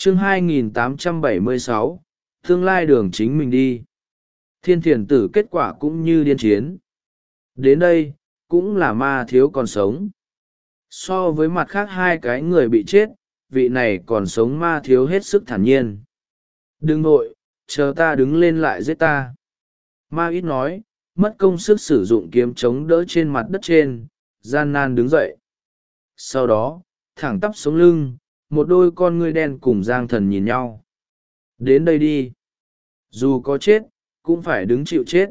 chương 2876, tương lai đường chính mình đi. Thiên thiền tử kết quả cũng như điên chiến. Đến đây, cũng là ma thiếu còn sống. So với mặt khác hai cái người bị chết, vị này còn sống ma thiếu hết sức thản nhiên. Đừng nội, chờ ta đứng lên lại giết ta. Ma ít nói, mất công sức sử dụng kiếm chống đỡ trên mặt đất trên, gian nan đứng dậy. Sau đó, thẳng tắp sống lưng, một đôi con ngươi đen cùng Giang Thần nhìn nhau. Đến đây đi. Dù có chết, cũng phải đứng chịu chết.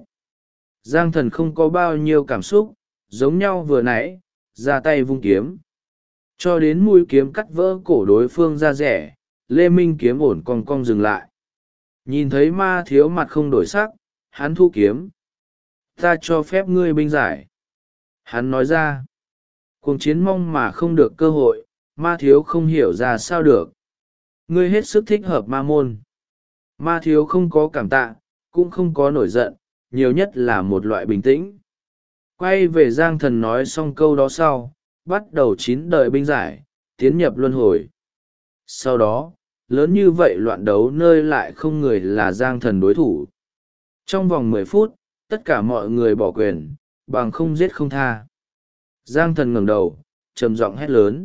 Giang Thần không có bao nhiêu cảm xúc, giống nhau vừa nãy, ra tay vung kiếm. Cho đến mũi kiếm cắt vỡ cổ đối phương ra rẻ, Lê Minh kiếm ổn cong cong dừng lại. Nhìn thấy ma thiếu mặt không đổi sắc, hắn thu kiếm. Ta cho phép ngươi binh giải. Hắn nói ra. Cuồng chiến mong mà không được cơ hội, ma thiếu không hiểu ra sao được. Ngươi hết sức thích hợp ma môn. Ma thiếu không có cảm tạ, cũng không có nổi giận, nhiều nhất là một loại bình tĩnh. Quay về Giang Thần nói xong câu đó sau, bắt đầu 9 đời binh giải, tiến nhập luân hồi. Sau đó, lớn như vậy loạn đấu nơi lại không người là Giang Thần đối thủ. Trong vòng 10 phút, tất cả mọi người bỏ quyền, bằng không giết không tha. Giang Thần ngẩng đầu, trầm giọng hét lớn.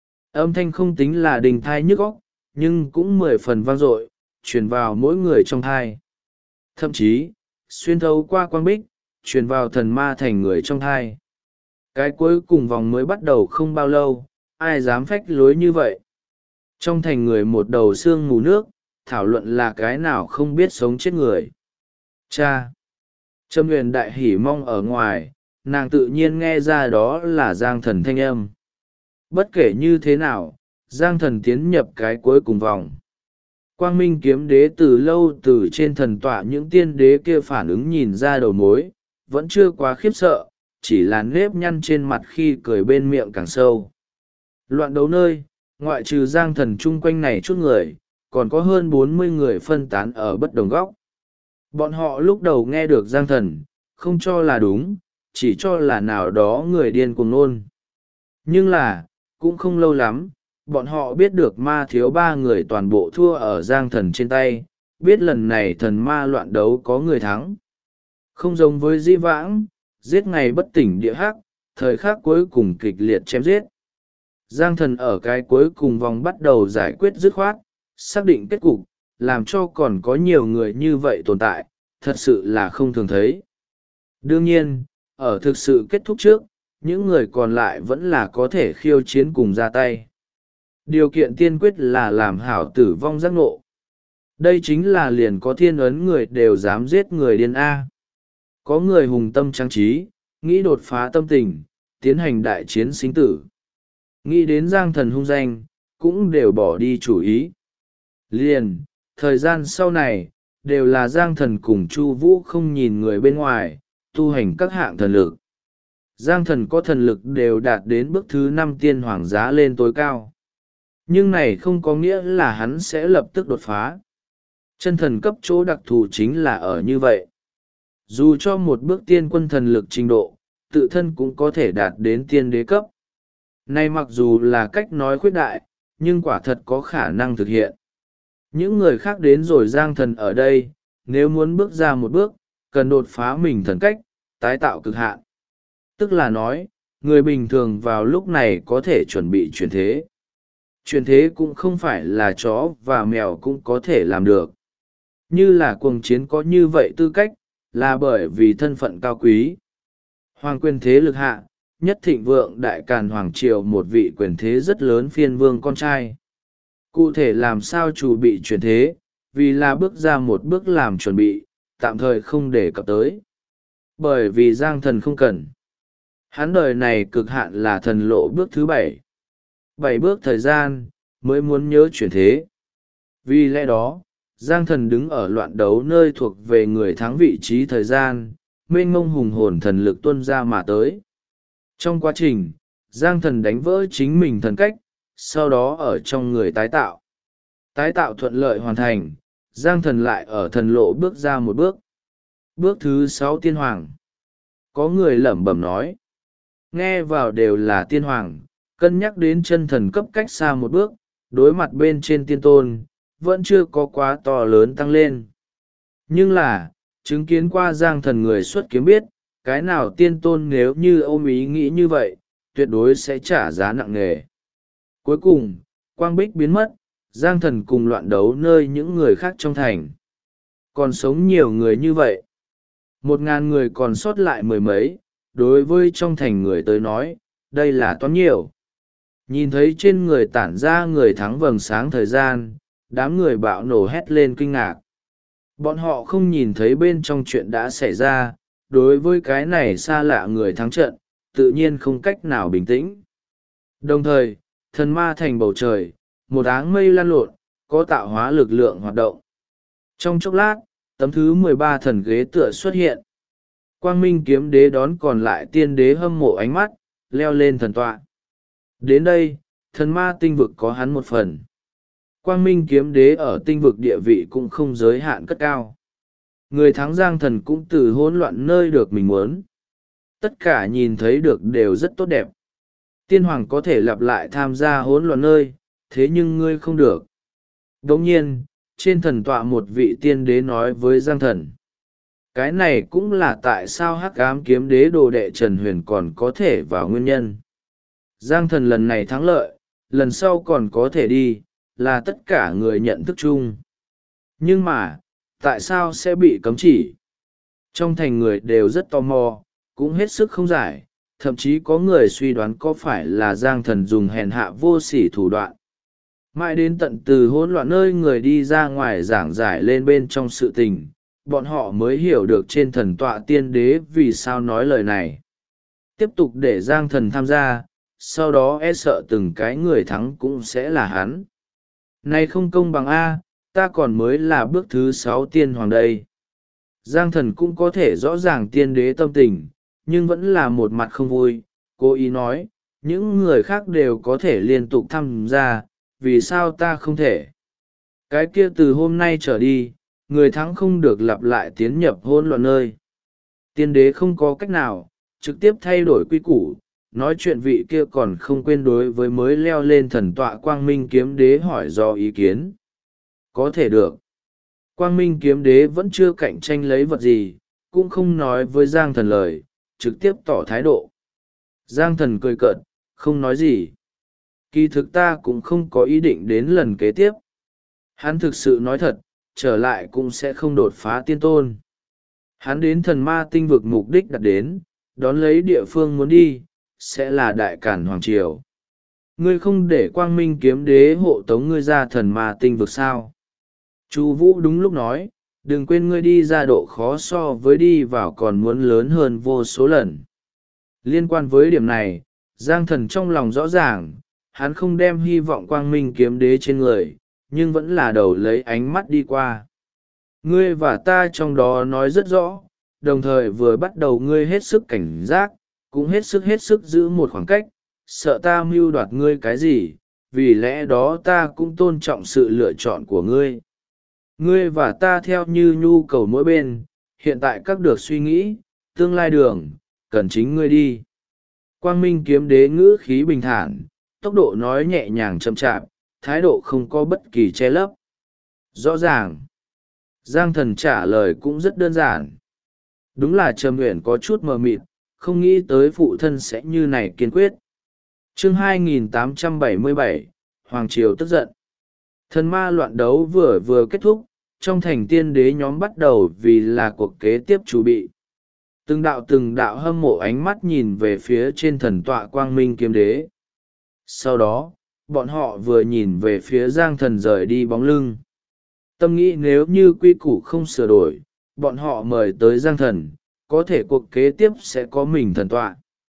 Âm thanh không tính là đình thai nhức óc, nhưng cũng 10 phần vang dội, truyền vào mỗi người trong thai. Thậm chí, xuyên thấu qua quang bích, truyền vào thần ma thành người trong thai. Cái cuối cùng vòng mới bắt đầu không bao lâu, ai dám phách lối như vậy. Trong thành người một đầu xương mù nước, thảo luận là cái nào không biết sống chết người. Cha! Trâm Huyền đại hỉ mong ở ngoài, nàng tự nhiên nghe ra đó là Giang Thần thanh âm. Bất kể như thế nào, Giang Thần tiến nhập cái cuối cùng vòng. Quang Minh kiếm đế từ lâu từ trên thần tọa những tiên đế kia phản ứng nhìn ra đầu mối, vẫn chưa quá khiếp sợ, chỉ là nếp nhăn trên mặt khi cười bên miệng càng sâu. Loạn đấu nơi, ngoại trừ Giang Thần chung quanh này chút người, còn có hơn 40 người phân tán ở bất đồng góc. Bọn họ lúc đầu nghe được Giang Thần, không cho là đúng, chỉ cho là nào đó người điên cuồng nôn. Nhưng là, cũng không lâu lắm, bọn họ biết được ma thiếu 3 người toàn bộ thua ở Giang Thần trên tay, biết lần này thần ma loạn đấu có người thắng. Không giống với dĩ vãng, giết ngày bất tỉnh địa hắc, thời khắc cuối cùng kịch liệt chém giết. Giang Thần ở cái cuối cùng vòng bắt đầu giải quyết dứt khoát, xác định kết cục, làm cho còn có nhiều người như vậy tồn tại, thật sự là không thường thấy. Đương nhiên, ở thực sự kết thúc trước, những người còn lại vẫn là có thể khiêu chiến cùng ra tay. Điều kiện tiên quyết là làm hảo tử vong giác ngộ. Đây chính là liền có thiên ấn người đều dám giết người điên A. Có người hùng tâm trang trí, nghĩ đột phá tâm tình, tiến hành đại chiến sinh tử. Nghĩ đến Giang Thần hung danh, cũng đều bỏ đi chủ ý. Liền, thời gian sau này, đều là Giang Thần cùng Chu Vũ không nhìn người bên ngoài, tu hành các hạng thần lực. Giang Thần có thần lực đều đạt đến bước thứ 5 tiên hoàng giá lên tối cao. Nhưng này không có nghĩa là hắn sẽ lập tức đột phá. Chân thần cấp chỗ đặc thù chính là ở như vậy. Dù cho một bước tiên quân thần lực trình độ, tự thân cũng có thể đạt đến tiên đế cấp. Này mặc dù là cách nói khuyết đại, nhưng quả thật có khả năng thực hiện. Những người khác đến rồi Giang Thần ở đây, nếu muốn bước ra một bước, cần đột phá mình thần cách, tái tạo cực hạn. Tức là nói, người bình thường vào lúc này có thể chuẩn bị chuyển thế. Chuyển thế cũng không phải là chó và mèo cũng có thể làm được. Như là cuồng chiến có như vậy tư cách, là bởi vì thân phận cao quý. Hoàng quyền thế lực hạ, nhất thịnh vượng đại càn hoàng triều một vị quyền thế rất lớn phiên vương con trai. Cụ thể làm sao chủ bị chuyển thế, vì là bước ra một bước làm chuẩn bị, tạm thời không để cập tới. Bởi vì Giang Thần không cần. Hắn đời này cực hạn là thần lộ bước thứ 7. 7 bước thời gian, mới muốn nhớ chuyển thế. Vì lẽ đó, Giang Thần đứng ở loạn đấu nơi thuộc về người thắng vị trí thời gian, mênh mông hùng hồn thần lực tuôn ra mà tới. Trong quá trình, Giang Thần đánh vỡ chính mình thần cách, sau đó ở trong người tái tạo. Tái tạo thuận lợi hoàn thành, Giang Thần lại ở thần lộ bước ra một bước. Bước thứ 6 tiên hoàng. Có người lẩm bẩm nói. Nghe vào đều là tiên hoàng, cân nhắc đến chân thần cấp cách xa một bước, đối mặt bên trên tiên tôn, vẫn chưa có quá to lớn tăng lên. Nhưng là, chứng kiến qua giang thần người xuất kiếm biết, cái nào tiên tôn nếu như ôm ý nghĩ như vậy, tuyệt đối sẽ trả giá nặng nề. Cuối cùng, quang bích biến mất, giang thần cùng loạn đấu nơi những người khác trong thành. Còn sống nhiều người như vậy. 1.000 người còn sót lại mười mấy, đối với trong thành người tới nói, đây là toán nhiều. Nhìn thấy trên người tản ra người thắng vầng sáng thời gian, đám người bạo nổ hét lên kinh ngạc. Bọn họ không nhìn thấy bên trong chuyện đã xảy ra, đối với cái này xa lạ người thắng trận, tự nhiên không cách nào bình tĩnh. Đồng thời, thần ma thành bầu trời, một áng mây lan lộn, có tạo hóa lực lượng hoạt động. Trong chốc lát, tấm thứ 13 thần ghế tựa xuất hiện. Quang Minh kiếm đế đón còn lại tiên đế hâm mộ ánh mắt, leo lên thần tọa. Đến đây, thần ma tinh vực có hắn một phần. Quang Minh kiếm đế ở tinh vực địa vị cũng không giới hạn cất cao. Người thắng giang thần cũng từ hỗn loạn nơi được mình muốn. Tất cả nhìn thấy được đều rất tốt đẹp. Tiên hoàng có thể lặp lại tham gia hỗn loạn nơi, thế nhưng ngươi không được. Đồng nhiên, trên thần tọa một vị tiên đế nói với giang thần. Cái này cũng là tại sao hắc ám kiếm đế đồ đệ Trần Huyền còn có thể vào nguyên nhân. Giang thần lần này thắng lợi, lần sau còn có thể đi, là tất cả người nhận thức chung. Nhưng mà, tại sao sẽ bị cấm chỉ? Trong thành người đều rất tò mò, cũng hết sức không giải, thậm chí có người suy đoán có phải là giang thần dùng hèn hạ vô sỉ thủ đoạn. Mãi đến tận từ hỗn loạn nơi người đi ra ngoài giảng giải lên bên trong sự tình, bọn họ mới hiểu được trên thần tọa tiên đế vì sao nói lời này. Tiếp tục để giang thần tham gia, sau đó e sợ từng cái người thắng cũng sẽ là hắn. Này không công bằng A, ta còn mới là bước thứ 6 tiên hoàng đây. Giang thần cũng có thể rõ ràng tiên đế tâm tình, nhưng vẫn là một mặt không vui, cố ý nói, những người khác đều có thể liên tục tham gia, vì sao ta không thể. Cái kia từ hôm nay trở đi, người thắng không được lặp lại tiến nhập hỗn loạn nơi. Tiên đế không có cách nào, trực tiếp thay đổi quy củ, nói chuyện vị kia còn không quên đối với mới leo lên thần tọa Quang Minh kiếm đế hỏi do ý kiến. Có thể được. Quang Minh kiếm đế vẫn chưa cạnh tranh lấy vật gì, cũng không nói với Giang thần lời, trực tiếp tỏ thái độ. Giang thần cười cợt, không nói gì. Kỳ thực ta cũng không có ý định đến lần kế tiếp. Hắn thực sự nói thật, trở lại cũng sẽ không đột phá tiên tôn. Hắn đến thần ma tinh vực mục đích đặt đến, đón lấy địa phương muốn đi, sẽ là đại cản hoàng triều. Ngươi không để Quang Minh kiếm đế hộ tống ngươi ra thần ma tinh vực sao? Chu Vũ đúng lúc nói, đừng quên ngươi đi ra độ khó so với đi vào còn muốn lớn hơn vô số lần. Liên quan với điểm này, Giang thần trong lòng rõ ràng, hắn không đem hy vọng Quang Minh kiếm đế trên người, nhưng vẫn là đầu lấy ánh mắt đi qua. Ngươi và ta trong đó nói rất rõ, đồng thời vừa bắt đầu ngươi hết sức cảnh giác, cũng hết sức giữ một khoảng cách, sợ ta mưu đoạt ngươi cái gì, vì lẽ đó ta cũng tôn trọng sự lựa chọn của ngươi. Ngươi và ta theo như nhu cầu mỗi bên, hiện tại các được suy nghĩ, tương lai đường, cần chính ngươi đi. Quang Minh kiếm đế ngữ khí bình thản, tốc độ nói nhẹ nhàng chậm chạp, thái độ không có bất kỳ che lấp. Rõ ràng. Giang thần trả lời cũng rất đơn giản. Đúng là Trầm Uyển có chút mờ mịt, không nghĩ tới phụ thân sẽ như này kiên quyết. Chương 2877, Hoàng Triều tức giận. Thần ma loạn đấu vừa kết thúc, trong thành tiên đế nhóm bắt đầu vì là cuộc kế tiếp chuẩn bị. Từng đạo hâm mộ ánh mắt nhìn về phía trên thần tọa Quang Minh kiếm đế. Sau đó, bọn họ vừa nhìn về phía Giang thần rời đi bóng lưng. Tâm nghĩ nếu như quy củ không sửa đổi, bọn họ mời tới Giang thần, có thể cuộc kế tiếp sẽ có mình thần tọa.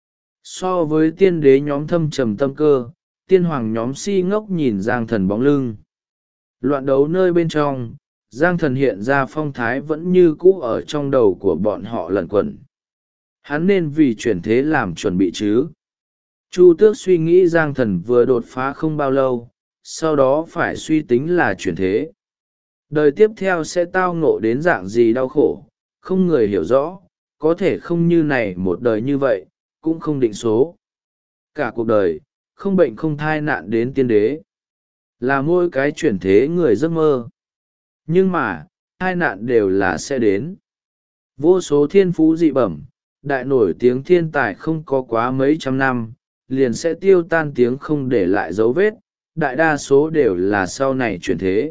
So với tiên đế nhóm thâm trầm tâm cơ, tiên hoàng nhóm si ngốc nhìn Giang thần bóng lưng. Loạn đấu nơi bên trong, Giang thần hiện ra phong thái vẫn như cũ ở trong đầu của bọn họ lẩn quẩn. Hắn nên vì chuyển thế làm chuẩn bị chứ. Chu Tước suy nghĩ Giang thần vừa đột phá không bao lâu, sau đó phải suy tính là chuyển thế. Đời tiếp theo sẽ tao ngộ đến dạng gì đau khổ, không người hiểu rõ, có thể không như này một đời như vậy, cũng không định số. Cả cuộc đời, không bệnh không thai nạn đến tiên đế. là mỗi cái chuyển thế người giấc mơ. Nhưng mà hai nạn đều là sẽ đến. Vô số thiên phú dị bẩm, đại nổi tiếng thiên tài không có quá mấy trăm năm liền sẽ tiêu tan tiếng không để lại dấu vết, đại đa số đều là sau này chuyển thế.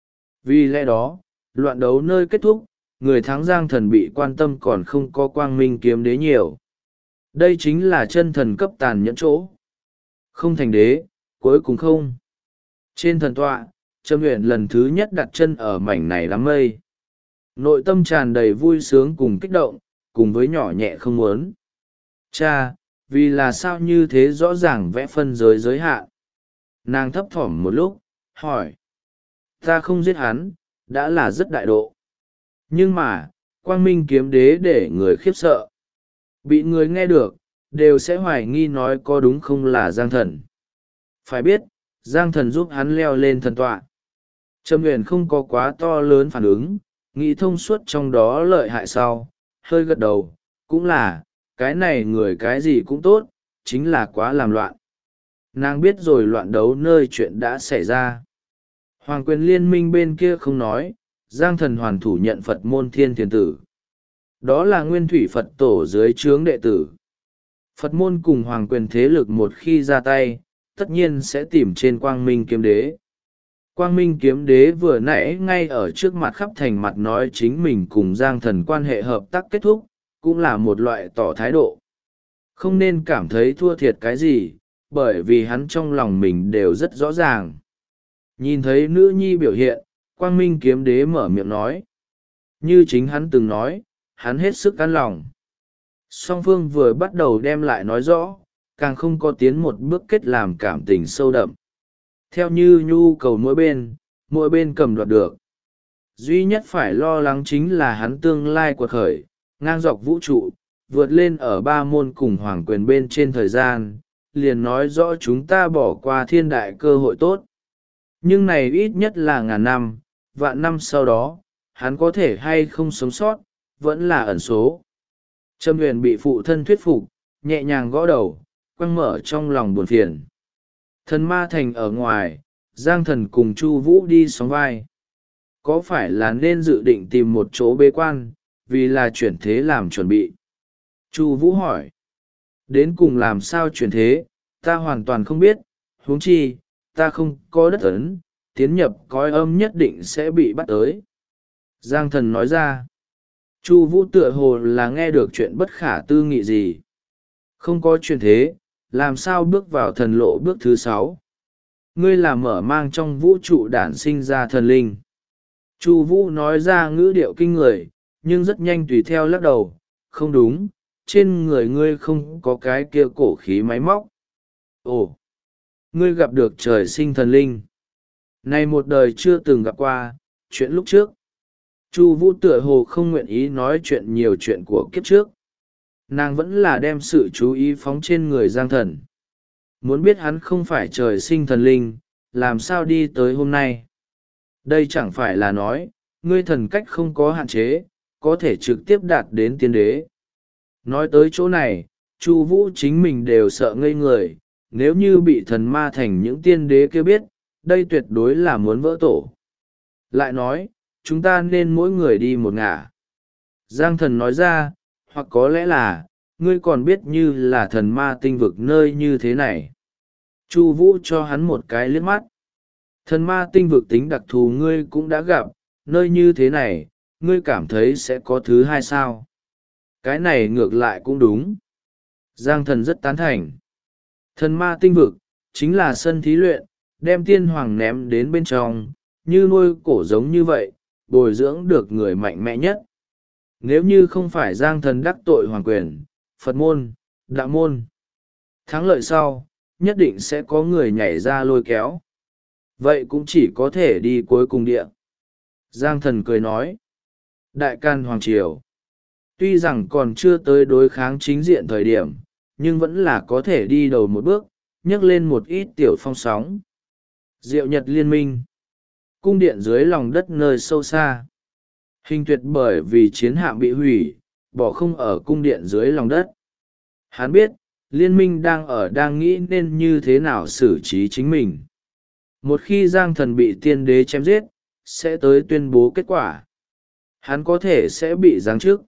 Vì lẽ đó loạn đấu nơi kết thúc, người thắng Giang Thần bị quan tâm còn không có Quang Minh kiếm đế nhiều. Đây chính là chân thần cấp tàn nhẫn chỗ. Không thành đế, cuối cùng không. Trên thần tọa, Trâm Uyển lần thứ nhất đặt chân ở mảnh này đám mây. Nội tâm tràn đầy vui sướng cùng kích động, cùng với nhỏ nhẹ không muốn. Cha, vì là sao như thế rõ ràng vẽ phân giới giới hạn. Nàng thấp thỏm một lúc, hỏi. Ta không giết hắn, đã là rất đại độ. Nhưng mà, Quang Minh kiếm đế để người khiếp sợ. Bị người nghe được, đều sẽ hoài nghi nói có đúng không là Giang Thần. Phải biết, Giang Thần giúp hắn leo lên thần tọa. Trâm Uyển không có quá to lớn phản ứng, nghĩ thông suốt trong đó lợi hại sau, hơi gật đầu, cũng là, cái này người cái gì cũng tốt, chính là quá làm loạn. Nàng biết rồi loạn đấu nơi chuyện đã xảy ra. Hoàng quyền liên minh bên kia không nói, Giang Thần hoàn thủ nhận Phật môn Thiên Thiền Tử. Đó là nguyên thủy Phật tổ dưới trướng đệ tử. Phật môn cùng hoàng quyền thế lực một khi ra tay, tất nhiên sẽ tìm trên Quang Minh kiếm đế. Quang Minh kiếm đế vừa nãy ngay ở trước mặt khắp thành mặt nói chính mình cùng Giang Thần quan hệ hợp tác kết thúc, cũng là một loại tỏ thái độ. Không nên cảm thấy thua thiệt cái gì, bởi vì hắn trong lòng mình đều rất rõ ràng. Nhìn thấy nữ nhi biểu hiện, Quang Minh kiếm đế mở miệng nói. Như chính hắn từng nói, hắn hết sức an lòng. Song phương vừa bắt đầu đem lại nói rõ, càng không có tiến một bước kết làm cảm tình sâu đậm. Theo như nhu cầu mỗi bên cầm đoạt được. Duy nhất phải lo lắng chính là hắn tương lai quật khởi, ngang dọc vũ trụ, vượt lên ở ba môn cùng hoàng quyền bên trên thời gian, liền nói rõ chúng ta bỏ qua thiên đại cơ hội tốt. Nhưng này ít nhất là ngàn năm, vạn năm sau đó, hắn có thể hay không sống sót, vẫn là ẩn số. Trâm Uyển bị phụ thân thuyết phục, nhẹ nhàng gõ đầu, quăng mở trong lòng buồn phiền. Thần ma thành ở ngoài, Giang Thần cùng Chu Vũ đi sóng vai. Có phải là nên dự định tìm một chỗ bế quan, vì là chuyển thế làm chuẩn bị? Chu Vũ hỏi. Đến cùng làm sao chuyển thế, ta hoàn toàn không biết, huống chi, ta không có đất ấn, tiến nhập cõi âm nhất định sẽ bị bắt tới. Giang Thần nói ra. Chu Vũ tựa hồ là nghe được chuyện bất khả tư nghị gì. Không có chuyển thế, làm sao bước vào thần lộ bước thứ 6? Ngươi là mở mang trong vũ trụ đản sinh ra thần linh. Chu Vũ nói ra ngữ điệu kinh người, nhưng rất nhanh tùy theo lắc đầu, không đúng, trên người ngươi không có cái kia cổ khí máy móc. Ồ, ngươi gặp được trời sinh thần linh. Này một đời chưa từng gặp qua, chuyện lúc trước. Chu Vũ tựa hồ không nguyện ý nói chuyện nhiều chuyện của kiếp trước. Nàng vẫn là đem sự chú ý phóng trên người Giang Thần. Muốn biết hắn không phải trời sinh thần linh, làm sao đi tới hôm nay. Đây chẳng phải là nói, ngươi thần cách không có hạn chế, có thể trực tiếp đạt đến tiên đế. Nói tới chỗ này, Chu Vũ chính mình đều sợ ngây người, nếu như bị thần ma thành những tiên đế kia biết, đây tuyệt đối là muốn vỡ tổ. Lại nói, chúng ta nên mỗi người đi một ngả. Giang Thần nói ra, hoặc có lẽ là, ngươi còn biết như là thần ma tinh vực nơi như thế này. Chu Vũ cho hắn một cái liếc mắt. Thần ma tinh vực tính đặc thù ngươi cũng đã gặp, nơi như thế này, ngươi cảm thấy sẽ có thứ hai sao? Cái này ngược lại cũng đúng. Giang Thần rất tán thành. Thần ma tinh vực, chính là sân thí luyện, đem tiên hoàng ném đến bên trong, như nuôi cổ giống như vậy, bồi dưỡng được người mạnh mẽ nhất. Nếu như không phải Giang Thần đắc tội hoàng quyền, Phật môn, đạo môn, thắng lợi sau, nhất định sẽ có người nhảy ra lôi kéo. Vậy cũng chỉ có thể đi cuối cùng địa. Giang Thần cười nói. Đại Can Hoàng Triều. Tuy rằng còn chưa tới đối kháng chính diện thời điểm, nhưng vẫn là có thể đi đầu một bước, nhấc lên một ít tiểu phong sóng. Diệu Nhật Liên minh. Cung điện dưới lòng đất nơi sâu xa. Hình tuyệt bởi vì chiến hạm bị hủy, bỏ không ở cung điện dưới lòng đất. Hắn biết, liên minh đang nghĩ nên như thế nào xử trí chính mình. Một khi Giang Thần bị tiên đế chém giết, sẽ tới tuyên bố kết quả. Hắn có thể sẽ bị giáng chức.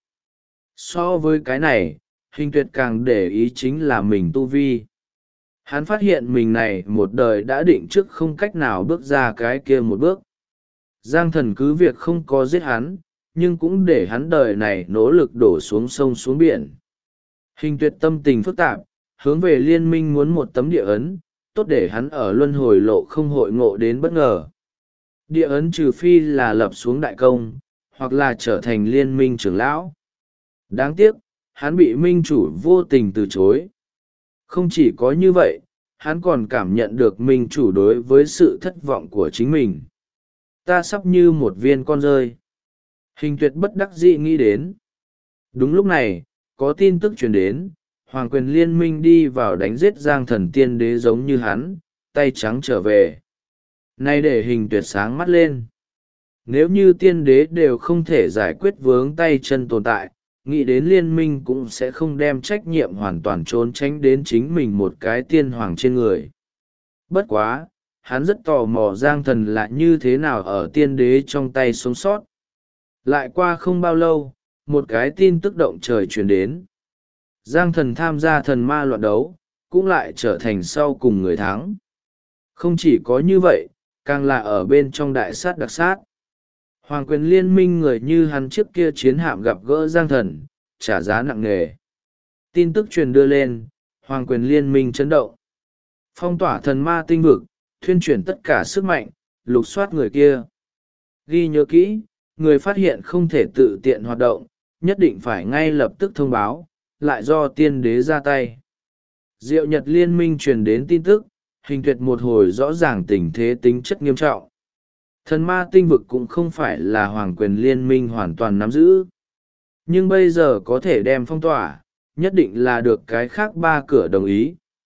So với cái này, Hình Tuyệt càng để ý chính là mình tu vi. Hắn phát hiện mình này một đời đã định trước không cách nào bước ra cái kia một bước. Giang Thần cứ việc không có giết hắn, nhưng cũng để hắn đời này nỗ lực đổ xuống sông xuống biển. Hình Tuyệt tâm tình phức tạp, hướng về liên minh muốn một tấm địa ấn, tốt để hắn ở luân hồi lộ không hội ngộ đến bất ngờ. Địa ấn trừ phi là lập xuống đại công, hoặc là trở thành liên minh trưởng lão. Đáng tiếc, hắn bị minh chủ vô tình từ chối. Không chỉ có như vậy, hắn còn cảm nhận được minh chủ đối với sự thất vọng của chính mình. Ta sắp như một viên con rơi. Hình Tuyệt bất đắc dĩ nghĩ đến. Đúng lúc này, có tin tức truyền đến, Hoàng quyền liên minh đi vào đánh giết Giang Thần tiên đế giống như hắn, tay trắng trở về. Nay để Hình Tuyệt sáng mắt lên. Nếu như tiên đế đều không thể giải quyết vướng tay chân tồn tại, nghĩ đến liên minh cũng sẽ không đem trách nhiệm hoàn toàn trốn tránh đến chính mình một cái tiên hoàng trên người. Bất quá, hắn rất tò mò Giang Thần là như thế nào ở tiên đế trong tay sống sót. Lại qua không bao lâu, một cái tin tức động trời truyền đến. Giang Thần tham gia thần ma loạn đấu, cũng lại trở thành sau cùng người thắng. Không chỉ có như vậy, càng là ở bên trong đại sát đặc sát. Hoàng quyền liên minh người như hắn trước kia chiến hạm gặp gỡ Giang Thần, trả giá nặng nề. Tin tức truyền đưa lên, Hoàng quyền liên minh chấn động. Phong tỏa thần ma tinh vực, thuyên chuyển tất cả sức mạnh, lục soát người kia. Ghi nhớ kỹ, người phát hiện không thể tự tiện hoạt động, nhất định phải ngay lập tức thông báo, lại do tiên đế ra tay. Diệu Nhật liên minh truyền đến tin tức, Hình Tuyệt một hồi rõ ràng tình thế tính chất nghiêm trọng. Thần ma tinh vực cũng không phải là hoàng quyền liên minh hoàn toàn nắm giữ. Nhưng bây giờ có thể đem phong tỏa, nhất định là được cái khác ba cửa đồng ý.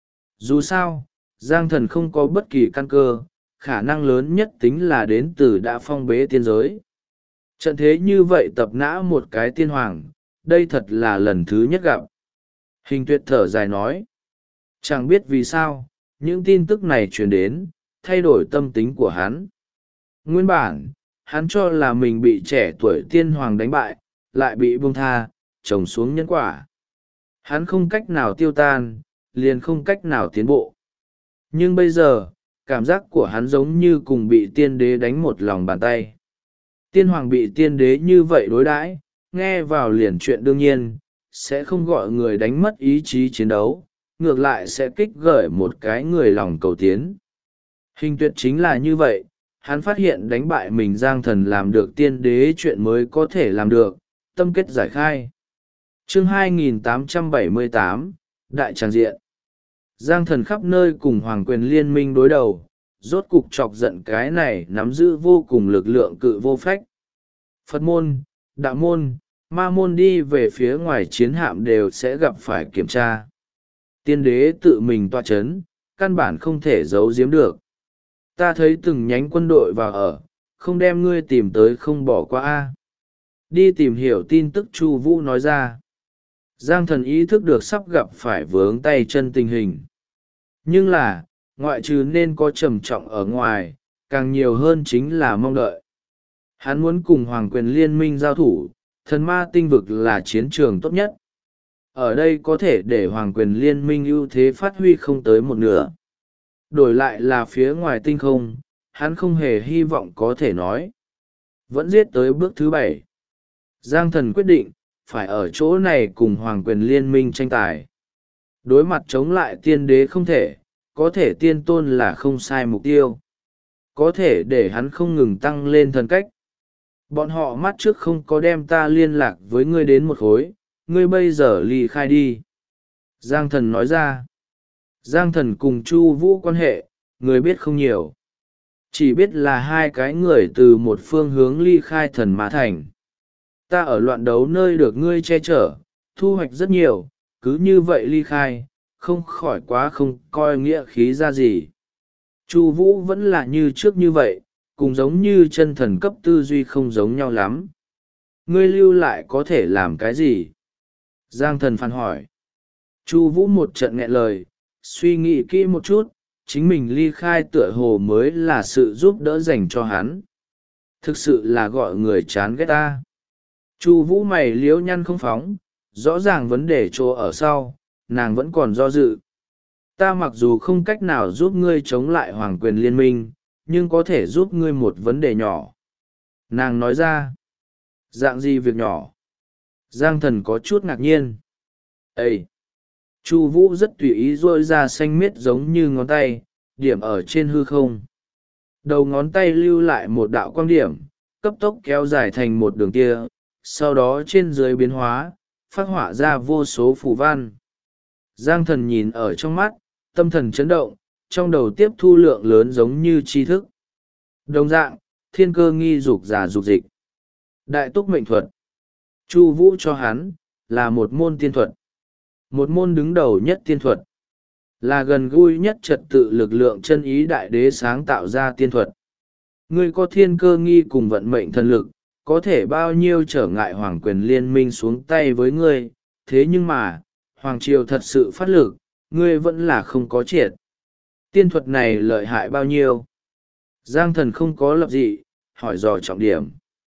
Dù sao, Giang Thần không có bất kỳ căn cơ, khả năng lớn nhất tính là đến từ đã phong bế tiên giới. Trận thế như vậy tập nã một cái tiên hoàng, đây thật là lần thứ nhất gặp. Hình Tuyệt thở dài nói. Chẳng biết vì sao, những tin tức này truyền đến, thay đổi tâm tính của hắn. Nguyên bản, hắn cho là mình bị trẻ tuổi tiên hoàng đánh bại, lại bị buông tha, trồng xuống nhân quả. Hắn không cách nào tiêu tan, liền không cách nào tiến bộ. Nhưng bây giờ, cảm giác của hắn giống như cùng bị tiên đế đánh một lòng bàn tay. Tiên hoàng bị tiên đế như vậy đối đãi, nghe vào liền chuyện đương nhiên, sẽ không gọi người đánh mất ý chí chiến đấu, ngược lại sẽ kích gởi một cái người lòng cầu tiến. Hình Tuyệt chính là như vậy, hắn phát hiện đánh bại mình Giang Thần làm được tiên đế chuyện mới có thể làm được, tâm kết giải khai. Chương 2878, Đại Tràng Diện. Giang Thần khắp nơi cùng Hoàng quyền liên minh đối đầu, rốt cục chọc giận cái này nắm giữ vô cùng lực lượng cự vô phách. Phật môn, đạo môn, ma môn đi về phía ngoài chiến hạm đều sẽ gặp phải kiểm tra. Tiên đế tự mình toa chấn, căn bản không thể giấu giếm được. Ta thấy từng nhánh quân đội vào ở, không đem ngươi tìm tới không bỏ qua a. Đi tìm hiểu tin tức Chu Vũ nói ra. Giang Thần ý thức được sắp gặp phải vướng tay chân tình hình. Nhưng là, ngoại trừ nên có trầm trọng ở ngoài, càng nhiều hơn chính là mong đợi. Hắn muốn cùng Hoàng quyền liên minh giao thủ, thần ma tinh vực là chiến trường tốt nhất. Ở đây có thể để Hoàng quyền liên minh ưu thế phát huy không tới một nửa. Đổi lại là phía ngoài tinh không, hắn không hề hy vọng có thể nói. Vẫn giết tới bước thứ 7. Giang Thần quyết định, phải ở chỗ này cùng Hoàng quyền liên minh tranh tài. Đối mặt chống lại tiên đế không thể, có thể tiên tôn là không sai mục tiêu. Có thể để hắn không ngừng tăng lên thần cách. Bọn họ mắt trước không có đem ta liên lạc với ngươi đến một khối, ngươi bây giờ ly khai đi. Giang Thần nói ra. Giang Thần cùng Chu Vũ quan hệ, người biết không nhiều. Chỉ biết là hai cái người từ một phương hướng ly khai thần ma thành. Ta ở loạn đấu nơi được ngươi che chở, thu hoạch rất nhiều, cứ như vậy ly khai, không khỏi quá không coi nghĩa khí ra gì. Chu Vũ vẫn là như trước như vậy, cùng giống như chân thần cấp tư duy không giống nhau lắm. Ngươi lưu lại có thể làm cái gì? Giang Thần phàn hỏi. Chu Vũ một trận nghẹn lời, suy nghĩ kỹ một chút, chính mình ly khai tựa hồ mới là sự giúp đỡ dành cho hắn. Thực sự là gọi người chán ghét ta. Chu Vũ mày liếu nhăn không phóng, rõ ràng vấn đề chỗ ở sau, nàng vẫn còn do dự. Ta mặc dù không cách nào giúp ngươi chống lại hoàng quyền liên minh, nhưng có thể giúp ngươi một vấn đề nhỏ. Nàng nói ra. Dạng gì việc nhỏ? Giang Thần có chút ngạc nhiên. Ê! Chu Vũ rất tùy ý duỗi ra xanh miết giống như ngón tay, điểm ở trên hư không. Đầu ngón tay lưu lại một đạo quang điểm, cấp tốc kéo dài thành một đường kia, sau đó trên dưới biến hóa, phác họa ra vô số phù văn. Giang Thần nhìn ở trong mắt, tâm thần chấn động, trong đầu tiếp thu lượng lớn giống như tri thức. Đồng dạng, thiên cơ nghi dục giả dục dịch. Đại túc mệnh thuật. Chu Vũ cho hắn, là một môn tiên thuật. Một môn đứng đầu nhất tiên thuật. Là gần gũi nhất trật tự lực lượng chân ý đại đế sáng tạo ra tiên thuật. Ngươi có thiên cơ nghi cùng vận mệnh thần lực, có thể bao nhiêu trở ngại hoàng quyền liên minh xuống tay với ngươi, thế nhưng mà, hoàng triều thật sự phát lực, ngươi vẫn là không có triệt. Tiên thuật này lợi hại bao nhiêu? Giang Thần không có lập dị, hỏi dò trọng điểm.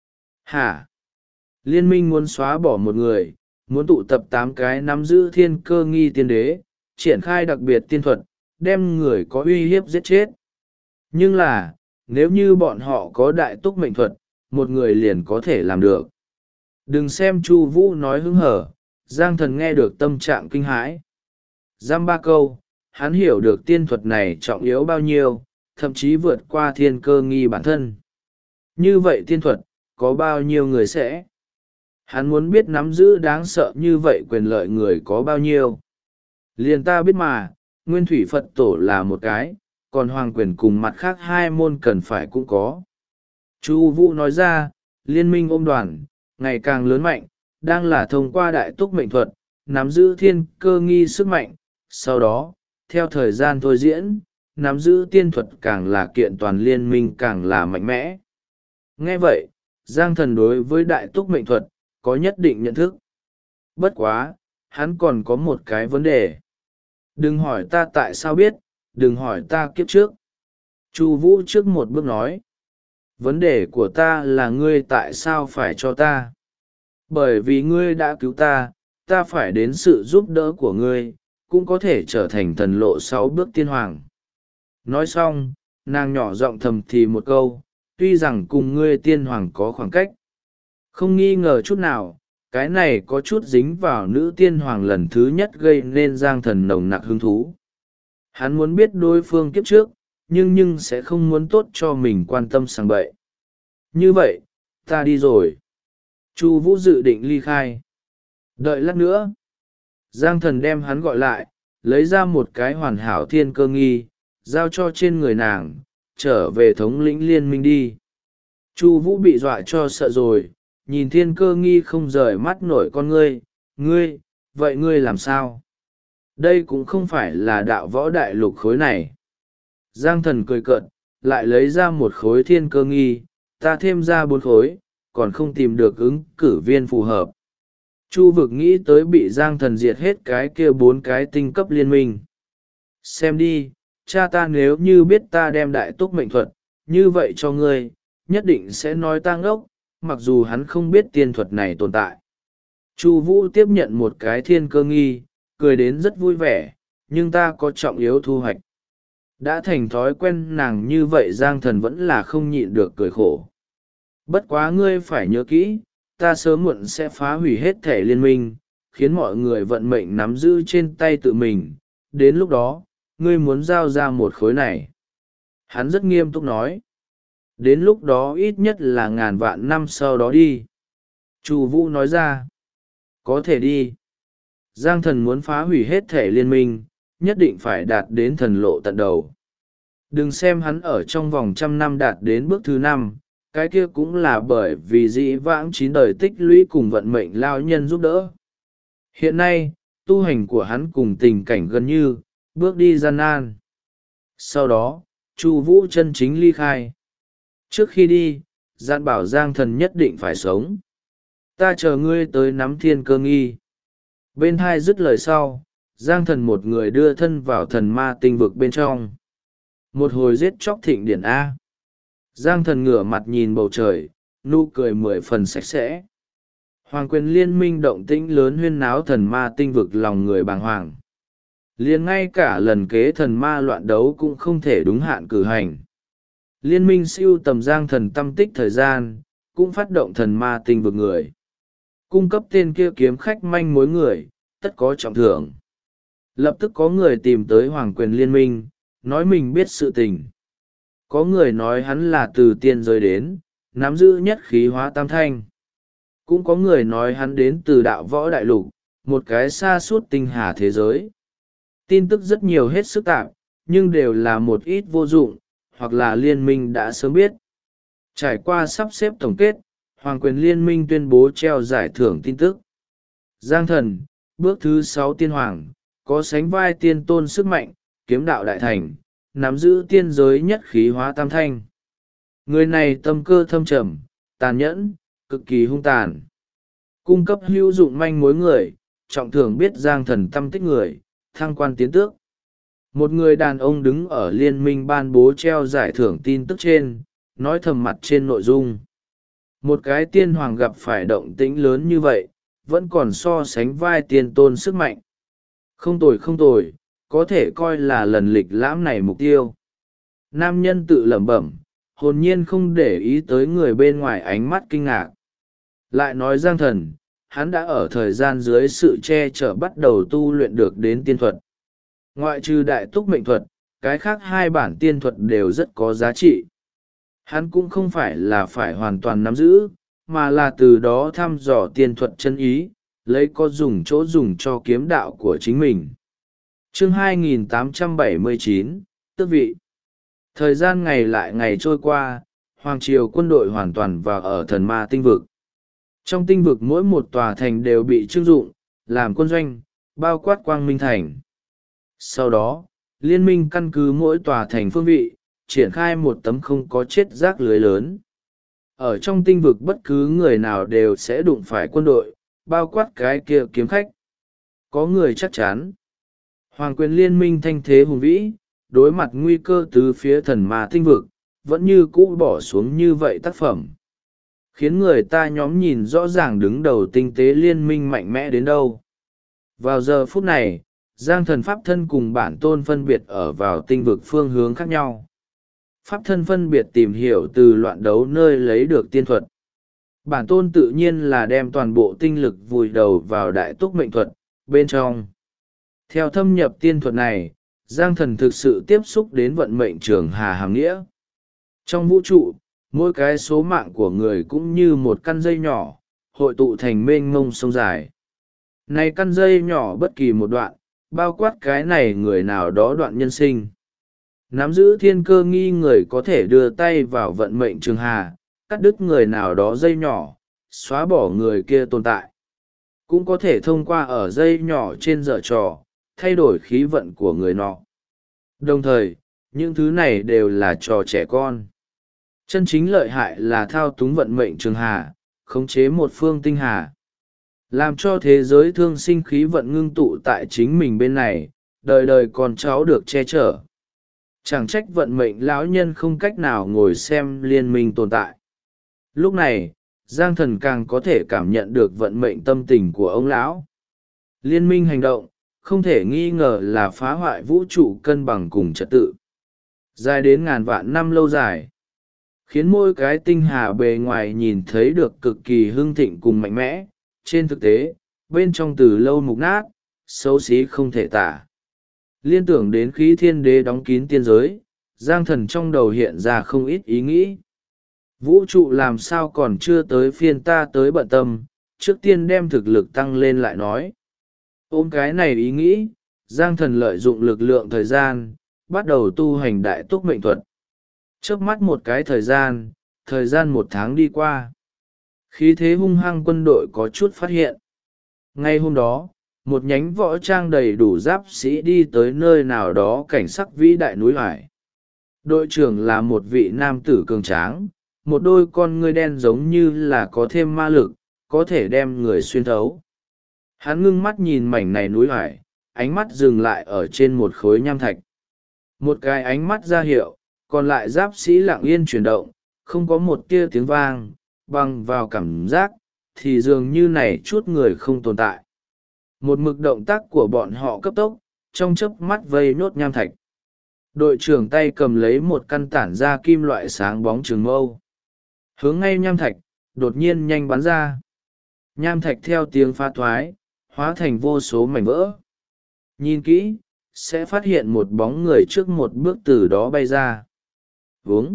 Hả? Liên minh muốn xóa bỏ một người, muốn tụ tập 8 cái nắm giữ thiên cơ nghi tiên đế, triển khai đặc biệt tiên thuật, đem người có uy hiếp giết chết. Nhưng là, nếu như bọn họ có đại túc mệnh thuật, một người liền có thể làm được. Đừng xem Chu Vũ nói hứng hở, Giang Thần nghe được tâm trạng kinh hãi. Giam 3 câu, hắn hiểu được tiên thuật này trọng yếu bao nhiêu, thậm chí vượt qua thiên cơ nghi bản thân. Như vậy tiên thuật, có bao nhiêu người sẽ? Hắn muốn biết nắm giữ đáng sợ như vậy quyền lợi người có bao nhiêu. Liền ta biết mà, Nguyên Thủy Phật Tổ là một cái, còn hoàng quyền cùng mặt khác 2 môn cần phải cũng có. Chu Vũ nói ra, liên minh ôm đoàn, ngày càng lớn mạnh, đang là thông qua đại túc mệnh thuật, nắm giữ thiên cơ nghi sức mạnh, sau đó, theo thời gian thôi diễn, nắm giữ tiên thuật càng là kiện toàn liên minh càng là mạnh mẽ. Nghe vậy, Giang Thần đối với đại túc mệnh thuật, có nhất định nhận thức. Bất quá, hắn còn có một cái vấn đề. Đừng hỏi ta tại sao biết, đừng hỏi ta kiếp trước. Chu Vũ trước một bước nói. Vấn đề của ta là ngươi tại sao phải cho ta? Bởi vì ngươi đã cứu ta, ta phải đến sự giúp đỡ của ngươi, cũng có thể trở thành thần lộ 6 bước tiên hoàng. Nói xong, nàng nhỏ giọng thầm thì một câu, tuy rằng cùng ngươi tiên hoàng có khoảng cách. Không nghi ngờ chút nào, cái này có chút dính vào nữ tiên hoàng lần thứ nhất gây nên Giang Thần nồng nặc hứng thú. Hắn muốn biết đối phương kiếp trước, nhưng sẽ không muốn tốt cho mình quan tâm sang bậy. Như vậy, ta đi rồi. Chu Vũ dự định ly khai. Đợi lát nữa. Giang Thần đem hắn gọi lại, lấy ra một cái hoàn hảo thiên cơ nghi, giao cho trên người nàng, trở về thống lĩnh liên minh đi. Chu Vũ bị dọa cho sợ rồi, nhìn thiên cơ nghi không rời mắt nổi con ngươi, vậy ngươi làm sao? Đây cũng không phải là đạo võ đại lục khối này. Giang Thần cười cợt, lại lấy ra một khối thiên cơ nghi, ta thêm ra 4 khối, còn không tìm được ứng cử viên phù hợp. Chu Vực nghĩ tới bị Giang Thần diệt hết cái kia 4 cái tinh cấp liên minh. Xem đi, cha ta nếu như biết ta đem đại túc mệnh thuật, như vậy cho ngươi, nhất định sẽ nói ta ngốc, mặc dù hắn không biết tiên thuật này tồn tại. Chu Vũ tiếp nhận một cái thiên cơ nghi, cười đến rất vui vẻ, nhưng ta có trọng yếu thu hoạch. Đã thành thói quen nàng như vậy Giang Thần vẫn là không nhịn được cười khổ. Bất quá ngươi phải nhớ kỹ, ta sớm muộn sẽ phá hủy hết thể liên minh, khiến mọi người vận mệnh nắm giữ trên tay tự mình. Đến lúc đó, ngươi muốn giao ra một khối này. Hắn rất nghiêm túc nói. Đến lúc đó ít nhất là ngàn vạn năm sau đó đi. Chu Vũ nói ra. Có thể đi. Giang Thần muốn phá hủy hết thể liên minh, nhất định phải đạt đến thần lộ tận đầu. Đừng xem hắn ở trong vòng 100 năm đạt đến bước thứ 5, cái kia cũng là bởi vì dĩ vãng 9 đời tích lũy cùng vận mệnh lao nhân giúp đỡ. Hiện nay, tu hành của hắn cùng tình cảnh gần như, bước đi gian nan. Sau đó, Chu Vũ chân chính ly khai. Trước khi đi, dặn bảo Giang Thần nhất định phải sống. Ta chờ ngươi tới nắm thiên cơ nghi. Bên hai dứt lời sau, Giang Thần một người đưa thân vào thần ma tinh vực bên trong. Một hồi giết chóc thịnh điển a. Giang thần ngửa mặt nhìn bầu trời, nụ cười 10 phần sạch sẽ. Hoàng quyền liên minh động tĩnh lớn huyên náo thần ma tinh vực lòng người bàng hoàng. Liền ngay cả lần kế thần ma loạn đấu cũng không thể đúng hạn cử hành. Liên minh siêu tầm giang thần tâm tích thời gian, cũng phát động thần ma tinh vực người. Cung cấp tên kia kiếm khách manh mối người, tất có trọng thưởng. Lập tức có người tìm tới hoàng quyền liên minh, nói mình biết sự tình. Có người nói hắn là từ tiên giới đến, nắm giữ nhất khí hóa tam thanh. Cũng có người nói hắn đến từ đạo võ đại lục, một cái xa suốt tinh hà thế giới. Tin tức rất nhiều hết sức tạp, nhưng đều là một ít vô dụng, hoặc là liên minh đã sớm biết. Trải qua sắp xếp tổng kết, Hoàng quyền liên minh tuyên bố treo giải thưởng tin tức. Giang thần, bước thứ 6 tiên hoàng, có sánh vai tiên tôn sức mạnh, kiếm đạo đại thành, nắm giữ tiên giới nhất khí hóa tam thanh. Người này tâm cơ thâm trầm, tàn nhẫn, cực kỳ hung tàn. Cung cấp hữu dụng manh mối người, trọng thưởng biết giang thần tâm tích người, thăng quan tiến tước. Một người đàn ông đứng ở liên minh ban bố treo giải thưởng tin tức trên, nói thầm mặt trên nội dung. Một cái tiên hoàng gặp phải động tĩnh lớn như vậy, vẫn còn so sánh vai tiên tôn sức mạnh. Không tồi không tồi, có thể coi là lần lịch lãm này mục tiêu. Nam nhân tự lẩm bẩm, hồn nhiên không để ý tới người bên ngoài ánh mắt kinh ngạc. Lại nói giang thần, hắn đã ở thời gian dưới sự che chở bắt đầu tu luyện được đến tiên thuật. Ngoại trừ đại túc mệnh thuật, cái khác hai bản tiên thuật đều rất có giá trị. Hắn cũng không phải là phải hoàn toàn nắm giữ, mà là từ đó thăm dò tiên thuật chân ý, lấy có dùng chỗ dùng cho kiếm đạo của chính mình. Chương 2879, Tước vị. Thời gian ngày lại ngày trôi qua, Hoàng triều quân đội hoàn toàn vào ở thần ma tinh vực. Trong tinh vực mỗi một tòa thành đều bị trưng dụng, làm quân doanh, bao quát quang minh thành. Sau đó, liên minh căn cứ mỗi tòa thành phương vị, triển khai một tấm không có chết rác lưới lớn. Ở trong tinh vực bất cứ người nào đều sẽ đụng phải quân đội, bao quát cái kia kiếm khách. Có người chắc chắn. Hoàng quyền liên minh thanh thế hùng vĩ, đối mặt nguy cơ từ phía thần ma tinh vực, vẫn như cũ bỏ xuống như vậy tác phẩm. Khiến người ta nhóm nhìn rõ ràng đứng đầu tinh tế liên minh mạnh mẽ đến đâu. Vào giờ phút này, Giang thần pháp thân cùng bản tôn phân biệt ở vào tinh vực phương hướng khác nhau. Pháp thân phân biệt tìm hiểu từ loạn đấu nơi lấy được tiên thuật. Bản tôn tự nhiên là đem toàn bộ tinh lực vùi đầu vào đại túc mệnh thuật, bên trong. Theo thâm nhập tiên thuật này, Giang thần thực sự tiếp xúc đến vận mệnh trường hà hàm nghĩa. Trong vũ trụ, mỗi cái số mạng của người cũng như một căn dây nhỏ, hội tụ thành mênh mông sông dài. Này căn dây nhỏ bất kỳ một đoạn, bao quát cái này người nào đó đoạn nhân sinh. Nắm giữ thiên cơ nghi người có thể đưa tay vào vận mệnh trường hà, cắt đứt người nào đó dây nhỏ, xóa bỏ người kia tồn tại. Cũng có thể thông qua ở dây nhỏ trên giở trò, thay đổi khí vận của người nọ. Đồng thời, những thứ này đều là trò trẻ con. Chân chính lợi hại là thao túng vận mệnh trường hà, khống chế một phương tinh hà. Làm cho thế giới thương sinh khí vận ngưng tụ tại chính mình bên này, đời đời con cháu được che chở. Chẳng trách vận mệnh lão nhân không cách nào ngồi xem liên minh tồn tại. Lúc này, Giang thần càng có thể cảm nhận được vận mệnh tâm tình của ông lão. Liên minh hành động, không thể nghi ngờ là phá hoại vũ trụ cân bằng cùng trật tự. Dài đến ngàn vạn năm lâu dài. Khiến mỗi cái tinh hà bề ngoài nhìn thấy được cực kỳ hưng thịnh cùng mạnh mẽ. Trên thực tế, bên trong từ lâu mục nát, xấu xí không thể tả. Liên tưởng đến khí thiên đế đóng kín tiên giới, Giang thần trong đầu hiện ra không ít ý nghĩ. Vũ trụ làm sao còn chưa tới phiên ta tới bận tâm, trước tiên đem thực lực tăng lên lại nói. Ôm cái này ý nghĩ, Giang thần lợi dụng lực lượng thời gian, bắt đầu tu hành đại túc mệnh thuật. Trước mắt một cái thời gian 1 tháng đi qua. Khí thế hung hăng quân đội có chút phát hiện. Ngay hôm đó, một nhánh võ trang đầy đủ giáp sĩ đi tới nơi nào đó cảnh sắc vĩ đại núi hải. Đội trưởng là một vị nam tử cường tráng, một đôi con ngươi đen giống như là có thêm ma lực, có thể đem người xuyên thấu. Hắn ngưng mắt nhìn mảnh này núi hải, ánh mắt dừng lại ở trên một khối nham thạch. Một cái ánh mắt ra hiệu, còn lại giáp sĩ lặng yên chuyển động, không có một tia tiếng vang, bằng vào cảm giác thì dường như này chút người không tồn tại. Một mực động tác của bọn họ cấp tốc, trong chớp mắt vây nốt nham thạch. Đội trưởng tay cầm lấy một căn tản ra kim loại sáng bóng trường mâu, hướng ngay nham thạch, đột nhiên nhanh bắn ra. Nham thạch theo tiếng phá thoái, hóa thành vô số mảnh vỡ. Nhìn kỹ, sẽ phát hiện một bóng người trước một bước từ đó bay ra. Vướng.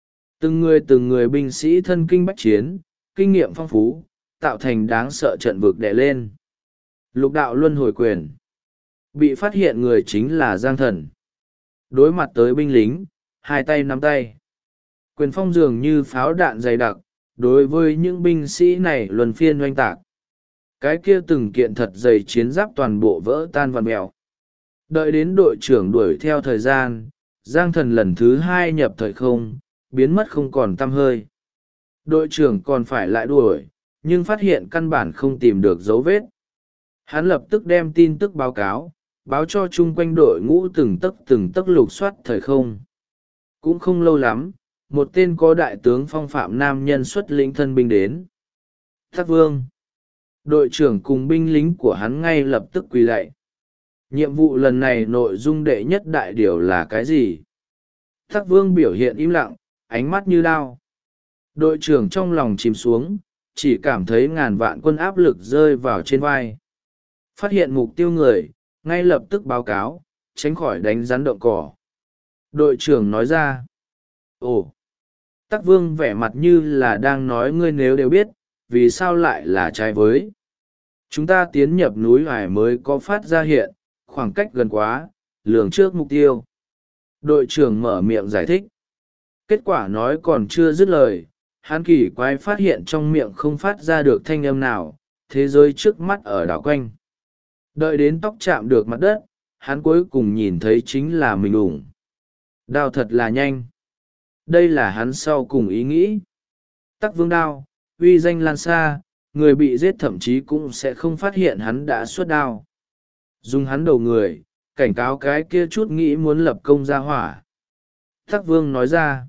Từng người binh sĩ thân kinh bách chiến, kinh nghiệm phong phú, tạo thành đáng sợ trận vực đè lên. Lục đạo luân hồi quyền. Bị phát hiện người chính là Giang Thần. Đối mặt tới binh lính, hai tay nắm tay. Quyền phong dường như pháo đạn dày đặc, đối với những binh sĩ này luân phiên oanh tạc. Cái kia từng kiện thật dày chiến giáp toàn bộ vỡ tan vặn mèo. Đợi đến đội trưởng đuổi theo thời gian, Giang Thần lần thứ hai nhập thời không, biến mất không còn tăm hơi. Đội trưởng còn phải lại đuổi, nhưng phát hiện căn bản không tìm được dấu vết. Hắn lập tức đem tin tức báo cho chung quanh đội ngũ từng tấc lục soát thời không. Cũng không lâu lắm, một tên có đại tướng phong phạm nam nhân xuất lĩnh thân binh đến. Thác Vương. Đội trưởng cùng binh lính của hắn ngay lập tức quỳ lạy. Nhiệm vụ lần này nội dung đệ nhất đại điều là cái gì? Thác Vương biểu hiện im lặng, ánh mắt như đao. Đội trưởng trong lòng chìm xuống, chỉ cảm thấy ngàn vạn quân áp lực rơi vào trên vai. Phát hiện mục tiêu người, ngay lập tức báo cáo, tránh khỏi đánh rắn động cỏ. Đội trưởng nói ra. Ồ! Tắc Vương vẻ mặt như là đang nói ngươi nếu đều biết, vì sao lại là trái với. Chúng ta tiến nhập núi Hải mới có phát ra hiện, khoảng cách gần quá, lường trước mục tiêu. Đội trưởng mở miệng giải thích. Kết quả nói còn chưa dứt lời, hắn kỳ quái phát hiện trong miệng không phát ra được thanh âm nào, thế giới trước mắt ở đảo quanh. Đợi đến tóc chạm được mặt đất, hắn cuối cùng nhìn thấy chính là mình ủng. Đao thật là nhanh. Đây là hắn sau cùng ý nghĩ. Tắc Vương đao, uy danh lan xa, người bị giết thậm chí cũng sẽ không phát hiện hắn đã xuất đao. Dùng hắn đầu người, cảnh cáo cái kia chút nghĩ muốn lập công ra hỏa. Tắc Vương nói ra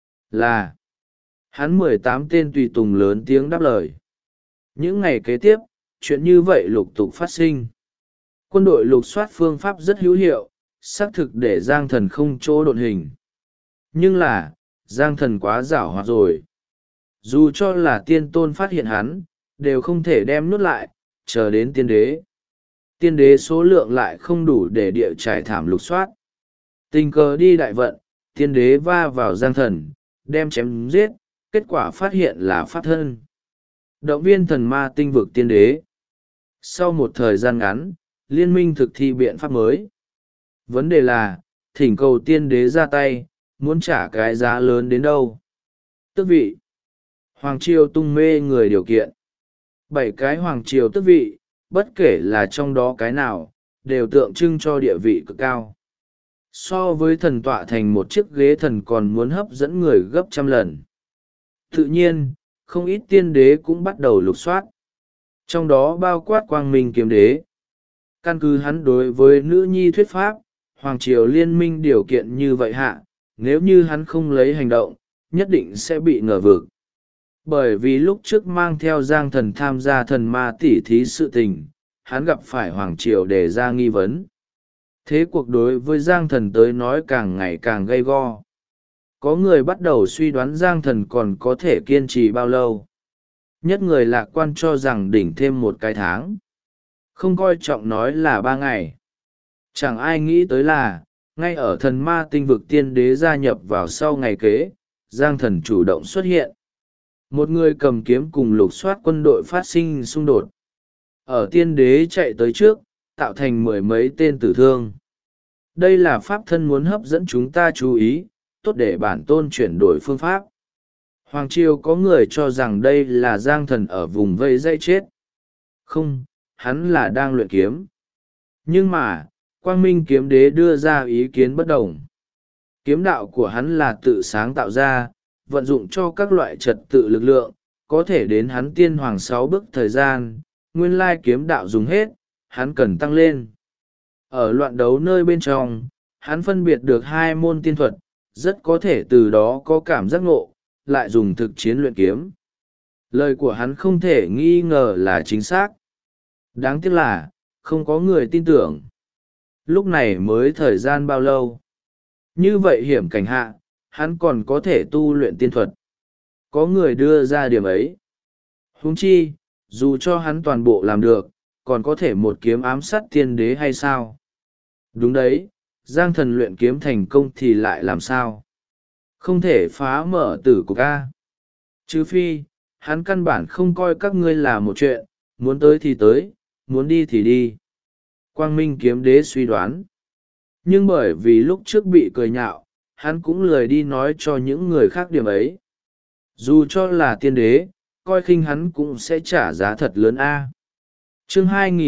là hắn 18 tên tùy tùng lớn tiếng đáp lời. Những ngày kế tiếp, chuyện như vậy lục tục phát sinh. Quân đội lục soát phương pháp rất hữu hiệu, xác thực để Giang Thần không chỗ độn hình. Nhưng là, Giang Thần quá giảo hoạt rồi. Dù cho là tiên tôn phát hiện hắn, đều không thể đem nuốt lại, chờ đến tiên đế. Tiên đế số lượng lại không đủ để địa trải thảm lục soát. Tình cờ đi đại vận, tiên đế va vào Giang Thần, đem chém giết, kết quả phát hiện là pháp thân. Động viên thần ma tinh vực tiên đế. Sau một thời gian ngắn, liên minh thực thi biện pháp mới. Vấn đề là, thỉnh cầu tiên đế ra tay, muốn trả cái giá lớn đến đâu. Tước vị. Hoàng triều tung mê người điều kiện. 7 cái hoàng triều tước vị, bất kể là trong đó cái nào, đều tượng trưng cho địa vị cực cao. So với thần tọa thành một chiếc ghế thần còn muốn hấp dẫn người gấp trăm lần. Tự nhiên, không ít tiên đế cũng bắt đầu lục soát. Trong đó bao quát Quang Minh Kiếm Đế. Căn cứ hắn đối với nữ nhi thuyết pháp, Hoàng triều liên minh điều kiện như vậy hạ, nếu như hắn không lấy hành động, nhất định sẽ bị ngờ vực. Bởi vì lúc trước mang theo Giang Thần tham gia thần ma tỉ thí sự tình, hắn gặp phải Hoàng triều đề ra nghi vấn. Thế cuộc đối với Giang Thần tới nói càng ngày càng gay go. Có người bắt đầu suy đoán Giang Thần còn có thể kiên trì bao lâu. Nhất người lạc quan cho rằng đỉnh thêm một cái tháng. Không coi trọng nói là 3 ngày. Chẳng ai nghĩ tới là, ngay ở thần ma tinh vực tiên đế gia nhập vào sau ngày kế, Giang Thần chủ động xuất hiện. Một người cầm kiếm cùng lục soát quân đội phát sinh xung đột. Ở tiên đế chạy tới trước, tạo thành 10 mấy tên tử thương. Đây là pháp thân muốn hấp dẫn chúng ta chú ý, tốt để bản tôn chuyển đổi phương pháp. Hoàng triều có người cho rằng đây là Giang Thần ở vùng vây dây chết. Không, hắn là đang luyện kiếm. Nhưng mà, Quang Minh Kiếm Đế đưa ra ý kiến bất đồng. Kiếm đạo của hắn là tự sáng tạo ra, vận dụng cho các loại trật tự lực lượng, có thể đến hắn tiên hoàng 6 bước thời gian, nguyên lai kiếm đạo dùng hết, hắn cần tăng lên. Ở loạn đấu nơi bên trong, hắn phân biệt được hai môn tiên thuật, rất có thể từ đó có cảm giác ngộ, lại dùng thực chiến luyện kiếm. Lời của hắn không thể nghi ngờ là chính xác. Đáng tiếc là, không có người tin tưởng. Lúc này mới thời gian bao lâu? Như vậy hiểm cảnh hạ, hắn còn có thể tu luyện tiên thuật. Có người đưa ra điểm ấy. Huống chi, dù cho hắn toàn bộ làm được, còn có thể một kiếm ám sát tiên đế hay sao? Đúng đấy, Giang Thần luyện kiếm thành công thì lại làm sao? Không thể phá mở tử cục A. Trừ phi, hắn căn bản không coi các ngươi là một chuyện, muốn tới thì tới, muốn đi thì đi. Quang Minh kiếm đế suy đoán. Nhưng bởi vì lúc trước bị cười nhạo, hắn cũng lười đi nói cho những người khác điểm ấy. Dù cho là tiên đế, coi khinh hắn cũng sẽ trả giá thật lớn A. Chương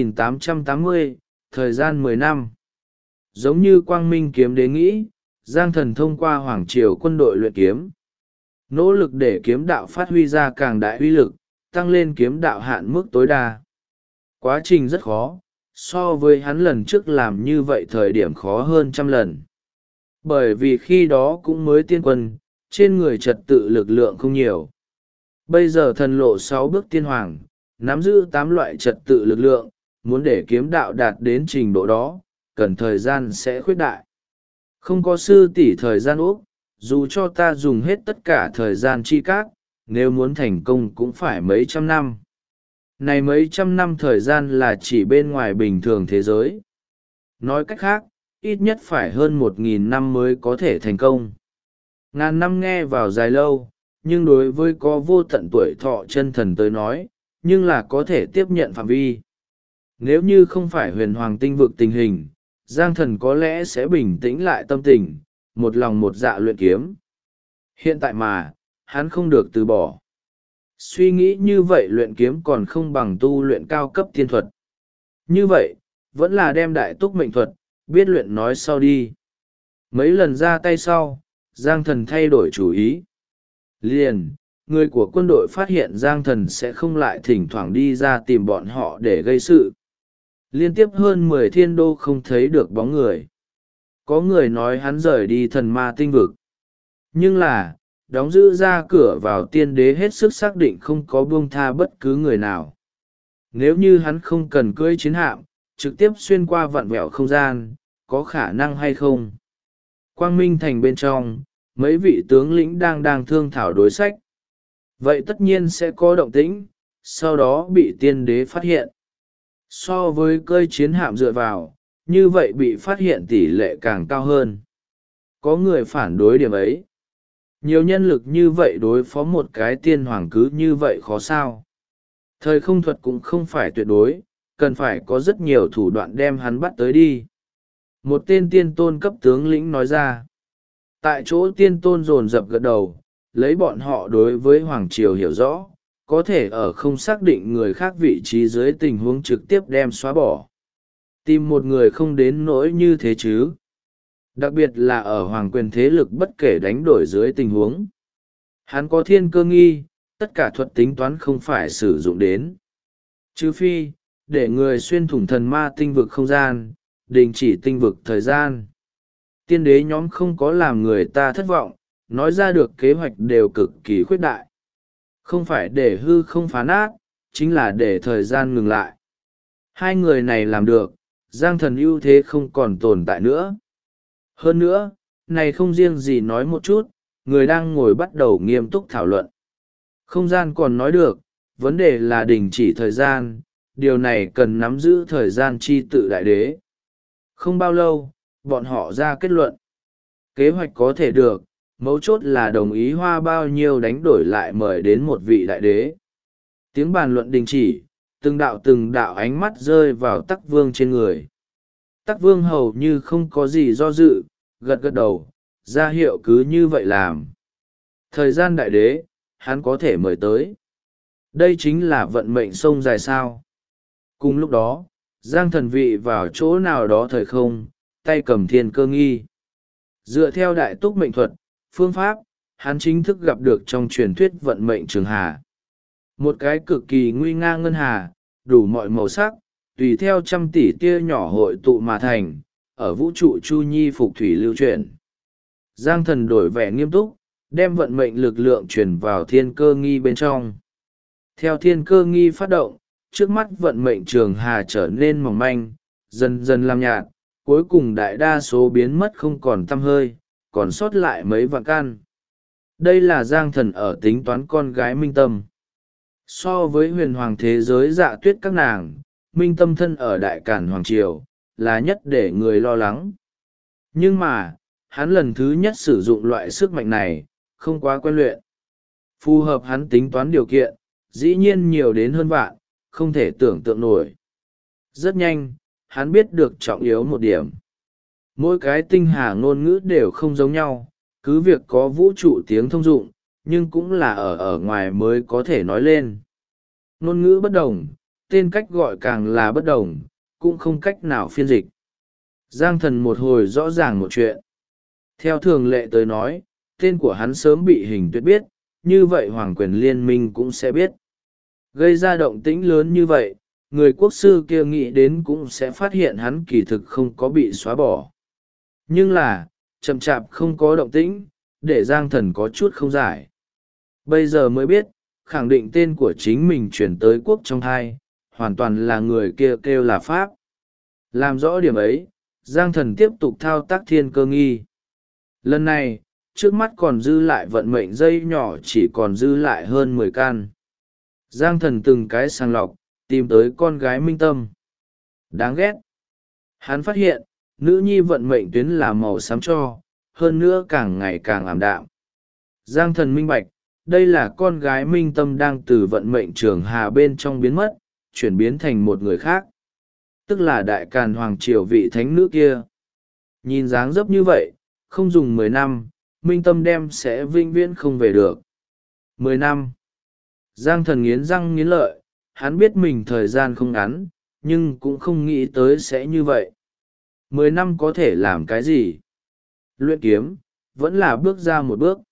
2880, thời gian 10 năm. Giống như Quang Minh kiếm đế nghĩ, Giang Thần thông qua Hoàng Triều quân đội luyện kiếm, nỗ lực để kiếm đạo phát huy ra càng đại uy lực, tăng lên kiếm đạo hạn mức tối đa. Quá trình rất khó, so với hắn lần trước làm như vậy thời điểm khó hơn trăm lần. Bởi vì khi đó cũng mới tiên quân, trên người trật tự lực lượng không nhiều. Bây giờ thần lộ 6 bước tiên hoàng, nắm giữ 8 loại trật tự lực lượng, muốn để kiếm đạo đạt đến trình độ đó, cần thời gian sẽ khuyết đại. Không có sư tỷ thời gian úc, dù cho ta dùng hết tất cả thời gian chi các, nếu muốn thành công cũng phải mấy trăm năm. Này mấy trăm năm thời gian là chỉ bên ngoài bình thường thế giới. Nói cách khác, ít nhất phải hơn 1.000 năm mới có thể thành công. Ngàn năm nghe vào dài lâu, nhưng đối với có vô tận tuổi thọ chân thần tới nói, nhưng là có thể tiếp nhận phạm vi. Nếu như không phải huyền hoàng tinh vực tình hình, Giang Thần có lẽ sẽ bình tĩnh lại tâm tình, một lòng một dạ luyện kiếm. Hiện tại mà, hắn không được từ bỏ. Suy nghĩ như vậy luyện kiếm còn không bằng tu luyện cao cấp tiên thuật. Như vậy, vẫn là đem đại túc mệnh thuật, biết luyện nói sau đi. Mấy lần ra tay sau, Giang Thần thay đổi chủ ý. Liền, người của quân đội phát hiện Giang Thần sẽ không lại thỉnh thoảng đi ra tìm bọn họ để gây sự. Liên tiếp hơn 10 thiên đô không thấy được bóng người. Có người nói hắn rời đi thần ma tinh vực. Nhưng là, đóng giữ ra cửa vào tiên đế hết sức xác định không có buông tha bất cứ người nào. Nếu như hắn không cần cưỡi chiến hạm, trực tiếp xuyên qua vặn vẹo không gian, có khả năng hay không? Quang Minh thành bên trong, mấy vị tướng lĩnh đang thương thảo đối sách. Vậy tất nhiên sẽ có động tĩnh, sau đó bị tiên đế phát hiện. So với cơi chiến hạm dựa vào, như vậy bị phát hiện tỷ lệ càng cao hơn. Có người phản đối điểm ấy. Nhiều nhân lực như vậy đối phó một cái tiên hoàng cứ như vậy khó sao. Thời không thuật cũng không phải tuyệt đối, cần phải có rất nhiều thủ đoạn đem hắn bắt tới đi. Một tên tiên tôn cấp tướng lĩnh nói ra. Tại chỗ tiên tôn dồn dập gật đầu, lấy bọn họ đối với Hoàng Triều hiểu rõ, có thể ở không xác định người khác vị trí dưới tình huống trực tiếp đem xóa bỏ. Tìm một người không đến nỗi như thế chứ. Đặc biệt là ở hoàng quyền thế lực bất kể đánh đổi dưới tình huống. Hắn có thiên cơ nghi, tất cả thuật tính toán không phải sử dụng đến. Trừ phi, để người xuyên thủng thần ma tinh vực không gian, đình chỉ tinh vực thời gian. Tiên đế nhóm không có làm người ta thất vọng, nói ra được kế hoạch đều cực kỳ khuyết đại. Không phải để hư không phá nát, chính là để thời gian ngừng lại. Hai người này làm được, Giang Thần ưu thế không còn tồn tại nữa. Hơn nữa, này không riêng gì nói một chút, người đang ngồi bắt đầu nghiêm túc thảo luận. Không gian còn nói được, vấn đề là đình chỉ thời gian, điều này cần nắm giữ thời gian chi tự đại đế. Không bao lâu, bọn họ ra kết luận. Kế hoạch có thể được, mấu chốt là đồng ý hoa bao nhiêu đánh đổi lại mời đến một vị đại đế. Tiếng bàn luận đình chỉ, từng đạo ánh mắt rơi vào Tắc Vương trên người. Tắc Vương hầu như không có gì do dự, gật gật đầu, ra hiệu cứ như vậy làm. Thời gian đại đế, hắn có thể mời tới. Đây chính là vận mệnh sông dài sao. Cùng lúc đó, Giang Thần vị vào chỗ nào đó thời không, tay cầm thiên cơ nghi. Dựa theo đại túc mệnh thuật, phương pháp, hắn chính thức gặp được trong truyền thuyết vận mệnh trường hà. Một cái cực kỳ nguy nga ngân hà, đủ mọi màu sắc, tùy theo trăm tỷ tia nhỏ hội tụ mà thành, ở vũ trụ chu nhi phục thủy lưu chuyển. Giang thần đổi vẻ nghiêm túc, đem vận mệnh lực lượng truyền vào thiên cơ nghi bên trong. Theo thiên cơ nghi phát động, trước mắt vận mệnh trường hà trở nên mỏng manh, dần dần làm nhạt, cuối cùng đại đa số biến mất không còn tăm hơi, còn sót lại mấy vạn căn. Đây là Giang thần ở tính toán con gái Minh Tâm. So với huyền hoàng thế giới Dạ Tuyết các nàng, Minh Tâm thân ở Đại Càn Hoàng Triều, là nhất để người lo lắng. Nhưng mà, hắn lần thứ nhất sử dụng loại sức mạnh này, không quá quen luyện. Phù hợp hắn tính toán điều kiện, dĩ nhiên nhiều đến hơn vạn, không thể tưởng tượng nổi. Rất nhanh, hắn biết được trọng yếu một điểm. Mỗi cái tinh hà ngôn ngữ đều không giống nhau, cứ việc có vũ trụ tiếng thông dụng, nhưng cũng là ở ngoài mới có thể nói lên. Ngôn ngữ bất đồng, tên cách gọi càng là bất đồng, cũng không cách nào phiên dịch. Giang thần một hồi rõ ràng một chuyện. Theo thường lệ tới nói, tên của hắn sớm bị hình tuyết biết, như vậy Hoàng quyền liên minh cũng sẽ biết. Gây ra động tĩnh lớn như vậy, người quốc sư kia nghĩ đến cũng sẽ phát hiện hắn kỳ thực không có bị xóa bỏ. Nhưng là, chậm chạp không có động tĩnh, để Giang thần có chút không giải. Bây giờ mới biết, khẳng định tên của chính mình chuyển tới quốc trong thai, hoàn toàn là người kia kêu là Pháp. Làm rõ điểm ấy, Giang thần tiếp tục thao tác thiên cơ nghi. Lần này, trước mắt còn dư lại vận mệnh dây nhỏ chỉ còn dư lại hơn 10 căn. Giang thần từng cái sàng lọc, tìm tới con gái Minh Tâm. Đáng ghét. Hắn phát hiện, nữ nhi vận mệnh tuyến là màu xám cho, hơn nữa càng ngày càng ảm đạm. Giang thần minh bạch, đây là con gái Minh Tâm đang từ vận mệnh trường hà bên trong biến mất, chuyển biến thành một người khác. Tức là Đại Càn Hoàng Triều vị thánh nữ kia. Nhìn dáng dấp như vậy, không dùng 10 năm, Minh Tâm đem sẽ vĩnh viễn không về được. 10 năm. Giang thần nghiến răng nghiến lợi, hắn biết mình thời gian không ngắn, nhưng cũng không nghĩ tới sẽ như vậy. 10 năm có thể làm cái gì? Luyện kiếm, vẫn là bước ra một bước.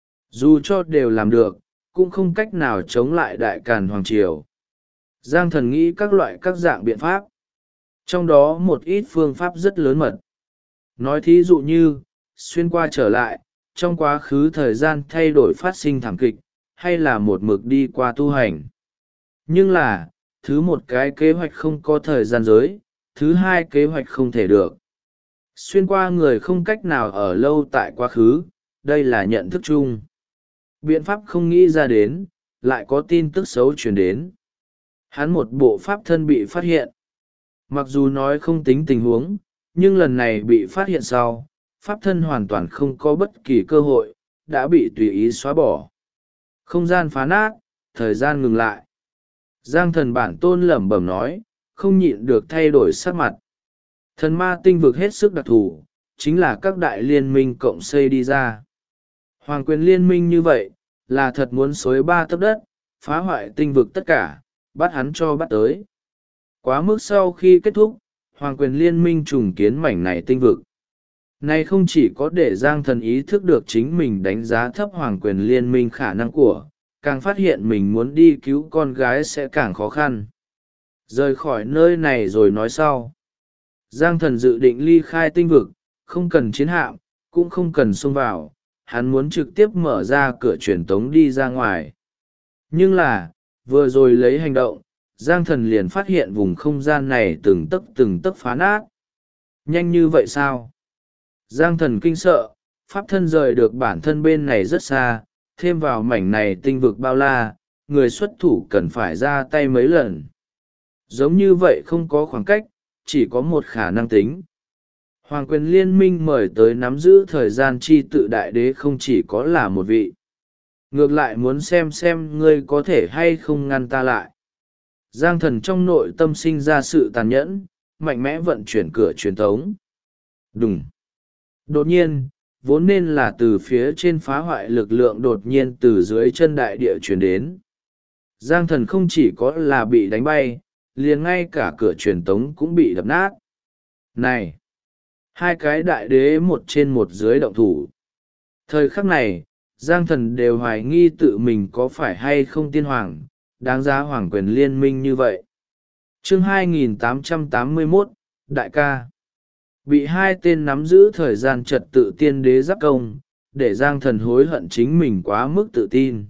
Dù cho đều làm được, cũng không cách nào chống lại Đại Càn Hoàng Triều. Giang thần nghĩ các dạng biện pháp. Trong đó một ít phương pháp rất lớn mật. Nói thí dụ như, xuyên qua trở lại, trong quá khứ thời gian thay đổi phát sinh thảm kịch, hay là một mực đi qua tu hành. Nhưng là, thứ một cái kế hoạch không có thời gian giới, thứ hai kế hoạch không thể được. Xuyên qua người không cách nào ở lâu tại quá khứ, đây là nhận thức chung. Biện pháp không nghĩ ra đến, lại có tin tức xấu truyền đến. Hắn một bộ pháp thân bị phát hiện. Mặc dù nói không tính tình huống, nhưng lần này bị phát hiện sau, pháp thân hoàn toàn không có bất kỳ cơ hội, đã bị tùy ý xóa bỏ. Không gian phá nát, thời gian ngừng lại. Giang thần bản tôn lẩm bẩm nói, không nhịn được thay đổi sắc mặt. Thần ma tinh vực hết sức đặc thù, chính là các đại liên minh cộng xây đi ra. Hoàng quyền liên minh như vậy, là thật muốn xối 3 tấc đất, phá hoại tinh vực tất cả, bắt hắn cho bắt tới. Quá mức sau khi kết thúc, Hoàng quyền liên minh trùng kiến mảnh này tinh vực. Này không chỉ có để Giang thần ý thức được chính mình đánh giá thấp Hoàng quyền liên minh khả năng của, càng phát hiện mình muốn đi cứu con gái sẽ càng khó khăn. Rời khỏi nơi này rồi nói sau. Giang thần dự định ly khai tinh vực, không cần chiến hạm, cũng không cần xông vào, hắn muốn trực tiếp mở ra cửa truyền tống đi ra ngoài. Nhưng là, vừa rồi lấy hành động, Giang thần liền phát hiện vùng không gian này từng tấc phá nát. Nhanh như vậy sao? Giang thần kinh sợ, pháp thân rời được bản thân bên này rất xa, thêm vào mảnh này tinh vực bao la, người xuất thủ cần phải ra tay mấy lần. Giống như vậy không có khoảng cách, chỉ có một khả năng tính. Hoàng quyền liên minh mời tới nắm giữ thời gian chi tự đại đế không chỉ có là một vị. Ngược lại muốn xem ngươi có thể hay không ngăn ta lại. Giang thần trong nội tâm sinh ra sự tàn nhẫn, mạnh mẽ vận chuyển cửa truyền thống. Đùng. Đột nhiên, vốn nên là từ phía trên phá hoại lực lượng đột nhiên từ dưới chân đại địa truyền đến. Giang thần không chỉ có là bị đánh bay, liền ngay cả cửa truyền tống cũng bị đập nát. Này! Hai cái đại đế một trên một dưới động thủ. Thời khắc này, Giang thần đều hoài nghi tự mình có phải hay không tiên hoàng, đáng giá hoàng quyền liên minh như vậy. Chương 2881, Đại ca. bị hai tên nắm giữ thời gian trật tự tiên đế giáp công, để Giang Thần hối hận chính mình quá mức tự tin.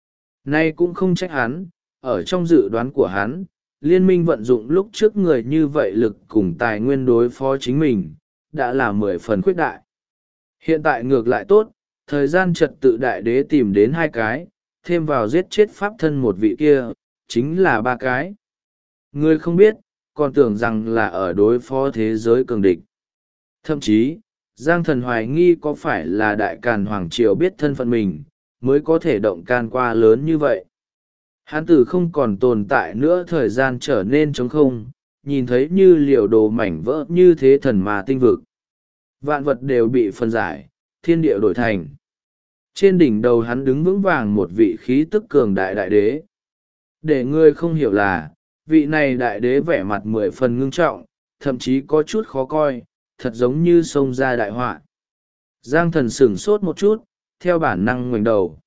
Nay cũng không trách hắn, ở trong dự đoán của hắn, liên minh vận dụng lúc trước người như vậy lực cùng tài nguyên đối phó chính mình, đã là 10 phần khuyết đại. Hiện tại ngược lại tốt, thời gian trật tự đại đế tìm đến 2 cái, thêm vào giết chết pháp thân một vị kia, chính là 3 cái. Người không biết, còn tưởng rằng là ở đối phó thế giới cường địch. Thậm chí, Giang Thần hoài nghi có phải là Đại Càn Hoàng Triều biết thân phận mình, mới có thể động can qua lớn như vậy. Hán tử không còn tồn tại nữa, thời gian trở nên trống không, nhìn thấy như liều đồ mảnh vỡ như thế thần mà tinh vực. Vạn vật đều bị phân giải, thiên địa đổi thành. Trên đỉnh đầu hắn đứng vững vàng một vị khí tức cường đại đại đế. Để ngươi không hiểu là, vị này đại đế vẻ mặt 10 phần ngưng trọng, thậm chí có chút khó coi, thật giống như xông ra đại họa. Giang Thần sửng sốt một chút, theo bản năng ngoảnh đầu.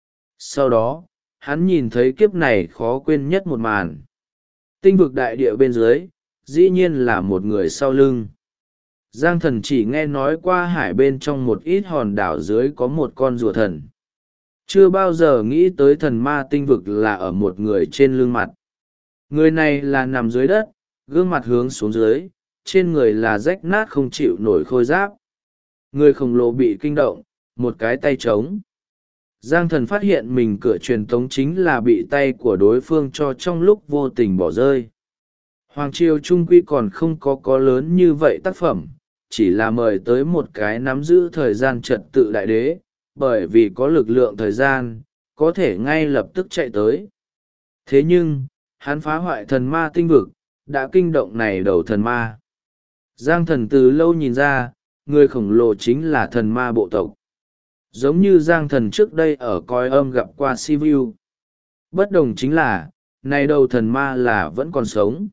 Sau đó, hắn nhìn thấy kiếp này khó quên nhất một màn. Tinh vực đại địa bên dưới, dĩ nhiên là một người sau lưng. Giang Thần chỉ nghe nói qua hải bên trong một ít hòn đảo dưới có một con rùa thần. Chưa bao giờ nghĩ tới thần ma tinh vực là ở một người trên lưng mặt. Người này là nằm dưới đất, gương mặt hướng xuống dưới, trên người là rách nát không chịu nổi khôi giáp. Người khổng lồ bị kinh động, một cái tay trống. Giang Thần phát hiện mình cửa truyền tống chính là bị tay của đối phương cho trong lúc vô tình bỏ rơi. Hoàng Triều Trung Quy còn không có lớn như vậy tác phẩm, chỉ là mời tới một cái nắm giữ thời gian trật tự đại đế, bởi vì có lực lượng thời gian, có thể ngay lập tức chạy tới. Thế nhưng, hắn phá hoại thần ma tinh vực, đã kinh động này đầu thần ma. Giang Thần từ lâu nhìn ra, người khổng lồ chính là thần ma bộ tộc. Giống như Giang Thần trước đây ở coi âm gặp qua Sivu. Bất đồng chính là, này đầu thần ma là vẫn còn sống.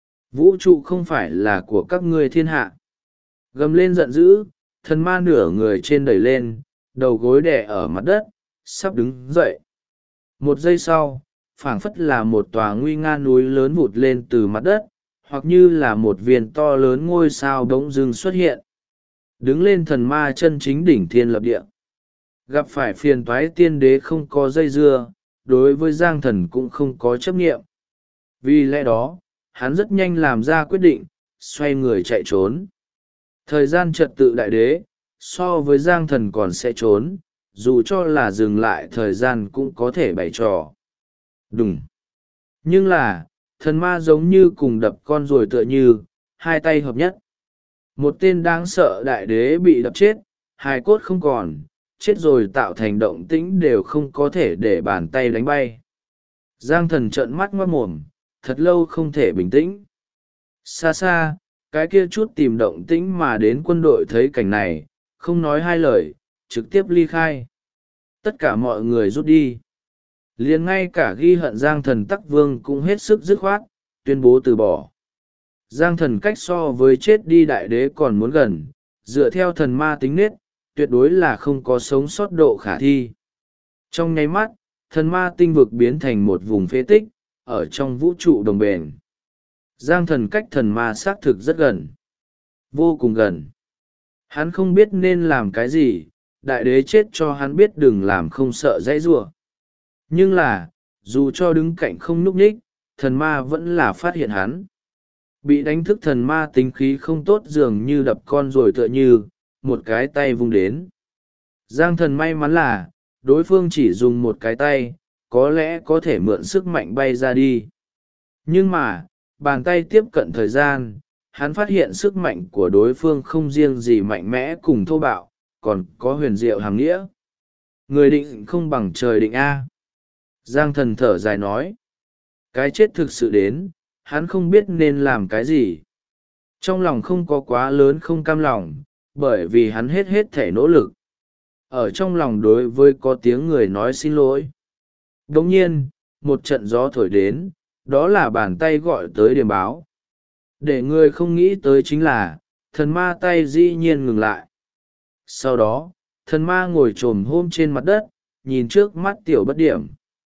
Vũ trụ không phải là của các ngươi thiên hạ. Gầm lên giận dữ, thần ma nửa người trên đẩy lên, đầu gối đè ở mặt đất, sắp đứng dậy. Một giây sau, phảng phất là một tòa nguy nga núi lớn vụt lên từ mặt đất, hoặc như là một viên to lớn ngôi sao bỗng dưng xuất hiện. Đứng lên thần ma chân chính đỉnh thiên lập địa. Gặp phải phiền toái tiên đế không có dây dưa, đối với Giang Thần cũng không có chấp nghiệm. Vì lẽ đó, hắn rất nhanh làm ra quyết định, xoay người chạy trốn. Thời gian trật tự đại đế, so với Giang Thần còn sẽ trốn, dù cho là dừng lại thời gian cũng có thể bày trò. Đúng. Nhưng là, thần ma giống như cùng đập con ruồi tựa như, hai tay hợp nhất. Một tên đáng sợ đại đế bị đập chết, hài cốt không còn, chết rồi tạo thành động tĩnh đều không có thể để bàn tay đánh bay. Giang Thần trợn mắt ngoác mồm, thật lâu không thể bình tĩnh. Xa xa, cái kia chút tìm động tĩnh mà đến quân đội thấy cảnh này, không nói hai lời, trực tiếp ly khai. Tất cả mọi người rút đi. Liền ngay cả ghi hận Giang Thần Tắc Vương cũng hết sức dứt khoát, tuyên bố từ bỏ. Giang Thần cách so với chết đi đại đế còn muốn gần, dựa theo thần ma tính nết, tuyệt đối là không có sống sót độ khả thi. Trong nháy mắt, thần ma tinh vực biến thành một vùng phế tích, ở trong vũ trụ đồng bền. Giang Thần cách thần ma xác thực rất gần. Vô cùng gần. Hắn không biết nên làm cái gì, đại đế chết cho hắn biết đừng làm không sợ dãy rủa. Nhưng là, dù cho đứng cạnh không núp ních, thần ma vẫn là phát hiện hắn. Bị đánh thức thần ma tính khí không tốt dường như đập con rồi tựa như, một cái tay vung đến. Giang Thần may mắn là, đối phương chỉ dùng một cái tay, có lẽ có thể mượn sức mạnh bay ra đi. Nhưng mà, bàn tay tiếp cận thời gian, hắn phát hiện sức mạnh của đối phương không riêng gì mạnh mẽ cùng thô bạo, còn có huyền diệu hàm nghĩa. Người định không bằng trời định A. Giang Thần thở dài nói. Cái chết thực sự đến, hắn không biết nên làm cái gì. Trong lòng không có quá lớn không cam lòng, bởi vì hắn hết thể nỗ lực. Ở trong lòng đối với có tiếng người nói xin lỗi. Đồng nhiên, một trận gió thổi đến, đó là bàn tay gọi tới điểm báo. Để người không nghĩ tới chính là, thần ma tay dĩ nhiên ngừng lại. Sau đó, thần ma ngồi trồm hôm trên mặt đất, nhìn trước mắt tiểu bất điểm.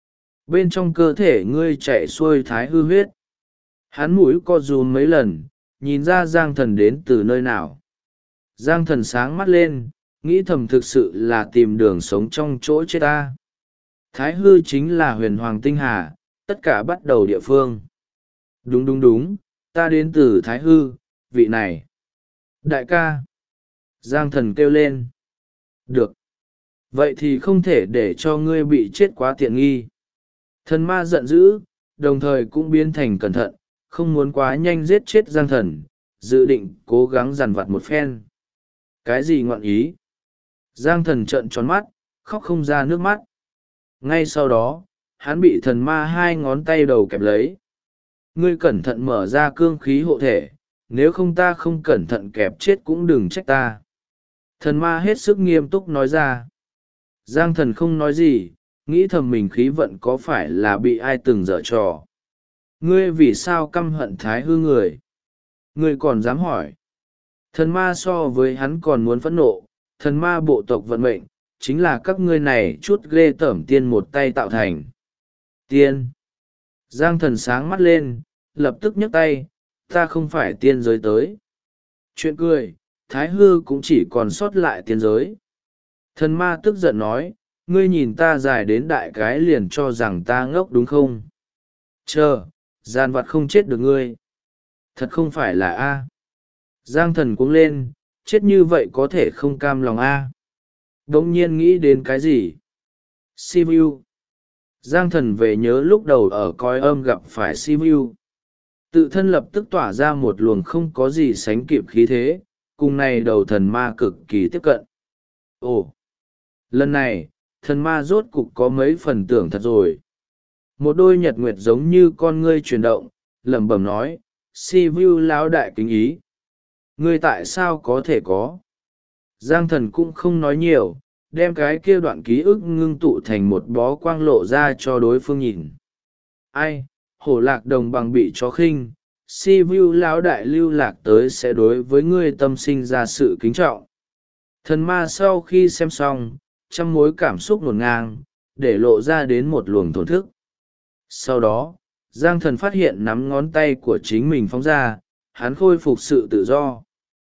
Bên trong cơ thể ngươi chạy xuôi thái hư huyết. Hắn mũi co rúm mấy lần, nhìn ra Giang Thần đến từ nơi nào. Giang thần sáng mắt lên, nghĩ thầm thực sự là tìm đường sống trong chỗ chết ta. Thái hư chính là huyền hoàng tinh hà, tất cả bắt đầu địa phương. Đúng đúng đúng, ta đến từ Thái hư, vị này. Đại ca. Giang thần kêu lên. Được. Vậy thì không thể để cho ngươi bị chết quá tiện nghi. Thần ma giận dữ, đồng thời cũng biến thành cẩn thận, không muốn quá nhanh giết chết Giang thần, dự định cố gắng dằn vặt một phen. Cái gì ngọn ý? Giang thần trợn tròn mắt, khóc không ra nước mắt. Ngay sau đó, hắn bị thần ma hai ngón tay đầu kẹp lấy. Ngươi cẩn thận mở ra cương khí hộ thể, nếu không ta không cẩn thận kẹp chết cũng đừng trách ta. Thần ma hết sức nghiêm túc nói ra. Giang thần không nói gì, nghĩ thầm mình khí vận có phải là bị ai từng dở trò. Ngươi vì sao căm hận Thái hư người? Ngươi còn dám hỏi? Thần ma so với hắn còn muốn phẫn nộ, thần ma bộ tộc vận mệnh, chính là các ngươi này chút ghê tởm tiên một tay tạo thành. Tiên. Giang thần sáng mắt lên, lập tức nhấc tay, ta không phải tiên giới tới. Chuyện cười, Thái hư cũng chỉ còn sót lại tiên giới. Thần ma tức giận nói, ngươi nhìn ta dài đến đại cái liền cho rằng ta ngốc đúng không? Chờ, gian vặt không chết được ngươi. Thật không phải là A. Giang thần cuống lên, chết như vậy có thể không cam lòng A. Đống nhiên nghĩ đến cái gì? Sivu. Giang thần về nhớ lúc đầu ở coi âm gặp phải Sivu. Tự thân lập tức tỏa ra một luồng không có gì sánh kịp khí thế, cùng này đầu thần ma cực kỳ tiếp cận. Ồ! Lần này, thần ma rốt cục có mấy phần tưởng thật rồi. Một đôi nhật nguyệt giống như con ngươi chuyển động, lẩm bẩm nói, Sivu lão đại kính ý. Ngươi tại sao có thể có? Giang thần cũng không nói nhiều, đem cái kia đoạn ký ức ngưng tụ thành một bó quang lộ ra cho đối phương nhìn. Ai, hổ lạc đồng bằng bị chó khinh, Sivu lão đại lưu lạc tới sẽ đối với ngươi tâm sinh ra sự kính trọng. Thần ma sau khi xem xong, trăm mối cảm xúc ngổn ngang, để lộ ra đến một luồng thổn thức. Sau đó, Giang thần phát hiện nắm ngón tay của chính mình phóng ra, hắn khôi phục sự tự do.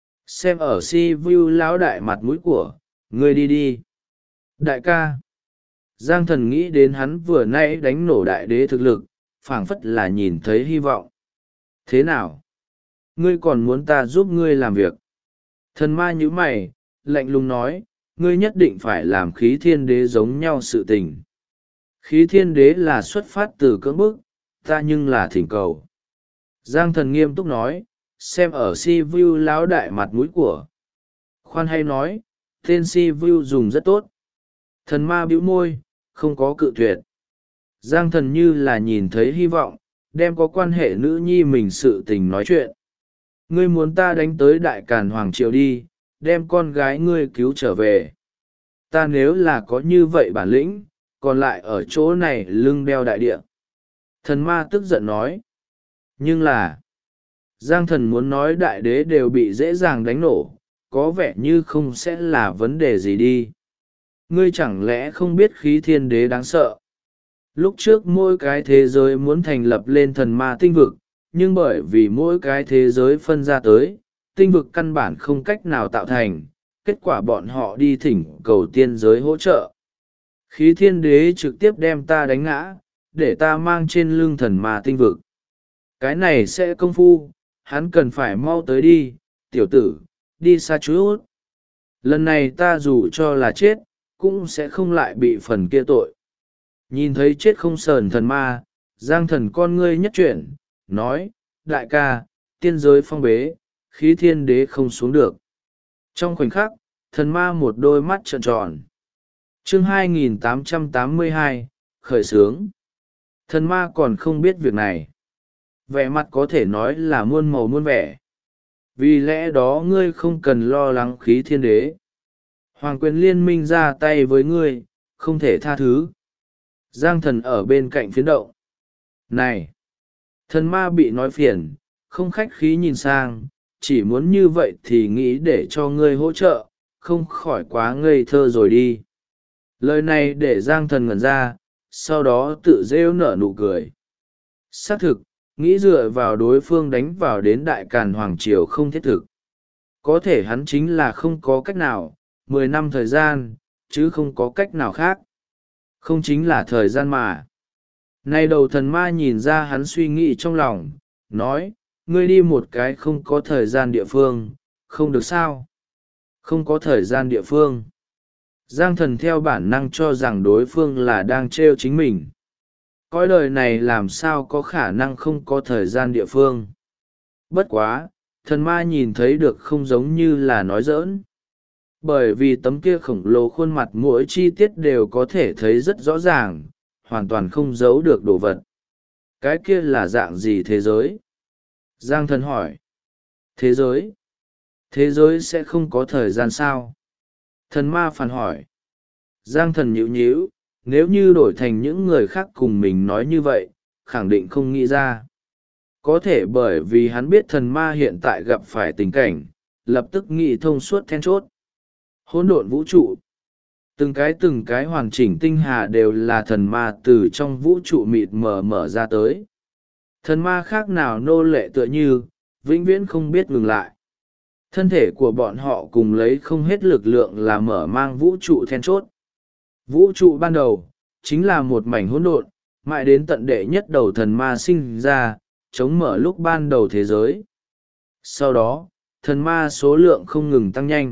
Xem ở Sivu lão đại mặt mũi của, ngươi đi đi. Đại ca. Giang thần nghĩ đến hắn vừa nãy đánh nổ đại đế thực lực, phảng phất là nhìn thấy hy vọng. Thế nào? Ngươi còn muốn ta giúp ngươi làm việc? Thần ma nhíu mày, lạnh lùng nói, ngươi nhất định phải làm khí thiên đế giống nhau sự tình. Khí thiên đế là xuất phát từ cưỡng bức, ta nhưng là thỉnh cầu. Giang thần nghiêm túc nói, xem ở Sivu lão đại mặt mũi của. Khoan hay nói, tên Sivu dùng rất tốt. Thần ma bĩu môi, không có cự tuyệt. Giang thần như là nhìn thấy hy vọng, đem có quan hệ nữ nhi mình sự tình nói chuyện. Ngươi muốn ta đánh tới đại càn hoàng triều đi, đem con gái ngươi cứu trở về. Ta nếu là có như vậy bản lĩnh, còn lại ở chỗ này lưng đeo đại địa. Thần ma tức giận nói. Nhưng là, Giang thần muốn nói đại đế đều bị dễ dàng đánh nổ, có vẻ như không sẽ là vấn đề gì đi. Ngươi chẳng lẽ không biết khí thiên đế đáng sợ? Lúc trước mỗi cái thế giới muốn thành lập lên thần ma tinh vực, nhưng bởi vì mỗi cái thế giới phân ra tới, tinh vực căn bản không cách nào tạo thành, kết quả bọn họ đi thỉnh cầu tiên giới hỗ trợ. Khí thiên đế trực tiếp đem ta đánh ngã, để ta mang trên lưng thần ma tinh vực. Cái này sẽ công phu, hắn cần phải mau tới đi, tiểu tử, đi xa chút. Lần này ta dù cho là chết, cũng sẽ không lại bị phần kia tội. Nhìn thấy chết không sờn thần ma, Giang thần con ngươi nhất chuyển, nói, đại ca, tiên giới phong bế, khí thiên đế không xuống được. Trong khoảnh khắc, thần ma một đôi mắt trợn tròn. Chương 2882, khởi xướng. Thần ma còn không biết việc này. Vẻ mặt có thể nói là muôn màu muôn vẻ. Vì lẽ đó ngươi không cần lo lắng khí thiên đế. Hoàng quyền liên minh ra tay với ngươi, không thể tha thứ. Giang thần ở bên cạnh phiến động. Này! Thần ma bị nói phiền, không khách khí nhìn sang, chỉ muốn như vậy thì nghĩ để cho ngươi hỗ trợ, không khỏi quá ngây thơ rồi đi. Lời này để Giang thần ngẩn ra, sau đó tự rêu nở nụ cười. Xác thực, nghĩ dựa vào đối phương đánh vào đến đại càn hoàng triều không thiết thực. có thể hắn chính là không có cách nào, 10 năm thời gian, chứ không có cách nào khác. Không chính là thời gian mà. Nay đầu thần ma nhìn ra hắn suy nghĩ trong lòng, nói, ngươi đi một cái không có thời gian địa phương, không được sao? Không có thời gian địa phương. Giang thần theo bản năng cho rằng đối phương là đang trêu chính mình. Cõi đời này làm sao có khả năng không có thời gian địa phương. Bất quá, thần ma nhìn thấy được không giống như là nói giỡn. Bởi vì tấm kia khổng lồ khuôn mặt mỗi chi tiết đều có thể thấy rất rõ ràng, hoàn toàn không giấu được đồ vật. Cái kia là dạng gì thế giới? Giang thần hỏi. Thế giới? Thế giới sẽ không có thời gian sao? Thần ma phản hỏi. Giang thần nhíu nhíu, nếu như đổi thành những người khác cùng mình nói như vậy, khẳng định không nghĩ ra. Có thể bởi vì hắn biết thần ma hiện tại gặp phải tình cảnh, lập tức nghĩ thông suốt then chốt. Hỗn độn vũ trụ. Từng cái hoàn chỉnh tinh hà đều là thần ma từ trong vũ trụ mịt mờ mở ra tới. Thần ma khác nào nô lệ tựa như, vĩnh viễn không biết ngừng lại. Thân thể của bọn họ cùng lấy không hết lực lượng là mở mang vũ trụ then chốt. Vũ trụ ban đầu, chính là một mảnh hỗn độn, mãi đến tận đệ nhất đầu thần ma sinh ra, chống mở lúc ban đầu thế giới. Sau đó, thần ma số lượng không ngừng tăng nhanh.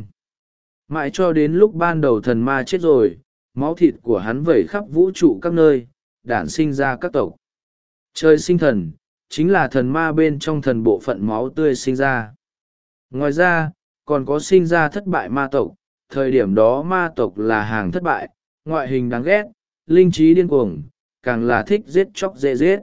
Mãi cho đến lúc ban đầu thần ma chết rồi, máu thịt của hắn vẩy khắp vũ trụ các nơi, đản sinh ra các tộc. Trời sinh thần, chính là thần ma bên trong thần bộ phận máu tươi sinh ra. Ngoài ra, còn có sinh ra thất bại ma tộc, thời điểm đó ma tộc là hàng thất bại, ngoại hình đáng ghét, linh trí điên cuồng, càng là thích giết chóc dễ giết.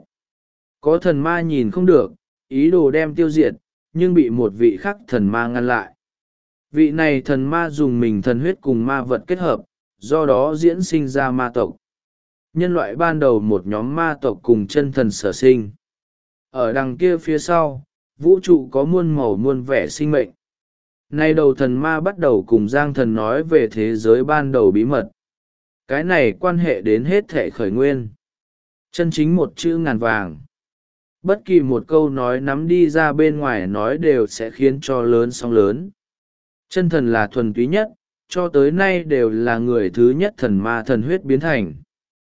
Có thần ma nhìn không được, ý đồ đem tiêu diệt, nhưng bị một vị khác thần ma ngăn lại. Vị này thần ma dùng mình thần huyết cùng ma vật kết hợp, do đó diễn sinh ra ma tộc. Nhân loại ban đầu một nhóm ma tộc cùng chân thần sở sinh. Ở đằng kia phía sau, vũ trụ có muôn màu muôn vẻ sinh mệnh. Nay đầu thần ma bắt đầu cùng Giang thần nói về thế giới ban đầu bí mật. Cái này quan hệ đến hết thể khởi nguyên. Chân chính một chữ ngàn vàng. Bất kỳ một câu nói nắm đi ra bên ngoài nói đều sẽ khiến cho lớn sóng lớn. Chân thần là thuần túy nhất, cho tới nay đều là người thứ nhất thần ma thần huyết biến thành.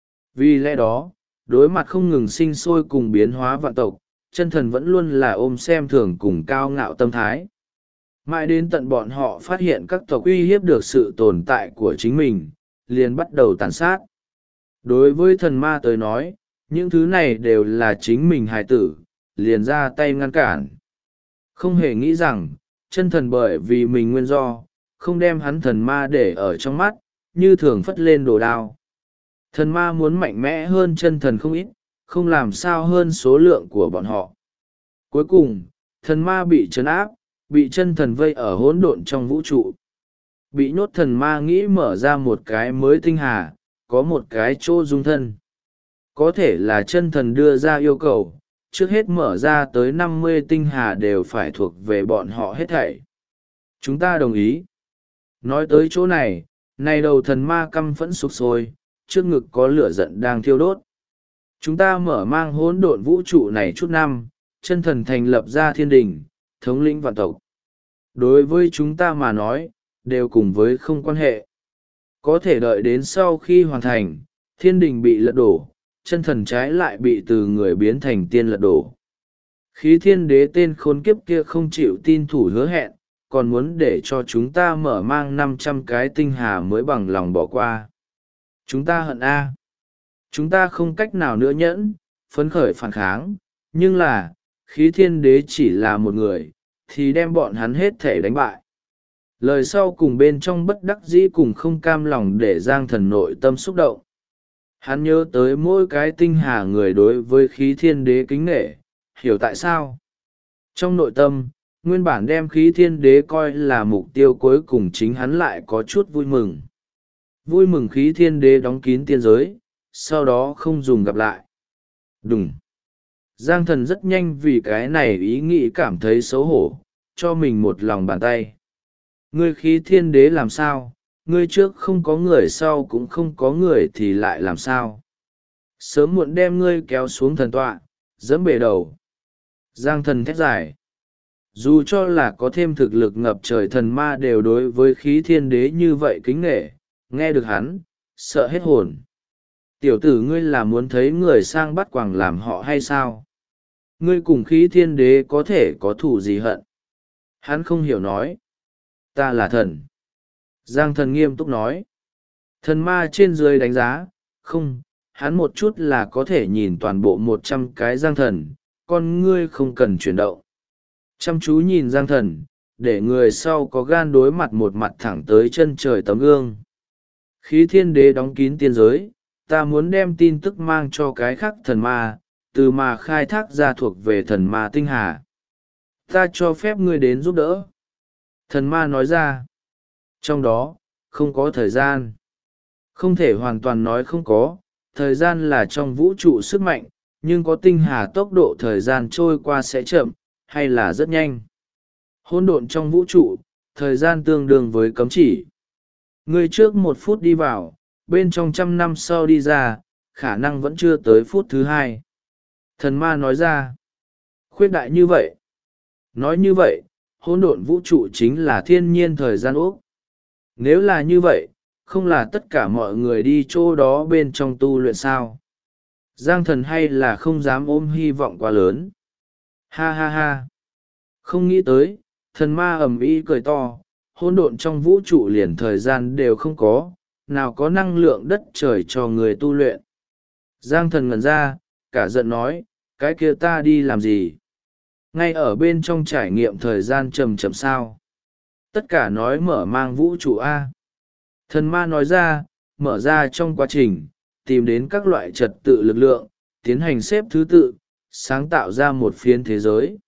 Vì lẽ đó, đối mặt không ngừng sinh sôi cùng biến hóa vạn tộc, chân thần vẫn luôn là ôm xem thường cùng cao ngạo tâm thái. Mãi đến tận bọn họ phát hiện các tộc uy hiếp được sự tồn tại của chính mình, liền bắt đầu tàn sát. Đối với thần ma tới nói, những thứ này đều là chính mình hài tử, liền ra tay ngăn cản. Không hề nghĩ rằng, chân thần bởi vì mình nguyên do, không đem hắn thần ma để ở trong mắt, như thường phất lên đồ đao. Thần ma muốn mạnh mẽ hơn chân thần không ít, không làm sao hơn số lượng của bọn họ. Cuối cùng, thần ma bị trấn áp, bị chân thần vây ở hỗn độn trong vũ trụ. Bị nhốt thần ma nghĩ mở ra một cái mới tinh hà, có một cái chỗ dung thân. Có thể là chân thần đưa ra yêu cầu, trước hết mở ra tới 50 tinh hà đều phải thuộc về bọn họ hết thảy. Chúng ta đồng ý. Nói tới chỗ này, này đầu thần ma căm phẫn sục sôi, trước ngực có lửa giận đang thiêu đốt. Chúng ta mở mang hỗn độn vũ trụ này chút năm, chân thần thành lập ra thiên đình, thống lĩnh vạn tộc. Đối với chúng ta mà nói, đều cùng với không quan hệ. Có thể đợi đến sau khi hoàn thành, thiên đình bị lật đổ, chân thần trái lại bị từ người biến thành tiên lật đổ. Khí thiên đế tên khốn kiếp kia không chịu tin thủ hứa hẹn, còn muốn để cho chúng ta mở mang 500 cái tinh hà mới bằng lòng bỏ qua. Chúng ta hận A. Chúng ta không cách nào nữa nhẫn, phấn khởi phản kháng, nhưng là, khí thiên đế chỉ là một người, thì đem bọn hắn hết thể đánh bại. Lời sau cùng bên trong bất đắc dĩ cùng không cam lòng để Giang thần nội tâm xúc động. Hắn nhớ tới mỗi cái tinh hà người đối với khí thiên đế kính nể, hiểu tại sao. Trong nội tâm, nguyên bản đem khí thiên đế coi là mục tiêu cuối cùng chính hắn lại có chút vui mừng. Vui mừng khí thiên đế đóng kín tiên giới, sau đó không dùng gặp lại. Đúng. Giang thần rất nhanh vì cái này ý nghĩ cảm thấy xấu hổ, cho mình một lòng bàn tay. Ngươi khí thiên đế làm sao, ngươi trước không có người sau cũng không có người thì lại làm sao. Sớm muộn đem ngươi kéo xuống thần tọa, dẫm bể đầu. Giang thần thét dài. Dù cho là có thêm thực lực ngập trời thần ma đều đối với khí thiên đế như vậy kính nể, nghe được hắn, sợ hết hồn. Tiểu tử ngươi là muốn thấy người sang bắt quàng làm họ hay sao? Ngươi cùng khí thiên đế có thể có thù gì hận? Hắn không hiểu nói. Ta là thần. Giang thần nghiêm túc nói. Thần ma trên dưới đánh giá, không, hắn một chút là có thể nhìn toàn bộ 100 cái giang thần, con ngươi không cần chuyển động. Chăm chú nhìn giang thần, để người sau có gan đối mặt một mặt thẳng tới chân trời tấm gương. Khí thiên đế đóng kín tiên giới, ta muốn đem tin tức mang cho cái khác thần ma, từ mà khai thác ra thuộc về thần ma tinh hà. Ta cho phép ngươi đến giúp đỡ. Thần ma nói ra. Trong đó, không có thời gian. Không thể hoàn toàn nói không có, thời gian là trong vũ trụ sức mạnh, nhưng có tinh hà tốc độ thời gian trôi qua sẽ chậm, hay là rất nhanh. Hỗn độn trong vũ trụ, thời gian tương đương với cấm chỉ. Ngươi trước 1 phút đi vào, bên trong 100 năm sau đi ra, khả năng vẫn chưa tới phút thứ 2. Thần ma nói ra. Khuyết đại như vậy. Nói như vậy, hỗn độn vũ trụ chính là thiên nhiên thời gian ốc. Nếu là như vậy, không là tất cả mọi người đi chỗ đó bên trong tu luyện sao? Giang thần hay là không dám ôm hy vọng quá lớn? Ha ha ha! Không nghĩ tới, thần ma ầm ĩ cười to, hỗn độn trong vũ trụ liền thời gian đều không có, nào có năng lượng đất trời cho người tu luyện. Giang thần ngẩn ra, cả giận nói, cái kia ta đi làm gì? Ngay ở bên trong trải nghiệm thời gian chậm chậm sao? Tất cả nói mở mang vũ trụ A. Thần ma nói ra, mở ra trong quá trình, tìm đến các loại trật tự lực lượng, tiến hành xếp thứ tự, sáng tạo ra một phiến thế giới.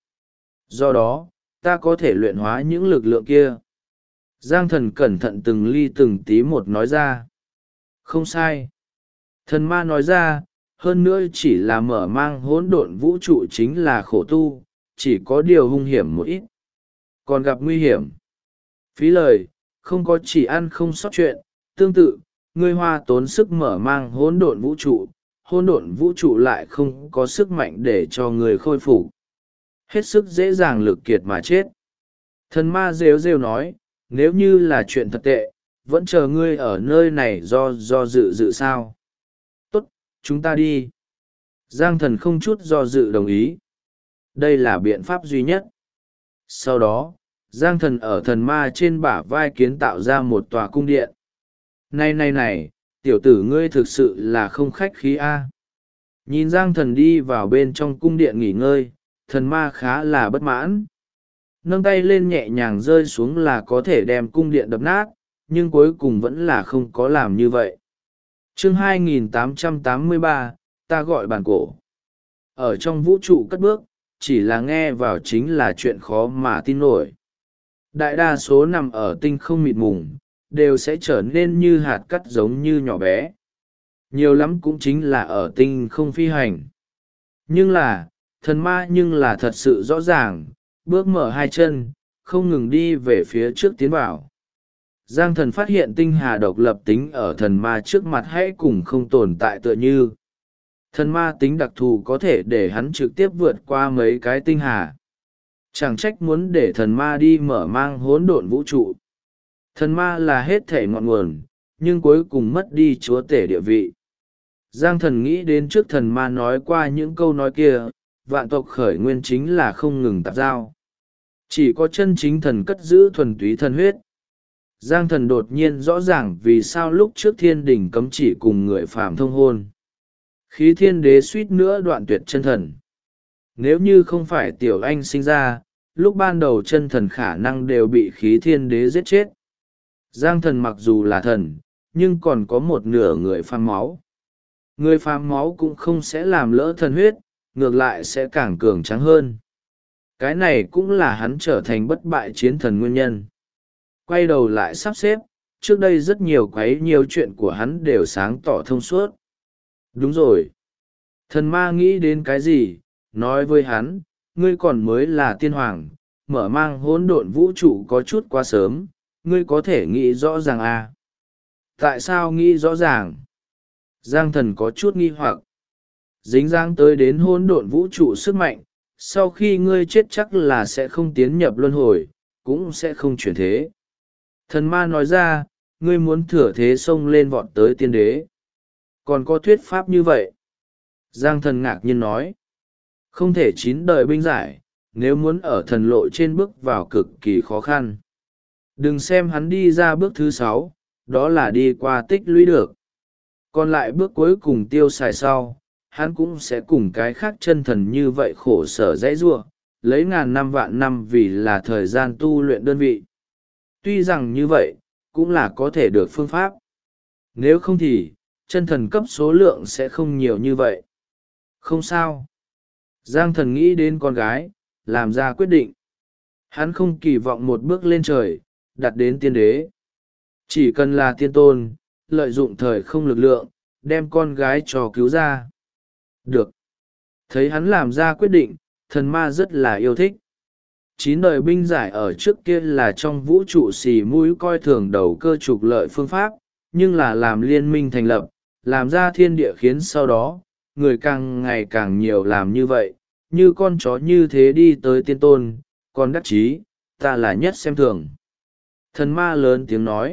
Do đó, ta có thể luyện hóa những lực lượng kia. Giang thần cẩn thận từng ly từng tí một nói ra. Không sai. Thần ma nói ra, hơn nữa chỉ là mở mang hỗn độn vũ trụ chính là khổ tu, chỉ có điều hung hiểm một ít. Còn gặp nguy hiểm. Phí lời, không có chỉ ăn không sót chuyện, tương tự, ngươi hoa tốn sức mở mang hỗn độn vũ trụ lại không có sức mạnh để cho người khôi phục. Hết sức dễ dàng lực kiệt mà chết. Thần ma rêu rêu nói, nếu như là chuyện thật tệ, vẫn chờ ngươi ở nơi này do dự sao. Tốt, chúng ta đi. Giang thần không chút do dự đồng ý. Đây là biện pháp duy nhất. Sau đó, Giang thần ở thần ma trên bả vai kiến tạo ra một tòa cung điện. Này, tiểu tử ngươi thực sự là không khách khí a. Nhìn Giang thần đi vào bên trong cung điện nghỉ ngơi, thần ma khá là bất mãn. Nâng tay lên nhẹ nhàng rơi xuống là có thể đem cung điện đập nát, nhưng cuối cùng vẫn là không có làm như vậy. Chương 2883, ta gọi bản cổ. Ở trong vũ trụ cất bước, chỉ là nghe vào chính là chuyện khó mà tin nổi. Đại đa số nằm ở tinh không mịt mùng, đều sẽ trở nên như hạt cát giống như nhỏ bé. Nhiều lắm cũng chính là ở tinh không phi hành. Nhưng là, thần ma nhưng là thật sự rõ ràng, bước mở 2 chân, không ngừng đi về phía trước tiến vào. Giang thần phát hiện tinh hà độc lập tính ở thần ma trước mặt hãy cùng không tồn tại tựa như. Thần ma tính đặc thù có thể để hắn trực tiếp vượt qua mấy cái tinh hà. Chẳng trách muốn để thần ma đi mở mang hỗn độn vũ trụ. Thần ma là hết thể ngọn nguồn, nhưng cuối cùng mất đi chúa tể địa vị. Giang thần nghĩ đến trước thần ma nói qua những câu nói kia, vạn tộc khởi nguyên chính là không ngừng tạp giao. Chỉ có chân chính thần cất giữ thuần túy thần huyết. Giang thần đột nhiên rõ ràng vì sao lúc trước thiên đình cấm chỉ cùng người phàm thông hôn. Khí thiên đế suýt nữa đoạn tuyệt chân thần. Nếu như không phải tiểu anh sinh ra, lúc ban đầu chân thần khả năng đều bị khí thiên đế giết chết. Giang thần mặc dù là thần, nhưng còn có một nửa người phàm máu. Người phàm máu cũng không sẽ làm lỡ thần huyết, ngược lại sẽ càng cường tráng hơn. Cái này cũng là hắn trở thành bất bại chiến thần nguyên nhân. Quay đầu lại sắp xếp, trước đây rất nhiều nhiều chuyện của hắn đều sáng tỏ thông suốt. Đúng rồi. Thần ma nghĩ đến cái gì, nói với hắn, ngươi còn mới là tiên hoàng, mở mang hỗn độn vũ trụ có chút quá sớm, ngươi có thể nghĩ rõ ràng à? Tại sao nghĩ rõ ràng? Giang thần có chút nghi hoặc. Dính dáng tới đến hỗn độn vũ trụ sức mạnh, sau khi ngươi chết chắc là sẽ không tiến nhập luân hồi, cũng sẽ không chuyển thế. Thần ma nói ra, ngươi muốn thừa thế xông lên vọt tới tiên đế. Còn có thuyết pháp như vậy? Giang thần ngạc nhiên nói. Không thể 9 đời binh giải, nếu muốn ở thần lộ trên bước vào cực kỳ khó khăn. Đừng xem hắn đi ra bước thứ 6, đó là đi qua tích lũy được. Còn lại bước cuối cùng tiêu xài sau, hắn cũng sẽ cùng cái khác chân thần như vậy khổ sở dãy giụa, lấy ngàn năm vạn năm vì là thời gian tu luyện đơn vị. Tuy rằng như vậy, cũng là có thể được phương pháp. Nếu không thì, chân thần cấp số lượng sẽ không nhiều như vậy. Không sao. Giang thần nghĩ đến con gái, làm ra quyết định. Hắn không kỳ vọng một bước lên trời, đặt đến tiên đế. Chỉ cần là tiên tôn, lợi dụng thời không lực lượng, đem con gái cho cứu ra. Được. Thấy hắn làm ra quyết định, thần ma rất là yêu thích. 9 đời binh giải ở trước kia là trong vũ trụ xì mũi coi thường đầu cơ trục lợi phương pháp, nhưng là làm liên minh thành lập, làm ra thiên địa khiến sau đó, người càng ngày càng nhiều làm như vậy, như con chó như thế đi tới tiên tôn, còn đắc chí, ta là nhất xem thường. Thần ma lớn tiếng nói.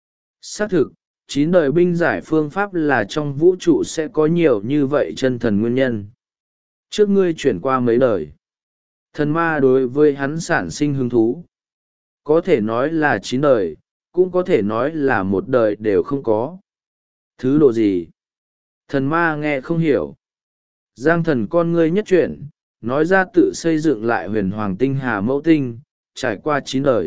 Xác thực, 9 đời binh giải phương pháp là trong vũ trụ sẽ có nhiều như vậy chân thần nguyên nhân. Trước ngươi chuyển qua mấy đời, thần ma đối với hắn sản sinh hứng thú. Có thể nói là 9 đời, cũng có thể nói là một đời đều không có. Thứ độ gì? Thần ma nghe không hiểu. Giang thần con ngươi nhất chuyển, nói ra tự xây dựng lại huyền hoàng tinh hà mẫu tinh, trải qua 9 đời.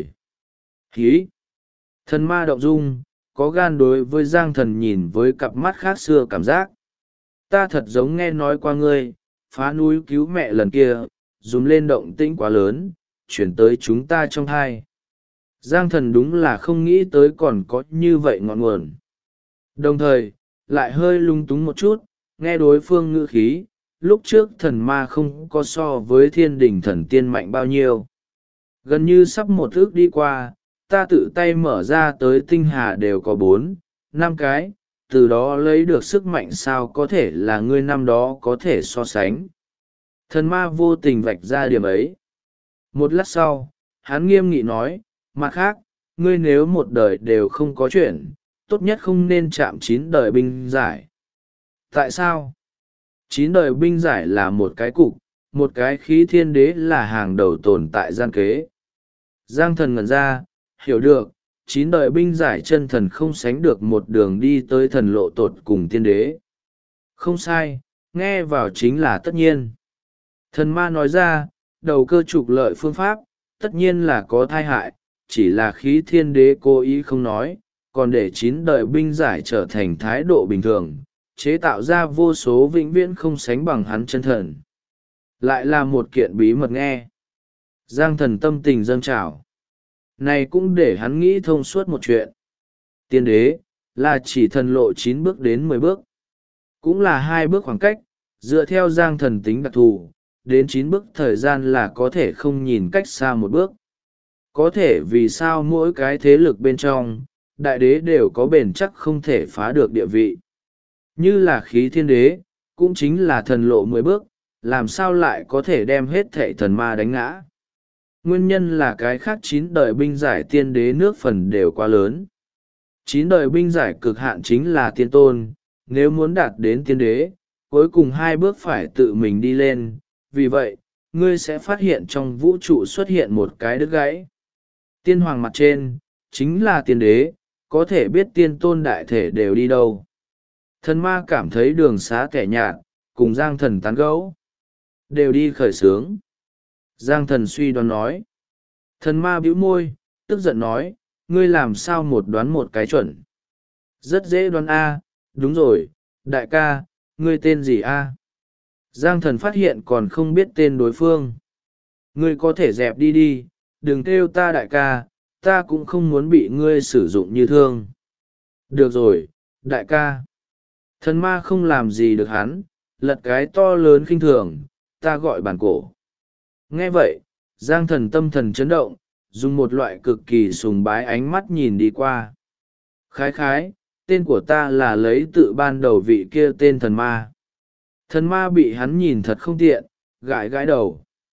Hí! Thần ma động dung, có gan đối với Giang thần nhìn với cặp mắt khác xưa cảm giác. Ta thật giống nghe nói qua ngươi, phá núi cứu mẹ lần kia, dùm lên động tĩnh quá lớn, chuyển tới chúng ta trong thai. Giang thần đúng là không nghĩ tới còn có như vậy ngọn nguồn. Đồng thời, lại hơi lung túng một chút, nghe đối phương ngữ khí, lúc trước thần ma không có so với thiên đình thần tiên mạnh bao nhiêu. Gần như sắp một ước đi qua, ta tự tay mở ra tới tinh hà đều có 4, 5 cái, từ đó lấy được sức mạnh sao có thể là ngươi năm đó có thể so sánh. Thần ma vô tình vạch ra điểm ấy. Một lát sau, hắn nghiêm nghị nói, mặt khác, ngươi nếu một đời đều không có chuyện, tốt nhất không nên chạm 9 đời binh giải. Tại sao? 9 đời binh giải là một cái cục, một cái khí thiên đế là hàng đầu tồn tại gian kế. Giang thần ngẩn ra, hiểu được, 9 đời binh giải chân thần không sánh được một đường đi tới thần lộ tột cùng tiên đế. Không sai, nghe vào chính là tất nhiên. Thần ma nói ra, đầu cơ trục lợi phương pháp, tất nhiên là có thai hại, chỉ là khí thiên đế cố ý không nói, còn để 9 đời binh giải trở thành thái độ bình thường, chế tạo ra vô số vĩnh viễn không sánh bằng hắn chân thần. Lại là một kiện bí mật nghe. Giang thần tâm tình dâng trào. Này cũng để hắn nghĩ thông suốt một chuyện. Tiên đế, là chỉ thần lộ 9 bước đến 10 bước. Cũng là 2 bước khoảng cách, dựa theo giang thần tính đặc thù, đến 9 bước thời gian là có thể không nhìn cách xa một bước. Có thể vì sao mỗi cái thế lực bên trong, đại đế đều có bền chắc không thể phá được địa vị. Như là khí thiên đế, cũng chính là thần lộ 10 bước, làm sao lại có thể đem hết thệ thần ma đánh ngã. Nguyên nhân là cái khác 9 đời binh giải tiên đế nước phần đều quá lớn. 9 đời binh giải cực hạn chính là tiên tôn, nếu muốn đạt đến tiên đế, cuối cùng 2 bước phải tự mình đi lên, vì vậy, ngươi sẽ phát hiện trong vũ trụ xuất hiện một cái đứt gãy. Tiên hoàng mặt trên, chính là tiên đế, có thể biết tiên tôn đại thể đều đi đâu. Thần ma cảm thấy đường xá kẻ nhạt, cùng Giang thần tán gẫu, đều đi khởi sướng. Giang thần suy đoán nói. Thần ma bĩu môi, tức giận nói, ngươi làm sao một đoán một cái chuẩn. Rất dễ đoán A, đúng rồi, đại ca, ngươi tên gì A? Giang thần phát hiện còn không biết tên đối phương. Ngươi có thể dẹp đi đi, đừng kêu ta đại ca, ta cũng không muốn bị ngươi sử dụng như thương. Được rồi, đại ca. Thần ma không làm gì được hắn, lật cái to lớn khinh thường, ta gọi bản cổ. Nghe vậy, Giang thần tâm thần chấn động, dùng một loại cực kỳ sùng bái ánh mắt nhìn đi qua. Khái khái, tên của ta là lấy tự ban đầu vị kia tên thần ma. Thần ma bị hắn nhìn thật không tiện, gãi gãi đầu.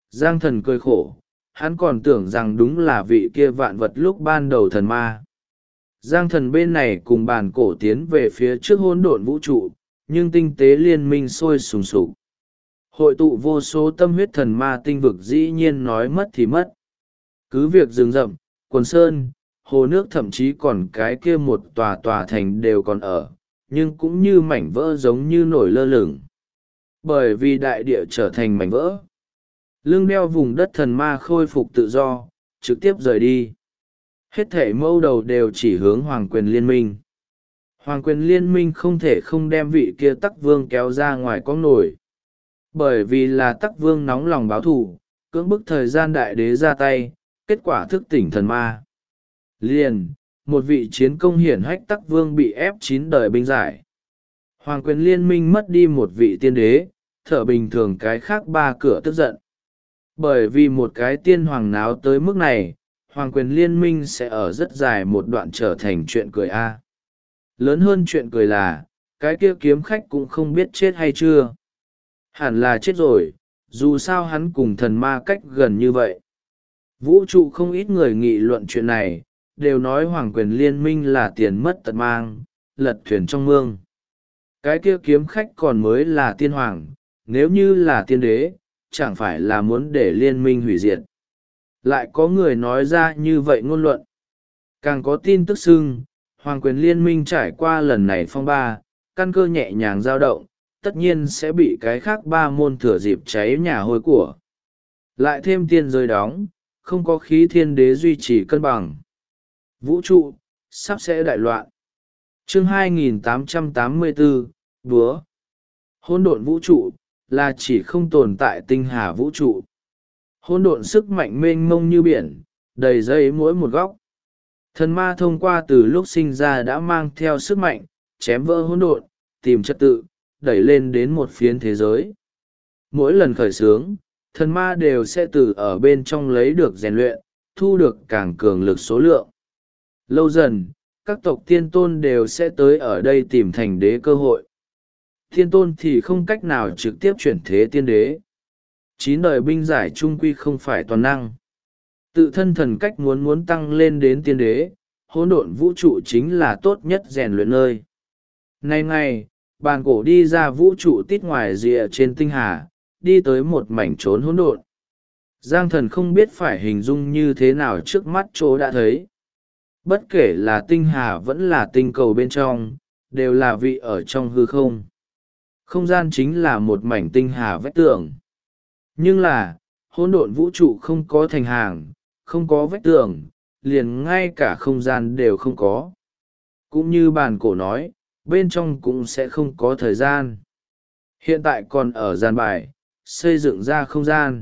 Giang thần cười khổ, hắn còn tưởng rằng đúng là vị kia vạn vật lúc ban đầu thần ma. Giang thần bên này cùng bàn cổ tiến về phía trước hỗn độn vũ trụ, nhưng tinh tế liên minh sôi sùng sục. Hội tụ vô số tâm huyết thần ma tinh vực dĩ nhiên nói mất thì mất. Cứ việc rừng rậm, quần sơn, hồ nước thậm chí còn cái kia một tòa tòa thành đều còn ở, nhưng cũng như mảnh vỡ giống như nổi lơ lửng. Bởi vì đại địa trở thành mảnh vỡ. Lưng đeo vùng đất thần ma khôi phục tự do, trực tiếp rời đi. Hết thể mâu đầu đều chỉ hướng Hoàng quyền liên minh. Hoàng quyền liên minh không thể không đem vị kia Tắc Vương kéo ra ngoài con nổi. Bởi vì là Tắc Vương nóng lòng báo thù, cưỡng bức thời gian đại đế ra tay, kết quả thức tỉnh thần ma. Liền, một vị chiến công hiển hách Tắc Vương bị ép 9 đời binh giải. Hoàng quyền liên minh mất đi một vị tiên đế, thở bình thường cái khác 3 cửa tức giận. Bởi vì một cái tiên hoàng náo tới mức này, Hoàng quyền liên minh sẽ ở rất dài một đoạn trở thành chuyện cười a. Lớn hơn chuyện cười là, cái kia kiếm khách cũng không biết chết hay chưa. Hẳn là chết rồi, dù sao hắn cùng thần ma cách gần như vậy. Vũ trụ không ít người nghị luận chuyện này, đều nói Hoàng quyền liên minh là tiền mất tật mang, lật thuyền trong mương. Cái kia kiếm khách còn mới là tiên hoàng, nếu như là tiên đế, chẳng phải là muốn để liên minh hủy diệt. Lại có người nói ra như vậy ngôn luận. Càng có tin tức xưng, Hoàng quyền liên minh trải qua lần này phong ba, căn cơ nhẹ nhàng dao động, tất nhiên sẽ bị cái khác 3 môn thừa dịp cháy nhà hôi của. Lại thêm tiên giới đóng, không có khí thiên đế duy trì cân bằng. Vũ trụ, sắp sẽ đại loạn. Chương 2884, Búa. Hỗn độn vũ trụ, là chỉ không tồn tại tinh hà vũ trụ. Hỗn độn sức mạnh mênh mông như biển, đầy dây mỗi một góc. Thần ma thông qua từ lúc sinh ra đã mang theo sức mạnh, chém vỡ hỗn độn, tìm trật tự, đẩy lên đến một phiến thế giới. Mỗi lần khởi xướng, thần ma đều sẽ từ ở bên trong lấy được rèn luyện, thu được càng cường lực số lượng. Lâu dần, các tộc tiên tôn đều sẽ tới ở đây tìm thành đế cơ hội. Tiên tôn thì không cách nào trực tiếp chuyển thế tiên đế. 9 đời binh giải trung quy không phải toàn năng. Tự thân thần cách muốn tăng lên đến tiên đế, hỗn độn vũ trụ chính là tốt nhất rèn luyện nơi. Nay ngày, bàn cổ đi ra vũ trụ tít ngoài rìa trên tinh hà, đi tới một mảnh trốn hỗn độn. Giang thần không biết phải hình dung như thế nào trước mắt chỗ đã thấy. Bất kể là tinh hà vẫn là tinh cầu bên trong, đều là vị ở trong hư không. Không gian chính là một mảnh tinh hà vách tường. Nhưng là, hỗn độn vũ trụ không có thành hàng, không có vách tường, liền ngay cả không gian đều không có. Cũng như bàn cổ nói, bên trong cũng sẽ không có thời gian. Hiện tại còn ở gian bài, xây dựng ra không gian.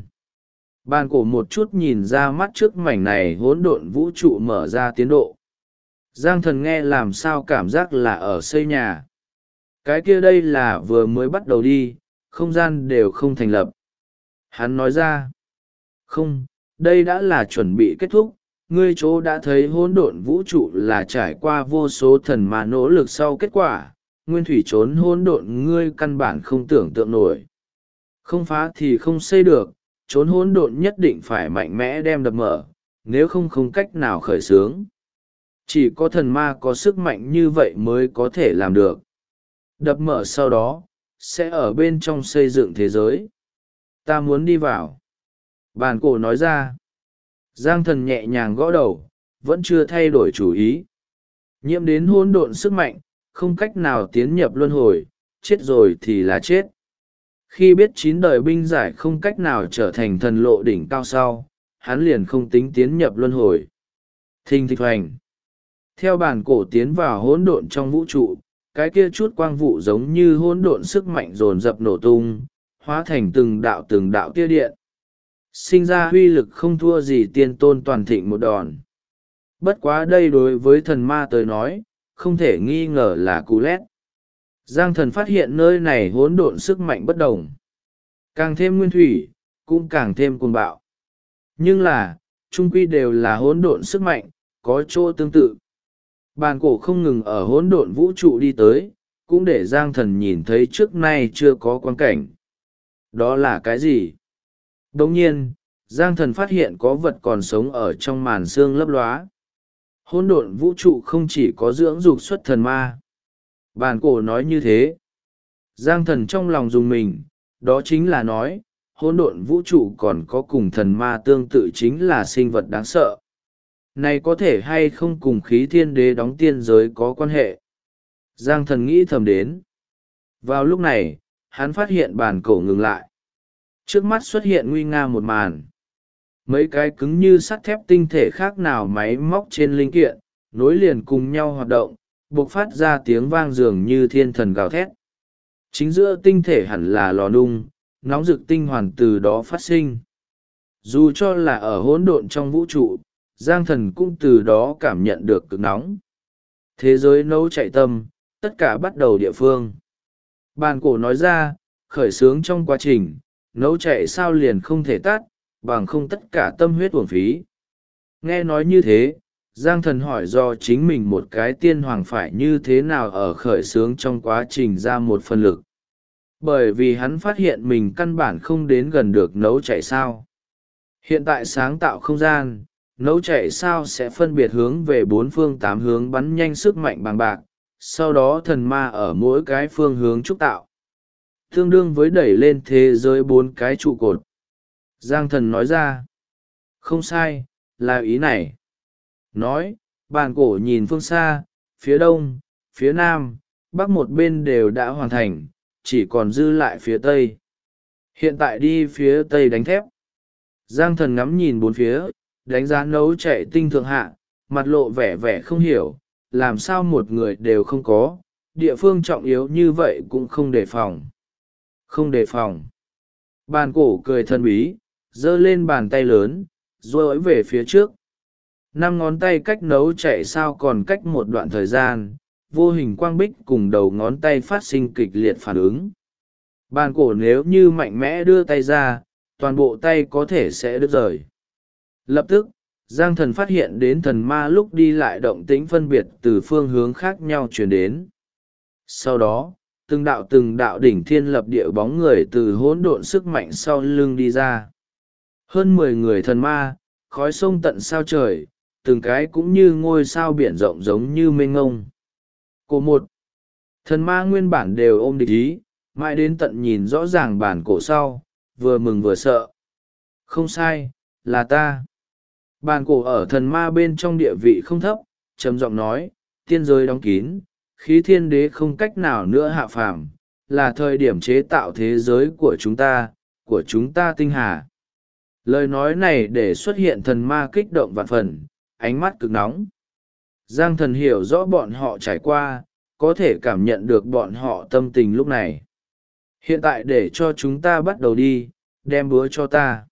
Bàn cổ một chút nhìn ra mắt trước mảnh này hỗn độn vũ trụ mở ra tiến độ. Giang thần nghe làm sao cảm giác là ở xây nhà. Cái kia đây là vừa mới bắt đầu đi, không gian đều không thành lập. Hắn nói ra, không, đây đã là chuẩn bị kết thúc, ngươi chỗ đã thấy hỗn độn vũ trụ là trải qua vô số thần mà nỗ lực sau kết quả, nguyên thủy trốn hỗn độn ngươi căn bản không tưởng tượng nổi. Không phá thì không xây được, trốn hỗn độn nhất định phải mạnh mẽ đem đập mở, nếu không không cách nào khởi xướng. Chỉ có thần ma có sức mạnh như vậy mới có thể làm được. Đập mở sau đó, sẽ ở bên trong xây dựng thế giới. Ta muốn đi vào. Bàn cổ nói ra. Giang thần nhẹ nhàng gõ đầu, vẫn chưa thay đổi chủ ý. Nhiễm đến hỗn độn sức mạnh, không cách nào tiến nhập luân hồi, chết rồi thì là chết. Khi biết 9 đời binh giải không cách nào trở thành thần lộ đỉnh cao sau, hắn liền không tính tiến nhập luân hồi. Thình thịch hoành. Theo bản cổ tiến vào hỗn độn trong vũ trụ, cái kia chút quang vụ giống như hỗn độn sức mạnh dồn dập nổ tung, hóa thành từng đạo tia điện. Sinh ra huy lực không thua gì tiên tôn toàn thịnh một đòn. Bất quá đây đối với thần ma tới nói, không thể nghi ngờ là cú lét. Giang thần phát hiện nơi này hỗn độn sức mạnh bất đồng. Càng thêm nguyên thủy, cũng càng thêm cuồng bạo. Nhưng là, chung quy đều là hỗn độn sức mạnh, có chỗ tương tự. Bàn cổ không ngừng ở hỗn độn vũ trụ đi tới, cũng để Giang thần nhìn thấy trước nay chưa có quan cảnh. Đó là cái gì? Đồng nhiên, Giang Thần phát hiện có vật còn sống ở trong màn xương lấp lóa. Hỗn độn vũ trụ không chỉ có dưỡng dục xuất thần ma. Bàn cổ nói như thế. Giang Thần trong lòng dùng mình, đó chính là nói, hỗn độn vũ trụ còn có cùng thần ma tương tự chính là sinh vật đáng sợ. Này có thể hay không cùng khí thiên đế đóng tiên giới có quan hệ? Giang Thần nghĩ thầm đến. Vào lúc này, hắn phát hiện bàn cổ ngừng lại. Trước mắt xuất hiện nguy nga một màn. Mấy cái cứng như sắt thép tinh thể khác nào máy móc trên linh kiện, nối liền cùng nhau hoạt động, bộc phát ra tiếng vang dường như thiên thần gào thét. Chính giữa tinh thể hẳn là lò nung, nóng rực tinh hoàn từ đó phát sinh. Dù cho là ở hỗn độn trong vũ trụ, Giang Thần cũng từ đó cảm nhận được cực nóng. Thế giới nấu chạy tâm, tất cả bắt đầu địa phương. Bàn cổ nói ra, khởi xướng trong quá trình, nấu chạy sao liền không thể tắt, bằng không tất cả tâm huyết uổng phí. Nghe nói như thế, Giang Thần hỏi do chính mình một cái tiên hoàng phải như thế nào ở khởi xướng trong quá trình ra một phần lực. Bởi vì hắn phát hiện mình căn bản không đến gần được nấu chạy sao. Hiện tại sáng tạo không gian, nấu chạy sao sẽ phân biệt hướng về bốn phương tám hướng bắn nhanh sức mạnh bằng bạc, sau đó thần ma ở mỗi cái phương hướng trúc tạo. Tương đương với đẩy lên thế giới bốn cái trụ cột. Giang Thần nói ra. Không sai, là ý này. Nói, bàn cổ nhìn phương xa, phía đông, phía nam, bắc một bên đều đã hoàn thành, chỉ còn dư lại phía tây. Hiện tại đi phía tây đánh thép. Giang Thần ngắm nhìn bốn phía, đánh giá nấu chạy tinh thượng hạ, mặt lộ vẻ vẻ không hiểu, làm sao một người đều không có, địa phương trọng yếu như vậy cũng không đề phòng. Không đề phòng. Bàn cổ cười thần bí, giơ lên bàn tay lớn, duỗi về phía trước. 5 ngón tay cách nấu chạy sao còn cách một đoạn thời gian, vô hình quang bích cùng đầu ngón tay phát sinh kịch liệt phản ứng. Bàn cổ nếu như mạnh mẽ đưa tay ra, toàn bộ tay có thể sẽ đứt rời. Lập tức, Giang Thần phát hiện đến thần ma lúc đi lại động tĩnh phân biệt từ phương hướng khác nhau truyền đến. Sau đó, từng đạo đỉnh thiên lập địa bóng người từ hỗn độn sức mạnh sau lưng đi ra. Hơn 10 người thần ma, khói sông tận sao trời, từng cái cũng như ngôi sao biển rộng giống như mênh ngông. Cổ một, thần ma nguyên bản đều ôm địch ý, mãi đến tận nhìn rõ ràng bản cổ sau, vừa mừng vừa sợ. Không sai, là ta. Bản cổ ở thần ma bên trong địa vị không thấp, trầm giọng nói, tiên giới đóng kín, khí thiên đế không cách nào nữa hạ phàm, là thời điểm chế tạo thế giới của chúng ta tinh hà. Lời nói này để xuất hiện thần ma kích động vạn phần, ánh mắt cực nóng. Giang Thần hiểu rõ bọn họ trải qua, có thể cảm nhận được bọn họ tâm tình lúc này. Hiện tại để cho chúng ta bắt đầu đi, đem búa cho ta.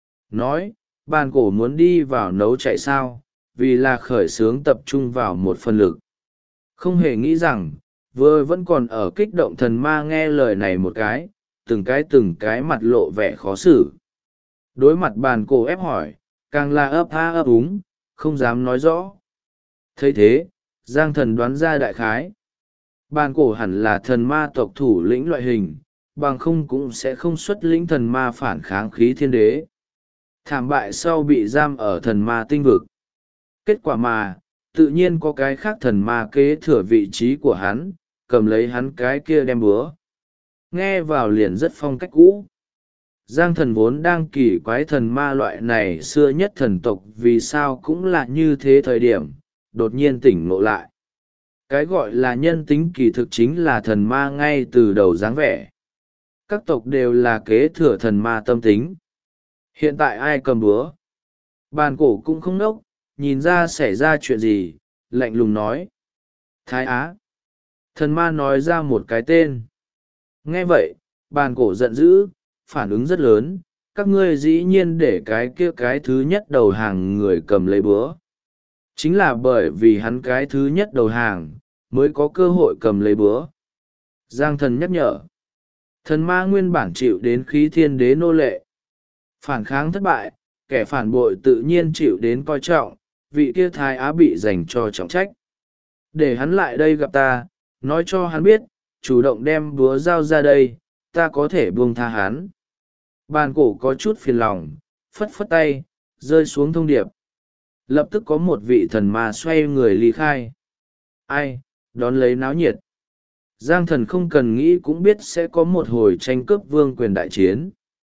Nói, bàn cổ muốn đi vào nấu chạy sao, vì là khởi xướng tập trung vào một phần lực. Không hề nghĩ rằng, vừa vẫn còn ở kích động thần ma nghe lời này một cái, từng cái mặt lộ vẻ khó xử. Đối mặt bàn cổ ép hỏi, càng là ấp a ấp úng, không dám nói rõ. Thấy thế, Giang Thần đoán ra đại khái. Bàn cổ hẳn là thần ma tộc thủ lĩnh loại hình, bằng không cũng sẽ không xuất lĩnh thần ma phản kháng khí thiên đế. Thảm bại sau bị giam ở thần ma tinh vực. Kết quả mà, tự nhiên có cái khác thần ma kế thừa vị trí của hắn, cầm lấy hắn cái kia đem búa. Nghe vào liền rất phong cách cũ. Giang Thần vốn đang kỳ quái thần ma loại này xưa nhất thần tộc vì sao cũng là như thế thời điểm, đột nhiên tỉnh ngộ lại. Cái gọi là nhân tính kỳ thực chính là thần ma ngay từ đầu dáng vẻ. Các tộc đều là kế thừa thần ma tâm tính. Hiện tại ai cầm búa? Bàn cổ cũng không nốc, nhìn ra xảy ra chuyện gì, lạnh lùng nói. Thái Á. Thần ma nói ra một cái tên. Nghe vậy, bàn cổ giận dữ, phản ứng rất lớn, các ngươi dĩ nhiên để cái kia cái thứ nhất đầu hàng người cầm lấy búa. Chính là bởi vì hắn cái thứ nhất đầu hàng, mới có cơ hội cầm lấy búa. Giang Thần nhắc nhở. Thần ma nguyên bản chịu đến khí thiên đế nô lệ. Phản kháng thất bại, kẻ phản bội tự nhiên chịu đến coi trọng, vị kia Thái Á bị dành cho trọng trách. Để hắn lại đây gặp ta, nói cho hắn biết, chủ động đem búa giao ra đây, ta có thể buông tha hắn. Bàn cổ có chút phiền lòng, phất phất tay, rơi xuống thông điệp. Lập tức có một vị thần ma xoay người ly khai. Ai, đón lấy náo nhiệt. Giang thần không cần nghĩ cũng biết sẽ có một hồi tranh cướp vương quyền đại chiến.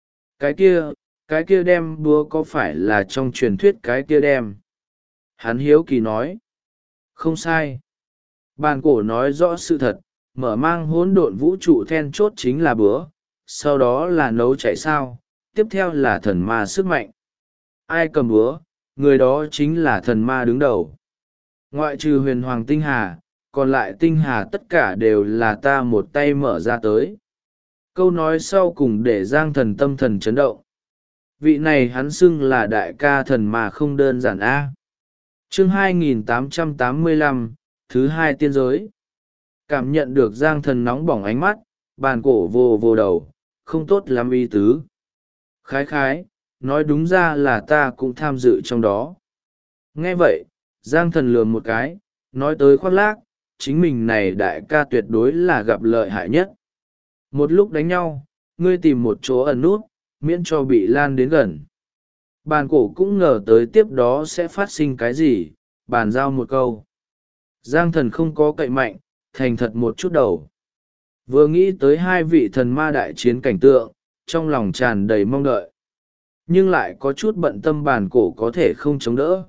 Cái kia đem búa có phải là trong truyền thuyết cái kia đem? Hắn hiếu kỳ nói. Không sai. Bàn cổ nói rõ sự thật, mở mang hỗn độn vũ trụ then chốt chính là búa, sau đó là nấu chảy sao, tiếp theo là thần ma sức mạnh. Ai cầm búa, người đó chính là thần ma đứng đầu. Ngoại trừ huyền hoàng tinh hà, còn lại tinh hà tất cả đều là ta một tay mở ra tới. Câu nói sau cùng để Giang thần tâm thần chấn động. Vị này hắn xưng là đại ca thần mà không đơn giản a. Chương 2885, thứ hai tiên giới. Cảm nhận được Giang thần nóng bỏng ánh mắt, bàn cổ vồ vồ đầu, không tốt lắm ý tứ. Khái khái, nói đúng ra là ta cũng tham dự trong đó. Nghe vậy, Giang thần lườm một cái, nói tới khoác lác, chính mình này đại ca tuyệt đối là gặp lợi hại nhất. Một lúc đánh nhau, ngươi tìm một chỗ ẩn nút, miễn cho bị lan đến gần. Bàn cổ cũng ngờ tới tiếp đó sẽ phát sinh cái gì, bàn giao một câu. Giang thần không có cậy mạnh, thành thật một chút đầu. Vừa nghĩ tới hai vị thần ma đại chiến cảnh tượng, trong lòng tràn đầy mong đợi. Nhưng lại có chút bận tâm bàn cổ có thể không chống đỡ.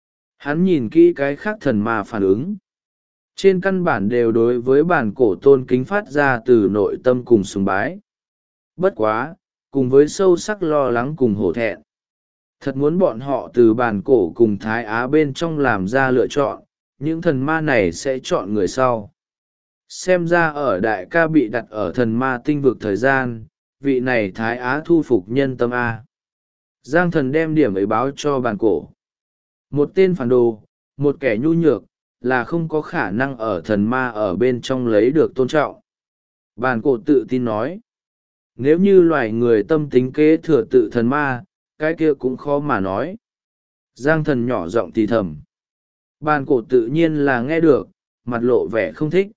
Hắn nhìn kỹ cái khác thần ma phản ứng. Trên căn bản đều đối với bàn cổ tôn kính phát ra từ nội tâm cùng sùng bái. Bất quá, cùng với sâu sắc lo lắng cùng hổ thẹn. Thật muốn bọn họ từ bàn cổ cùng Thái Á bên trong làm ra lựa chọn, những thần ma này sẽ chọn người sau. Xem ra ở đại ca bị đặt ở thần ma tinh vực thời gian, vị này Thái Á thu phục nhân tâm A. Giang thần đem điểm ấy báo cho bàn cổ. Một tên phản đồ, một kẻ nhu nhược, là không có khả năng ở thần ma ở bên trong lấy được tôn trọng. Bàn cổ tự tin nói. Nếu như loài người tâm tính kế thừa tự thần ma, cái kia cũng khó mà nói. Giang thần nhỏ giọng thì thầm. Bàn cổ tự nhiên là nghe được, mặt lộ vẻ không thích.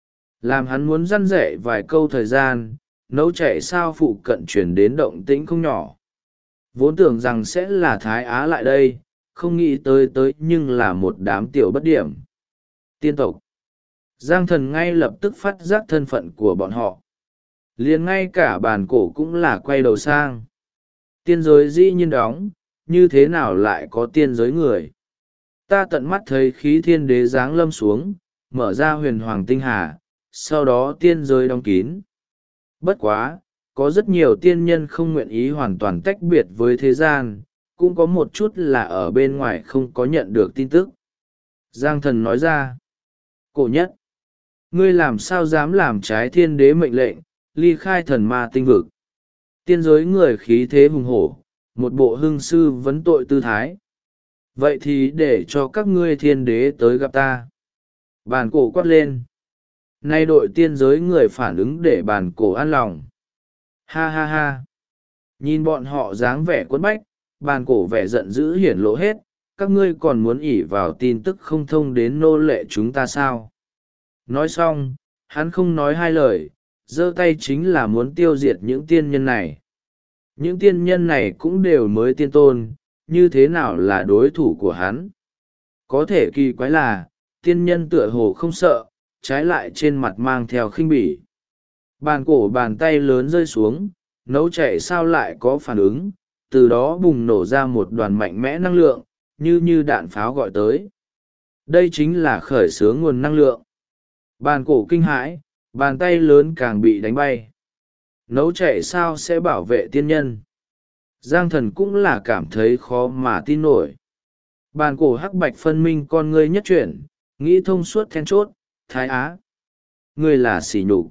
Làm hắn muốn răn rẻ vài câu thời gian, nấu chạy sao phụ cận chuyển đến động tĩnh không nhỏ. Vốn tưởng rằng sẽ là Thái Á lại đây, không nghĩ tới nhưng là một đám tiểu bất điểm. Tiên tộc. Giang thần ngay lập tức phát giác thân phận của bọn họ. Liền ngay cả bàn cổ cũng là quay đầu sang. Tiên giới dĩ nhiên đóng, như thế nào lại có tiên giới người? Ta tận mắt thấy khí thiên đế giáng lâm xuống, mở ra huyền hoàng tinh hà, sau đó tiên giới đóng kín. Bất quá, có rất nhiều tiên nhân không nguyện ý hoàn toàn tách biệt với thế gian, cũng có một chút là ở bên ngoài không có nhận được tin tức. Giang thần nói ra. Cổ nhất, ngươi làm sao dám làm trái thiên đế mệnh lệnh, ly khai thần ma tinh vực? Tiên giới người khí thế hùng hổ, một bộ hưng sư vấn tội tư thái. Vậy thì để cho các ngươi thiên đế tới gặp ta. Bàn cổ quát lên. Nay đội tiên giới người phản ứng để bàn cổ an lòng. Ha ha ha. Nhìn bọn họ dáng vẻ quấn bách, bàn cổ vẻ giận dữ hiển lộ hết. Các ngươi còn muốn ỷ vào tin tức không thông đến nô lệ chúng ta sao? Nói xong, hắn không nói hai lời, giơ tay chính là muốn tiêu diệt những tiên nhân này. Những tiên nhân này cũng đều mới tiên tôn, như thế nào là đối thủ của hắn? Có thể kỳ quái là, tiên nhân tựa hồ không sợ, trái lại trên mặt mang theo khinh bỉ. Bàn cổ bàn tay lớn rơi xuống, nấu chạy sao lại có phản ứng, từ đó bùng nổ ra một đoàn mạnh mẽ năng lượng, như đạn pháo gọi tới. Đây chính là khởi xướng nguồn năng lượng. Bàn cổ kinh hãi, bàn tay lớn càng bị đánh bay. Nấu chạy sao sẽ bảo vệ tiên nhân? Giang thần cũng là cảm thấy khó mà tin nổi. Bàn cổ hắc bạch phân minh con ngươi nhất chuyển, nghĩ thông suốt then chốt, Thái Á. Ngươi là sỉ nhục.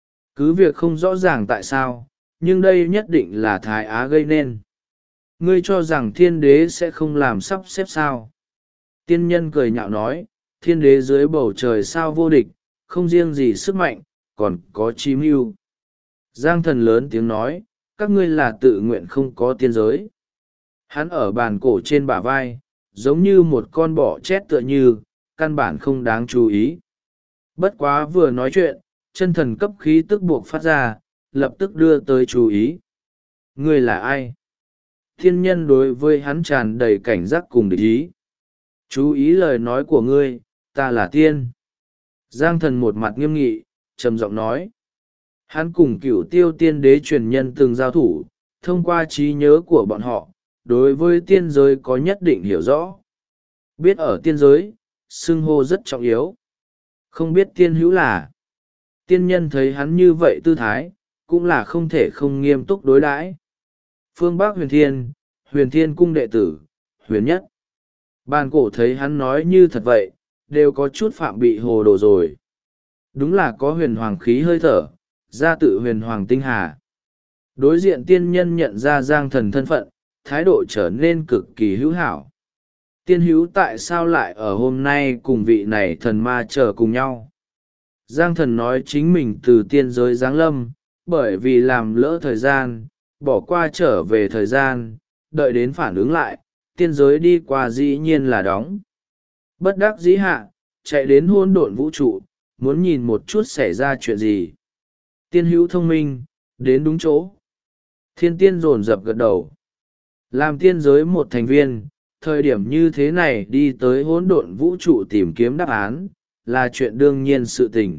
Cứ việc không rõ ràng tại sao, nhưng đây nhất định là Thái Á gây nên. Ngươi cho rằng thiên đế sẽ không làm sắp xếp sao? Tiên nhân cười nhạo nói, thiên đế dưới bầu trời sao vô địch, không riêng gì sức mạnh, còn có chi mưu. Giang thần lớn tiếng nói, các ngươi là tự nguyện không có tiên giới. Hắn ở bàn cổ trên bả vai, giống như một con bọ chét tựa như, căn bản không đáng chú ý. Bất quá vừa nói chuyện, chân thần cấp khí tức buộc phát ra, lập tức đưa tới chú ý. Ngươi là ai? Thiên nhân đối với hắn tràn đầy cảnh giác cùng địch ý. Chú ý lời nói của ngươi, ta là tiên. Giang thần một mặt nghiêm nghị, trầm giọng nói. Hắn cùng cửu tiêu tiên đế truyền nhân từng giao thủ, thông qua trí nhớ của bọn họ, đối với tiên giới có nhất định hiểu rõ. Biết ở tiên giới, xưng hô rất trọng yếu. Không biết tiên hữu là. Tiên nhân thấy hắn như vậy tư thái, cũng là không thể không nghiêm túc đối đãi. Phương Bắc huyền thiên cung đệ tử, huyền nhất. Bàn cổ thấy hắn nói như thật vậy, đều có chút phạm bị hồ đồ rồi. Đúng là có huyền hoàng khí hơi thở, ra tự huyền hoàng tinh hà. Đối diện tiên nhân nhận ra Giang thần thân phận, thái độ trở nên cực kỳ hữu hảo. Tiên hữu tại sao lại ở hôm nay cùng vị này thần ma chờ cùng nhau? Giang thần nói chính mình từ tiên giới giáng lâm, bởi vì làm lỡ thời gian, bỏ qua trở về thời gian, đợi đến phản ứng lại, tiên giới đi qua dĩ nhiên là đóng. Bất đắc dĩ hạ, chạy đến hôn độn vũ trụ, muốn nhìn một chút xảy ra chuyện gì. Tiên hữu thông minh, đến đúng chỗ. Thiên tiên dồn dập gật đầu. Làm tiên giới một thành viên, thời điểm như thế này đi tới hỗn độn vũ trụ tìm kiếm đáp án, là chuyện đương nhiên sự tình.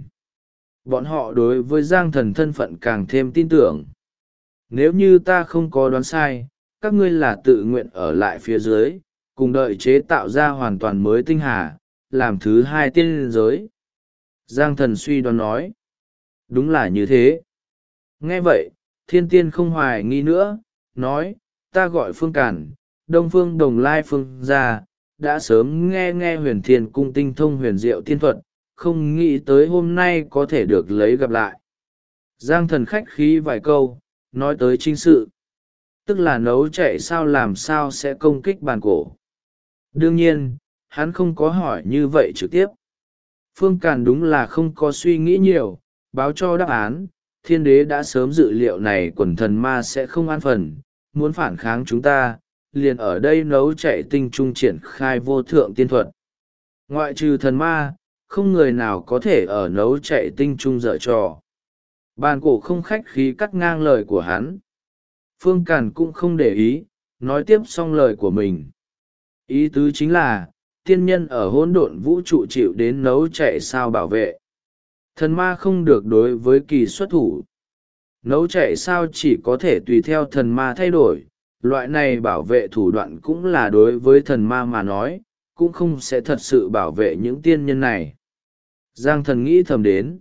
Bọn họ đối với Giang thần thân phận càng thêm tin tưởng. Nếu như ta không có đoán sai, các ngươi là tự nguyện ở lại phía dưới, cùng đợi chế tạo ra hoàn toàn mới tinh hà, làm thứ hai tiên giới. Giang thần suy đoán nói. Đúng là như thế. Nghe vậy, thiên tiên không hoài nghi nữa, nói, ta gọi Phương Cản, Đông Phương Đồng Lai Phương ra, đã sớm nghe huyền thiên cung tinh thông huyền diệu tiên thuật, không nghĩ tới hôm nay có thể được lấy gặp lại. Giang thần khách khí vài câu, nói tới chính sự. Tức là nấu chạy sao làm sao sẽ công kích bàn cổ. Đương nhiên, hắn không có hỏi như vậy trực tiếp. Phương Càn đúng là không có suy nghĩ nhiều, báo cho đáp án, thiên đế đã sớm dự liệu này quần thần ma sẽ không an phần, muốn phản kháng chúng ta, liền ở đây nấu chạy tinh trung triển khai vô thượng tiên thuật. Ngoại trừ thần ma, không người nào có thể ở nấu chạy tinh trung dở trò. Bàn cổ không khách khí cắt ngang lời của hắn. Phương Càn cũng không để ý, nói tiếp xong lời của mình. Ý tứ chính là, tiên nhân ở hỗn độn vũ trụ chịu đến nấu chạy sao bảo vệ. Thần ma không được đối với kỳ xuất thủ. Nấu chạy sao chỉ có thể tùy theo thần ma thay đổi, loại này bảo vệ thủ đoạn cũng là đối với thần ma mà nói, cũng không sẽ thật sự bảo vệ những tiên nhân này. Giang thần nghĩ thầm đến.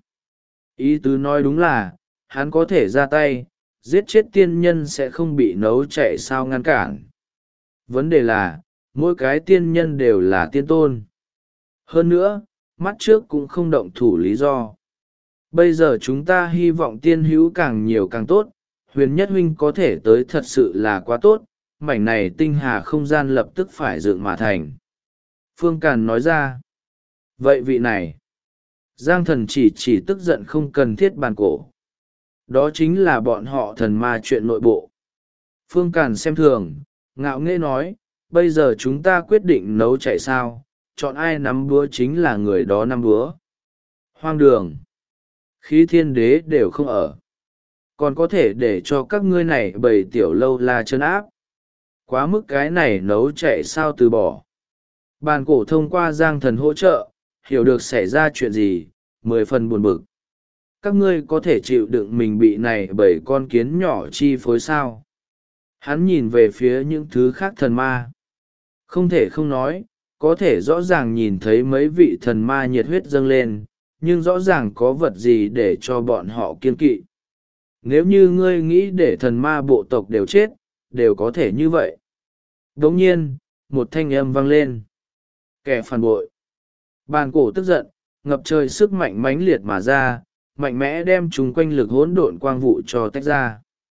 Ý tứ nói đúng là, hắn có thể ra tay, giết chết tiên nhân sẽ không bị nấu chạy sao ngăn cản. Vấn đề là, mỗi cái tiên nhân đều là tiên tôn. Hơn nữa, mắt trước cũng không động thủ lý do. Bây giờ chúng ta hy vọng tiên hữu càng nhiều càng tốt, huyền nhất huynh có thể tới thật sự là quá tốt, mảnh này tinh hà không gian lập tức phải dựng mà thành. Phương Càn nói ra. Vậy vị này, Giang thần chỉ tức giận không cần thiết bàn cổ. Đó chính là bọn họ thần ma chuyện nội bộ. Phương Càn xem thường, ngạo nghễ nói, bây giờ chúng ta quyết định nấu chạy sao, chọn ai nắm búa chính là người đó nắm búa. Hoang đường. Khí thiên đế đều không ở. Còn có thể để cho các ngươi này bầy tiểu lâu la chân áp. Quá mức cái này nấu chạy sao từ bỏ. Bàn cổ thông qua Giang thần hỗ trợ, hiểu được xảy ra chuyện gì, 10 phần buồn bực. Các ngươi có thể chịu đựng mình bị này bởi con kiến nhỏ chi phối sao? Hắn nhìn về phía những thứ khác thần ma. Không thể không nói, có thể rõ ràng nhìn thấy mấy vị thần ma nhiệt huyết dâng lên, nhưng rõ ràng có vật gì để cho bọn họ kiên kỵ. Nếu như ngươi nghĩ để thần ma bộ tộc đều chết, đều có thể như vậy. Đồng nhiên, một thanh âm vang lên. Kẻ phản bội. Bàn cổ tức giận, ngập trời sức mạnh mãnh liệt mà ra, mạnh mẽ đem chúng quanh lực hỗn độn quang vụ cho tách ra.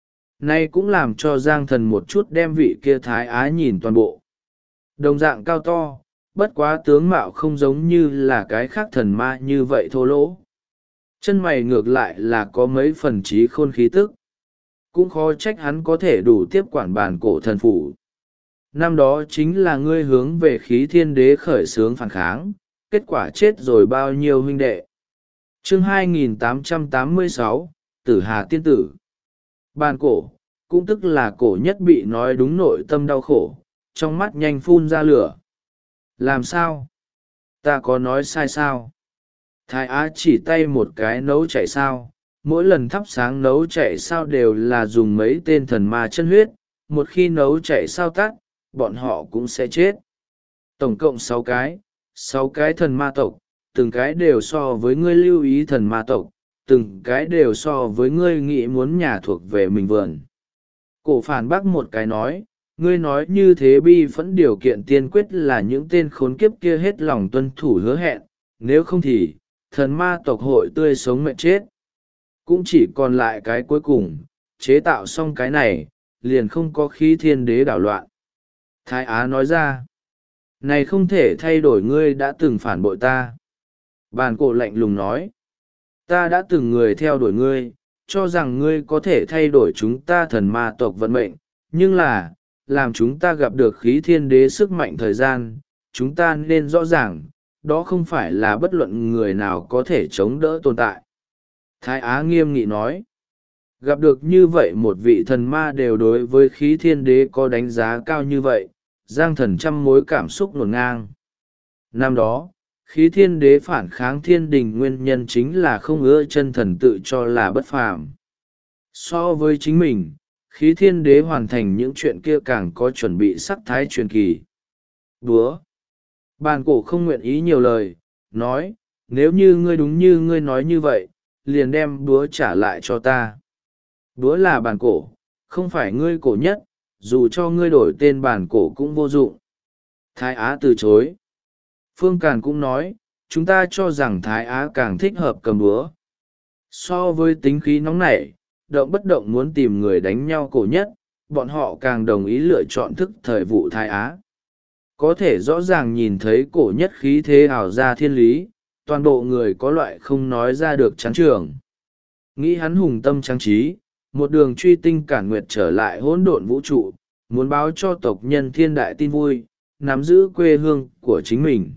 Nay cũng làm cho Giang thần một chút đem vị kia thái á nhìn toàn bộ. Đồng dạng cao to, bất quá tướng mạo không giống như là cái khác thần ma như vậy thô lỗ. Chân mày ngược lại là có mấy phần trí khôn khí tức. Cũng khó trách hắn có thể đủ tiếp quản bản cổ thần phủ. Năm đó chính là ngươi hướng về khí thiên đế khởi xướng phản kháng, kết quả chết rồi bao nhiêu huynh đệ. Chương 2886, Tử Hà Tiên Tử. Bàn cổ, cũng tức là cổ nhất bị nói đúng nội tâm đau khổ, trong mắt nhanh phun ra lửa. Làm sao? Ta có nói sai sao? Thái Á chỉ tay một cái nấu chảy sao, mỗi lần thắp sáng nấu chảy sao đều là dùng mấy tên thần ma chân huyết, một khi nấu chảy sao tắt, bọn họ cũng sẽ chết. Tổng cộng 6 cái thần ma tộc, từng cái đều so với ngươi lưu ý thần ma tộc, từng cái đều so với ngươi nghĩ muốn nhà thuộc về mình vườn. Cổ phản bác một cái nói, ngươi nói như thế bi phẫn điều kiện tiên quyết là những tên khốn kiếp kia hết lòng tuân thủ hứa hẹn, nếu không thì, thần ma tộc hội tươi sống mệt chết. Cũng chỉ còn lại cái cuối cùng, chế tạo xong cái này, liền không có khí thiên đế đảo loạn. Thái Á nói ra, này không thể thay đổi ngươi đã từng phản bội ta. Bàn cổ lạnh lùng nói, ta đã từng người theo đuổi ngươi, cho rằng ngươi có thể thay đổi chúng ta thần ma tộc vận mệnh, nhưng là, làm chúng ta gặp được khí thiên đế sức mạnh thời gian, chúng ta nên rõ ràng, đó không phải là bất luận người nào có thể chống đỡ tồn tại. Thái Á nghiêm nghị nói, gặp được như vậy một vị thần ma đều đối với khí thiên đế có đánh giá cao như vậy, Giang Thần trăm mối cảm xúc ngổn ngang. Năm đó, khí thiên đế phản kháng thiên đình nguyên nhân chính là không ưa chân thần tự cho là bất phàm. So với chính mình, khí thiên đế hoàn thành những chuyện kia càng có chuẩn bị sắc thái truyền kỳ. Búa! Bàn cổ không nguyện ý nhiều lời, nói, nếu như ngươi đúng như ngươi nói như vậy, liền đem búa trả lại cho ta. Búa là bàn cổ, không phải ngươi cổ nhất, dù cho ngươi đổi tên bàn cổ cũng vô dụng. Thái Á từ chối. Phương Càn cũng nói, chúng ta cho rằng Thái Á càng thích hợp cầm búa. So với tính khí nóng nảy, động bất động muốn tìm người đánh nhau cổ nhất, bọn họ càng đồng ý lựa chọn thức thời vụ Thái Á. Có thể rõ ràng nhìn thấy cổ nhất khí thế ảo ra thiên lý, toàn bộ người có loại không nói ra được chán trường. Nghĩ hắn hùng tâm trang trí, một đường truy tinh cản nguyệt trở lại hỗn độn vũ trụ, muốn báo cho tộc nhân thiên đại tin vui, nắm giữ quê hương của chính mình.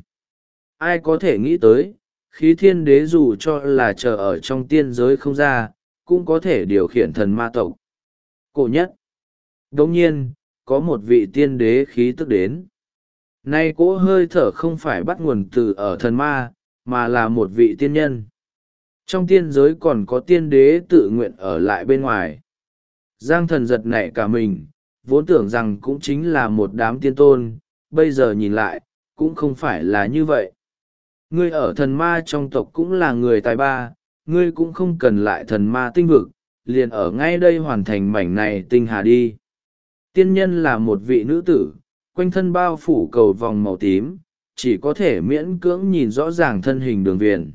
Ai có thể nghĩ tới, khí thiên đế dù cho là chờ ở trong tiên giới không ra, cũng có thể điều khiển thần ma tộc. Cổ nhất. Đồng nhiên, có một vị tiên đế khí tức đến. Nay cỗ hơi thở không phải bắt nguồn từ ở thần ma, mà là một vị tiên nhân. Trong tiên giới còn có tiên đế tự nguyện ở lại bên ngoài. Giang Thần giật nảy cả mình, vốn tưởng rằng cũng chính là một đám tiên tôn, bây giờ nhìn lại, cũng không phải là như vậy. Ngươi ở thần ma trong tộc cũng là người tài ba, ngươi cũng không cần lại thần ma tinh vực, liền ở ngay đây hoàn thành mảnh này tinh hà đi. Tiên nhân là một vị nữ tử, quanh thân bao phủ cầu vòng màu tím, chỉ có thể miễn cưỡng nhìn rõ ràng thân hình đường viền.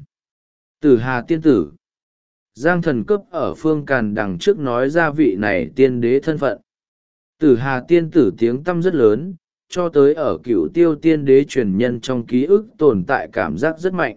Tử Hà tiên tử. Giang Thần cấp ở Phương Càn đằng trước nói ra vị này tiên đế thân phận. Tử Hà tiên tử tiếng tăm rất lớn, cho tới ở Cửu Tiêu tiên đế truyền nhân trong ký ức tồn tại cảm giác rất mạnh.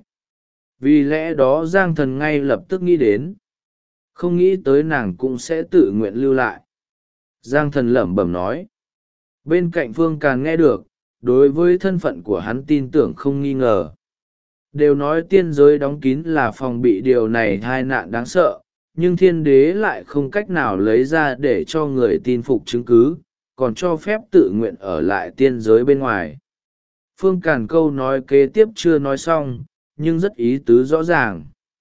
Vì lẽ đó Giang Thần ngay lập tức nghĩ đến. Không nghĩ tới nàng cũng sẽ tự nguyện lưu lại. Giang Thần lẩm bẩm nói. Bên cạnh Phương Càn nghe được, đối với thân phận của hắn tin tưởng không nghi ngờ. Đều nói tiên giới đóng kín là phòng bị điều này tai nạn đáng sợ, nhưng thiên đế lại không cách nào lấy ra để cho người tin phục chứng cứ, còn cho phép tự nguyện ở lại tiên giới bên ngoài. Phương Càn câu nói kế tiếp chưa nói xong, nhưng rất ý tứ rõ ràng.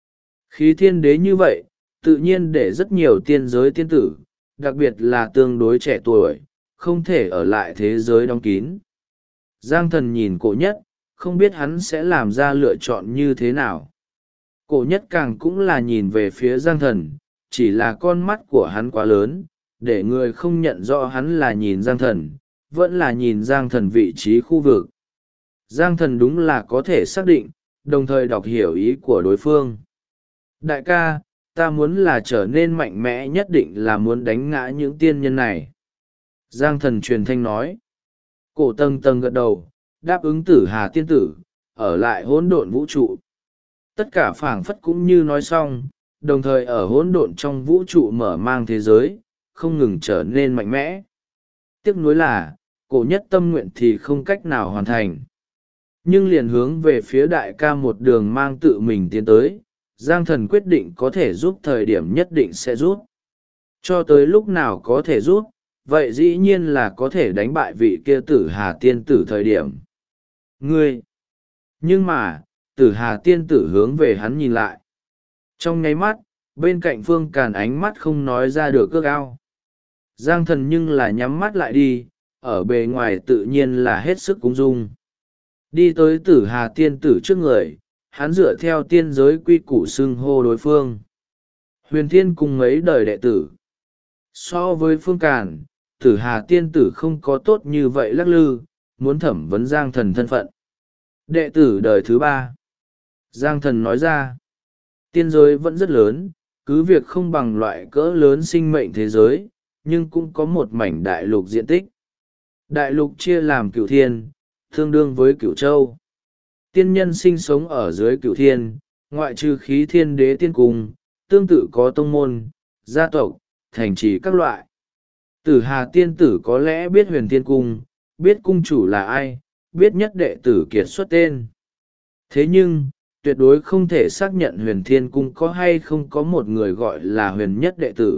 Khi thiên đế như vậy, tự nhiên để rất nhiều tiên giới tiên tử, đặc biệt là tương đối trẻ tuổi, không thể ở lại thế giới đóng kín. Giang Thần nhìn cổ nhất, không biết hắn sẽ làm ra lựa chọn như thế nào. Cổ nhất càng cũng là nhìn về phía Giang Thần, chỉ là con mắt của hắn quá lớn, để người không nhận rõ hắn là nhìn Giang Thần, vẫn là nhìn Giang Thần vị trí khu vực. Giang Thần đúng là có thể xác định, đồng thời đọc hiểu ý của đối phương. Đại ca, ta muốn là trở nên mạnh mẽ nhất định là muốn đánh ngã những tiên nhân này. Giang Thần truyền thanh nói. Cổ tầng tầng gật đầu, đáp ứng Tử Hà tiên tử, ở lại hỗn độn vũ trụ. Tất cả phảng phất cũng như nói xong, đồng thời ở hỗn độn trong vũ trụ mở mang thế giới, không ngừng trở nên mạnh mẽ. Tiếc nuối là, cổ nhất tâm nguyện thì không cách nào hoàn thành. Nhưng liền hướng về phía đại ca một đường mang tự mình tiến tới, Giang Thần quyết định có thể giúp thời điểm nhất định sẽ giúp. Cho tới lúc nào có thể rút, vậy dĩ nhiên là có thể đánh bại vị kia Tử Hà tiên tử thời điểm. Ngươi! Nhưng mà, Tử Hà tiên tử hướng về hắn nhìn lại. Trong nháy mắt, bên cạnh Phương Càn ánh mắt không nói ra được ước ao. Giang Thần nhưng là nhắm mắt lại đi, ở bề ngoài tự nhiên là hết sức cúng dung. Đi tới Tử Hà tiên tử trước người, hắn dựa theo tiên giới quy củ xưng hô đối phương. Huyền Thiên cùng mấy đời đệ tử. So với Phương Càn, Tử Hà tiên tử không có tốt như vậy lắc lư, muốn thẩm vấn Giang Thần thân phận. Đệ tử đời thứ 3. Giang Thần nói ra, tiên giới vẫn rất lớn, cứ việc không bằng loại cỡ lớn sinh mệnh thế giới, nhưng cũng có một mảnh đại lục diện tích. Đại lục chia làm Cửu Thiên, tương đương với Cửu Châu. Tiên nhân sinh sống ở dưới Cửu Thiên, ngoại trừ Khí Thiên Đế tiên cung, tương tự có tông môn, gia tộc, thành trì các loại. Tử Hà tiên tử có lẽ biết Huyền Thiên Cung, biết cung chủ là ai, biết nhất đệ tử kiệt xuất tên. Thế nhưng, tuyệt đối không thể xác nhận Huyền Thiên Cung có hay không có một người gọi là huyền nhất đệ tử.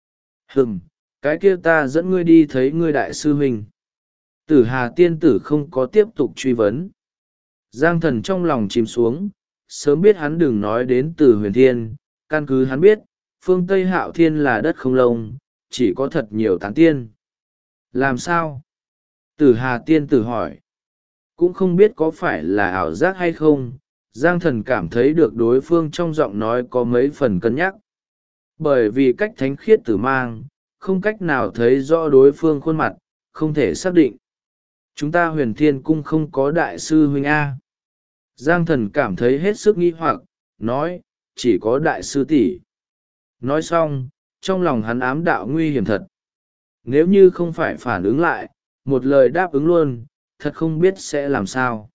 Cái kia ta dẫn ngươi đi thấy ngươi đại sư huynh. Tử Hà tiên tử không có tiếp tục truy vấn. Giang Thần trong lòng chìm xuống, sớm biết hắn đừng nói đến từ Huyền Thiên, căn cứ hắn biết, phương Tây Hạo Thiên là đất không lông, chỉ có thật nhiều tán tiên. Làm sao? Tử Hà tiên tử hỏi. Cũng không biết có phải là ảo giác hay không, Giang Thần cảm thấy được đối phương trong giọng nói có mấy phần cân nhắc. Bởi vì cách thánh khiết tử mang, không cách nào thấy rõ đối phương khuôn mặt, không thể xác định. Chúng ta Huyền Thiên Cung không có đại sư huynh A. Giang Thần cảm thấy hết sức nghi hoặc, nói, chỉ có đại sư tỷ. Nói xong, trong lòng hắn ám đạo nguy hiểm thật. Nếu như không phải phản ứng lại, một lời đáp ứng luôn, thật không biết sẽ làm sao.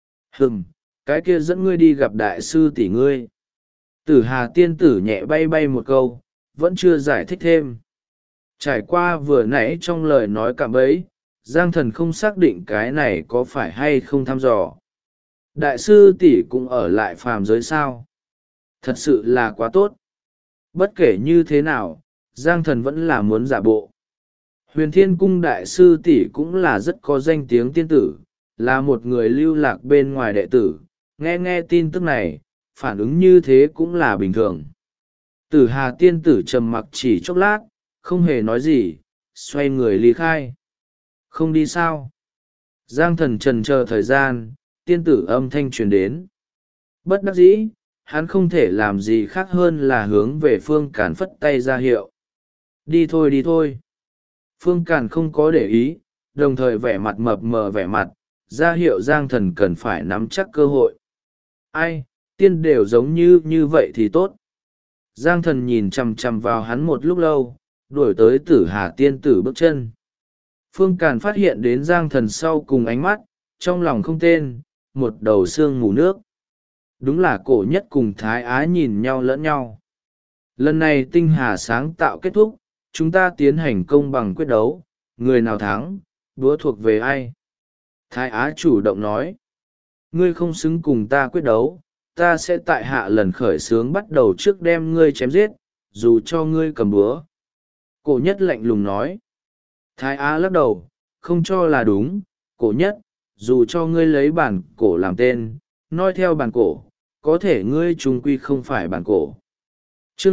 Cái kia dẫn ngươi đi gặp đại sư tỷ ngươi. Tử Hà tiên tử nhẹ bay bay một câu, vẫn chưa giải thích thêm. Trải qua vừa nãy trong lời nói cạm bẫy, Giang Thần không xác định cái này có phải hay không thăm dò. Đại sư tỷ cũng ở lại phàm giới sao? Thật sự là quá tốt. Bất kể như thế nào, Giang Thần vẫn là muốn giả bộ. Huyền Thiên Cung đại sư tỷ cũng là rất có danh tiếng tiên tử, là một người lưu lạc bên ngoài đệ tử, nghe tin tức này, phản ứng như thế cũng là bình thường. Tử Hà tiên tử trầm mặc chỉ chốc lát, không hề nói gì, xoay người ly khai. Không đi sao? Giang Thần trần chờ thời gian, tiên tử âm thanh truyền đến. Bất đắc dĩ, hắn không thể làm gì khác hơn là hướng về Phương Càn phất tay ra hiệu. Đi thôi đi thôi. Phương Càn không có để ý, đồng thời vẻ mặt mập mờ vẻ mặt, ra hiệu Giang Thần cần phải nắm chắc cơ hội. Ai, tiên đều giống như vậy thì tốt. Giang Thần nhìn chằm chằm vào hắn một lúc lâu, đuổi tới Tử Hà tiên tử bước chân. Phương Càn phát hiện đến Giang Thần sau cùng ánh mắt, trong lòng không tên, một đầu xương mù nước. Đúng là cổ nhất cùng Thái Á nhìn nhau lẫn nhau. Lần này tinh hà sáng tạo kết thúc, chúng ta tiến hành công bằng quyết đấu, người nào thắng, đũa thuộc về ai. Thái Á chủ động nói, ngươi không xứng cùng ta quyết đấu, ta sẽ tại hạ lần khởi xướng bắt đầu trước đem ngươi chém giết, dù cho ngươi cầm búa. Cổ nhất lạnh lùng nói. Thái Á lắc đầu, không cho là đúng, cổ nhất, dù cho ngươi lấy bản cổ làm tên, nói theo bản cổ, có thể ngươi trung quy không phải bản cổ. Chương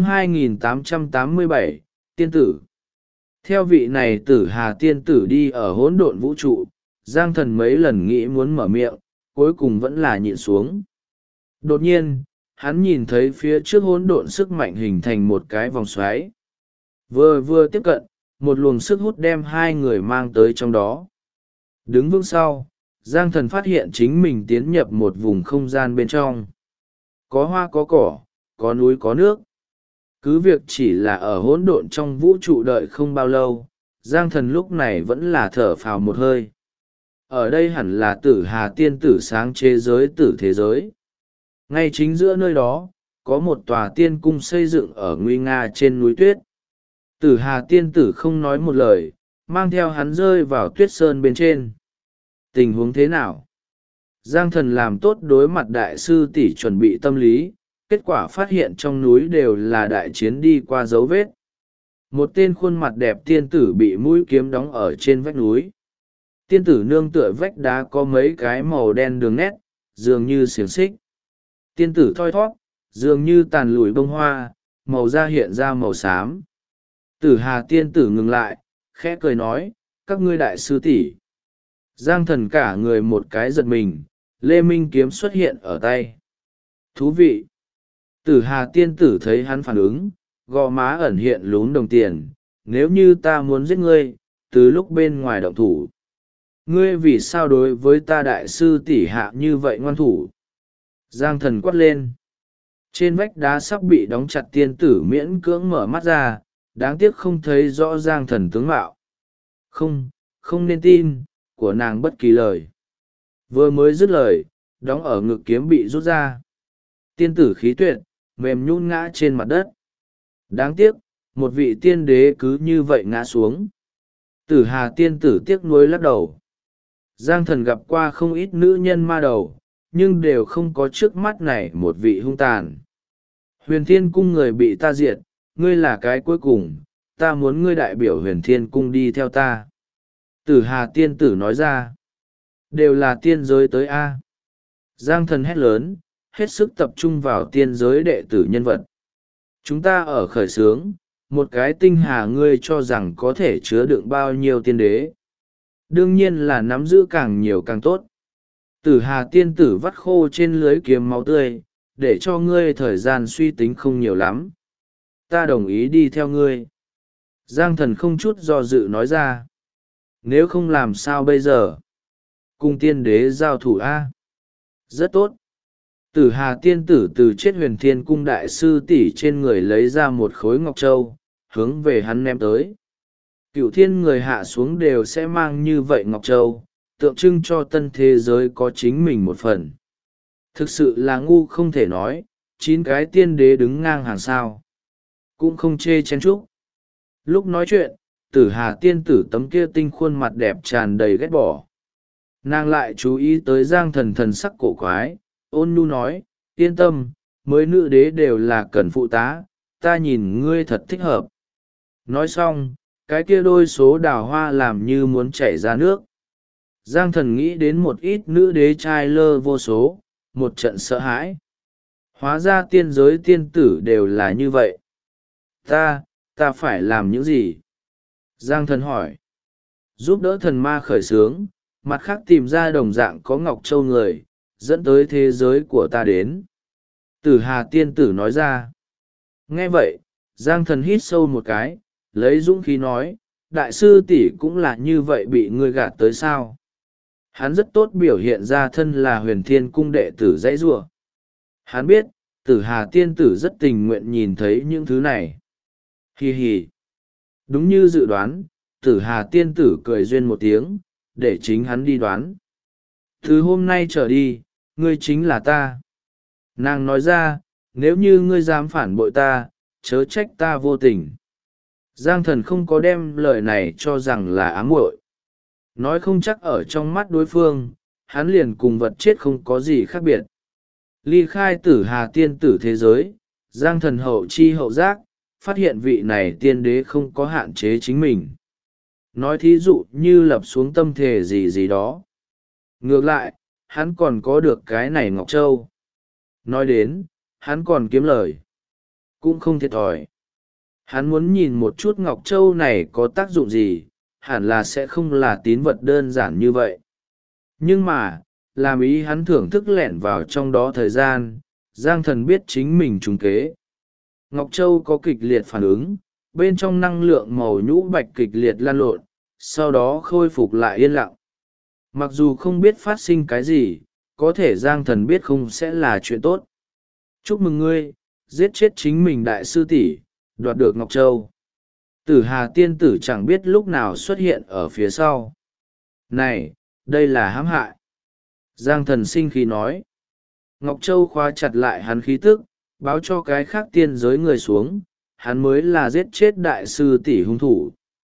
2887, Tiên tử. Theo vị này Tử Hà tiên tử đi ở hỗn độn vũ trụ, Giang Thần mấy lần nghĩ muốn mở miệng, cuối cùng vẫn là nhịn xuống. Đột nhiên, hắn nhìn thấy phía trước hỗn độn sức mạnh hình thành một cái vòng xoáy. Vừa tiếp cận, một luồng sức hút đem hai người mang tới trong đó. Đứng vững sau, Giang Thần phát hiện chính mình tiến nhập một vùng không gian bên trong. Có hoa có cỏ, có núi có nước. Cứ việc chỉ là ở hỗn độn trong vũ trụ đợi không bao lâu, Giang Thần lúc này vẫn là thở phào một hơi. Ở đây hẳn là Tử Hà tiên tử sáng chế giới tử thế giới. Ngay chính giữa nơi đó, có một tòa tiên cung xây dựng ở nguy nga trên núi tuyết. Tử Hà tiên tử không nói một lời, mang theo hắn rơi vào tuyết sơn bên trên. Tình huống thế nào? Giang Thần làm tốt đối mặt đại sư tỷ chuẩn bị tâm lý, kết quả phát hiện trong núi đều là đại chiến đi qua dấu vết. một tên khuôn mặt đẹp tiên tử bị mũi kiếm đóng ở trên vách núi. Tiên tử nương tựa vách đá có mấy cái màu đen đường nét, dường như xiềng xích. Tiên tử thoi thóp, dường như tàn lùi bông hoa, màu da hiện ra màu xám. Tử Hà tiên tử ngừng lại, khẽ cười nói, các ngươi đại sư tỷ. Giang Thần cả người một cái giật mình, Lê Minh kiếm xuất hiện ở tay. Thú vị. Tử Hà tiên tử thấy hắn phản ứng, gò má ẩn hiện lún đồng tiền. Nếu như ta muốn giết ngươi, từ lúc bên ngoài động thủ, ngươi vì sao đối với ta đại sư tỷ hạ như vậy ngoan thủ? Giang Thần quát lên. Trên vách đá sắp bị đóng chặt tiên tử miễn cưỡng mở mắt ra, đáng tiếc không thấy rõ Giang Thần tướng mạo. Không nên tin của nàng bất kỳ lời. Vừa mới dứt lời, đóng ở ngực kiếm bị rút ra. Tiên tử khí tuyệt, mềm nhũn ngã trên mặt đất. Đáng tiếc, một vị tiên đế cứ như vậy ngã xuống. Tử Hà tiên tử tiếc nuối lắc đầu. Giang Thần gặp qua không ít nữ nhân ma đầu, nhưng đều không có trước mắt này một vị hung tàn. Huyền Thiên Cung người bị ta diệt, ngươi là cái cuối cùng, ta muốn ngươi đại biểu Huyền Thiên Cung đi theo ta. Tử Hà tiên tử nói ra. Đều là tiên giới tới A. Giang Thần hét lớn, hết sức tập trung vào tiên giới đệ tử nhân vật. Chúng ta ở khởi xướng, một cái tinh hà ngươi cho rằng có thể chứa đựng bao nhiêu tiên đế. Đương nhiên là nắm giữ càng nhiều càng tốt. Tử Hà tiên tử vắt khô trên lưới kiếm máu tươi, để cho ngươi thời gian suy tính không nhiều lắm. Ta đồng ý đi theo ngươi. Giang Thần không chút do dự nói ra. Nếu không làm sao bây giờ? Cùng tiên đế giao thủ A. Rất tốt. Tử Hà tiên tử từ chết Huyền Thiên Cung đại sư tỷ trên người lấy ra một khối ngọc châu, hướng về hắn ném tới. Cửu thiên người hạ xuống đều sẽ mang như vậy ngọc châu, tượng trưng cho tân thế giới có chính mình một phần. Thực sự là ngu không thể nói, 9 cái tiên đế đứng ngang hàng sao. Cũng không chê chen chúc. Lúc nói chuyện, Tử Hà tiên tử tấm kia tinh khuôn mặt đẹp tràn đầy ghét bỏ. Nàng lại chú ý tới Giang Thần thần sắc cổ quái, ôn nhu nói, yên tâm, mới nữ đế đều là cần phụ tá, ta nhìn ngươi thật thích hợp. Nói xong, cái kia đôi số đào hoa làm như muốn chảy ra nước. Giang Thần nghĩ đến một ít nữ đế trai lơ vô số, một trận sợ hãi. Hóa ra tiên giới tiên tử đều là như vậy. Ta phải làm những gì? Giang Thần hỏi. Giúp đỡ thần ma khởi xướng, mặt khác tìm ra đồng dạng có ngọc châu người, dẫn tới thế giới của ta đến. Tử Hà tiên tử nói ra. Nghe vậy, Giang Thần hít sâu một cái, lấy dũng khí nói, đại sư tỷ cũng là như vậy bị ngươi gạt tới sao? Hắn rất tốt biểu hiện ra thân là Huyền Thiên Cung đệ tử dãy rủa. Hắn biết, Tử Hà tiên tử rất tình nguyện nhìn thấy những thứ này. Hi hi. Đúng như dự đoán, Tử Hà tiên tử cười duyên một tiếng, để chính hắn đi đoán. Từ hôm nay trở đi, ngươi chính là ta. Nàng nói ra, nếu như ngươi dám phản bội ta, chớ trách ta vô tình. Giang Thần không có đem lời này cho rằng là ám muội. Nói không chắc ở trong mắt đối phương, hắn liền cùng vật chết không có gì khác biệt. Ly khai Tử Hà tiên tử thế giới, Giang Thần hậu chi hậu giác, phát hiện vị này tiên đế không có hạn chế chính mình. Nói thí dụ như lập xuống tâm thể gì gì đó. Ngược lại, hắn còn có được cái này Ngọc Châu. Nói đến, hắn còn kiếm lời. Cũng không thiệt thòi. Hắn muốn nhìn một chút Ngọc Châu này có tác dụng gì, hẳn là sẽ không là tín vật đơn giản như vậy. Nhưng mà, làm ý hắn thưởng thức lẻn vào trong đó thời gian, Giang Thần biết chính mình trúng kế. Ngọc Châu có kịch liệt phản ứng, bên trong năng lượng màu nhũ bạch kịch liệt lan lộn, sau đó khôi phục lại yên lặng. Mặc dù không biết phát sinh cái gì, có thể Giang Thần biết không sẽ là chuyện tốt. Chúc mừng ngươi, giết chết chính mình đại sư tỷ, đoạt được Ngọc Châu. Tử Hà tiên tử chẳng biết lúc nào xuất hiện ở phía sau. Này, đây là hãm hại. Giang Thần sinh khí nói. Ngọc Châu khóa chặt lại hắn khí tức, báo cho cái khác tiên giới người xuống, hắn mới là giết chết đại sư tỷ hung thủ.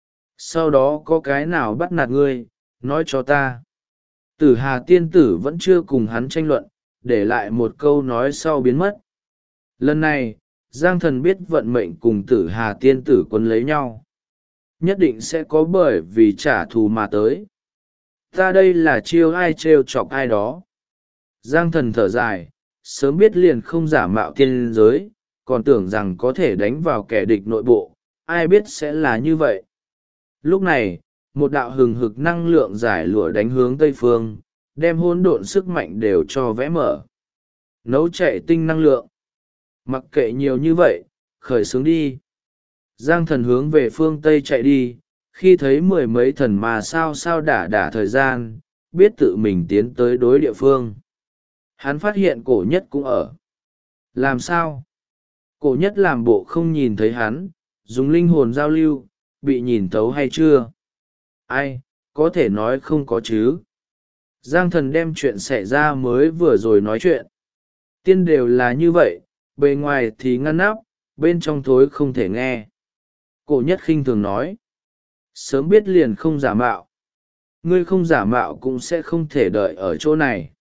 Sau đó có cái nào bắt nạt ngươi, nói cho ta. Tử Hà tiên tử vẫn chưa cùng hắn tranh luận, để lại một câu nói sau biến mất. Lần này, Giang Thần biết vận mệnh cùng Tử Hà tiên tử quấn lấy nhau. Nhất định sẽ có bởi vì trả thù mà tới. Ta đây là chiêu ai trêu chọc ai đó. Giang Thần thở dài, sớm biết liền không giả mạo tiên giới, còn tưởng rằng có thể đánh vào kẻ địch nội bộ, ai biết sẽ là như vậy. Lúc này, một đạo hừng hực năng lượng giải lụa đánh hướng tây phương, đem hỗn độn sức mạnh đều cho vẽ mở. Nấu chạy tinh năng lượng. Mặc kệ nhiều như vậy, khởi xướng đi. Giang Thần hướng về phương tây chạy đi, khi thấy mười mấy thần mà sao đả thời gian, biết tự mình tiến tới đối địa phương. Hắn phát hiện cổ nhất cũng ở. Làm sao? Cổ nhất làm bộ không nhìn thấy hắn, dùng linh hồn giao lưu, bị nhìn thấu hay chưa? Ai, có thể nói không có chứ. Giang Thần đem chuyện xảy ra mới vừa rồi nói chuyện. Tiên đều là như vậy, bề ngoài thì ngăn nắp, bên trong thối không thể nghe. Cổ nhất khinh thường nói. Sớm biết liền không giả mạo. Ngươi không giả mạo cũng sẽ không thể đợi ở chỗ này.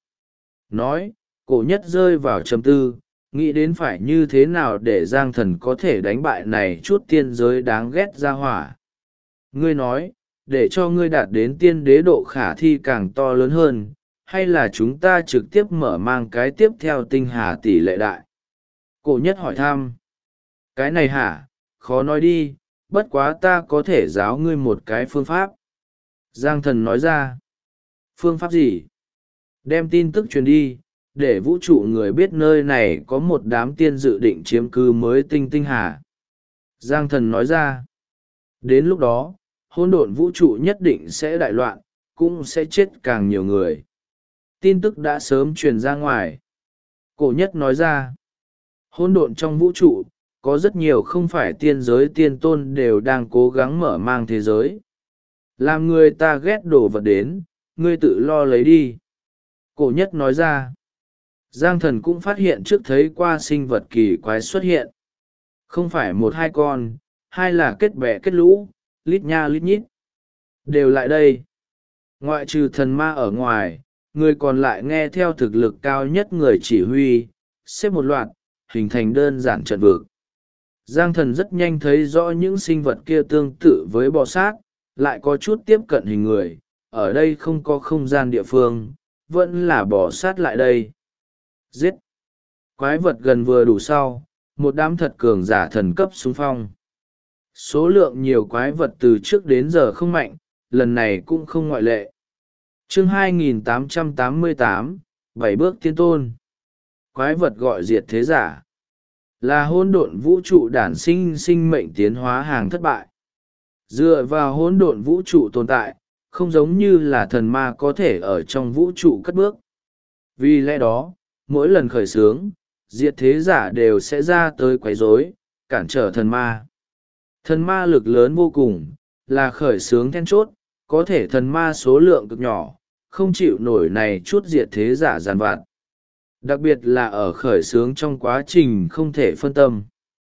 Nói, cổ nhất rơi vào trầm tư, nghĩ đến phải như thế nào để Giang Thần có thể đánh bại này chút tiên giới đáng ghét ra hỏa. Ngươi nói, để cho ngươi đạt đến tiên đế độ khả thi càng to lớn hơn, hay là chúng ta trực tiếp mở mang cái tiếp theo tinh hà tỷ lệ đại? Cổ nhất hỏi thăm. Cái này hả, khó nói đi, bất quá ta có thể giáo ngươi một cái phương pháp. Giang Thần nói ra. Phương pháp gì? Đem tin tức truyền đi, để vũ trụ người biết nơi này có một đám tiên dự định chiếm cư mới tinh hà. Giang Thần nói ra. Đến lúc đó, hỗn độn vũ trụ nhất định sẽ đại loạn, cũng sẽ chết càng nhiều người. Tin tức đã sớm truyền ra ngoài. Cổ nhất nói ra. Hỗn độn trong vũ trụ, có rất nhiều không phải tiên giới tiên tôn đều đang cố gắng mở mang thế giới. Làm người ta ghét đồ vật đến, ngươi tự lo lấy đi. Cổ nhất nói ra. Giang Thần cũng phát hiện trước thấy qua sinh vật kỳ quái xuất hiện. Không phải một hai con, hai là kết bè kết lũ, lít nha lít nhít. Đều lại đây. Ngoại trừ thần ma ở ngoài, người còn lại nghe theo thực lực cao nhất người chỉ huy, xếp một loạt, hình thành đơn giản trận vực. Giang Thần rất nhanh thấy rõ những sinh vật kia tương tự với bò sát, lại có chút tiếp cận hình người, ở đây không có không gian địa phương, vẫn là bò sát lại đây. Giết! Quái vật gần vừa đủ sau, một đám thật cường giả thần cấp xung phong. Số lượng nhiều quái vật từ trước đến giờ không mạnh, lần này cũng không ngoại lệ. Chương 2888, 7 bước tiên tôn. Quái vật gọi diệt thế giả. Là hỗn độn vũ trụ đản sinh sinh mệnh tiến hóa hàng thất bại. Dựa vào hỗn độn vũ trụ tồn tại, không giống như là thần ma có thể ở trong vũ trụ cất bước. Vì lẽ đó, mỗi lần khởi xướng, diệt thế giả đều sẽ ra tới quấy rối, cản trở thần ma. Thần ma lực lớn vô cùng, là khởi xướng then chốt, có thể thần ma số lượng cực nhỏ, không chịu nổi này chút diệt thế giả giàn vặt. Đặc biệt là ở khởi xướng trong quá trình không thể phân tâm.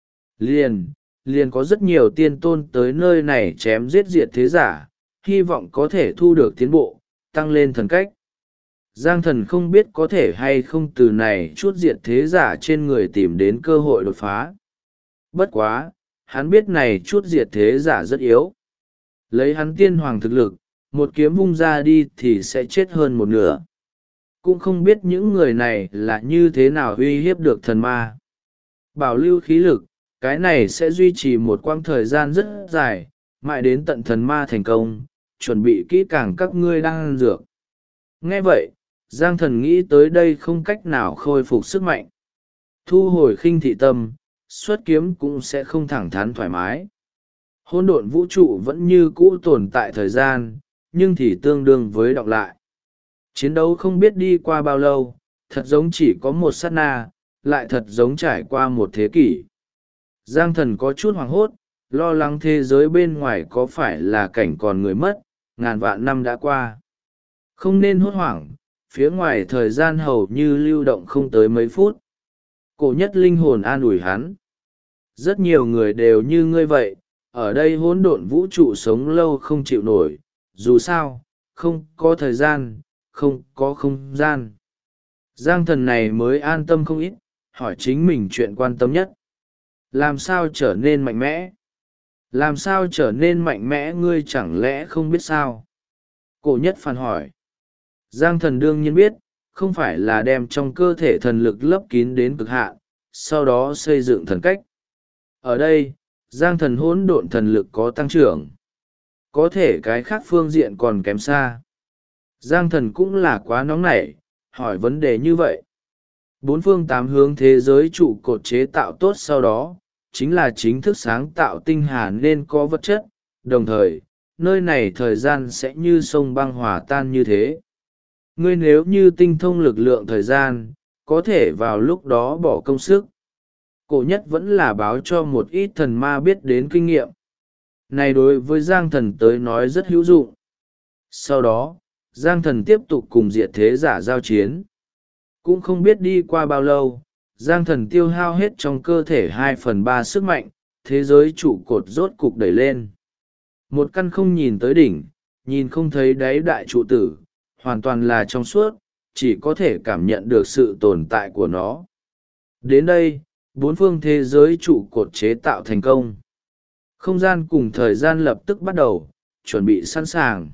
Liền có rất nhiều tiên tôn tới nơi này chém giết diệt thế giả, hy vọng có thể thu được tiến bộ, tăng lên thần cách. Giang Thần không biết có thể hay không từ này chút diệt thế giả trên người tìm đến cơ hội đột phá. Bất quá, hắn biết này chút diệt thế giả rất yếu. Lấy hắn tiên hoàng thực lực, một kiếm vung ra đi thì sẽ chết hơn một nửa. Cũng không biết những người này là như thế nào uy hiếp được thần ma. Bảo lưu khí lực, cái này sẽ duy trì một quãng thời gian rất dài, mãi đến tận thần ma thành công, chuẩn bị kỹ càng các ngươi đang ăn dược. Nghe vậy, Giang Thần nghĩ tới đây không cách nào khôi phục sức mạnh. Thu hồi khinh thị tâm, xuất kiếm cũng sẽ không thẳng thắn thoải mái. Hỗn độn vũ trụ vẫn như cũ tồn tại thời gian, nhưng thì tương đương với đọc lại. Chiến đấu không biết đi qua bao lâu, thật giống chỉ có một sát na, lại thật giống trải qua một thế kỷ. Giang Thần có chút hoảng hốt, lo lắng thế giới bên ngoài có phải là cảnh còn người mất, ngàn vạn năm đã qua. Không nên hốt hoảng, phía ngoài thời gian hầu như lưu động không tới mấy phút. Cổ nhất linh hồn an ủi hắn. Rất nhiều người đều như ngươi vậy, ở đây hỗn độn vũ trụ sống lâu không chịu nổi, dù sao, không có thời gian, không có không gian. Giang Thần này mới an tâm không ít, hỏi chính mình chuyện quan tâm nhất. Làm sao trở nên mạnh mẽ? Làm sao trở nên mạnh mẽ, ngươi chẳng lẽ không biết sao? Cổ nhất phản hỏi. Giang thần đương nhiên biết, không phải là đem trong cơ thể thần lực lấp kín đến cực hạn, sau đó xây dựng thần cách. Ở đây, Giang thần hỗn độn thần lực có tăng trưởng. Có thể cái khác phương diện còn kém xa. Giang thần cũng là quá nóng nảy, hỏi vấn đề như vậy. Bốn phương tám hướng thế giới trụ cột chế tạo tốt sau đó, chính là chính thức sáng tạo tinh hà nên có vật chất, đồng thời, nơi này thời gian sẽ như sông băng hòa tan như thế. Ngươi nếu như tinh thông lực lượng thời gian, có thể vào lúc đó bỏ công sức. Cổ nhất vẫn là báo cho một ít thần ma biết đến kinh nghiệm. Này đối với Giang thần tới nói rất hữu dụng. Sau đó, Giang thần tiếp tục cùng diệt thế giả giao chiến. Cũng không biết đi qua bao lâu, Giang thần tiêu hao hết trong cơ thể 2/3 sức mạnh, thế giới trụ cột rốt cục đẩy lên. Một căn không nhìn tới đỉnh, nhìn không thấy đáy đại trụ tử, hoàn toàn là trong suốt, chỉ có thể cảm nhận được sự tồn tại của nó. Đến đây, bốn phương thế giới trụ cột chế tạo thành công. Không gian cùng thời gian lập tức bắt đầu, chuẩn bị sẵn sàng.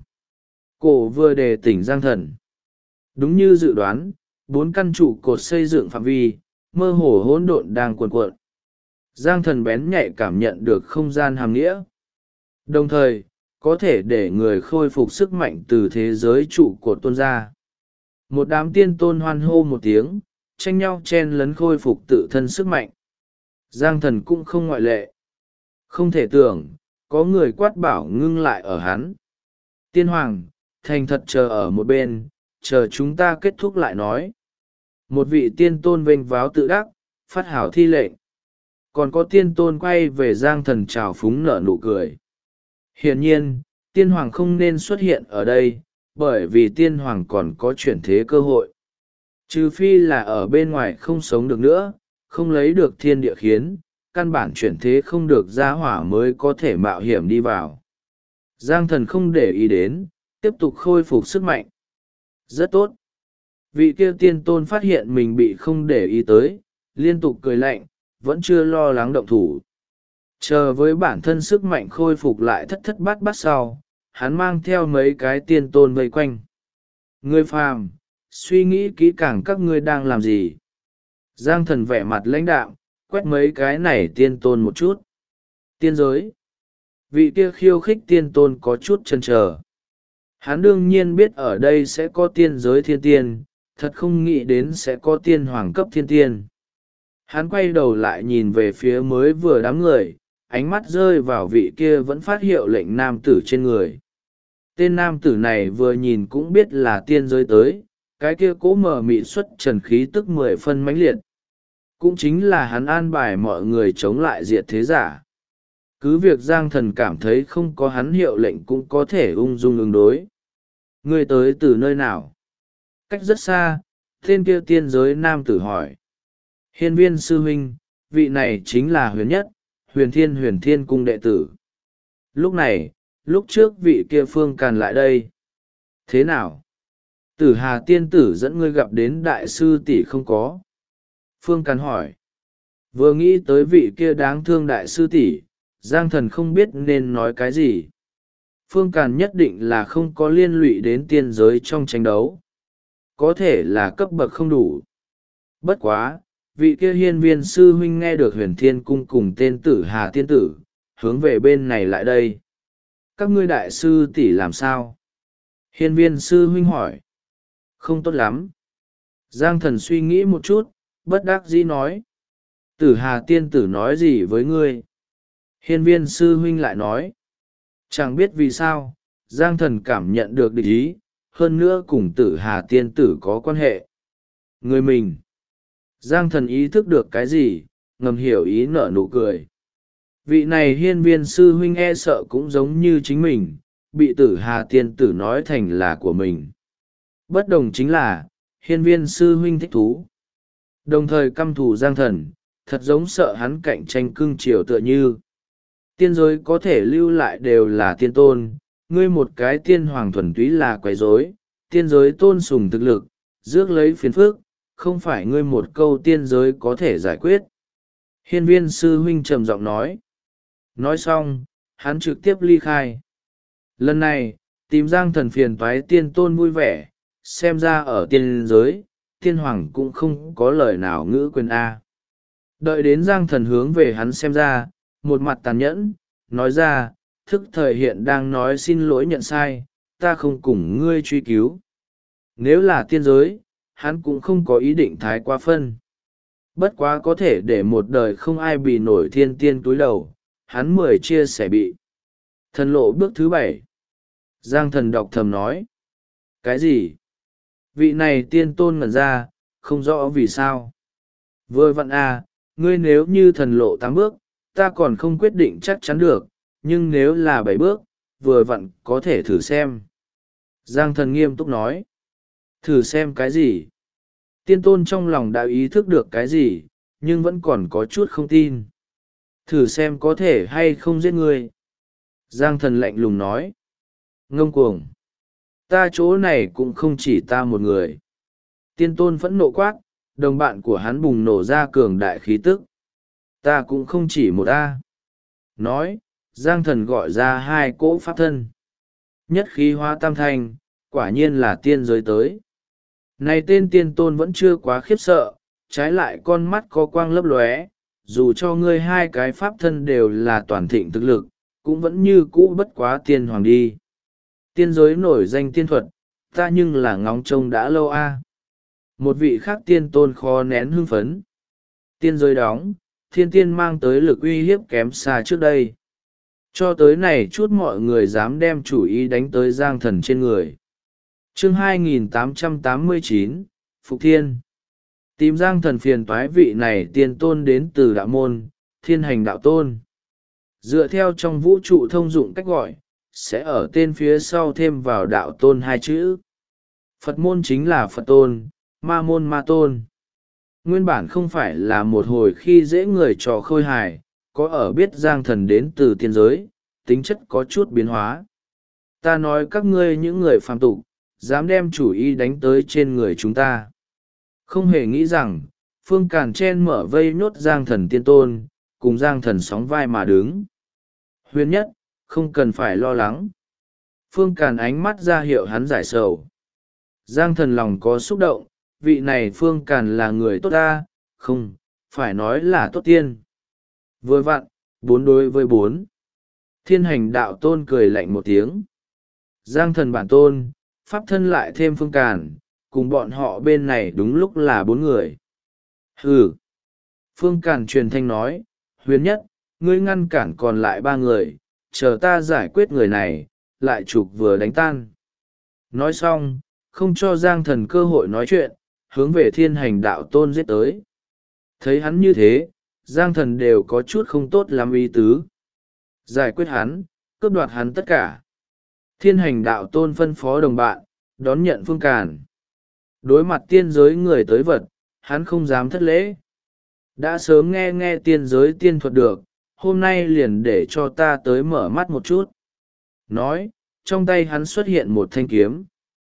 Cổ vừa đề tỉnh Giang thần. Đúng như dự đoán, 4 căn trụ cột xây dựng phạm vi, mơ hồ hỗn độn đang cuồn cuộn. Giang thần bén nhạy cảm nhận được không gian hàm nghĩa. Đồng thời, có thể để người khôi phục sức mạnh từ thế giới trụ cột tuôn ra. Một đám tiên tôn hoan hô một tiếng, tranh nhau chen lấn khôi phục tự thân sức mạnh. Giang thần cũng không ngoại lệ. Không thể tưởng, có người quát bảo ngưng lại ở hắn. Tiên hoàng, thành thật chờ ở một bên, chờ chúng ta kết thúc lại nói. Một vị tiên tôn vênh váo tự đắc, phát hảo thi lệnh. Còn có tiên tôn quay về Giang thần trào phúng nở nụ cười. Hiển nhiên, tiên hoàng không nên xuất hiện ở đây, bởi vì tiên hoàng còn có chuyển thế cơ hội. Trừ phi là ở bên ngoài không sống được nữa, không lấy được thiên địa khiến, căn bản chuyển thế không được ra hỏa mới có thể mạo hiểm đi vào. Giang thần không để ý đến, tiếp tục khôi phục sức mạnh. Rất tốt. Vị kia tiên tôn phát hiện mình bị không để ý tới, liên tục cười lạnh, vẫn chưa lo lắng động thủ. Chờ với bản thân sức mạnh khôi phục lại thất thất bát bát sau, hắn mang theo mấy cái tiên tôn vây quanh. Ngươi phàm, suy nghĩ kỹ càng các ngươi đang làm gì. Giang thần vẻ mặt lãnh đạm, quét mấy cái này tiên tôn một chút. Tiên giới. Vị kia khiêu khích tiên tôn có chút chần chờ. Hắn đương nhiên biết ở đây sẽ có tiên giới thiên tiên, thật không nghĩ đến sẽ có tiên hoàng cấp thiên tiên. Hắn quay đầu lại nhìn về phía mới vừa đám người, ánh mắt rơi vào vị kia vẫn phát hiệu lệnh nam tử trên người. Tên nam tử này vừa nhìn cũng biết là tiên giới tới, cái kia cố mở mị xuất trần khí tức 10 phân mãnh liệt. Cũng chính là hắn an bài mọi người chống lại diệt thế giả. Cứ việc Giang thần cảm thấy không có hắn hiệu lệnh cũng có thể ung dung ứng đối. Ngươi tới từ nơi nào? Cách rất xa, tên kia tiên giới nam tử hỏi. Hiên viên sư huynh, vị này chính là huyền nhất, huyền thiên cung đệ tử. Lúc này, lúc trước vị kia Phương Càn lại đây. Thế nào? Tử Hà tiên tử dẫn ngươi gặp đến đại sư tỷ không có? Phương Càn hỏi. Vừa nghĩ tới vị kia đáng thương đại sư tỷ, Giang thần không biết nên nói cái gì. Phương Càn nhất định là không có liên lụy đến tiên giới trong tranh đấu. Có thể là cấp bậc không đủ. Bất quá, vị kia hiên viên sư huynh nghe được huyền thiên cung cùng tên Tử Hà tiên tử, hướng về bên này lại đây. Các ngươi đại sư tỷ làm sao? Hiên viên sư huynh hỏi. Không tốt lắm. Giang thần suy nghĩ một chút, bất đắc dĩ nói. Tử Hà tiên tử nói gì với ngươi? Hiên viên sư huynh lại nói. Chẳng biết vì sao, Giang thần cảm nhận được địch ý, hơn nữa cùng Tử Hà tiên tử có quan hệ. Người mình. Giang thần ý thức được cái gì, ngầm hiểu ý nở nụ cười. Vị này hiên viên sư huynh e sợ cũng giống như chính mình, bị Tử Hà tiên tử nói thành là của mình. Bất đồng chính là, hiên viên sư huynh thích thú. Đồng thời căm thù Giang thần, thật giống sợ hắn cạnh tranh cưng chiều tựa như. Tiên giới có thể lưu lại đều là tiên tôn, ngươi một cái tiên hoàng thuần túy là quấy rối, tiên giới tôn sùng thực lực, rước lấy phiền phức, không phải ngươi một câu tiên giới có thể giải quyết. Hiên Viên sư huynh trầm giọng nói. Nói xong, hắn trực tiếp ly khai. Lần này, tìm Giang Thần phiền toái tiên tôn vui vẻ, xem ra ở tiên giới, tiên hoàng cũng không có lời nào ngữ quyền A. Đợi đến Giang Thần hướng về hắn xem ra, một mặt tàn nhẫn, nói ra, thức thời hiện đang nói xin lỗi nhận sai, ta không cùng ngươi truy cứu. Nếu là tiên giới, hắn cũng không có ý định thái quá phân. Bất quá có thể để một đời không ai bị nổi thiên tiên túi đầu, hắn 10 chia sẻ bị. Thần lộ bước thứ 7. Giang Thần đọc thầm nói. Cái gì? Vị này tiên tôn ngẩn ra, không rõ vì sao. Vừa vặn à, ngươi nếu như thần lộ 8 bước, ta còn không quyết định chắc chắn được, nhưng nếu là 7 bước, vừa vặn có thể thử xem. Giang Thần nghiêm túc nói. Thử xem cái gì? Tiên tôn trong lòng đã ý thức được cái gì, nhưng vẫn còn có chút không tin. Thử xem có thể hay không giết ngươi. Giang Thần lạnh lùng nói. Ngông cuồng. Ta chỗ này cũng không chỉ ta một người. Tiên tôn phẫn nộ quát, đồng bạn của hắn bùng nổ ra cường đại khí tức. Ta cũng không chỉ một ta. Nói, Giang Thần gọi ra 2 cỗ pháp thân. Nhất khí hóa tam thanh, quả nhiên là tiên giới tới. Này tên tiên tôn vẫn chưa quá khiếp sợ, trái lại con mắt có quang lấp lóe, dù cho ngươi 2 cái pháp thân đều là toàn thịnh thực lực, cũng vẫn như cũ bất quá tiên hoàng đi. Tiên giới nổi danh tiên thuật, ta nhưng là ngóng trông đã lâu a. Một vị khác tiên tôn khó nén hưng phấn. Tiên giới đóng, thiên tiên mang tới lực uy hiếp kém xa trước đây. Cho tới này chút mọi người dám đem chủ ý đánh tới Giang Thần trên người. Chương 2889, Phục Thiên. Tìm Giang Thần phiền toái vị này tiên tôn đến từ đạo môn, Thiên Hành đạo tôn. Dựa theo trong vũ trụ thông dụng cách gọi, sẽ ở tên phía sau thêm vào đạo tôn 2 chữ. Phật môn chính là Phật tôn, ma môn ma tôn. Nguyên bản không phải là một hồi khi dễ người trò khôi hài, có ở biết Giang Thần đến từ tiên giới, tính chất có chút biến hóa. Ta nói các ngươi những người phàm tục, dám đem chủ ý đánh tới trên người chúng ta. Không hề nghĩ rằng, Phương Càn chen mở vây nhốt Giang Thần tiên tôn, cùng Giang Thần sóng vai mà đứng. Huyền nhất, không cần phải lo lắng. Phương Càn ánh mắt ra hiệu hắn giải sầu. Giang Thần lòng có xúc động, vị này Phương Càn là người tốt ta, không, phải nói là tốt tiên. Vừa vặn, 4 đối với 4. Thiên Hành đạo tôn cười lạnh một tiếng. Giang Thần bản tôn, pháp thân lại thêm Phương Càn, cùng bọn họ bên này đúng lúc là 4 người. Hừ. Phương Càn truyền thanh nói, Huyền nhất, ngươi ngăn cản còn lại 3 người, chờ ta giải quyết người này, lại chụp vừa đánh tan. Nói xong, không cho Giang Thần cơ hội nói chuyện, hướng về Thiên Hành đạo tôn giết tới. Thấy hắn như thế, Giang Thần đều có chút không tốt lắm ý tứ. Giải quyết hắn, cướp đoạt hắn tất cả. Thiên Hành đạo tôn phân phó đồng bạn, đón nhận Phương Càn. Đối mặt tiên giới người tới vật, hắn không dám thất lễ. Đã sớm nghe tiên giới tiên thuật được, hôm nay liền để cho ta tới mở mắt một chút. Nói, trong tay hắn xuất hiện một thanh kiếm.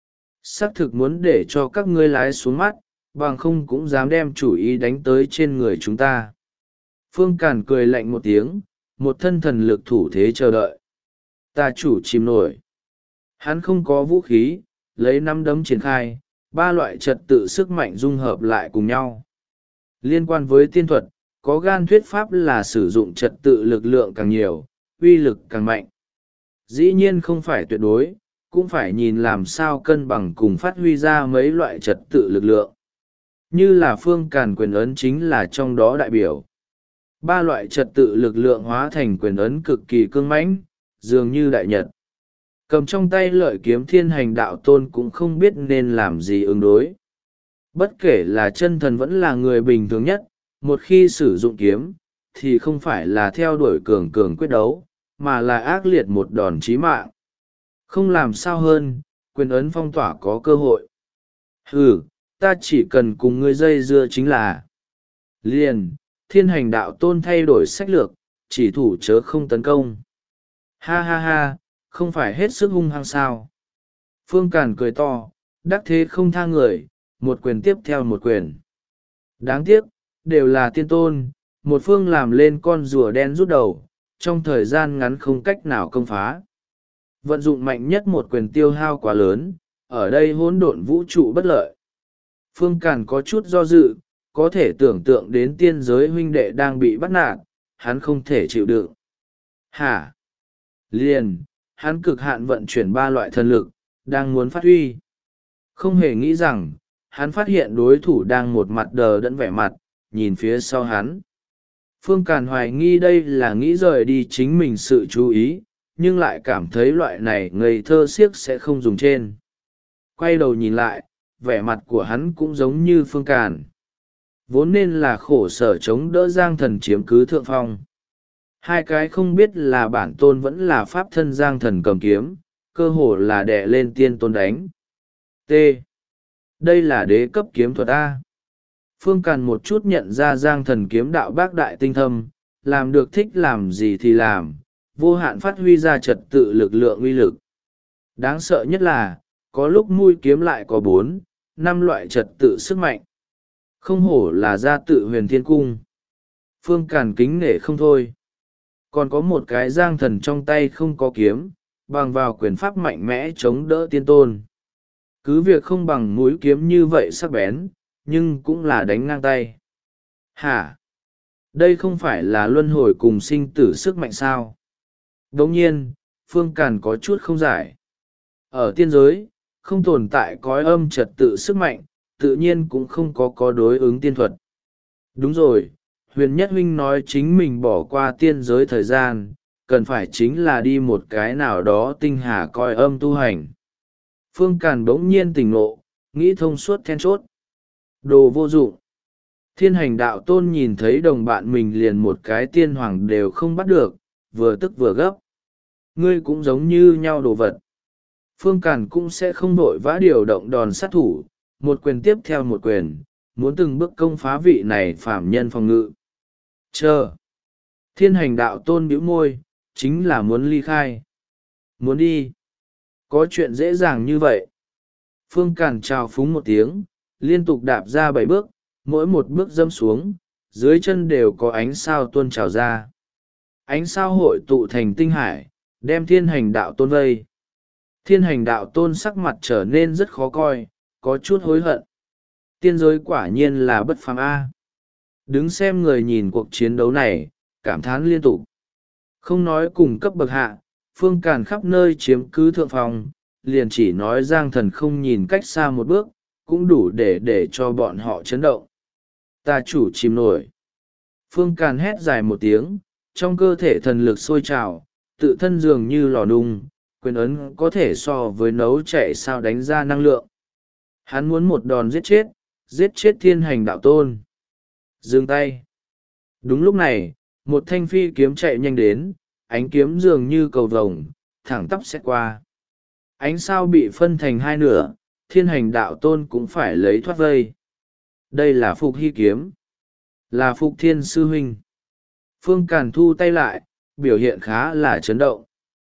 Xác thực muốn để cho các ngươi lái xuống mắt, bằng không cũng dám đem chủ ý đánh tới trên người chúng ta. Phương Càn cười lạnh một tiếng, một thân thần lực thủ thế chờ đợi. Ta chủ chìm nổi. Hắn không có vũ khí, lấy 5 đấm triển khai, 3 loại trật tự sức mạnh dung hợp lại cùng nhau. Liên quan với tiên thuật, có gan thuyết pháp là sử dụng trật tự lực lượng càng nhiều, uy lực càng mạnh. Dĩ nhiên không phải tuyệt đối, cũng phải nhìn làm sao cân bằng cùng phát huy ra mấy loại trật tự lực lượng. Như là Phương Càn quyền ấn chính là trong đó đại biểu. 3 loại trật tự lực lượng hóa thành quyền ấn cực kỳ cương mãnh, dường như đại nhật. Cầm trong tay lợi kiếm Thiên Hành đạo tôn cũng không biết nên làm gì ứng đối. Bất kể là chân thần vẫn là người bình thường nhất, một khi sử dụng kiếm, thì không phải là theo đuổi cường cường quyết đấu, mà là ác liệt một đòn chí mạng. Không làm sao hơn, quyền ấn phong tỏa có cơ hội. Ta chỉ cần cùng ngươi dây dưa chính là. Liền, Thiên Hành đạo tôn thay đổi sách lược, chỉ thủ chớ không tấn công. Ha ha ha, không phải hết sức hung hăng sao. Phương Càn cười to, đắc thế không tha người, một quyền tiếp theo một quyền. Đáng tiếc, đều là tiên tôn, một phương làm lên con rùa đen rút đầu, trong thời gian ngắn không cách nào công phá. Vận dụng mạnh nhất một quyền tiêu hao quá lớn, ở đây hỗn độn vũ trụ bất lợi. Phương Càn có chút do dự, có thể tưởng tượng đến tiên giới huynh đệ đang bị bắt nạt, hắn không thể chịu đựng. Hả? Liền, hắn cực hạn vận chuyển 3 loại thần lực, đang muốn phát huy. Không hề nghĩ rằng, hắn phát hiện đối thủ đang một mặt đờ đẫn vẻ mặt, nhìn phía sau hắn. Phương Càn hoài nghi đây là nghĩ rời đi chính mình sự chú ý, nhưng lại cảm thấy loại này ngây thơ siếc sẽ không dùng trên. Quay đầu nhìn lại, vẻ mặt của hắn cũng giống như Phương Càn. Vốn nên là khổ sở chống đỡ Giang Thần chiếm cứ thượng phong. Hai cái không biết là bản tôn vẫn là pháp thân Giang Thần cầm kiếm, cơ hồ là đè lên tiên tôn đánh. T. Đây là đế cấp kiếm thuật A. Phương Càn một chút nhận ra Giang Thần kiếm đạo bác đại tinh thâm, làm được thích làm gì thì làm, vô hạn phát huy ra trật tự lực lượng uy lực. Đáng sợ nhất là, có lúc mũi kiếm lại có 4, 5 loại trật tự sức mạnh. Không hổ là gia tự Huyền Thiên Cung. Phương Càn kính nể không thôi. Còn có một cái Giang Thần trong tay không có kiếm, bằng vào quyền pháp mạnh mẽ chống đỡ tiên tôn. Cứ việc không bằng mũi kiếm như vậy sắc bén, nhưng cũng là đánh ngang tay. Hả? Đây không phải là luân hồi cùng sinh tử sức mạnh sao? Đồng nhiên, Phương Càn có chút không giải. Ở tiên giới, không tồn tại cõi âm trật tự sức mạnh, tự nhiên cũng không có đối ứng tiên thuật. Đúng rồi, Huyền Nhất Huynh nói chính mình bỏ qua tiên giới thời gian, cần phải chính là đi một cái nào đó tinh hà coi âm tu hành. Phương Càn bỗng nhiên tỉnh ngộ, nghĩ thông suốt then chốt. Đồ vô dụng. Thiên Hành Đạo Tôn nhìn thấy đồng bạn mình liền một cái tiên hoàng đều không bắt được, vừa tức vừa gấp. Ngươi cũng giống như nhau đồ vật. Phương Càn cũng sẽ không vội vã điều động đòn sát thủ, một quyền tiếp theo một quyền, muốn từng bước công phá vị này phạm nhân phòng ngự. Chờ. Thiên Hành Đạo Tôn bĩu môi, chính là muốn ly khai. Muốn đi. Có chuyện dễ dàng như vậy. Phương Càn chào phúng một tiếng, liên tục đạp ra 7 bước, mỗi một bước dâm xuống, dưới chân đều có ánh sao tuôn trào ra. Ánh sao hội tụ thành tinh hải, đem Thiên Hành Đạo Tôn vây. Thiên Hành Đạo Tôn sắc mặt trở nên rất khó coi, có chút hối hận. Tiên giới quả nhiên là bất phàm A. Đứng xem người nhìn cuộc chiến đấu này, cảm thán liên tục. Không nói cùng cấp bậc hạ, Phương Càn khắp nơi chiếm cứ thượng phòng, liền chỉ nói Giang Thần không nhìn cách xa một bước, cũng đủ để cho bọn họ chấn động. Ta chủ chìm nổi. Phương Càn hét dài một tiếng, trong cơ thể thần lực sôi trào, tự thân dường như lò nung, quyền ấn có thể so với nấu chạy sao đánh ra năng lượng. Hắn muốn một đòn giết chết Thiên Hành Đạo Tôn. Dừng tay. Đúng lúc này, một thanh phi kiếm chạy nhanh đến, ánh kiếm dường như cầu vồng, thẳng tắp xét qua. Ánh sao bị phân thành hai nửa, Thiên Hành Đạo Tôn cũng phải lấy thoát vây. Đây là Phục Hy kiếm. Là Phục Thiên Sư Huynh. Phương Càn thu tay lại, biểu hiện khá là chấn động.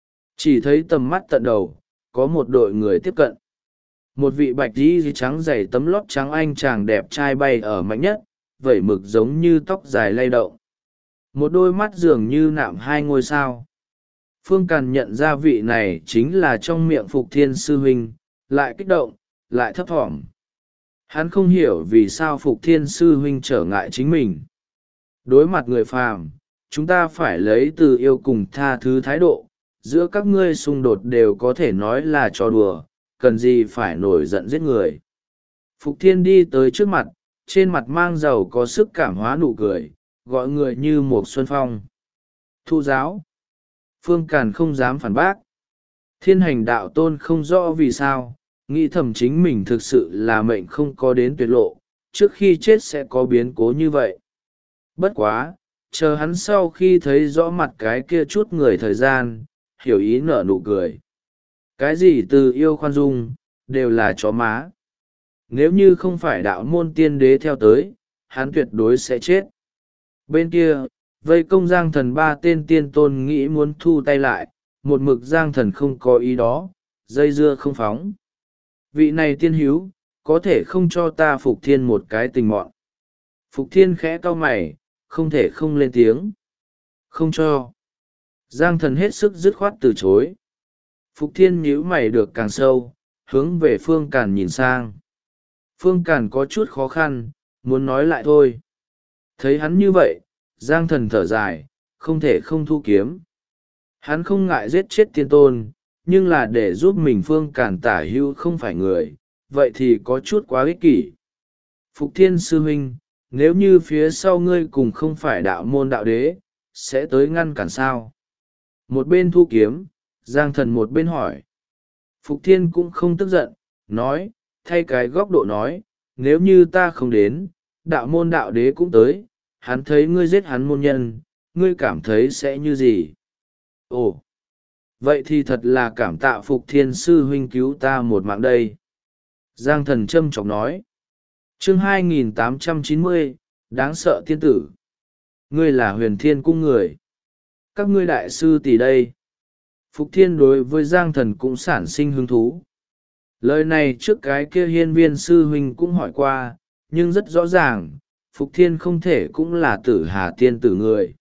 Chỉ thấy tầm mắt tận đầu, có một đội người tiếp cận. Một vị bạch y trắng dày tấm lót trắng anh chàng đẹp trai bay ở mạnh nhất, vẩy mực giống như tóc dài lay động. Một đôi mắt dường như nạm 2 ngôi sao. Phương Càn nhận ra vị này chính là trong miệng Phục Thiên Sư Huynh, lại kích động, lại thấp thỏm. Hắn không hiểu vì sao Phục Thiên Sư Huynh trở ngại chính mình. Đối mặt người phàm, chúng ta phải lấy từ yêu cùng tha thứ thái độ, giữa các ngươi xung đột đều có thể nói là trò đùa, cần gì phải nổi giận giết người. Phục Thiên đi tới trước mặt, trên mặt mang giàu có sức cảm hóa nụ cười, gọi người như một xuân phong. Thu giáo. Phương Càn không dám phản bác. Thiên Hành Đạo Tôn không rõ vì sao, nghĩ thầm chính mình thực sự là mệnh không có đến tuyệt lộ, trước khi chết sẽ có biến cố như vậy. Bất quá, chờ hắn sau khi thấy rõ mặt cái kia chút người thời gian, hiểu ý nở nụ cười. Cái gì từ yêu khoan dung, đều là chó má. Nếu như không phải đạo môn tiên đế theo tới, hắn tuyệt đối sẽ chết. Bên kia, vây công Giang Thần 3 tên tiên tôn nghĩ muốn thu tay lại, một mực Giang Thần không có ý đó, dây dưa không phóng. Vị này tiên hiếu, có thể không cho ta Phục Thiên một cái tình mọn. Phục Thiên khẽ cau mày, không thể không lên tiếng. Không cho. Giang thần hết sức dứt khoát từ chối. Phục Thiên nhíu mày được càng sâu, hướng về Phương Càn nhìn sang. Phương Càn có chút khó khăn, muốn nói lại thôi. Thấy hắn như vậy, Giang thần thở dài, không thể không thu kiếm. Hắn không ngại giết chết tiên tôn, nhưng là để giúp mình Phương Càn tả hữu không phải người, vậy thì có chút quá ích kỷ. Phục Thiên sư huynh, nếu như phía sau ngươi cùng không phải đạo môn đạo đế, sẽ tới ngăn cản sao? Một bên thu kiếm, Giang thần một bên hỏi. Phục Thiên cũng không tức giận, nói, thay cái góc độ nói, nếu như ta không đến, đạo môn đạo đế cũng tới, hắn thấy ngươi giết hắn môn nhân, ngươi cảm thấy sẽ như gì? Ồ, vậy thì thật là cảm tạ Phục Thiên sư huynh cứu ta một mạng đây. Giang thần châm chọc nói. Chương 2890, đáng sợ tiên tử. Ngươi là Huyền Thiên cung người. Các ngươi đại sư tỷ đây. Phục Thiên đối với Giang thần cũng sản sinh hứng thú. Lời này trước cái kia hiên viên sư huynh cũng hỏi qua, nhưng rất rõ ràng, Phục Thiên không thể cũng là tử hà tiên tử người.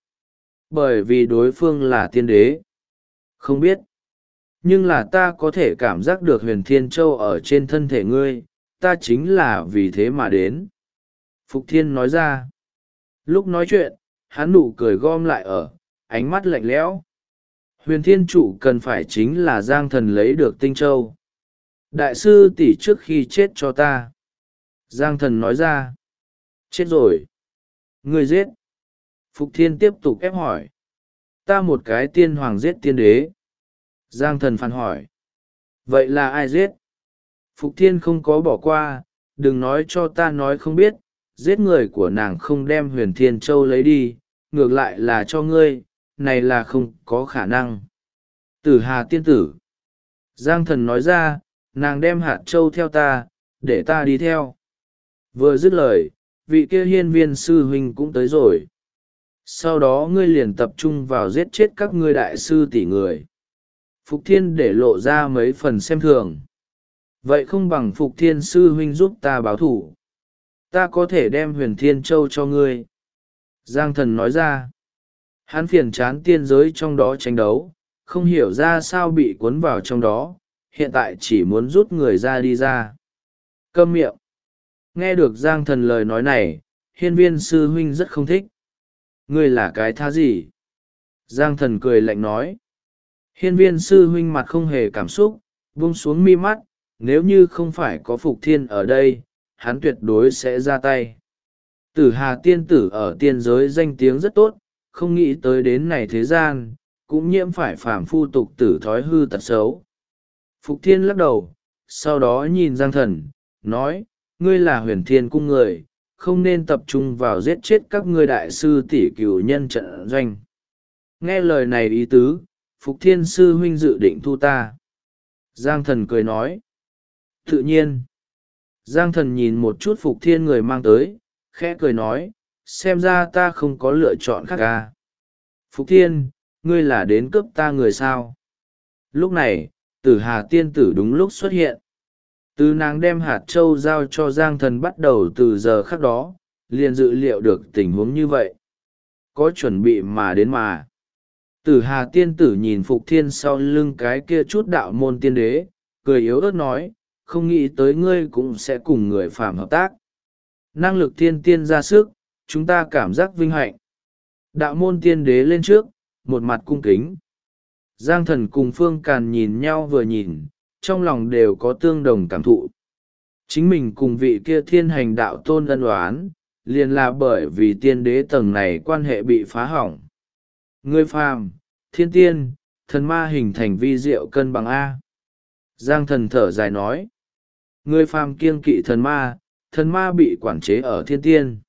Bởi vì đối phương là tiên đế. Không biết. Nhưng là ta có thể cảm giác được Huyền Thiên Châu ở trên thân thể ngươi, ta chính là vì thế mà đến. Phục Thiên nói ra. Lúc nói chuyện, hắn nụ cười gom lại ở, ánh mắt lạnh lẽo. Huyền Thiên Chủ cần phải chính là Giang thần lấy được Tinh Châu. Đại sư tỷ trước khi chết cho ta. Giang thần nói ra. Chết rồi. Người giết. Phục Thiên tiếp tục ép hỏi. Ta một cái tiên hoàng giết tiên đế. Giang thần phản hỏi. Vậy là ai giết? Phục Thiên không có bỏ qua, đừng nói cho ta nói không biết, giết người của nàng không đem Huyền Thiên Châu lấy đi, ngược lại là cho ngươi, này là không có khả năng. Tử Hà tiên tử. Giang thần nói ra, nàng đem hạt châu theo ta, để ta đi theo. Vừa dứt lời, vị kia hiên viên sư huynh cũng tới rồi. Sau đó ngươi liền tập trung vào giết chết các ngươi đại sư tỷ người. Phục Thiên để lộ ra mấy phần xem thường. Vậy không bằng Phục Thiên sư huynh giúp ta báo thủ. Ta có thể đem Huyền Thiên Châu cho ngươi. Giang thần nói ra. Hắn phiền chán tiên giới trong đó tranh đấu, không hiểu ra sao bị cuốn vào trong đó, hiện tại chỉ muốn rút người ra đi ra. Câm miệng. Nghe được Giang thần lời nói này, hiên viên sư huynh rất không thích. Ngươi là cái thá gì? Giang thần cười lạnh nói. Hiên viên sư huynh mặt không hề cảm xúc, buông xuống mi mắt, nếu như không phải có Phục Thiên ở đây, hắn tuyệt đối sẽ ra tay. Tử Hà tiên tử ở tiên giới danh tiếng rất tốt, không nghĩ tới đến này thế gian, cũng nhiễm phải phàm phu tục tử thói hư tật xấu. Phục Thiên lắc đầu, sau đó nhìn Giang thần, nói, ngươi là Huyền Thiên cung người, không nên tập trung vào giết chết các ngươi đại sư tỷ cửu nhân trận doanh. Nghe lời này ý tứ, Phục Thiên sư huynh dự định thu ta. Giang thần cười nói. Tự nhiên. Giang thần nhìn một chút Phục Thiên người mang tới, khẽ cười nói, xem ra ta không có lựa chọn khác à. Phục Thiên, ngươi là đến cướp ta người sao? Lúc này, Tử Hà tiên tử đúng lúc xuất hiện. Từ nàng đem hạt châu giao cho Giang thần bắt đầu từ giờ khắc đó, liền dự liệu được tình huống như vậy. Có chuẩn bị mà đến mà. Tử Hà tiên tử nhìn Phục Thiên sau lưng cái kia chút đạo môn tiên đế, cười yếu ớt nói, không nghĩ tới ngươi cũng sẽ cùng người phàm hợp tác. Năng lực thiên tiên ra sức, chúng ta cảm giác vinh hạnh. Đạo môn tiên đế lên trước, một mặt cung kính. Giang thần cùng Phương Càn nhìn nhau vừa nhìn, trong lòng đều có tương đồng cảm thụ. Chính mình cùng vị kia thiên hành đạo tôn ân oán, liền là bởi vì tiên đế tầng này quan hệ bị phá hỏng. Người phàm, thiên tiên, thần ma hình thành vi diệu cân bằng A. Giang thần thở dài nói. Người phàm kiêng kỵ thần ma bị quản chế ở thiên tiên.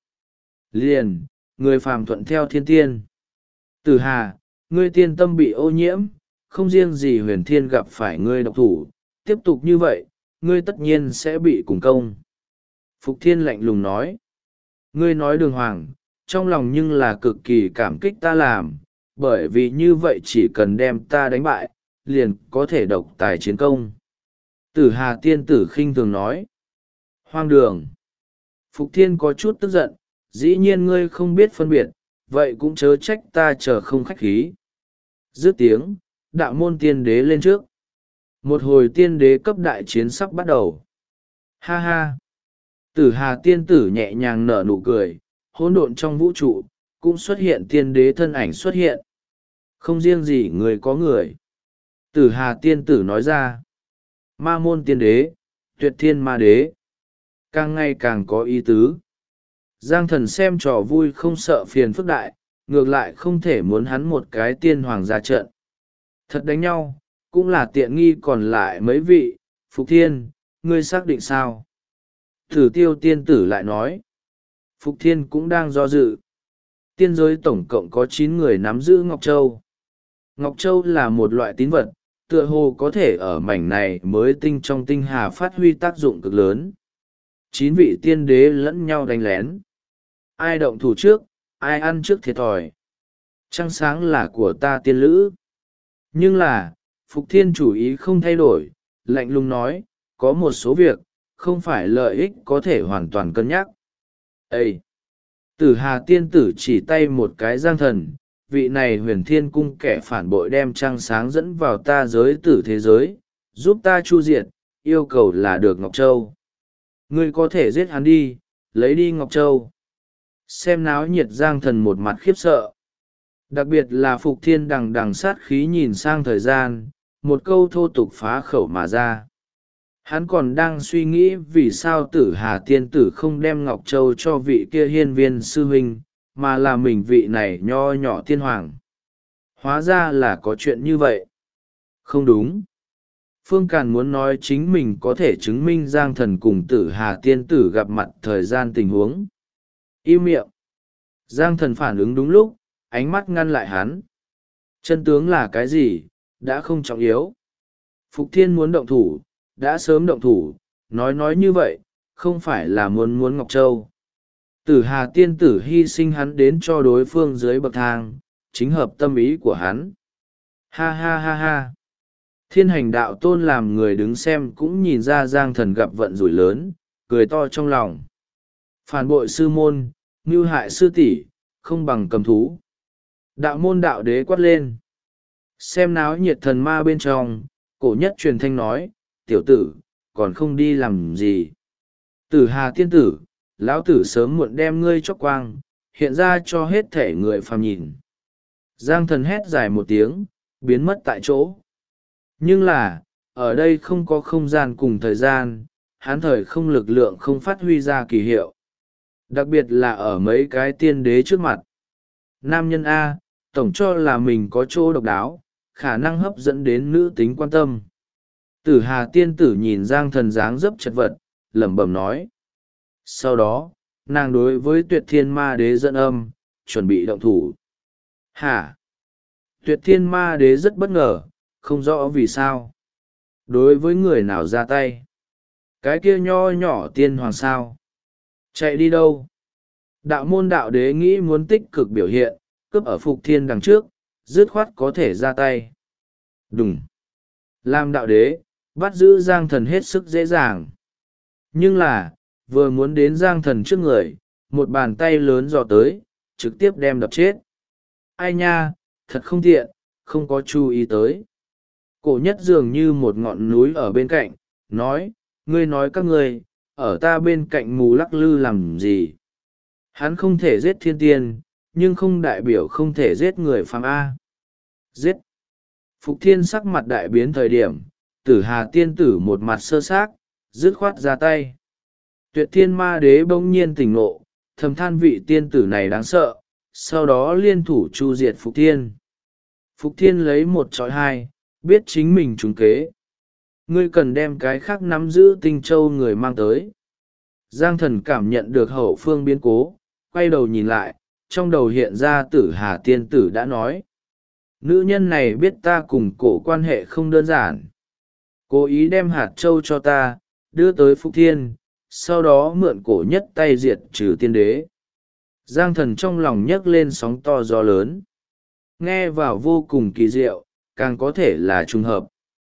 Liền, người phàm thuận theo thiên tiên. Tử Hà, ngươi tiên tâm bị ô nhiễm, không riêng gì Huyền Thiên gặp phải ngươi độc thủ, tiếp tục như vậy, ngươi tất nhiên sẽ bị cùng công. Phục Thiên lạnh lùng nói. Ngươi nói đường hoàng, trong lòng nhưng là cực kỳ cảm kích ta làm, bởi vì như vậy chỉ cần đem ta đánh bại, liền có thể độc tài chiến công. Tử Hà tiên tử khinh thường nói. Hoang đường. Phục Thiên có chút tức giận, dĩ nhiên ngươi không biết phân biệt, vậy cũng chớ trách ta chờ không khách khí. Dứt tiếng, đạo môn tiên đế lên trước. Một hồi tiên đế cấp đại chiến sắp bắt đầu. Ha ha! Tử Hà tiên tử nhẹ nhàng nở nụ cười, hỗn độn trong vũ trụ, cũng xuất hiện tiên đế thân ảnh xuất hiện. Không riêng gì người có người. Tử Hà tiên tử nói ra. Ma môn tiên đế, tuyệt thiên ma đế. Càng ngày càng có ý tứ. Giang thần xem trò vui không sợ phiền phức đại, ngược lại không thể muốn hắn một cái tiên hoàng ra trận. Thật đánh nhau, cũng là tiện nghi còn lại mấy vị. Phục Thiên, ngươi xác định sao? Thử Tiêu tiên tử lại nói. Phục Thiên cũng đang do dự. Tiên giới tổng cộng có 9 người nắm giữ Ngọc Châu. Ngọc Châu là một loại tín vật, tựa hồ có thể ở mảnh này mới tinh trong tinh hà phát huy tác dụng cực lớn. 9 vị tiên đế lẫn nhau đánh lén. Ai động thủ trước, ai ăn trước thiệt thòi. Trăng sáng là của ta tiên lữ. Nhưng là, Phục Thiên chủ ý không thay đổi, lạnh lùng nói, có một số việc, không phải lợi ích có thể hoàn toàn cân nhắc. Ê! Tử Hà tiên tử chỉ tay một cái Giang thần, vị này huyền thiên cung kẻ phản bội đem trăng sáng dẫn vào ta giới tử thế giới, giúp ta chu diệt, yêu cầu là được Ngọc Châu. Ngươi có thể giết hắn đi, lấy đi Ngọc Châu. Xem náo nhiệt Giang thần một mặt khiếp sợ. Đặc biệt là Phục Thiên đằng đằng sát khí nhìn sang thời gian, một câu thô tục phá khẩu mà ra. Hắn còn đang suy nghĩ vì sao Tử Hà tiên tử không đem Ngọc Châu cho vị kia hiên viên sư huynh, mà là mình vị này nho nhỏ tiên hoàng. Hóa ra là có chuyện như vậy. Không đúng. Phương Càn muốn nói chính mình có thể chứng minh Giang thần cùng Tử Hà tiên tử gặp mặt thời gian tình huống. Im miệng. Giang thần phản ứng đúng lúc, ánh mắt ngăn lại hắn. Chân tướng là cái gì, đã không trọng yếu. Phục Thiên muốn động thủ, đã sớm động thủ, nói như vậy, không phải là muốn Ngọc Châu. Tử Hà tiên tử hy sinh hắn đến cho đối phương dưới bậc thang, chính hợp tâm ý của hắn. Ha ha ha ha. Thiên hành đạo tôn làm người đứng xem cũng nhìn ra Giang thần gặp vận rủi lớn, cười to trong lòng. Phản bội sư môn, mưu hại sư tỷ, không bằng cầm thú. Đạo môn đạo đế quát lên. Xem náo nhiệt thần ma bên trong, cổ nhất truyền thanh nói, tiểu tử, còn không đi làm gì. Tử Hà tiên tử, lão tử sớm muộn đem ngươi chóc quang, hiện ra cho hết thể người phàm nhìn. Giang thần hét dài một tiếng, biến mất tại chỗ. Nhưng là, ở đây không có không gian cùng thời gian, hán thời không lực lượng không phát huy ra kỳ hiệu. Đặc biệt là ở mấy cái tiên đế trước mặt. Nam nhân A, tổng cho là mình có chỗ độc đáo, khả năng hấp dẫn đến nữ tính quan tâm. Tử Hà tiên tử nhìn Giang thần dáng dấp chật vật, lẩm bẩm nói. Sau đó, nàng đối với Tuyệt Thiên Ma Đế dẫn âm, chuẩn bị động thủ. Hả? Tuyệt Thiên Ma Đế rất bất ngờ, không rõ vì sao. Đối với người nào ra tay? Cái kia nho nhỏ tiên hoàng sao? Chạy đi đâu? Đạo môn đạo đế nghĩ muốn tích cực biểu hiện, cướp ở Phục Thiên đằng trước, dứt khoát có thể ra tay. Đùng! Làm đạo đế, bắt giữ Giang thần hết sức dễ dàng. Nhưng là, vừa muốn đến Giang thần trước người, một bàn tay lớn dò tới, trực tiếp đem đập chết. Ai nha, thật không tiện, không có chú ý tới. Cổ nhất dường như một ngọn núi ở bên cạnh, nói, ngươi nói các ngươi, ở ta bên cạnh mù lắc lư làm gì. Hắn không thể giết thiên tiên, nhưng không đại biểu không thể giết người phàm A. Giết! Phục Thiên sắc mặt đại biến thời điểm, Tử Hà tiên tử một mặt sơ xác, dứt khoát ra tay. Tuyệt Thiên Ma Đế bỗng nhiên tỉnh ngộ, thầm than vị tiên tử này đáng sợ, sau đó liên thủ chu diệt Phục Thiên. Phục Thiên lấy 1-2, biết chính mình trúng kế. Ngươi cần đem cái khác nắm giữ tinh châu người mang tới. Giang thần cảm nhận được hậu phương biến cố, quay đầu nhìn lại, trong đầu hiện ra Tử Hà tiên tử đã nói. Nữ nhân này biết ta cùng cổ quan hệ không đơn giản. Cố ý đem hạt châu cho ta, đưa tới Phục Thiên, sau đó mượn cổ nhất tay diệt trừ tiên đế. Giang thần trong lòng nhấc lên sóng to gió lớn. Nghe vào vô cùng kỳ diệu, càng có thể là trùng hợp.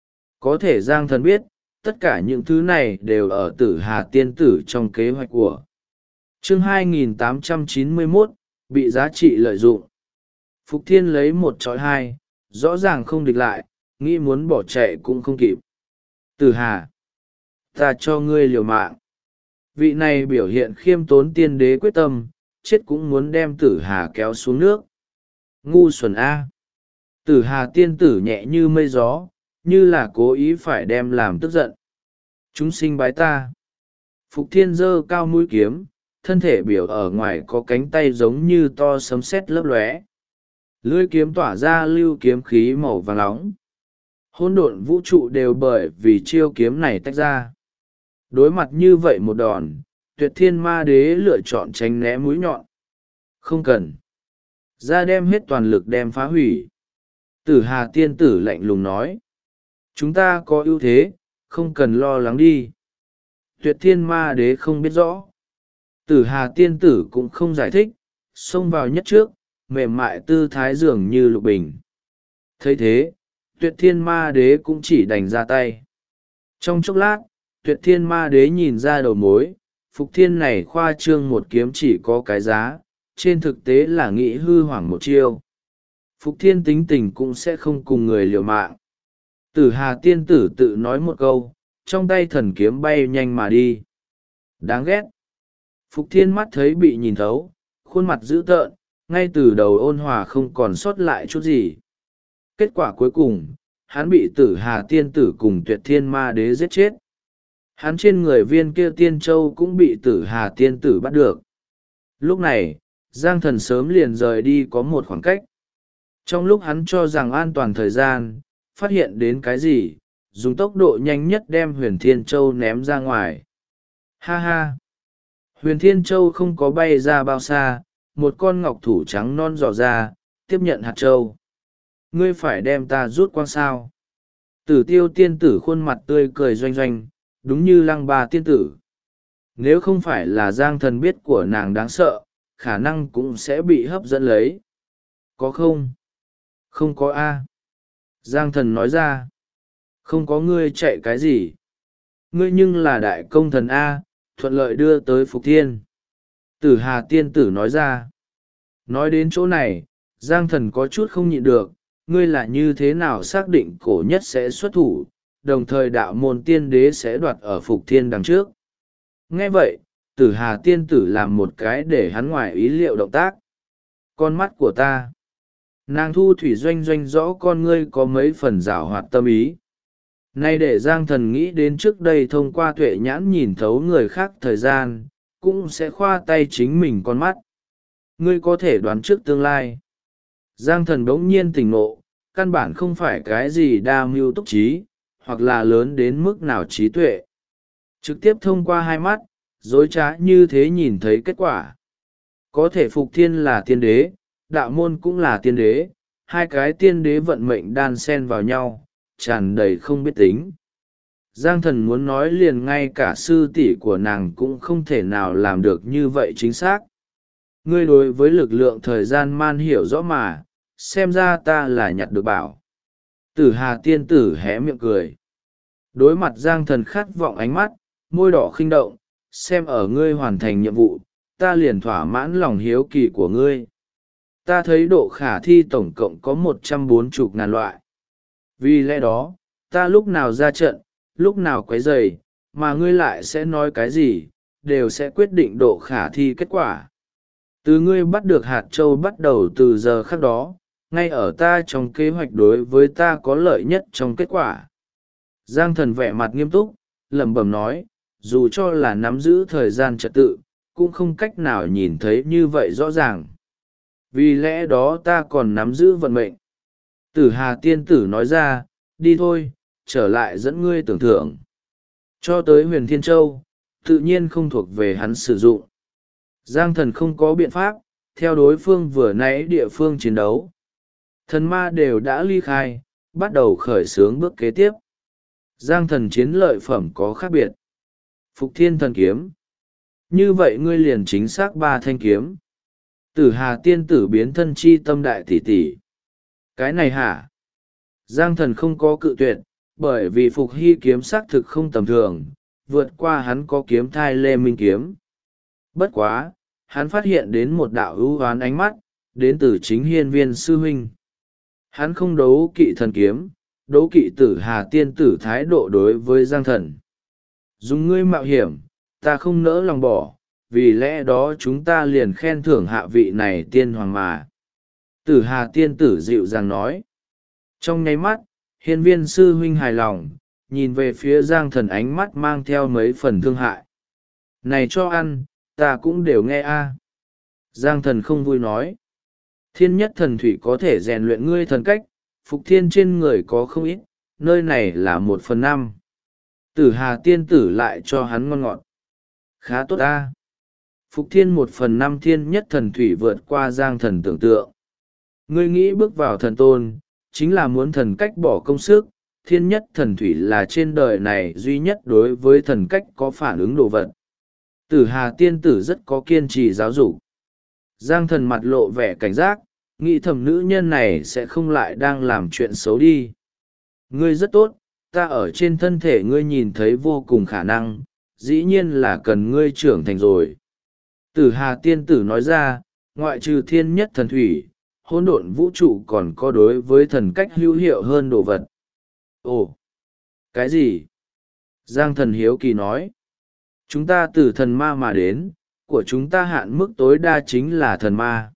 Có thể Giang thần biết, tất cả những thứ này đều ở Tử Hà tiên tử trong kế hoạch của. Chương 2891, bị giá trị lợi dụng. Phục Thiên lấy một chọi hai, rõ ràng không địch lại, nghĩ muốn bỏ chạy cũng không kịp. Tử Hà, ta cho ngươi liều mạng. Vị này biểu hiện khiêm tốn tiên đế quyết tâm, chết cũng muốn đem Tử Hà kéo xuống nước. Ngu xuẩn A. Tử Hà tiên tử nhẹ như mây gió, như là cố ý phải đem làm tức giận. Chúng sinh bái ta. Phục Thiên giơ cao mũi kiếm, thân thể biểu ở ngoài có cánh tay giống như to sấm sét lấp lóe. Lưỡi kiếm tỏa ra lưu kiếm khí màu vàng nóng. Hỗn độn vũ trụ đều bởi vì chiêu kiếm này tách ra. Đối mặt như vậy một đòn, Tuyệt Thiên Ma Đế lựa chọn tránh né mũi nhọn. Không cần. Ra đem hết toàn lực đem phá hủy. Tử Hà tiên tử lạnh lùng nói. Chúng ta có ưu thế, không cần lo lắng đi. Tuyệt Thiên Ma Đế không biết rõ. Tử Hà tiên tử cũng không giải thích, xông vào nhất trước, mềm mại tư thái dường như lục bình. Thấy thế, Tuyệt Thiên Ma Đế cũng chỉ đành ra tay. Trong chốc lát, Tuyệt Thiên Ma Đế nhìn ra đầu mối, Phục Thiên này khoa trương một kiếm chỉ có cái giá, trên thực tế là nghĩ hư hoảng một chiêu. Phục Thiên tính tình cũng sẽ không cùng người liều mạng. Tử Hà tiên tử tự nói một câu, trong tay thần kiếm bay nhanh mà đi. Đáng ghét. Phục Thiên mắt thấy bị nhìn thấu, khuôn mặt dữ tợn, ngay từ đầu ôn hòa không còn sót lại chút gì. Kết quả cuối cùng, hắn bị Tử Hà tiên tử cùng Tuyệt Thiên Ma Đế giết chết. Hắn trên người viên kia tiên châu cũng bị Tử Hà tiên tử bắt được. Lúc này, Giang Thần sớm liền rời đi có một khoảng cách. Trong lúc hắn cho rằng an toàn thời gian, phát hiện đến cái gì, dùng tốc độ nhanh nhất đem Huyền Thiên Châu ném ra ngoài. Ha ha! Huyền Thiên Châu không có bay ra bao xa, một con ngọc thủ trắng non dò ra, tiếp nhận hạt châu. Ngươi phải đem ta rút quang sao? Tử Tiêu tiên tử khuôn mặt tươi cười doanh doanh, đúng như Lăng Ba tiên tử. Nếu không phải là Giang Thần biết của nàng đáng sợ, khả năng cũng sẽ bị hấp dẫn lấy. Có không? Không có A. Giang Thần nói ra. Không có ngươi chạy cái gì? Ngươi nhưng là đại công thần A, thuận lợi đưa tới Phục Thiên. Tử Hà tiên tử nói ra. Nói đến chỗ này, Giang Thần có chút không nhịn được, ngươi là như thế nào xác định cổ nhất sẽ xuất thủ, đồng thời đạo môn tiên đế sẽ đoạt ở Phục Thiên đằng trước. Nghe vậy, Tử Hà tiên tử làm một cái để hắn ngoài ý liệu động tác. Con mắt của ta. Nàng thu thủy doanh doanh rõ con ngươi có mấy phần giảo hoạt tâm ý. Nay để Giang Thần nghĩ đến trước đây thông qua tuệ nhãn nhìn thấu người khác thời gian, cũng sẽ khoa tay chính mình con mắt. Ngươi có thể đoán trước tương lai. Giang Thần bỗng nhiên tỉnh ngộ, căn bản không phải cái gì đa mưu túc trí, hoặc là lớn đến mức nào trí tuệ. Trực tiếp thông qua hai mắt, dối trá như thế nhìn thấy kết quả. Có thể Phục Thiên là tiên đế, đạo môn cũng là tiên đế, hai cái tiên đế vận mệnh đan xen vào nhau, tràn đầy không biết tính. Giang Thần muốn nói liền ngay cả sư tỷ của nàng cũng không thể nào làm được như vậy chính xác. Ngươi đối với lực lượng thời gian man hiểu rõ mà, xem ra ta là nhặt được bảo. Tử Hà tiên tử hé miệng cười. Đối mặt Giang Thần khát vọng ánh mắt, môi đỏ khinh động, xem ở ngươi hoàn thành nhiệm vụ, ta liền thỏa mãn lòng hiếu kỳ của ngươi. Ta thấy độ khả thi tổng cộng có 140.000 loại. Vì lẽ đó, ta lúc nào ra trận, lúc nào quấy rầy, mà ngươi lại sẽ nói cái gì, đều sẽ quyết định độ khả thi kết quả. Từ ngươi bắt được hạt châu bắt đầu từ giờ khắc đó, ngay ở ta trong kế hoạch đối với ta có lợi nhất trong kết quả. Giang Thần vẻ mặt nghiêm túc, lẩm bẩm nói, dù cho là nắm giữ thời gian trật tự, cũng không cách nào nhìn thấy như vậy rõ ràng. Vì lẽ đó ta còn nắm giữ vận mệnh. Tử Hà tiên tử nói ra, đi thôi, trở lại dẫn ngươi tưởng thưởng. Cho tới Huyền Thiên Châu, tự nhiên không thuộc về hắn sử dụng. Giang Thần không có biện pháp, theo đối phương vừa nãy địa phương chiến đấu. Thần ma đều đã ly khai, bắt đầu khởi xướng bước kế tiếp. Giang Thần chiến lợi phẩm có khác biệt. Phục Thiên thần kiếm. Như vậy ngươi liền chính xác 3 thanh kiếm. Tử Hà tiên tử biến thân chi tâm đại tỷ tỷ. Cái này hả? Giang Thần không có cự tuyệt, bởi vì Phục Hy kiếm xác thực không tầm thường, vượt qua hắn có kiếm thai Lê Minh kiếm. Bất quá, hắn phát hiện đến một đạo hữu hoán ánh mắt, đến từ chính hiên viên sư huynh. Hắn không đấu kỵ thần kiếm, đấu kỵ tử hà tiên tử thái độ đối với Giang Thần. Dùng ngươi mạo hiểm, ta không nỡ lòng bỏ, vì lẽ đó chúng ta liền khen thưởng hạ vị này tiên hoàng mà. Tử hà tiên tử dịu dàng nói. Trong nháy mắt, hiên viên sư huynh hài lòng, nhìn về phía Giang Thần ánh mắt mang theo mấy phần thương hại. Này cho ăn, ta cũng đều nghe a. Giang Thần không vui nói. Thiên nhất thần thủy có thể rèn luyện ngươi thần cách, phục thiên trên người có không ít, nơi này là 1/5. Tử hà tiên tử lại cho hắn ngon ngọt. Khá tốt a. Phục thiên 1/5 thiên nhất thần thủy vượt qua Giang Thần tưởng tượng. Ngươi nghĩ bước vào thần tôn, chính là muốn thần cách bỏ công sức, thiên nhất thần thủy là trên đời này duy nhất đối với thần cách có phản ứng đồ vật. Tử hà tiên tử rất có kiên trì giáo dục. Giang Thần mặt lộ vẻ cảnh giác, nghĩ thầm nữ nhân này sẽ không lại đang làm chuyện xấu đi. Ngươi rất tốt, ta ở trên thân thể ngươi nhìn thấy vô cùng khả năng, dĩ nhiên là cần ngươi trưởng thành rồi. Tử hà tiên tử nói ra, ngoại trừ thiên nhất thần thủy, hỗn độn vũ trụ còn có đối với thần cách hữu hiệu hơn đồ vật. Ồ, cái gì? Giang Thần hiếu kỳ nói. Chúng ta từ thần ma mà đến, của chúng ta hạn mức tối đa chính là thần ma.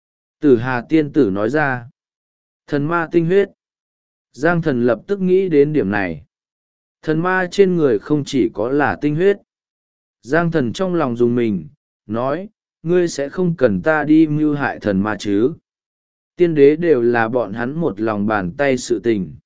Tử hà tiên tử nói ra. Thần ma tinh huyết. Giang Thần lập tức nghĩ đến điểm này. Thần ma trên người không chỉ có là tinh huyết. Giang Thần trong lòng dùng mình, nói, ngươi sẽ không cần ta đi mưu hại thần ma chứ. Tiên đế đều là bọn hắn một lòng bàn tay sự tình.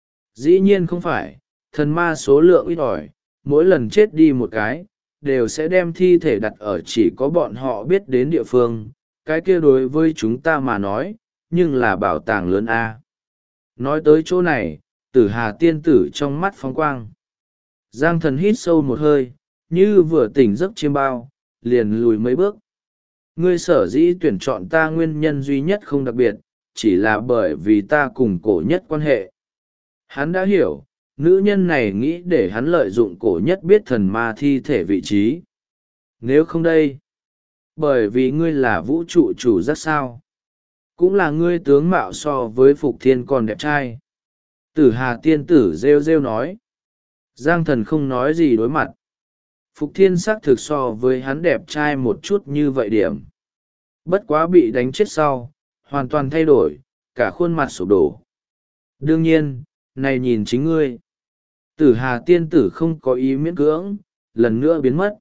Dĩ nhiên không phải, thần ma số lượng ít ỏi, mỗi lần chết đi một cái, đều sẽ đem thi thể đặt ở chỉ có bọn họ biết đến địa phương, cái kia đối với chúng ta mà nói, nhưng là bảo tàng lớn a. Nói tới chỗ này, Tử hà tiên tử trong mắt phóng quang. Giang Thần hít sâu một hơi, như vừa tỉnh giấc chiêm bao, liền lùi mấy bước. Ngươi sở dĩ tuyển chọn ta nguyên nhân duy nhất không đặc biệt, chỉ là bởi vì ta cùng cổ nhất quan hệ. Hắn đã hiểu, nữ nhân này nghĩ để hắn lợi dụng cổ nhất biết thần ma thi thể vị trí. Nếu không đây, bởi vì ngươi là vũ trụ chủ giác sao. Cũng là ngươi tướng mạo so với Phục Thiên còn đẹp trai. Tử hà tiên tử rêu rêu nói. Giang Thần không nói gì đối mặt. Phục Thiên xác thực so với hắn đẹp trai một chút như vậy điểm. Bất quá bị đánh chết sau, hoàn toàn thay đổi, cả khuôn mặt sụp đổ. Đương nhiên, này nhìn chính ngươi. Tử hà tiên tử không có ý miễn cưỡng, lần nữa biến mất.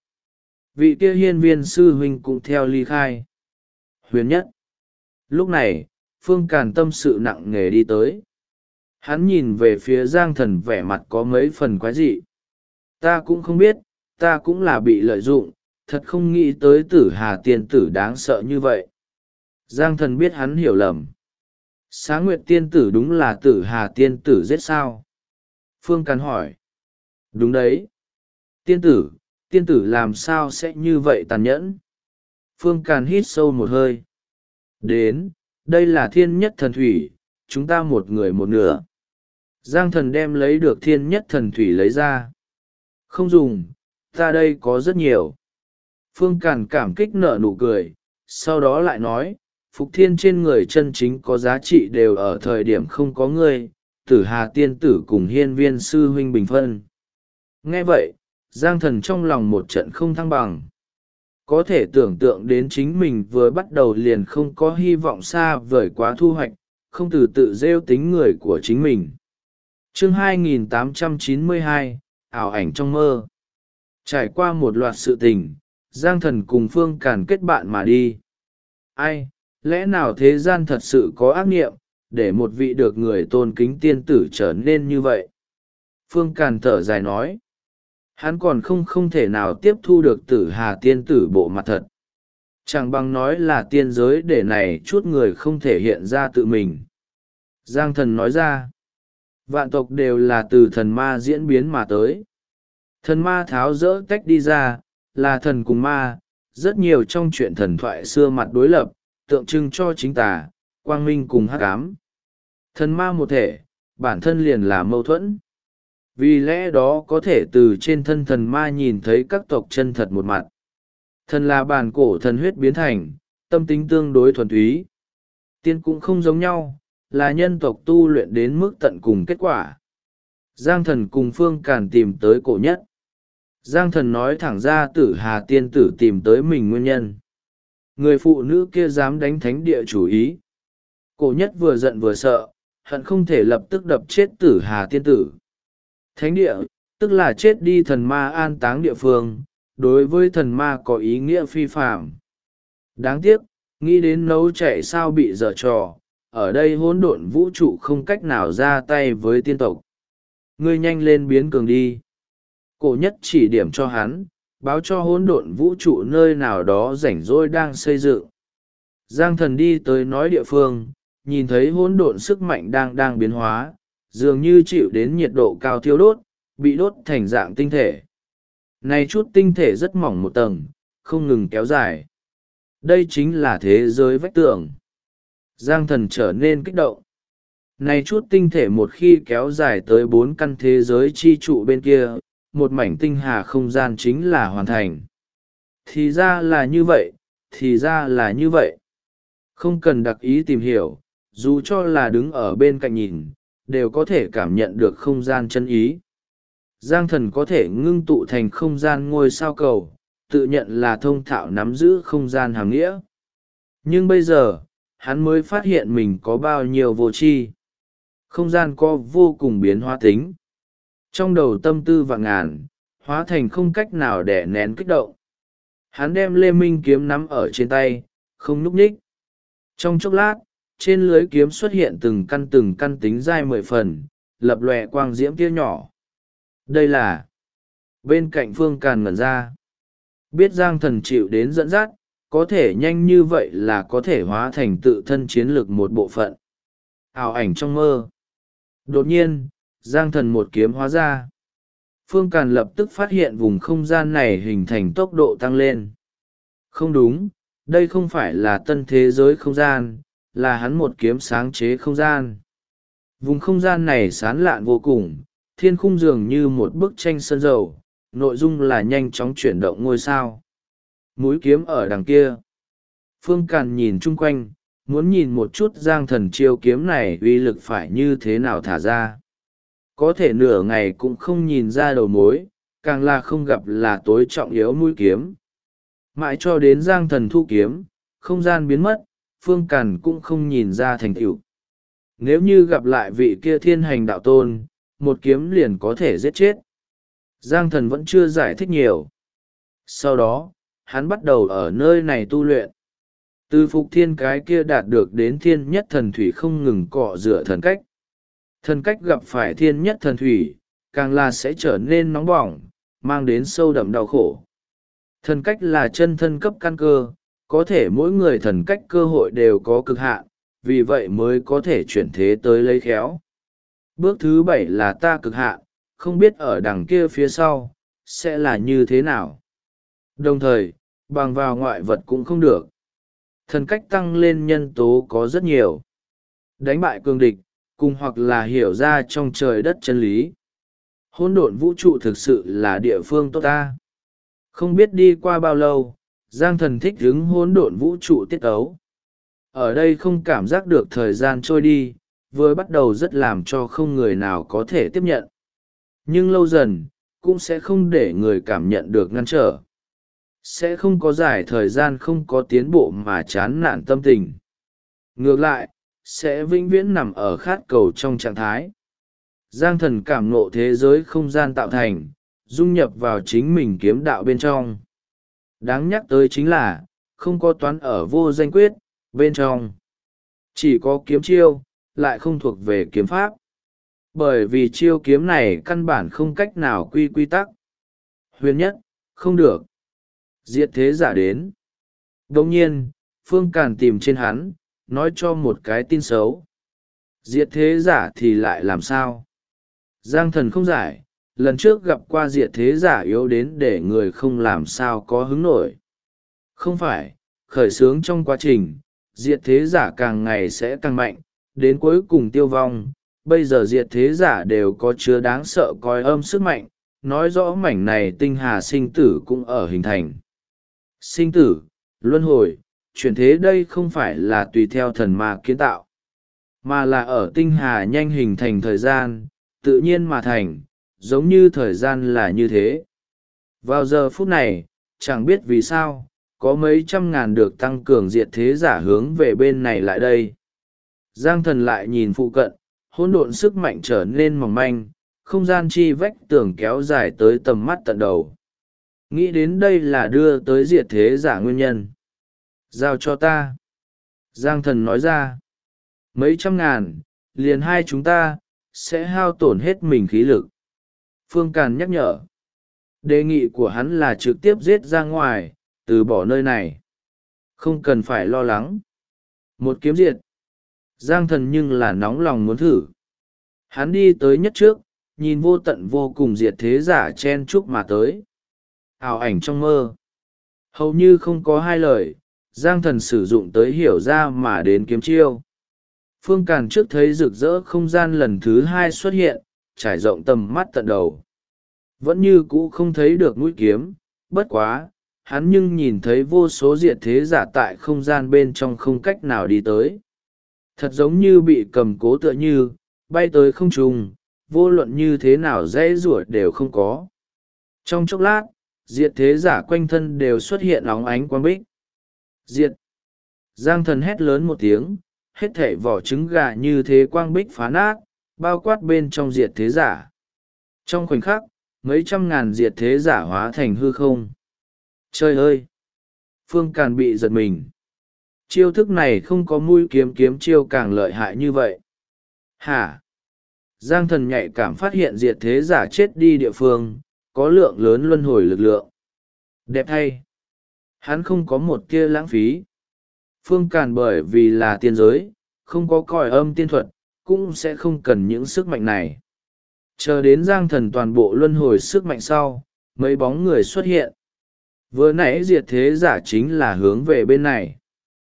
Vị kia hiên viên sư huynh cũng theo ly khai. Huyền nhất. Lúc này, Phương Càn tâm sự nặng nề đi tới. Hắn nhìn về phía Giang Thần vẻ mặt có mấy phần quái dị. Ta cũng không biết, ta cũng là bị lợi dụng, thật không nghĩ tới tử hà tiên tử đáng sợ như vậy. Giang Thần biết hắn hiểu lầm. Xá Nguyệt tiên tử đúng là tử hà tiên tử giết sao? Phương Càn hỏi. Đúng đấy. Tiên tử làm sao sẽ như vậy tàn nhẫn? Phương Càn hít sâu một hơi. Đến, đây là thiên nhất thần thủy, chúng ta một người một nửa. Giang Thần đem lấy được thiên nhất thần thủy lấy ra. Không dùng, ta đây có rất nhiều. Phương Càn cảm kích nở nụ cười, sau đó lại nói, Phục Thiên trên người chân chính có giá trị đều ở thời điểm không có ngươi, tử hà tiên tử cùng hiên viên sư huynh bình phân. Nghe vậy, Giang Thần trong lòng một trận không thăng bằng. Có thể tưởng tượng đến chính mình vừa bắt đầu liền không có hy vọng xa vời quá thu hoạch, không từ tự rêu tính người của chính mình. Chương 2892, ảo ảnh trong mơ. Trải qua một loạt sự tình, Giang Thần cùng Phương Càn kết bạn mà đi. Ai, lẽ nào thế gian thật sự có ác niệm, để một vị được người tôn kính tiên tử trở nên như vậy? Phương Càn thở dài nói. Hắn còn không thể nào tiếp thu được tử hà tiên tử bộ mặt thật. Chẳng bằng nói là tiên giới để này chút người không thể hiện ra tự mình. Giang Thần nói ra. Vạn tộc đều là từ thần ma diễn biến mà tới. Thần ma tháo rỡ tách đi ra, là thần cùng ma, rất nhiều trong chuyện thần thoại xưa mặt đối lập, tượng trưng cho chính tà, quang minh cùng hắc ám. Thần ma một thể, bản thân liền là mâu thuẫn. Vì lẽ đó có thể từ trên thân thần ma nhìn thấy các tộc chân thật một mặt. Thần là bản cổ thần huyết biến thành, tâm tính tương đối thuần túy. Tiên cũng không giống nhau, là nhân tộc tu luyện đến mức tận cùng kết quả. Giang thần cùng Phương Càn tìm tới cổ nhất. Giang thần nói thẳng ra Tử Hà tiên tử tìm tới mình nguyên nhân. Người phụ nữ kia dám đánh thánh địa chủ ý. Cổ nhất vừa giận vừa sợ, hận không thể lập tức đập chết Tử Hà tiên tử. Thánh địa, tức là chết đi thần ma an táng địa phương, đối với thần ma có ý nghĩa phi phạm. Đáng tiếc, nghĩ đến nấu chạy sao bị dở trò, ở đây hỗn độn vũ trụ không cách nào ra tay với tiên tộc. Ngươi nhanh lên biến cường đi. Cổ nhất chỉ điểm cho hắn, báo cho hỗn độn vũ trụ nơi nào đó rảnh rỗi đang xây dựng. Giang thần đi tới nói địa phương, nhìn thấy hỗn độn sức mạnh đang biến hóa, dường như chịu đến nhiệt độ cao thiêu đốt, bị đốt thành dạng tinh thể. Này chút tinh thể rất mỏng một tầng, không ngừng kéo dài. Đây chính là thế giới vách tường. Giang thần trở nên kích động. Này chút tinh thể một khi kéo dài tới 4 căn thế giới chi trụ bên kia, một mảnh tinh hà không gian chính là hoàn thành. Thì ra là như vậy, thì ra là như vậy. Không cần đặc ý tìm hiểu, dù cho là đứng ở bên cạnh nhìn, đều có thể cảm nhận được không gian chân ý. Giang thần có thể ngưng tụ thành không gian ngôi sao cầu, tự nhận là thông thạo nắm giữ không gian hàm nghĩa. Nhưng bây giờ, hắn mới phát hiện mình có bao nhiêu vô tri. Không gian có vô cùng biến hóa tính. Trong đầu tâm tư vạn ngàn, hóa thành không cách nào để nén kích động. Hắn đem Lê Minh kiếm nắm ở trên tay, không nhúc nhích. Trong chốc lát, trên lưới kiếm xuất hiện từng căn tính dai 10 phần, lập lòe quang diễm tia nhỏ. Đây là... Bên cạnh Phương Càn ngẩn ra. Biết Giang thần chịu đến dẫn dắt, có thể nhanh như vậy là có thể hóa thành tự thân chiến lược một bộ phận. Ảo ảnh trong mơ. Đột nhiên, Giang thần một kiếm hóa ra. Phương Càn lập tức phát hiện vùng không gian này hình thành tốc độ tăng lên. Không đúng, đây không phải là tân thế giới không gian, là hắn một kiếm sáng chế không gian. Vùng không gian này sán lạn vô cùng, thiên khung dường như một bức tranh sơn dầu, nội dung là nhanh chóng chuyển động ngôi sao. Mũi kiếm ở đằng kia. Phương Càn nhìn chung quanh, muốn nhìn một chút Giang thần chiêu kiếm này uy lực phải như thế nào thả ra. Có thể nửa ngày cũng không nhìn ra đầu mối, càng là không gặp là tối trọng yếu mũi kiếm. Mãi cho đến Giang thần thu kiếm, không gian biến mất, Phương Càn cũng không nhìn ra thành tựu. Nếu như gặp lại vị kia thiên hành đạo tôn, một kiếm liền có thể giết chết. Giang thần vẫn chưa giải thích nhiều. Sau đó, hắn bắt đầu ở nơi này tu luyện. Từ phục thiên cái kia đạt được đến thiên nhất thần thủy không ngừng cọ rửa thần cách. Thần cách gặp phải thiên nhất thần thủy, càng là sẽ trở nên nóng bỏng, mang đến sâu đậm đau khổ. Thần cách là chân thân cấp căn cơ, có thể mỗi người thần cách cơ hội đều có cực hạn, vì vậy mới có thể chuyển thế tới lấy khéo. Bước thứ 7 là ta cực hạn, không biết ở đằng kia phía sau, sẽ là như thế nào. Đồng thời, bằng vào ngoại vật cũng không được. Thần cách tăng lên nhân tố có rất nhiều. Đánh bại cường địch, cùng hoặc là hiểu ra trong trời đất chân lý. Hỗn độn vũ trụ thực sự là địa phương tốt ta. Không biết đi qua bao lâu, Giang thần thích hứng hỗn độn vũ trụ tiết ấu. Ở đây không cảm giác được thời gian trôi đi, vừa bắt đầu rất làm cho không người nào có thể tiếp nhận. Nhưng lâu dần, cũng sẽ không để người cảm nhận được ngăn trở. Sẽ không có dài thời gian không có tiến bộ mà chán nản tâm tình. Ngược lại, sẽ vĩnh viễn nằm ở khát cầu trong trạng thái. Giang thần cảm ngộ thế giới không gian tạo thành, dung nhập vào chính mình kiếm đạo bên trong. Đáng nhắc tới chính là, không có toán ở vô danh quyết, bên trong. Chỉ có kiếm chiêu, lại không thuộc về kiếm pháp. Bởi vì chiêu kiếm này căn bản không cách nào quy tắc. Huyền nhất, không được. Diệt thế giả đến. Đồng nhiên, Phương Càn tìm trên hắn, nói cho một cái tin xấu. Diệt thế giả thì lại làm sao? Giang thần không giải, lần trước gặp qua diệt thế giả yếu đến để người không làm sao có hứng nổi. Không phải, khởi xướng trong quá trình, diệt thế giả càng ngày sẽ càng mạnh, đến cuối cùng tiêu vong. Bây giờ diệt thế giả đều có chứa đáng sợ coi âm sức mạnh, nói rõ mảnh này tinh hà sinh tử cũng ở hình thành. Sinh tử, luân hồi, chuyển thế đây không phải là tùy theo thần ma kiến tạo, mà là ở tinh hà nhanh hình thành thời gian, tự nhiên mà thành, giống như thời gian là như thế. Vào giờ phút này, chẳng biết vì sao, có mấy trăm ngàn được tăng cường diệt thế giả hướng về bên này lại đây. Giang thần lại nhìn phụ cận, hỗn độn sức mạnh trở nên mỏng manh, không gian chi vách tường kéo dài tới tầm mắt tận đầu. Nghĩ đến đây là đưa tới diệt thế giả nguyên nhân. Giao cho ta. Giang thần nói ra. Mấy trăm ngàn, liền hai chúng ta, sẽ hao tổn hết mình khí lực. Phương Càn nhắc nhở. Đề nghị của hắn là trực tiếp giết ra ngoài, từ bỏ nơi này. Không cần phải lo lắng. Một kiếm diệt. Giang thần nhưng là nóng lòng muốn thử. Hắn đi tới nhất trước, nhìn vô tận vô cùng diệt thế giả chen chúc mà tới. Ảo ảnh trong mơ. Hầu như không có hai lời, Giang thần sử dụng tới hiểu ra mà đến kiếm chiêu. Phương Càn trước thấy rực rỡ không gian lần thứ hai xuất hiện, trải rộng tầm mắt tận đầu. Vẫn như cũ không thấy được mũi kiếm, bất quá, hắn nhưng nhìn thấy vô số diệt thế giả tại không gian bên trong không cách nào đi tới. Thật giống như bị cầm cố tựa như, bay tới không trung, vô luận như thế nào dễ rủa đều không có. Trong chốc lát, diệt thế giả quanh thân đều xuất hiện óng ánh quang bích. Diệt! Giang thần hét lớn một tiếng, hết thảy vỏ trứng gà như thế quang bích phá nát, bao quát bên trong diệt thế giả. Trong khoảnh khắc, mấy trăm ngàn diệt thế giả hóa thành hư không. Trời ơi! Phương Càn bị giật mình. Chiêu thức này không có mũi kiếm kiếm chiêu càng lợi hại như vậy. Hả? Giang thần nhạy cảm phát hiện diệt thế giả chết đi địa phương, có lượng lớn luân hồi lực lượng. Đẹp thay! Hắn không có một tia lãng phí. Phương Càn bởi vì là tiên giới, không có còi âm tiên thuật, cũng sẽ không cần những sức mạnh này. Chờ đến Giang thần toàn bộ luân hồi sức mạnh sau, mấy bóng người xuất hiện. Vừa nãy diệt thế giả chính là hướng về bên này.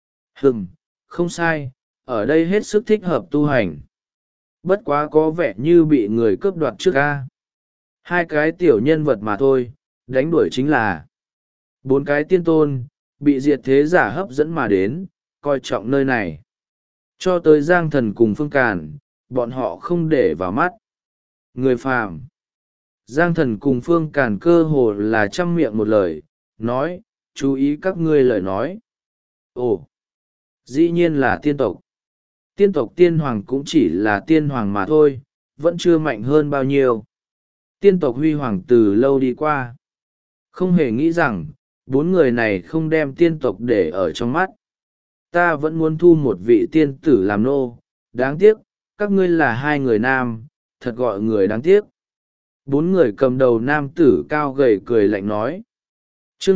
Không sai, ở đây hết sức thích hợp tu hành. Bất quá có vẻ như bị người cướp đoạt trước ca. Hai cái tiểu nhân vật mà thôi, đánh đuổi chính là bốn cái tiên tôn, bị diệt thế giả hấp dẫn mà đến, coi trọng nơi này. Cho tới Giang thần cùng Phương Càn, bọn họ không để vào mắt. Người phàm. Giang thần cùng Phương Càn cơ hồ là trăm miệng một lời, nói, chú ý các ngươi lời nói. Ồ, dĩ nhiên là tiên tộc. Tiên tộc tiên hoàng cũng chỉ là tiên hoàng mà thôi, vẫn chưa mạnh hơn bao nhiêu. Tiên tộc huy hoàng từ lâu đi qua. Không hề nghĩ rằng, bốn người này không đem tiên tộc để ở trong mắt. Ta vẫn muốn thu một vị tiên tử làm nô, đáng tiếc, các ngươi là hai người nam, thật gọi người đáng tiếc. Bốn người cầm đầu nam tử cao gầy cười lạnh nói. Chương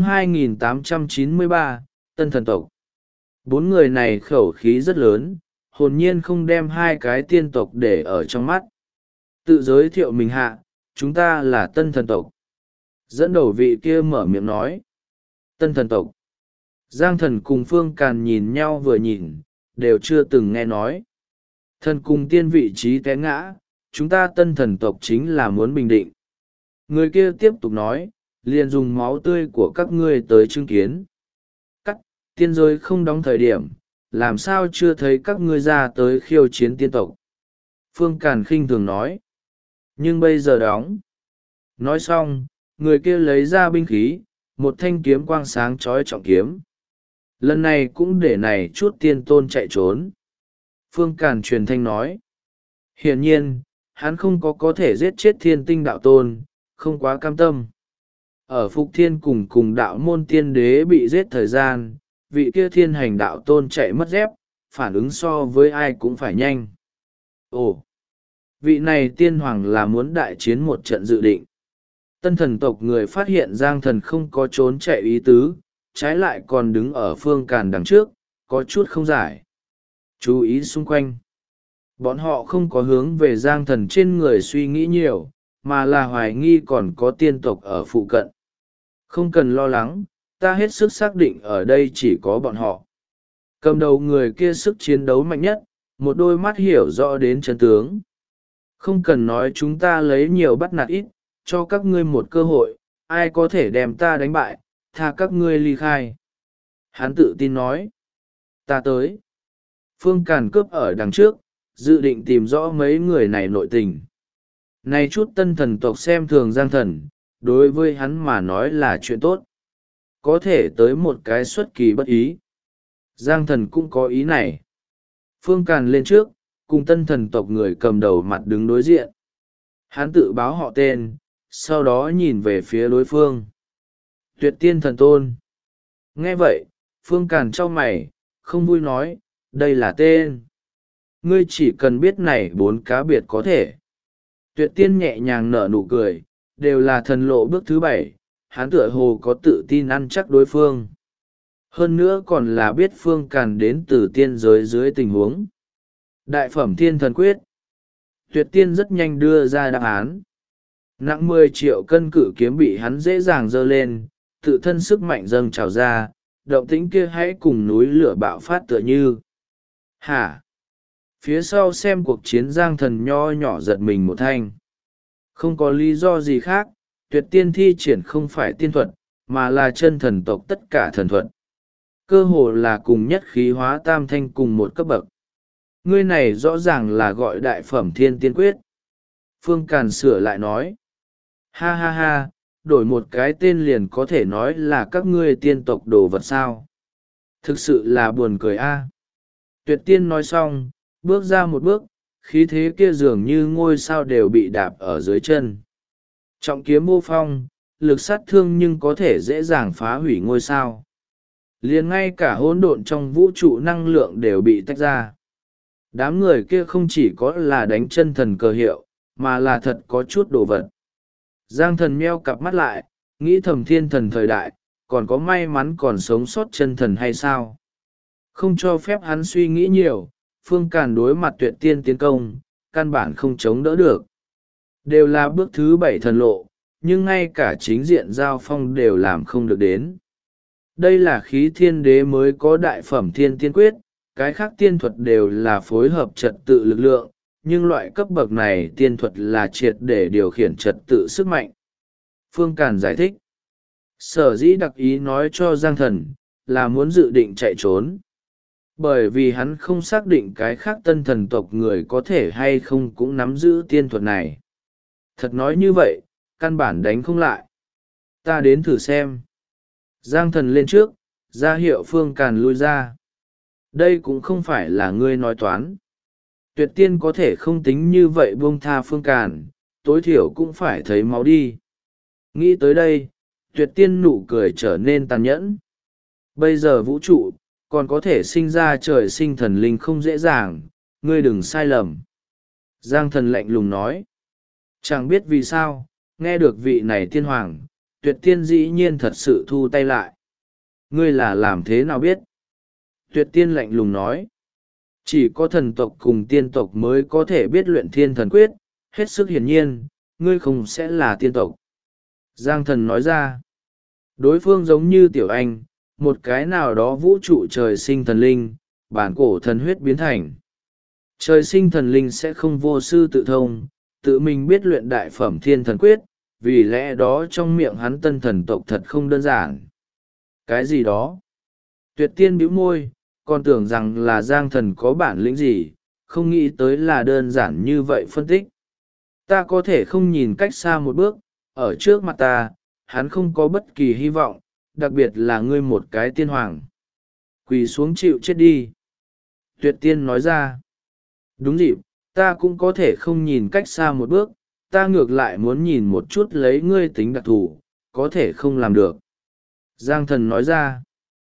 2893, Tân Thần Tộc. Bốn người này khẩu khí rất lớn, hồn nhiên không đem hai cái tiên tộc để ở trong mắt. Tự giới thiệu mình hạ, chúng ta là Tân Thần Tộc. Dẫn đầu vị kia mở miệng nói. Tân Thần Tộc. Giang thần cùng Phương Càn nhìn nhau vừa nhìn, đều chưa từng nghe nói. Thần cùng tiên vị trí té ngã, chúng ta Tân Thần Tộc chính là muốn bình định. Người kia tiếp tục nói, liền dùng máu tươi của các ngươi tới chứng kiến. Cắt, tiên giới không đóng thời điểm, làm sao chưa thấy các ngươi ra tới khiêu chiến tiên tộc. Phương Càn khinh thường nói. Nhưng bây giờ đóng. Nói xong, người kia lấy ra binh khí, một thanh kiếm quang sáng chói trọng kiếm. Lần này cũng để này chút tiên tôn chạy trốn. Phương Càn truyền thanh nói. Hiển nhiên, hắn không có thể giết chết thiên tinh đạo tôn, không quá cam tâm. Ở Phục Thiên cùng đạo môn tiên đế bị giết thời gian, vị kia thiên hành đạo tôn chạy mất dép, phản ứng so với ai cũng phải nhanh. Ồ! Vị này tiên hoàng là muốn đại chiến một trận dự định. Tân thần tộc người phát hiện Giang thần không có trốn chạy ý tứ, trái lại còn đứng ở Phương Càn đằng trước, có chút không giải. Chú ý xung quanh. Bọn họ không có hướng về Giang thần trên người suy nghĩ nhiều, mà là hoài nghi còn có tiên tộc ở phụ cận. Không cần lo lắng, ta hết sức xác định ở đây chỉ có bọn họ. Cầm đầu người kia sức chiến đấu mạnh nhất, một đôi mắt hiểu rõ đến chân tướng. Không cần nói chúng ta lấy nhiều bắt nạt ít, cho các ngươi một cơ hội, ai có thể đem ta đánh bại, tha các ngươi ly khai. Hắn tự tin nói. Ta tới. Phương Càn cướp ở đằng trước, dự định tìm rõ mấy người này nội tình. Này chút tân thần tộc xem thường Giang Thần, đối với hắn mà nói là chuyện tốt. Có thể tới một cái xuất kỳ bất ý. Giang Thần cũng có ý này. Phương Càn lên trước, cùng tân thần tộc người cầm đầu mặt đứng đối diện. Hắn tự báo họ tên, sau đó nhìn về phía đối phương. Tuyệt tiên thần tôn. Nghe vậy, Phương Càn chau mày, không vui nói, đây là tên. Ngươi chỉ cần biết này 4 cá biệt có thể. Tuyệt tiên nhẹ nhàng nở nụ cười, đều là thần lộ bước thứ 7, hắn tựa hồ có tự tin ăn chắc đối phương. Hơn nữa còn là biết Phương Càn đến từ tiên giới dưới tình huống. Đại phẩm thiên thần quyết. Tuyệt tiên rất nhanh đưa ra đáp án. Nặng 10 triệu cân cự kiếm bị hắn dễ dàng giơ lên, tự thân sức mạnh dâng trào ra, động tĩnh kia hãy cùng núi lửa bạo phát tựa như. Hả? Phía sau xem cuộc chiến Giang Thần nho nhỏ giật mình một thanh. Không có lý do gì khác, tuyệt tiên thi triển không phải tiên thuật, mà là chân thần tộc tất cả thần thuật. Cơ hồ là cùng nhất khí hóa tam thanh cùng một cấp bậc. Ngươi này rõ ràng là gọi đại phẩm thiên tiên quyết. Phương Càn sửa lại nói. Ha ha ha, đổi một cái tên liền có thể nói là các ngươi tiên tộc đồ vật sao. Thực sự là buồn cười a. Tuyệt tiên nói xong, bước ra một bước, khí thế kia dường như ngôi sao đều bị đạp ở dưới chân. Trọng kiếm vô phong, lực sát thương nhưng có thể dễ dàng phá hủy ngôi sao. Liền ngay cả hỗn độn trong vũ trụ năng lượng đều bị tách ra. Đám người kia không chỉ có là đánh chân thần cờ hiệu, mà là thật có chút đồ vật. Giang Thần meo cặp mắt lại, nghĩ thầm thiên thần thời đại, còn có may mắn còn sống sót chân thần hay sao? Không cho phép hắn suy nghĩ nhiều, Phương Càn đối mặt tuyệt tiên tiến công, căn bản không chống đỡ được. Đều là bước thứ 7 thần lộ, nhưng ngay cả chính diện giao phong đều làm không được đến. Đây là khí thiên đế mới có đại phẩm thiên tiên quyết, cái khác tiên thuật đều là phối hợp trật tự lực lượng, nhưng loại cấp bậc này tiên thuật là triệt để điều khiển trật tự sức mạnh. Phương Càn giải thích. Sở dĩ đặc ý nói cho Giang Thần, là muốn dự định chạy trốn. Bởi vì hắn không xác định cái khác tân thần tộc người có thể hay không cũng nắm giữ tiên thuật này. Thật nói như vậy, căn bản đánh không lại. Ta đến thử xem. Giang Thần lên trước, ra hiệu Phương Càn lui ra. Đây cũng không phải là ngươi nói toán. Tuyệt tiên có thể không tính như vậy buông tha Phương Càn, tối thiểu cũng phải thấy máu đi. Nghĩ tới đây, tuyệt tiên nụ cười trở nên tàn nhẫn. Bây giờ vũ trụ, còn có thể sinh ra trời sinh thần linh không dễ dàng, ngươi đừng sai lầm. Giang Thần lạnh lùng nói. Chẳng biết vì sao, nghe được vị này tiên hoàng, tuyệt tiên dĩ nhiên thật sự thu tay lại. Ngươi là làm thế nào biết? Tuyệt tiên lạnh lùng nói. Chỉ có thần tộc cùng tiên tộc mới có thể biết luyện thiên thần quyết, hết sức hiển nhiên, ngươi không sẽ là tiên tộc. Giang Thần nói ra. Đối phương giống như tiểu anh, một cái nào đó vũ trụ trời sinh thần linh, bản cổ thần huyết biến thành. Trời sinh thần linh sẽ không vô sư tự thông, tự mình biết luyện đại phẩm thiên thần quyết, vì lẽ đó trong miệng hắn tân thần tộc thật không đơn giản. Cái gì đó? Tuyệt tiên bĩu môi, còn tưởng rằng là Giang Thần có bản lĩnh gì, không nghĩ tới là đơn giản như vậy phân tích. Ta có thể không nhìn cách xa một bước, ở trước mặt ta, hắn không có bất kỳ hy vọng, đặc biệt là ngươi một cái tiên hoàng. Quỳ xuống chịu chết đi. Tuyệt tiên nói ra. Đúng dịp, ta cũng có thể không nhìn cách xa một bước, ta ngược lại muốn nhìn một chút lấy ngươi tính đặc thù, có thể không làm được. Giang Thần nói ra.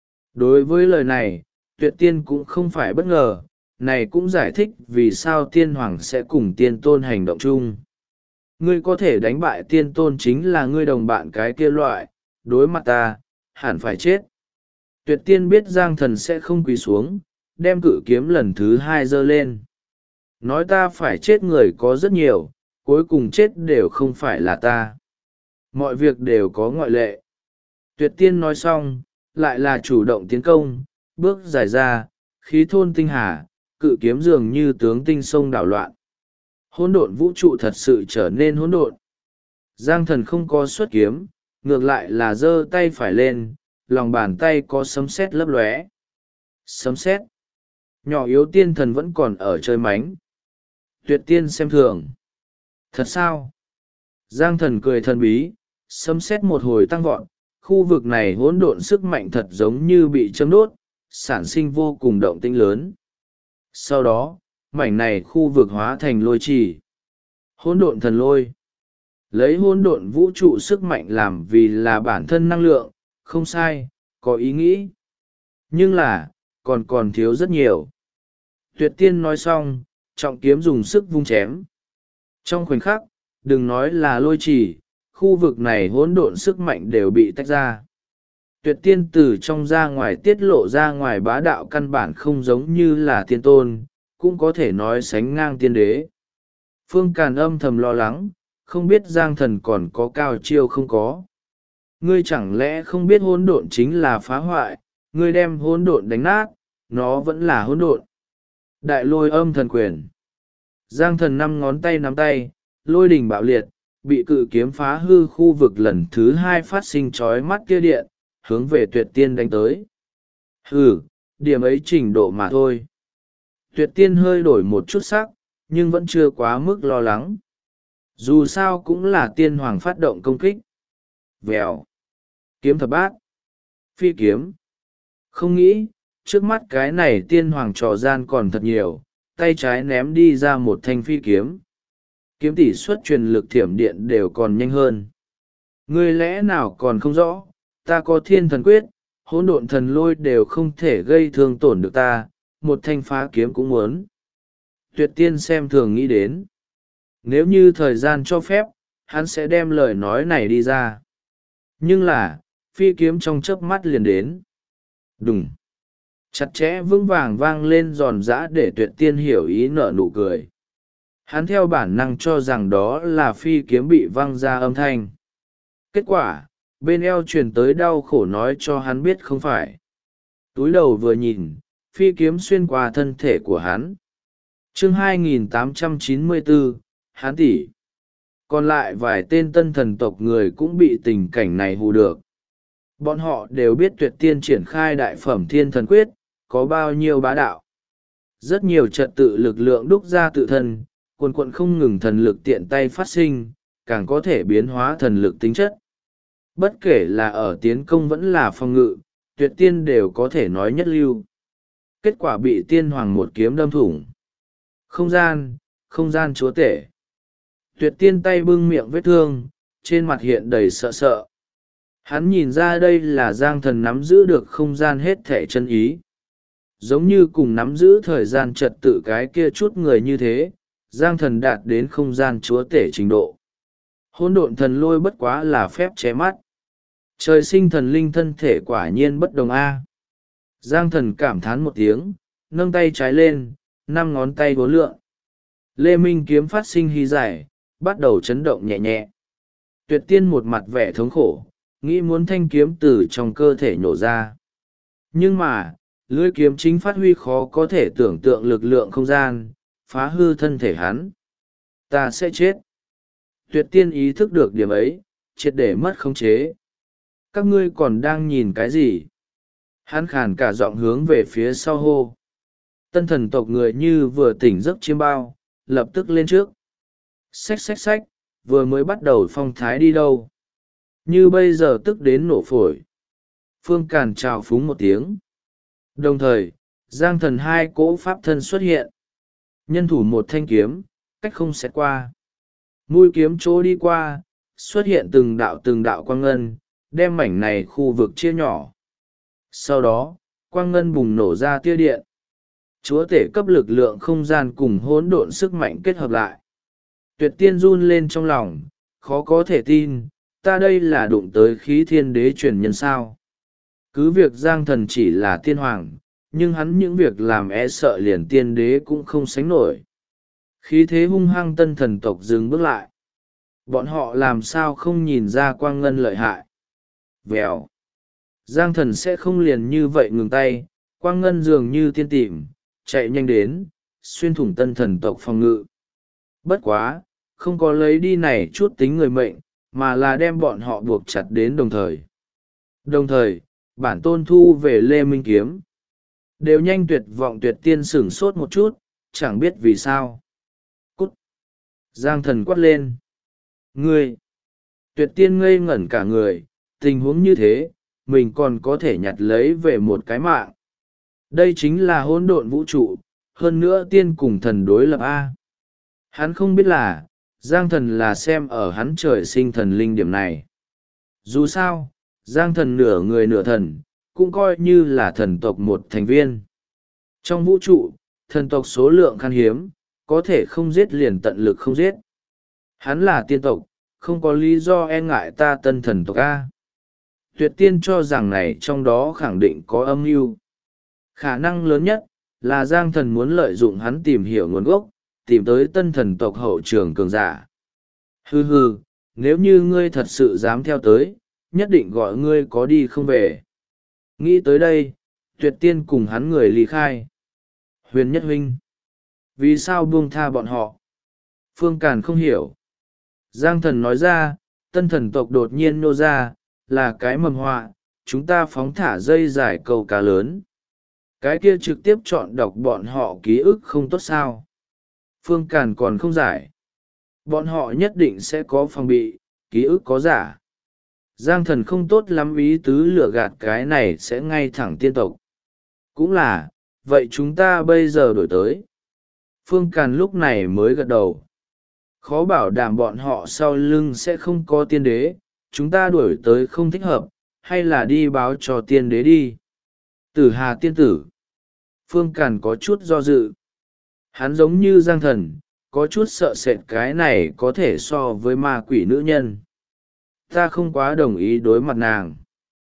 Đối với lời này, tuyệt tiên cũng không phải bất ngờ, này cũng giải thích vì sao tiên hoàng sẽ cùng tiên tôn hành động chung. Ngươi có thể đánh bại tiên tôn chính là ngươi đồng bạn cái kia loại, đối mặt ta, hẳn phải chết. Tuyệt tiên biết Giang Thần sẽ không quỳ xuống, đem cự kiếm lần thứ 2 giơ lên. Nói ta phải chết người có rất nhiều, cuối cùng chết đều không phải là ta. Mọi việc đều có ngoại lệ. Tuyệt tiên nói xong, lại là chủ động tiến công, bước dài ra, khí thôn tinh hà, cự kiếm dường như tướng tinh sông đảo loạn. Hỗn độn vũ trụ thật sự trở nên hỗn độn. Giang Thần không có xuất kiếm, ngược lại là giơ tay phải lên, lòng bàn tay có sấm sét lấp lóe. Sấm sét? Nhỏ yếu tiên thần vẫn còn ở chơi mánh. Tuyệt tiên xem thường. Thật sao? Giang thần cười thần bí, sấm sét một hồi tăng vọt, khu vực này hỗn độn sức mạnh thật giống như bị châm đốt, sản sinh vô cùng động tĩnh lớn. Sau đó, mảnh này khu vực hóa thành lôi trì. Hỗn độn thần lôi. Lấy hỗn độn vũ trụ sức mạnh làm vì là bản thân năng lượng, không sai, có ý nghĩ. Nhưng là, còn thiếu rất nhiều. Tuyệt tiên nói xong, trọng kiếm dùng sức vung chém. Trong khoảnh khắc, đừng nói là lôi trì, khu vực này hỗn độn sức mạnh đều bị tách ra. Tuyệt tiên từ trong ra ngoài tiết lộ ra ngoài bá đạo căn bản không giống như là tiên tôn, cũng có thể nói sánh ngang tiên đế. Phương Càn âm thầm lo lắng, không biết Giang thần còn có cao chiêu không có. Ngươi chẳng lẽ không biết hỗn độn chính là phá hoại, ngươi đem hỗn độn đánh nát, nó vẫn là hỗn độn. Đại lôi âm thần quyền. Giang thần năm ngón tay nắm tay, lôi đình bạo liệt, bị cự kiếm phá hư khu vực lần thứ hai phát sinh chói mắt kia điện, hướng về tuyệt tiên đánh tới. Hừ, điểm ấy trình độ mà thôi. Tuyệt tiên hơi đổi một chút sắc, nhưng vẫn chưa quá mức lo lắng. Dù sao cũng là tiên hoàng phát động công kích. Vèo. Kiếm thập bát. Phi kiếm. Không nghĩ, trước mắt cái này tiên hoàng trò gian còn thật nhiều, tay trái ném đi ra một thanh phi kiếm. Kiếm tỷ suất truyền lực thiểm điện đều còn nhanh hơn. Ngươi lẽ nào còn không rõ, ta có thiên thần quyết, hỗn độn thần lôi đều không thể gây thương tổn được ta, một thanh phá kiếm cũng muốn. Tuyệt tiên xem thường nghĩ đến. Nếu như thời gian cho phép, hắn sẽ đem lời nói này đi ra. Nhưng là, phi kiếm trong chớp mắt liền đến. Đùng. Chặt chẽ vững vàng vang lên giòn giã để tuyệt tiên hiểu ý nở nụ cười. Hắn theo bản năng cho rằng đó là phi kiếm bị văng ra âm thanh. Kết quả, bên eo truyền tới đau khổ nói cho hắn biết không phải. Túi đầu vừa nhìn, phi kiếm xuyên qua thân thể của hắn. Chương 2894, Hán tỷ. Còn lại vài tên tân thần tộc người cũng bị tình cảnh này hù được. Bọn họ đều biết tuyệt tiên triển khai đại phẩm thiên thần quyết, có bao nhiêu bá đạo. Rất nhiều trật tự lực lượng đúc ra tự thân, quần quận không ngừng thần lực tiện tay phát sinh, càng có thể biến hóa thần lực tính chất. Bất kể là ở tiến công vẫn là phòng ngự, tuyệt tiên đều có thể nói nhất lưu. Kết quả bị tiên hoàng một kiếm đâm thủng. Không gian chúa tể. Tuyệt tiên tay bưng miệng vết thương, trên mặt hiện đầy sợ sợ. Hắn nhìn ra đây là Giang thần nắm giữ được không gian hết thể chân ý. Giống như cùng nắm giữ thời gian trật tự cái kia chút người như thế, Giang thần đạt đến không gian chúa tể trình độ. Hỗn độn thần lôi bất quá là phép che mắt. Trời sinh thần linh thân thể quả nhiên bất đồng a. Giang thần cảm thán một tiếng, nâng tay trái lên, 5 ngón tay vốn lượn. Lê Minh kiếm phát sinh hí giải, bắt đầu chấn động nhẹ nhẹ. Tuyệt tiên một mặt vẻ thống khổ, nghĩ muốn thanh kiếm từ trong cơ thể nhổ ra. Nhưng mà, lưỡi kiếm chính phát huy khó có thể tưởng tượng lực lượng không gian, phá hư thân thể hắn. Ta sẽ chết. Tuyệt tiên ý thức được điểm ấy, triệt để mất khống chế. Các ngươi còn đang nhìn cái gì? Hắn khàn cả giọng hướng về phía sau hô. Tân thần tộc người như vừa tỉnh giấc chiêm bao, lập tức lên trước. Xách xách xách, vừa mới bắt đầu phong thái đi đâu. Như bây giờ tức đến nổ phổi. Phương Càn chào phúng một tiếng. Đồng thời, Giang thần hai cỗ pháp thân xuất hiện. Nhân thủ một thanh kiếm, cách không xẹt qua. Mũi kiếm chỗ đi qua, xuất hiện từng đạo quang ngân, đem mảnh này khu vực chia nhỏ. Sau đó, quang ngân bùng nổ ra tia điện. Chúa tể cấp lực lượng không gian cùng hỗn độn sức mạnh kết hợp lại. Tuyệt tiên run lên trong lòng, khó có thể tin, ta đây là đụng tới khí thiên đế truyền nhân sao. Cứ việc Giang thần chỉ là tiên hoàng, nhưng hắn những việc làm e sợ liền tiên đế cũng không sánh nổi. Khí thế hung hăng tân thần tộc dừng bước lại. Bọn họ làm sao không nhìn ra quang ngân lợi hại. Vèo. Giang thần sẽ không liền như vậy ngừng tay, quang ngân dường như tiên tìm, chạy nhanh đến, xuyên thủng tân thần tộc phòng ngự. Bất quá, không có lấy đi này chút tính người mệnh, mà là đem bọn họ buộc chặt đến đồng thời. Đồng thời, Bản tôn thu về Lê Minh Kiếm. Đều nhanh tuyệt vọng tuyệt tiên sửng sốt một chút, chẳng biết vì sao. Cút! Giang thần quát lên. Ngươi! Tuyệt tiên ngây ngẩn cả người, tình huống như thế, mình còn có thể nhặt lấy về một cái mạng. Đây chính là hỗn độn vũ trụ, hơn nữa tiên cùng thần đối lập A. Hắn không biết là, Giang thần là xem ở hắn trời sinh thần linh điểm này. Dù sao, Giang thần nửa người nửa thần, cũng coi như là thần tộc một thành viên. Trong vũ trụ, thần tộc số lượng khan hiếm, có thể không giết liền tận lực không giết. Hắn là tiên tộc, không có lý do e ngại ta tân thần tộc A. Tuyệt tiên cho rằng này trong đó khẳng định có âm mưu. Khả năng lớn nhất, là Giang thần muốn lợi dụng hắn tìm hiểu nguồn gốc, tìm tới tân thần tộc hậu trường cường giả. Hừ hừ, nếu như ngươi thật sự dám theo tới, nhất định gọi ngươi có đi không về. Nghĩ tới đây, tuyệt tiên cùng hắn người ly khai. Huyền Nhất Huynh, vì sao buông tha bọn họ? Phương Càn không hiểu. Giang thần nói ra, tân thần tộc đột nhiên nô ra, là cái mầm họa, chúng ta phóng thả dây giải câu cá lớn. Cái kia trực tiếp chọn đọc bọn họ ký ức không tốt sao? Phương Càn còn không giải. Bọn họ nhất định sẽ có phòng bị, ký ức có giả. Giang thần không tốt lắm ý tứ lừa gạt cái này sẽ ngay thẳng tiên tộc. Cũng là, vậy chúng ta bây giờ đổi tới. Phương Càn lúc này mới gật đầu. Khó bảo đảm bọn họ sau lưng sẽ không có tiên đế, chúng ta đuổi tới không thích hợp, hay là đi báo cho tiên đế đi. Tử Hà tiên tử. Phương Càn có chút do dự. Hắn giống như Giang thần, có chút sợ sệt cái này có thể so với ma quỷ nữ nhân. Ta không quá đồng ý đối mặt nàng.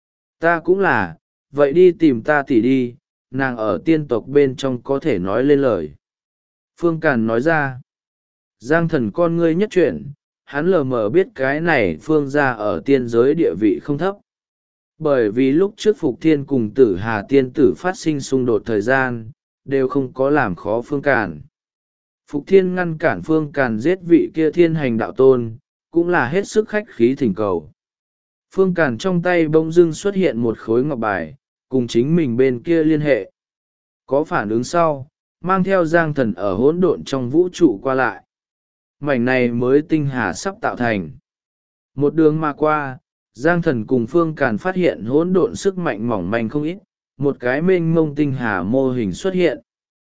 Ta cũng là, vậy đi tìm ta tỉ đi, nàng ở tiên tộc bên trong có thể nói lên lời. Phương Càn nói ra. Giang thần con ngươi nhất chuyển, hắn lờ mờ biết cái này Phương gia ở tiên giới địa vị không thấp. Bởi vì lúc trước Phục Thiên cùng Tử Hà tiên tử phát sinh xung đột thời gian, đều không có làm khó Phương Càn. Phục Thiên ngăn cản Phương Càn giết vị kia thiên hành đạo tôn, cũng là hết sức khách khí thỉnh cầu. Phương Càn trong tay bỗng dưng xuất hiện một khối ngọc bài, cùng chính mình bên kia liên hệ. Có phản ứng sau, mang theo Giang thần ở hỗn độn trong vũ trụ qua lại. Mảnh này mới tinh hà sắp tạo thành. Một đường mà qua, Giang thần cùng Phương Càn phát hiện hỗn độn sức mạnh mỏng manh không ít, một cái mênh mông tinh hà mô hình xuất hiện.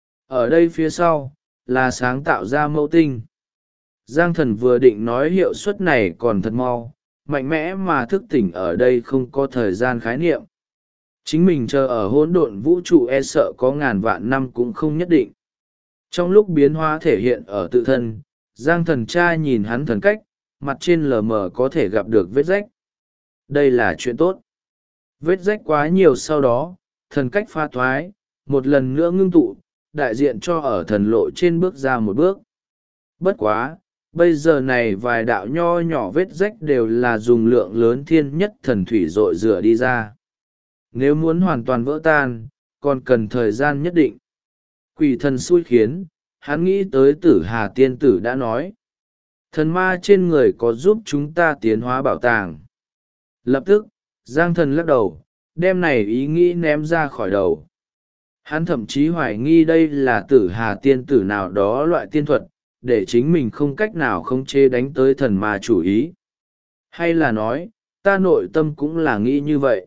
Ở đây phía sau, là sáng tạo ra mẫu tinh. Giang thần vừa định nói hiệu suất này còn thật mau, mạnh mẽ mà thức tỉnh ở đây không có thời gian khái niệm. Chính mình chờ ở hỗn độn vũ trụ e sợ có ngàn vạn năm cũng không nhất định. Trong lúc biến hóa thể hiện ở tự thân, Giang thần cha nhìn hắn thần cách, mặt trên lờ mờ có thể gặp được vết rách. Đây là chuyện tốt. Vết rách quá nhiều sau đó, thần cách pha thoái, một lần nữa ngưng tụ, đại diện cho ở thần lộ trên bước ra một bước. Bất quá, bây giờ này vài đạo nho nhỏ vết rách đều là dùng lượng lớn thiên nhất thần thủy dội rửa đi ra. Nếu muốn hoàn toàn vỡ tan, còn cần thời gian nhất định. Quỷ thần xui khiến, hắn nghĩ tới Tử Hà tiên tử đã nói. Thần ma trên người có giúp chúng ta tiến hóa bảo tàng. Lập tức, Giang thần lắc đầu, đem này ý nghĩ ném ra khỏi đầu. Hắn thậm chí hoài nghi đây là Tử Hà tiên tử nào đó loại tiên thuật, để chính mình không cách nào khống chế đánh tới thần ma chủ ý. Hay là nói, ta nội tâm cũng là nghĩ như vậy.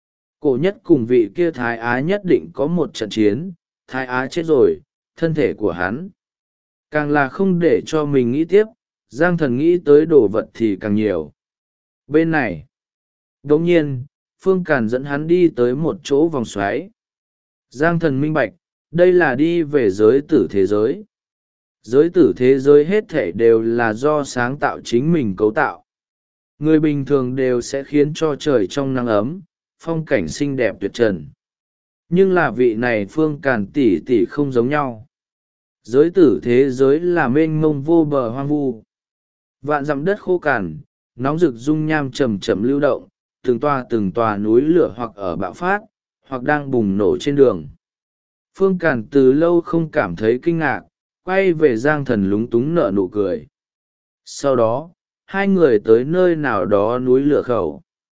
Cổ nhất cùng vị kia Thái Á nhất định có một trận chiến, Thái Á chết rồi, thân thể của hắn. Càng là không để cho mình nghĩ tiếp, Giang thần nghĩ tới đồ vật thì càng nhiều. Bên này, đồng nhiên, Phương Càn dẫn hắn đi tới một chỗ vòng xoáy. Giang thần minh bạch, đây là đi về giới tử thế giới. Giới tử thế giới hết thể đều là do sáng tạo chính mình cấu tạo. Người bình thường đều sẽ khiến cho trời trong nắng ấm, phong cảnh xinh đẹp tuyệt trần. Nhưng là vị này Phương Càn tỷ tỷ không giống nhau. Giới tử thế giới là mênh mông vô bờ hoang vu. Vạn dặm đất khô cằn, nóng rực dung nham chầm chậm lưu động, từng tòa núi lửa hoặc ở bạo phát, hoặc đang bùng nổ trên đường. Phương Càn từ lâu không cảm thấy kinh ngạc, quay về Giang thần lúng túng nở nụ cười. Sau đó, hai người tới nơi nào đó núi lửa khẩu.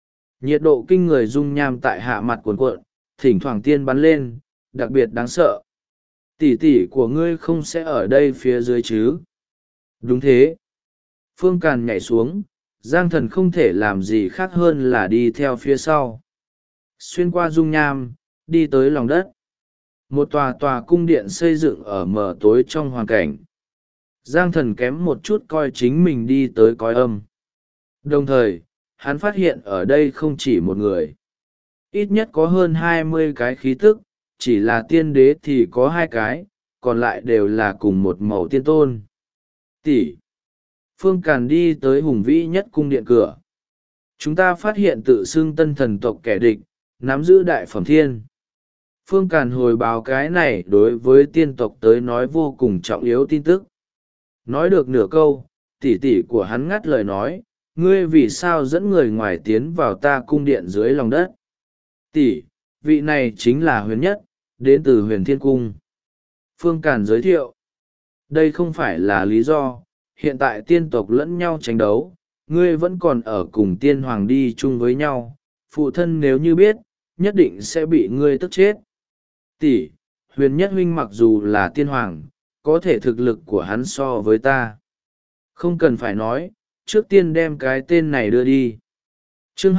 Nhiệt độ kinh người dung nham tại hạ mặt cuồn cuộn, thỉnh thoảng tiên bắn lên, đặc biệt đáng sợ. Tỷ tỷ của ngươi không sẽ ở đây phía dưới chứ? Đúng thế. Phương Càn nhảy xuống, Giang Thần không thể làm gì khác hơn là đi theo phía sau. Xuyên qua dung nham, đi tới lòng đất. Một tòa tòa cung điện xây dựng ở mờ tối trong hoàn cảnh. Giang Thần kém một chút coi chính mình đi tới cõi âm. Đồng thời, hắn phát hiện ở đây không chỉ một người. Ít nhất có hơn 20 cái khí tức, chỉ là tiên đế thì có 2 cái, còn lại đều là cùng một màu tiên tôn. Tỷ. Phương Càn đi tới hùng vĩ nhất cung điện cửa. Chúng ta phát hiện tự xưng tân thần tộc kẻ địch, nắm giữ đại phẩm thiên. Phương Càn hồi báo cái này đối với tiên tộc tới nói vô cùng trọng yếu tin tức. Nói được nửa câu, tỷ tỷ của hắn ngắt lời nói, ngươi vì sao dẫn người ngoài tiến vào ta cung điện dưới lòng đất? Tỷ, vị này chính là Huyền Nhất, đến từ Huyền Thiên Cung. Phương Càn giới thiệu. Đây không phải là lý do, hiện tại tiên tộc lẫn nhau tranh đấu, ngươi vẫn còn ở cùng tiên hoàng đi chung với nhau, phụ thân nếu như biết, nhất định sẽ bị ngươi tức chết. Tỷ, Huyền Nhất huynh mặc dù là tiên hoàng, có thể thực lực của hắn so với ta. Không cần phải nói, trước tiên đem cái tên này đưa đi. Chương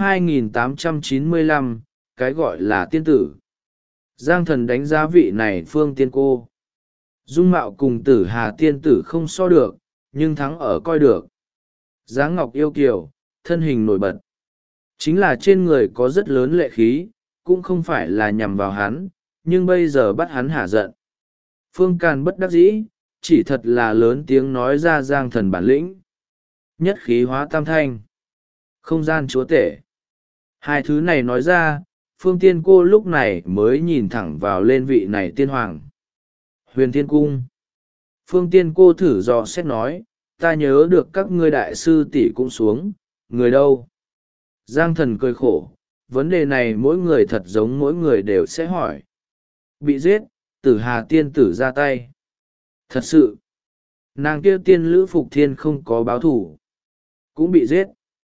2895, cái gọi là tiên tử. Giang Thần đánh giá vị này Phương Tiên cô. Dung mạo cùng Tử Hà tiên tử không so được, nhưng thắng ở coi được. Dáng ngọc yêu kiều, thân hình nổi bật. Chính là trên người có rất lớn lệ khí, cũng không phải là nhằm vào hắn, nhưng bây giờ bắt hắn hả giận. Phương Càn bất đắc dĩ, chỉ thật là lớn tiếng nói ra Giang Thần bản lĩnh. Nhất khí hóa tam thanh. Không gian chúa tể. 2 thứ này nói ra, Phương Tiên cô lúc này mới nhìn thẳng vào lên vị này tiên hoàng. Huyền Thiên Cung. Phương Tiên cô thử dò xét nói, ta nhớ được các ngươi đại sư tỷ cũng xuống, người đâu? Giang Thần cười khổ, vấn đề này mỗi người thật giống mỗi người đều sẽ hỏi. Bị giết, Tử Hà tiên tử ra tay. Thật sự, nàng kia tiên Lữ Phục Thiên không có báo thủ, cũng bị giết.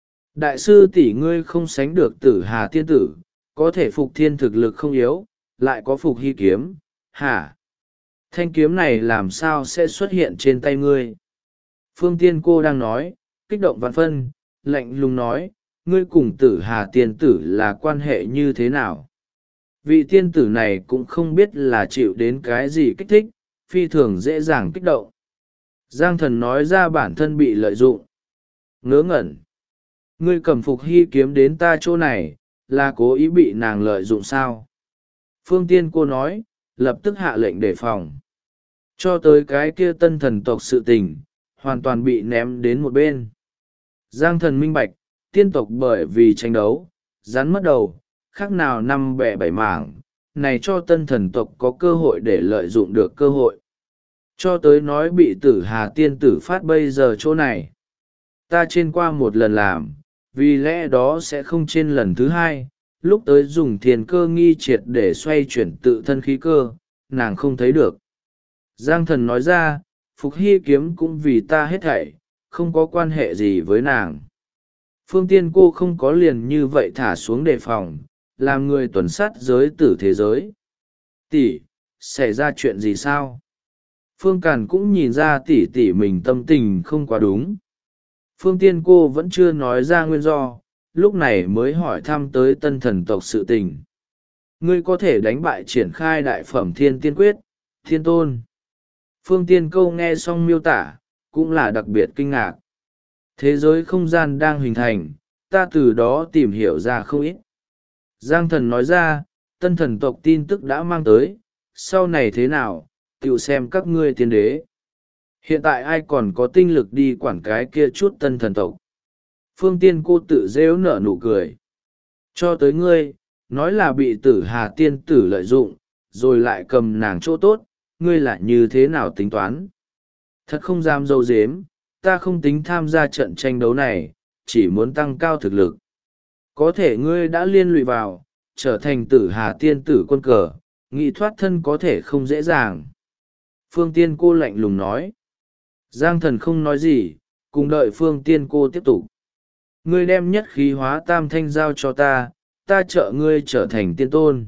Đại sư tỷ ngươi không sánh được Tử Hà tiên tử, có thể Phục Thiên thực lực không yếu, lại có Phục Hy kiếm, hả? Thanh kiếm này làm sao sẽ xuất hiện trên tay ngươi? Phương Tiên cô đang nói, kích động vạn phân, lạnh lùng nói, ngươi cùng Tử Hà tiên tử là quan hệ như thế nào? Vị tiên tử này cũng không biết là chịu đến cái gì kích thích, phi thường dễ dàng kích động. Giang Thần nói ra bản thân bị lợi dụng. Ngớ ngẩn. Ngươi cầm Phục Hy kiếm đến ta chỗ này, là cố ý bị nàng lợi dụng sao? Phương Tiên cô nói, lập tức hạ lệnh đề phòng. Cho tới cái kia tân thần tộc sự tình, hoàn toàn bị ném đến một bên. Giang Thần minh bạch, tiên tộc bởi vì tranh đấu, rắn mất đầu, khác nào năm bẻ bảy mảng, này cho tân thần tộc có cơ hội để lợi dụng được cơ hội. Cho tới nói bị Tử Hà tiên tử phát bây giờ chỗ này. Ta trên qua một lần làm, vì lẽ đó sẽ không trên lần thứ 2, lúc tới dùng thiền cơ nghi triệt để xoay chuyển tự thân khí cơ, nàng không thấy được. Giang Thần nói ra, Phục Hy kiếm cũng vì ta hết thảy, không có quan hệ gì với nàng. Phương Tiên cô không có liền như vậy thả xuống đề phòng, làm người tuần sát giới tử thế giới. Tỷ, xảy ra chuyện gì sao? Phương Càn cũng nhìn ra tỷ tỷ mình tâm tình không quá đúng. Phương Tiên cô vẫn chưa nói ra nguyên do, lúc này mới hỏi thăm tới tân thần tộc sự tình. Ngươi có thể đánh bại triển khai đại phẩm thiên tiên quyết, thiên tôn. Phương Tiên câu nghe xong miêu tả, cũng là đặc biệt kinh ngạc. Thế giới không gian đang hình thành, ta từ đó tìm hiểu ra không ít. Giang Thần nói ra, tân thần tộc tin tức đã mang tới, sau này thế nào, tự xem các ngươi tiên đế. Hiện tại ai còn có tinh lực đi quản cái kia chút tân thần tộc. Phương Tiên cô tự rêu nở nụ cười. Cho tới ngươi, nói là bị Tử Hà tiên tử lợi dụng, rồi lại cầm nàng chỗ tốt, ngươi lại như thế nào tính toán. Thật không dám dâu dếm, ta không tính tham gia trận tranh đấu này, chỉ muốn tăng cao thực lực. Có thể ngươi đã liên lụy vào, trở thành Tử Hà tiên tử quân cờ, nghị thoát thân có thể không dễ dàng. Phương Tiên cô lạnh lùng nói. Giang Thần không nói gì, cùng đợi Phương Tiên cô tiếp tục. ngươi đem nhất khí hóa tam thanh giao cho ta, ta trợ ngươi trở thành tiên tôn.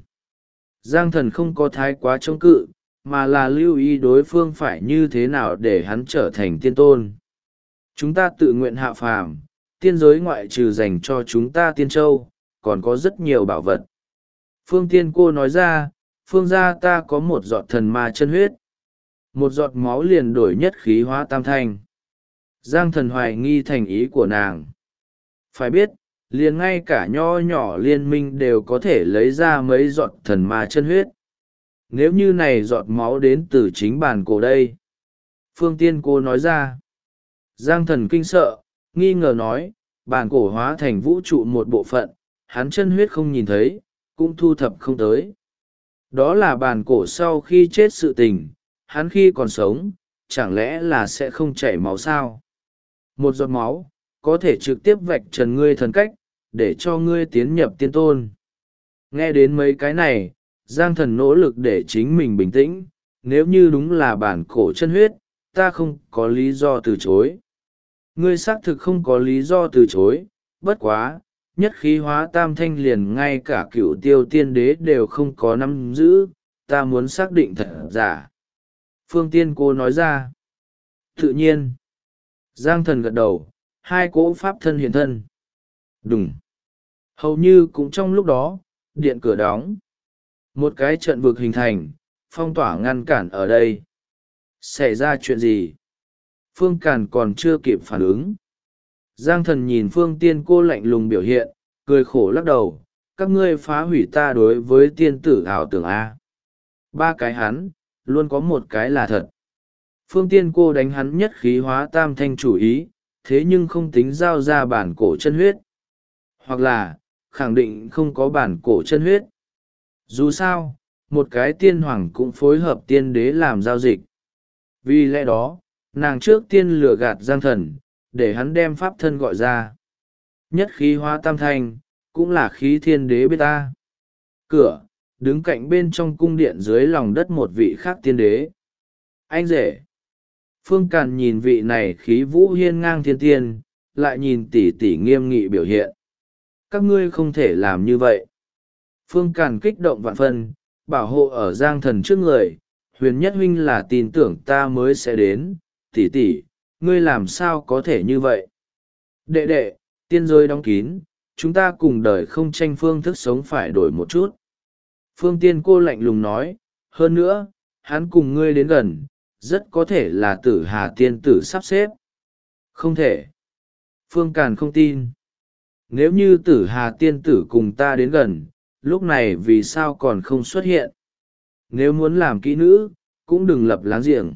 Giang thần không có thái quá chống cự, mà là lưu ý đối phương phải như thế nào để hắn trở thành tiên tôn. Chúng ta tự nguyện hạ phàm, tiên giới ngoại trừ dành cho chúng ta tiên châu, còn có rất nhiều bảo vật. Phương Tiên Cô nói ra, phương gia ta có một giọt thần ma chân huyết. Một giọt máu liền đổi nhất khí hóa tam thanh. Giang thần hoài nghi thành ý của nàng. Phải biết, liền ngay cả nho nhỏ liên minh đều có thể lấy ra mấy giọt thần ma chân huyết. Nếu như này giọt máu đến từ chính bản cổ đây. Phương Tiên Cô nói ra. Giang thần kinh sợ, nghi ngờ nói, bản cổ hóa thành vũ trụ một bộ phận, hắn chân huyết không nhìn thấy, cũng thu thập không tới. Đó là bản cổ sau khi chết sự tình, hắn khi còn sống, chẳng lẽ là sẽ không chảy máu sao? Một giọt máu, có thể trực tiếp vạch trần ngươi thần cách, để cho ngươi tiến nhập tiên tôn. Nghe đến mấy cái này, Giang thần nỗ lực để chính mình bình tĩnh, nếu như đúng là bản cổ chân huyết, ta không có lý do từ chối. Ngươi xác thực không có lý do từ chối, bất quá, nhất khí hóa tam thanh liền ngay cả cựu tiêu tiên đế đều không có nắm giữ, ta muốn xác định thật giả. Phương Tiên Cô nói ra. Tự nhiên. Giang thần gật đầu, hai cỗ pháp thân hiện thân. Đùng. Hầu như cũng trong lúc đó, điện cửa đóng. Một cái trận vực hình thành, phong tỏa ngăn cản ở đây. Xảy ra chuyện gì? Phương Càn còn chưa kịp phản ứng. Giang thần nhìn Phương Tiên Cô lạnh lùng biểu hiện, cười khổ lắc đầu. Các ngươi phá hủy ta đối với tiên tử ảo tưởng A. Ba cái hắn, luôn có một cái là thật. Phương Tiên Cô đánh hắn nhất khí hóa tam thanh chủ ý, thế nhưng không tính giao ra bản cổ chân huyết. Hoặc là, khẳng định không có bản cổ chân huyết. Dù sao, một cái tiên hoàng cũng phối hợp tiên đế làm giao dịch. Vì lẽ đó, nàng trước tiên lừa gạt Giang thần, để hắn đem pháp thân gọi ra. Nhất khí hóa tam thanh, cũng là khí thiên đế biết ta. Cửa, đứng cạnh bên trong cung điện dưới lòng đất một vị khác tiên đế. Anh rể. Phương Càn nhìn vị này khí vũ hiên ngang thiên tiên, lại nhìn tỷ tỷ nghiêm nghị biểu hiện. Các ngươi không thể làm như vậy. Phương Càn kích động vạn phân, bảo hộ ở Giang thần trước người. Huyền Nhất huynh là tin tưởng ta mới sẽ đến. Tỷ tỷ, ngươi làm sao có thể như vậy? Đệ đệ, tiên giới đóng kín, chúng ta cùng đời không tranh phương thức sống phải đổi một chút. Phương Tiên Cô lạnh lùng nói, hơn nữa, hắn cùng ngươi đến gần, rất có thể là tử hà tiên tử sắp xếp. Không thể. Phương Càn không tin. Nếu như tử hà tiên tử cùng ta đến gần, lúc này vì sao còn không xuất hiện? Nếu muốn làm kỹ nữ, cũng đừng lập láng giềng.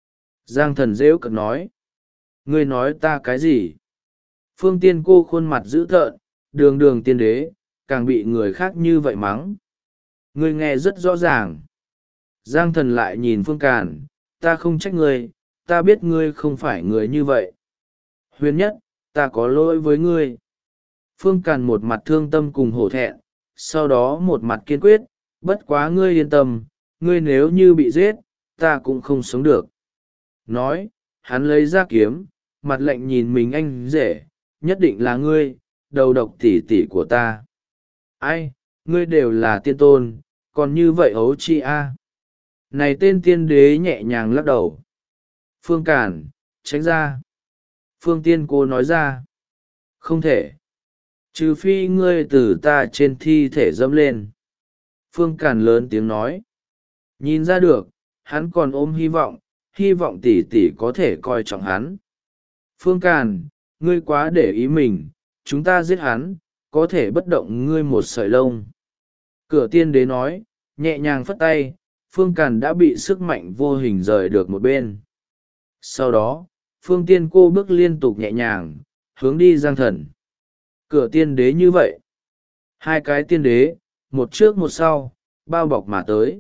Giang thần rêu cợt nói. Ngươi nói ta cái gì? Phương Tiên Cô khuôn mặt dữ tợn, đường đường tiên đế, càng bị người khác như vậy mắng. Ngươi nghe rất rõ ràng. Giang thần lại nhìn Phương Càn, ta không trách ngươi, ta biết ngươi không phải người như vậy. Huyền Nhất, ta có lỗi với ngươi. Phương Càn một mặt thương tâm cùng hổ thẹn, sau đó một mặt kiên quyết, bất quá ngươi yên tâm, ngươi nếu như bị giết, ta cũng không sống được. Nói, hắn lấy ra kiếm, mặt lạnh nhìn mình anh rể, nhất định là ngươi, đầu độc tỷ tỷ của ta. Ai, ngươi đều là tiên tôn, còn như vậy ấu chi a? Này tên tiên đế nhẹ nhàng lắc đầu. Phương Càn, tránh ra. Phương Tiên Cô nói ra. Không thể. Trừ phi ngươi từ ta trên thi thể dẫm lên. Phương Càn lớn tiếng nói. Nhìn ra được, hắn còn ôm hy vọng tỷ tỷ có thể coi trọng hắn. Phương Càn, ngươi quá để ý mình, chúng ta giết hắn, có thể bất động ngươi một sợi lông. Cửa tiên đế nói, nhẹ nhàng phất tay, Phương Càn đã bị sức mạnh vô hình rời được một bên. Sau đó, Phương Tiên Cô bước liên tục nhẹ nhàng, hướng đi Giang thần. Cửa tiên đế như vậy. Hai cái tiên đế, một trước một sau, bao bọc mà tới.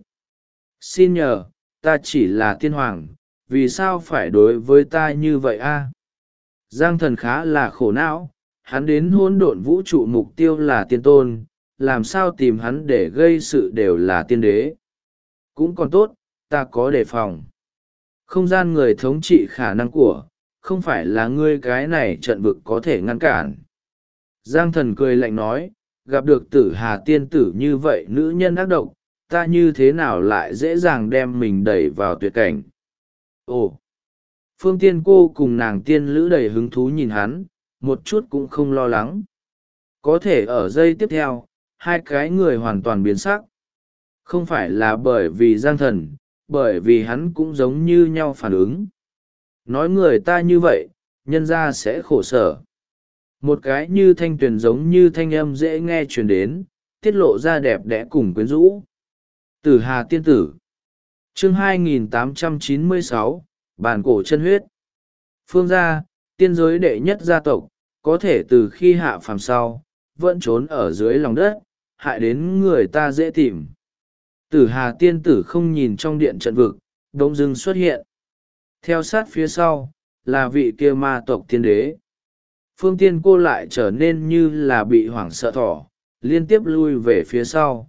Xin nhờ, ta chỉ là tiên hoàng, vì sao phải đối với ta như vậy a? Giang thần khá là khổ não, hắn đến hỗn độn vũ trụ mục tiêu là tiên tôn, làm sao tìm hắn để gây sự đều là tiên đế. Cũng còn tốt, ta có đề phòng. Không gian người thống trị khả năng của, không phải là ngươi cái này trận vực có thể ngăn cản. Giang thần cười lạnh nói, gặp được Tử Hà tiên tử như vậy nữ nhân ác độc, ta như thế nào lại dễ dàng đem mình đẩy vào tuyệt cảnh. Ồ! Phương Tiên cô cùng nàng tiên lữ đầy hứng thú nhìn hắn, một chút cũng không lo lắng. Có thể ở giây tiếp theo, hai cái người hoàn toàn biến sắc. Không phải là bởi vì Giang thần, bởi vì hắn cũng giống như nhau phản ứng. Nói người ta như vậy, nhân ra sẽ khổ sở. Một cái như thanh tuyền giống như thanh âm dễ nghe truyền đến, tiết lộ ra đẹp đẽ cùng quyến rũ. Tử Hà tiên tử. Chương 2896, Bản cổ chân huyết. Phương gia, tiên giới đệ nhất gia tộc, có thể từ khi hạ phàm sau, vẫn trốn ở dưới lòng đất, hại đến người ta dễ tìm. Tử Hà tiên tử không nhìn trong điện trận vực, bỗng dưng xuất hiện. Theo sát phía sau, là vị kia ma tộc tiên đế. Phương Tiên cô lại trở nên như là bị hoảng sợ thỏ, liên tiếp lui về phía sau.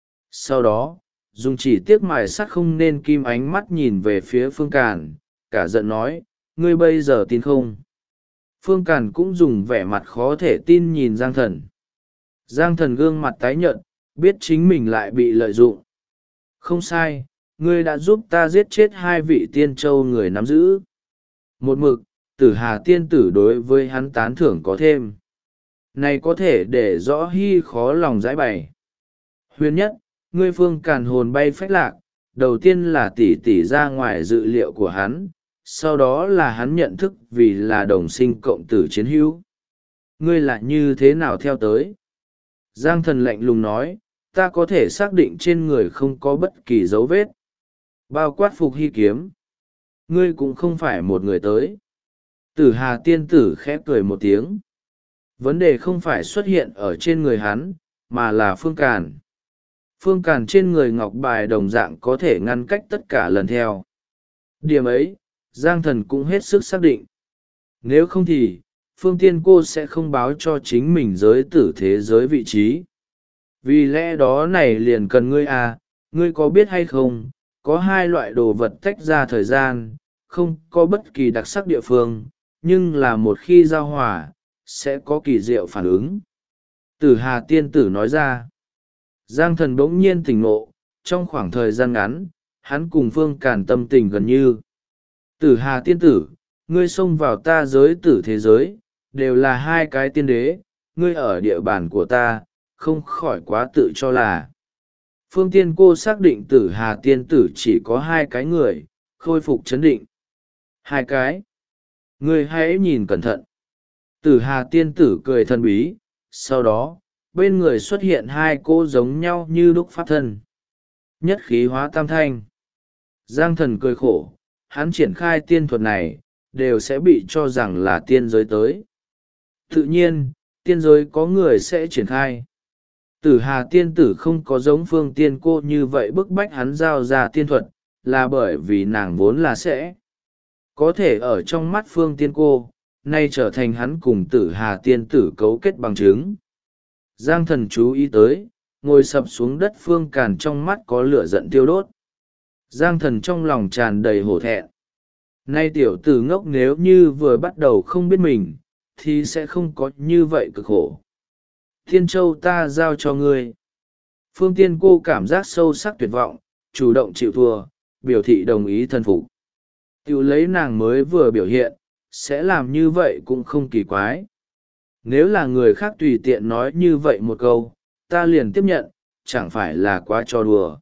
Sau đó, dùng chỉ tiếc mài sắt không nên kim ánh mắt nhìn về phía Phương Càn, cả giận nói, ngươi bây giờ tin không? Phương Càn cũng dùng vẻ mặt khó thể tin nhìn Giang thần. Giang thần gương mặt tái nhợt, biết chính mình lại bị lợi dụng. Không sai, ngươi đã giúp ta giết chết hai vị tiên châu người nắm giữ. Một mực, Tử Hà tiên tử đối với hắn tán thưởng có thêm. Này có thể để rõ hy khó lòng giải bày. Huyền nhất, ngươi Phương Càn hồn bay phách lạc, đầu tiên là tỷ tỷ ra ngoài dự liệu của hắn, sau đó là hắn nhận thức vì là đồng sinh cộng tử chiến hữu. Ngươi lại như thế nào theo tới? Giang thần lạnh lùng nói, ta có thể xác định trên người không có bất kỳ dấu vết. Bao quát Phục Hy kiếm. Ngươi cũng không phải một người tới. Tử Hà tiên tử khẽ cười một tiếng. Vấn đề không phải xuất hiện ở trên người hắn, mà là Phương Càn. Phương Càn trên người ngọc bài đồng dạng có thể ngăn cách tất cả lần theo. Điểm ấy, Giang thần cũng hết sức xác định. Nếu không thì, Phương Tiên cô sẽ không báo cho chính mình giới tử thế giới vị trí. Vì lẽ đó này liền cần ngươi à, ngươi có biết hay không, có hai loại đồ vật tách ra thời gian, không có bất kỳ đặc sắc địa phương, nhưng là một khi giao hòa, sẽ có kỳ diệu phản ứng. Tử Hà tiên tử nói ra. Giang thần bỗng nhiên tỉnh ngộ, trong khoảng thời gian ngắn, hắn cùng Phương Càn tâm tình gần như. Tử Hà tiên tử, ngươi xông vào ta giới tử thế giới, đều là hai cái tiên đế, ngươi ở địa bàn của ta, không khỏi quá tự cho là. Phương Tiên cô xác định Tử Hà tiên tử chỉ có hai cái người, khôi phục chấn định. Hai cái. Ngươi hãy nhìn cẩn thận. Tử Hà tiên tử cười thần bí, sau đó, bên người xuất hiện hai cô giống nhau như đúc pháp thân. Nhất khí hóa tam thanh. Giang thần cười khổ, hắn triển khai tiên thuật này, đều sẽ bị cho rằng là tiên giới tới. Tự nhiên, tiên giới có người sẽ triển khai. Tử Hà tiên tử không có giống Phương Tiên cô như vậy bức bách hắn giao ra tiên thuật, là bởi vì nàng vốn là sẽ. Có thể ở trong mắt Phương Tiên cô, nay trở thành hắn cùng Tử Hà tiên tử cấu kết bằng chứng. Giang thần chú ý tới, ngồi sập xuống đất Phương Càn trong mắt có lửa giận tiêu đốt. Giang thần trong lòng tràn đầy hổ thẹn. Nay tiểu tử ngốc nếu như vừa bắt đầu không biết mình, thì sẽ không có như vậy cực khổ. Thiên châu ta giao cho ngươi. Phương Tiên cô cảm giác sâu sắc tuyệt vọng, chủ động chịu thua, biểu thị đồng ý thân phục. Tiểu lấy nàng mới vừa biểu hiện, sẽ làm như vậy cũng không kỳ quái. Nếu là người khác tùy tiện nói như vậy một câu, ta liền tiếp nhận, chẳng phải là quá cho đùa.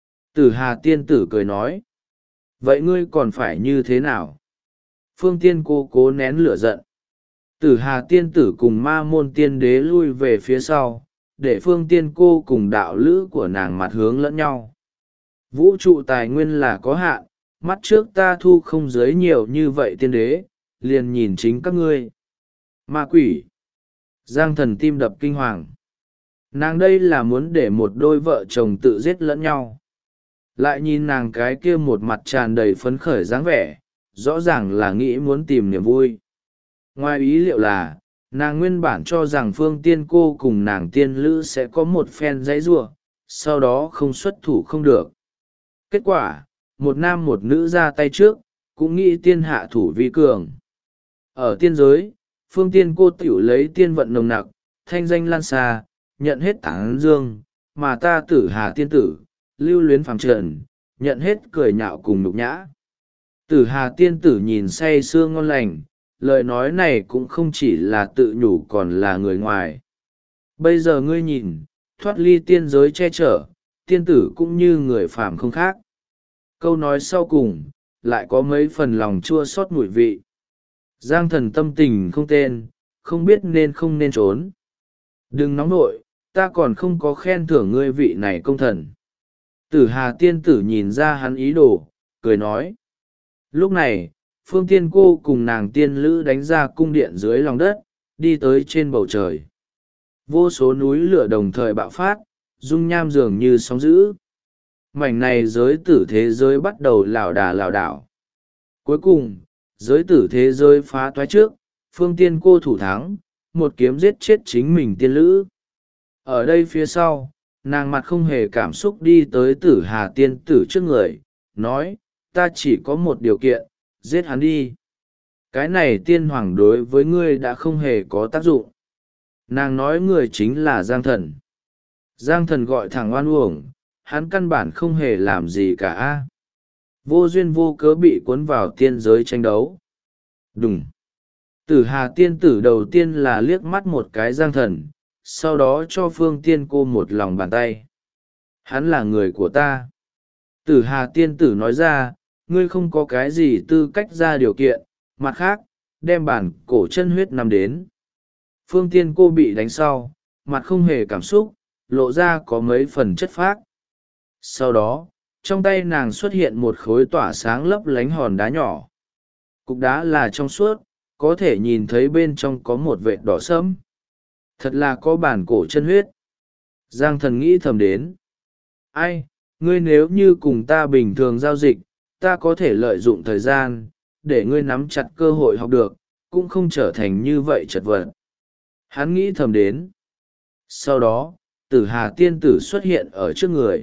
Tử Hà tiên tử cười nói. Vậy ngươi còn phải như thế nào? Phương Tiên cô cố nén lửa giận. Tử Hà tiên tử cùng ma môn tiên đế lui về phía sau, để Phương Tiên cô cùng đạo lữ của nàng mặt hướng lẫn nhau. Vũ trụ tài nguyên là có hạn, mắt trước ta thu không giới nhiều như vậy tiên đế, liền nhìn chính các ngươi. Ma quỷ. Giang thần tim đập kinh hoàng. Nàng đây là muốn để một đôi vợ chồng tự giết lẫn nhau. Lại nhìn nàng cái kia một mặt tràn đầy phấn khởi dáng vẻ, rõ ràng là nghĩ muốn tìm niềm vui. Ngoài ý liệu là, nàng nguyên bản cho rằng Phương Tiên cô cùng nàng tiên lữ sẽ có một phen dãy giụa, sau đó không xuất thủ không được. Kết quả, một nam một nữ ra tay trước, cũng nghĩ tiên hạ thủ vi cường. Ở tiên giới, Phương Tiên cô tiểu lấy tiên vận nồng nặc, thanh danh lan xa, nhận hết tán dương, mà ta Tử Hà tiên tử, lưu luyến phàm trần, nhận hết cười nhạo cùng nhục nhã. Tử Hà tiên tử nhìn say sưa ngon lành, lời nói này cũng không chỉ là tự nhủ còn là người ngoài. Bây giờ ngươi nhìn, thoát ly tiên giới che chở, tiên tử cũng như người phàm không khác. Câu nói sau cùng, lại có mấy phần lòng chua xót mùi vị. Giang Thần tâm tình không tên, không biết nên không nên trốn. Đừng nóng nội, ta còn không có khen thưởng ngươi vị này công thần. Tử Hà tiên tử nhìn ra hắn ý đồ, cười nói. Lúc này, Phương Tiên cô cùng nàng tiên lữ đánh ra cung điện dưới lòng đất, đi tới trên bầu trời. Vô số núi lửa đồng thời bạo phát, dung nham dường như sóng dữ. Mảnh này giới tử thế giới bắt đầu lảo đà lảo đảo. Cuối cùng, giới tử thế giới phá toái trước, Phương Tiên cô thủ thắng, một kiếm giết chết chính mình tiên lữ. Ở đây phía sau, nàng mặt không hề cảm xúc đi tới Tử Hà tiên tử trước người, nói, ta chỉ có một điều kiện, giết hắn đi. Cái này tiên hoàng đối với ngươi đã không hề có tác dụng. Nàng nói người chính là Giang Thần. Giang Thần gọi thẳng oan uổng, hắn căn bản không hề làm gì cả. Vô duyên vô cớ bị cuốn vào tiên giới tranh đấu. Đùng. Tử Hà tiên tử đầu tiên là liếc mắt một cái Giang Thần, sau đó cho Phương Tiên cô một lòng bàn tay. Hắn là người của ta. Tử Hà tiên tử nói ra, ngươi không có cái gì tư cách ra điều kiện, mặt khác, đem bản cổ chân huyết nằm đến. Phương Tiên cô bị đánh sau, mặt không hề cảm xúc, lộ ra có mấy phần chất phác. Sau đó, trong tay nàng xuất hiện một khối tỏa sáng lấp lánh hòn đá nhỏ. Cục đá là trong suốt, có thể nhìn thấy bên trong có một vệt đỏ sẫm. Thật là có bản cổ chân huyết. Giang Thần nghĩ thầm đến. Ai, ngươi nếu như cùng ta bình thường giao dịch, ta có thể lợi dụng thời gian, để ngươi nắm chặt cơ hội học được, cũng không trở thành như vậy chật vật. Hắn nghĩ thầm đến. Sau đó, Tử Hà tiên tử xuất hiện ở trước người.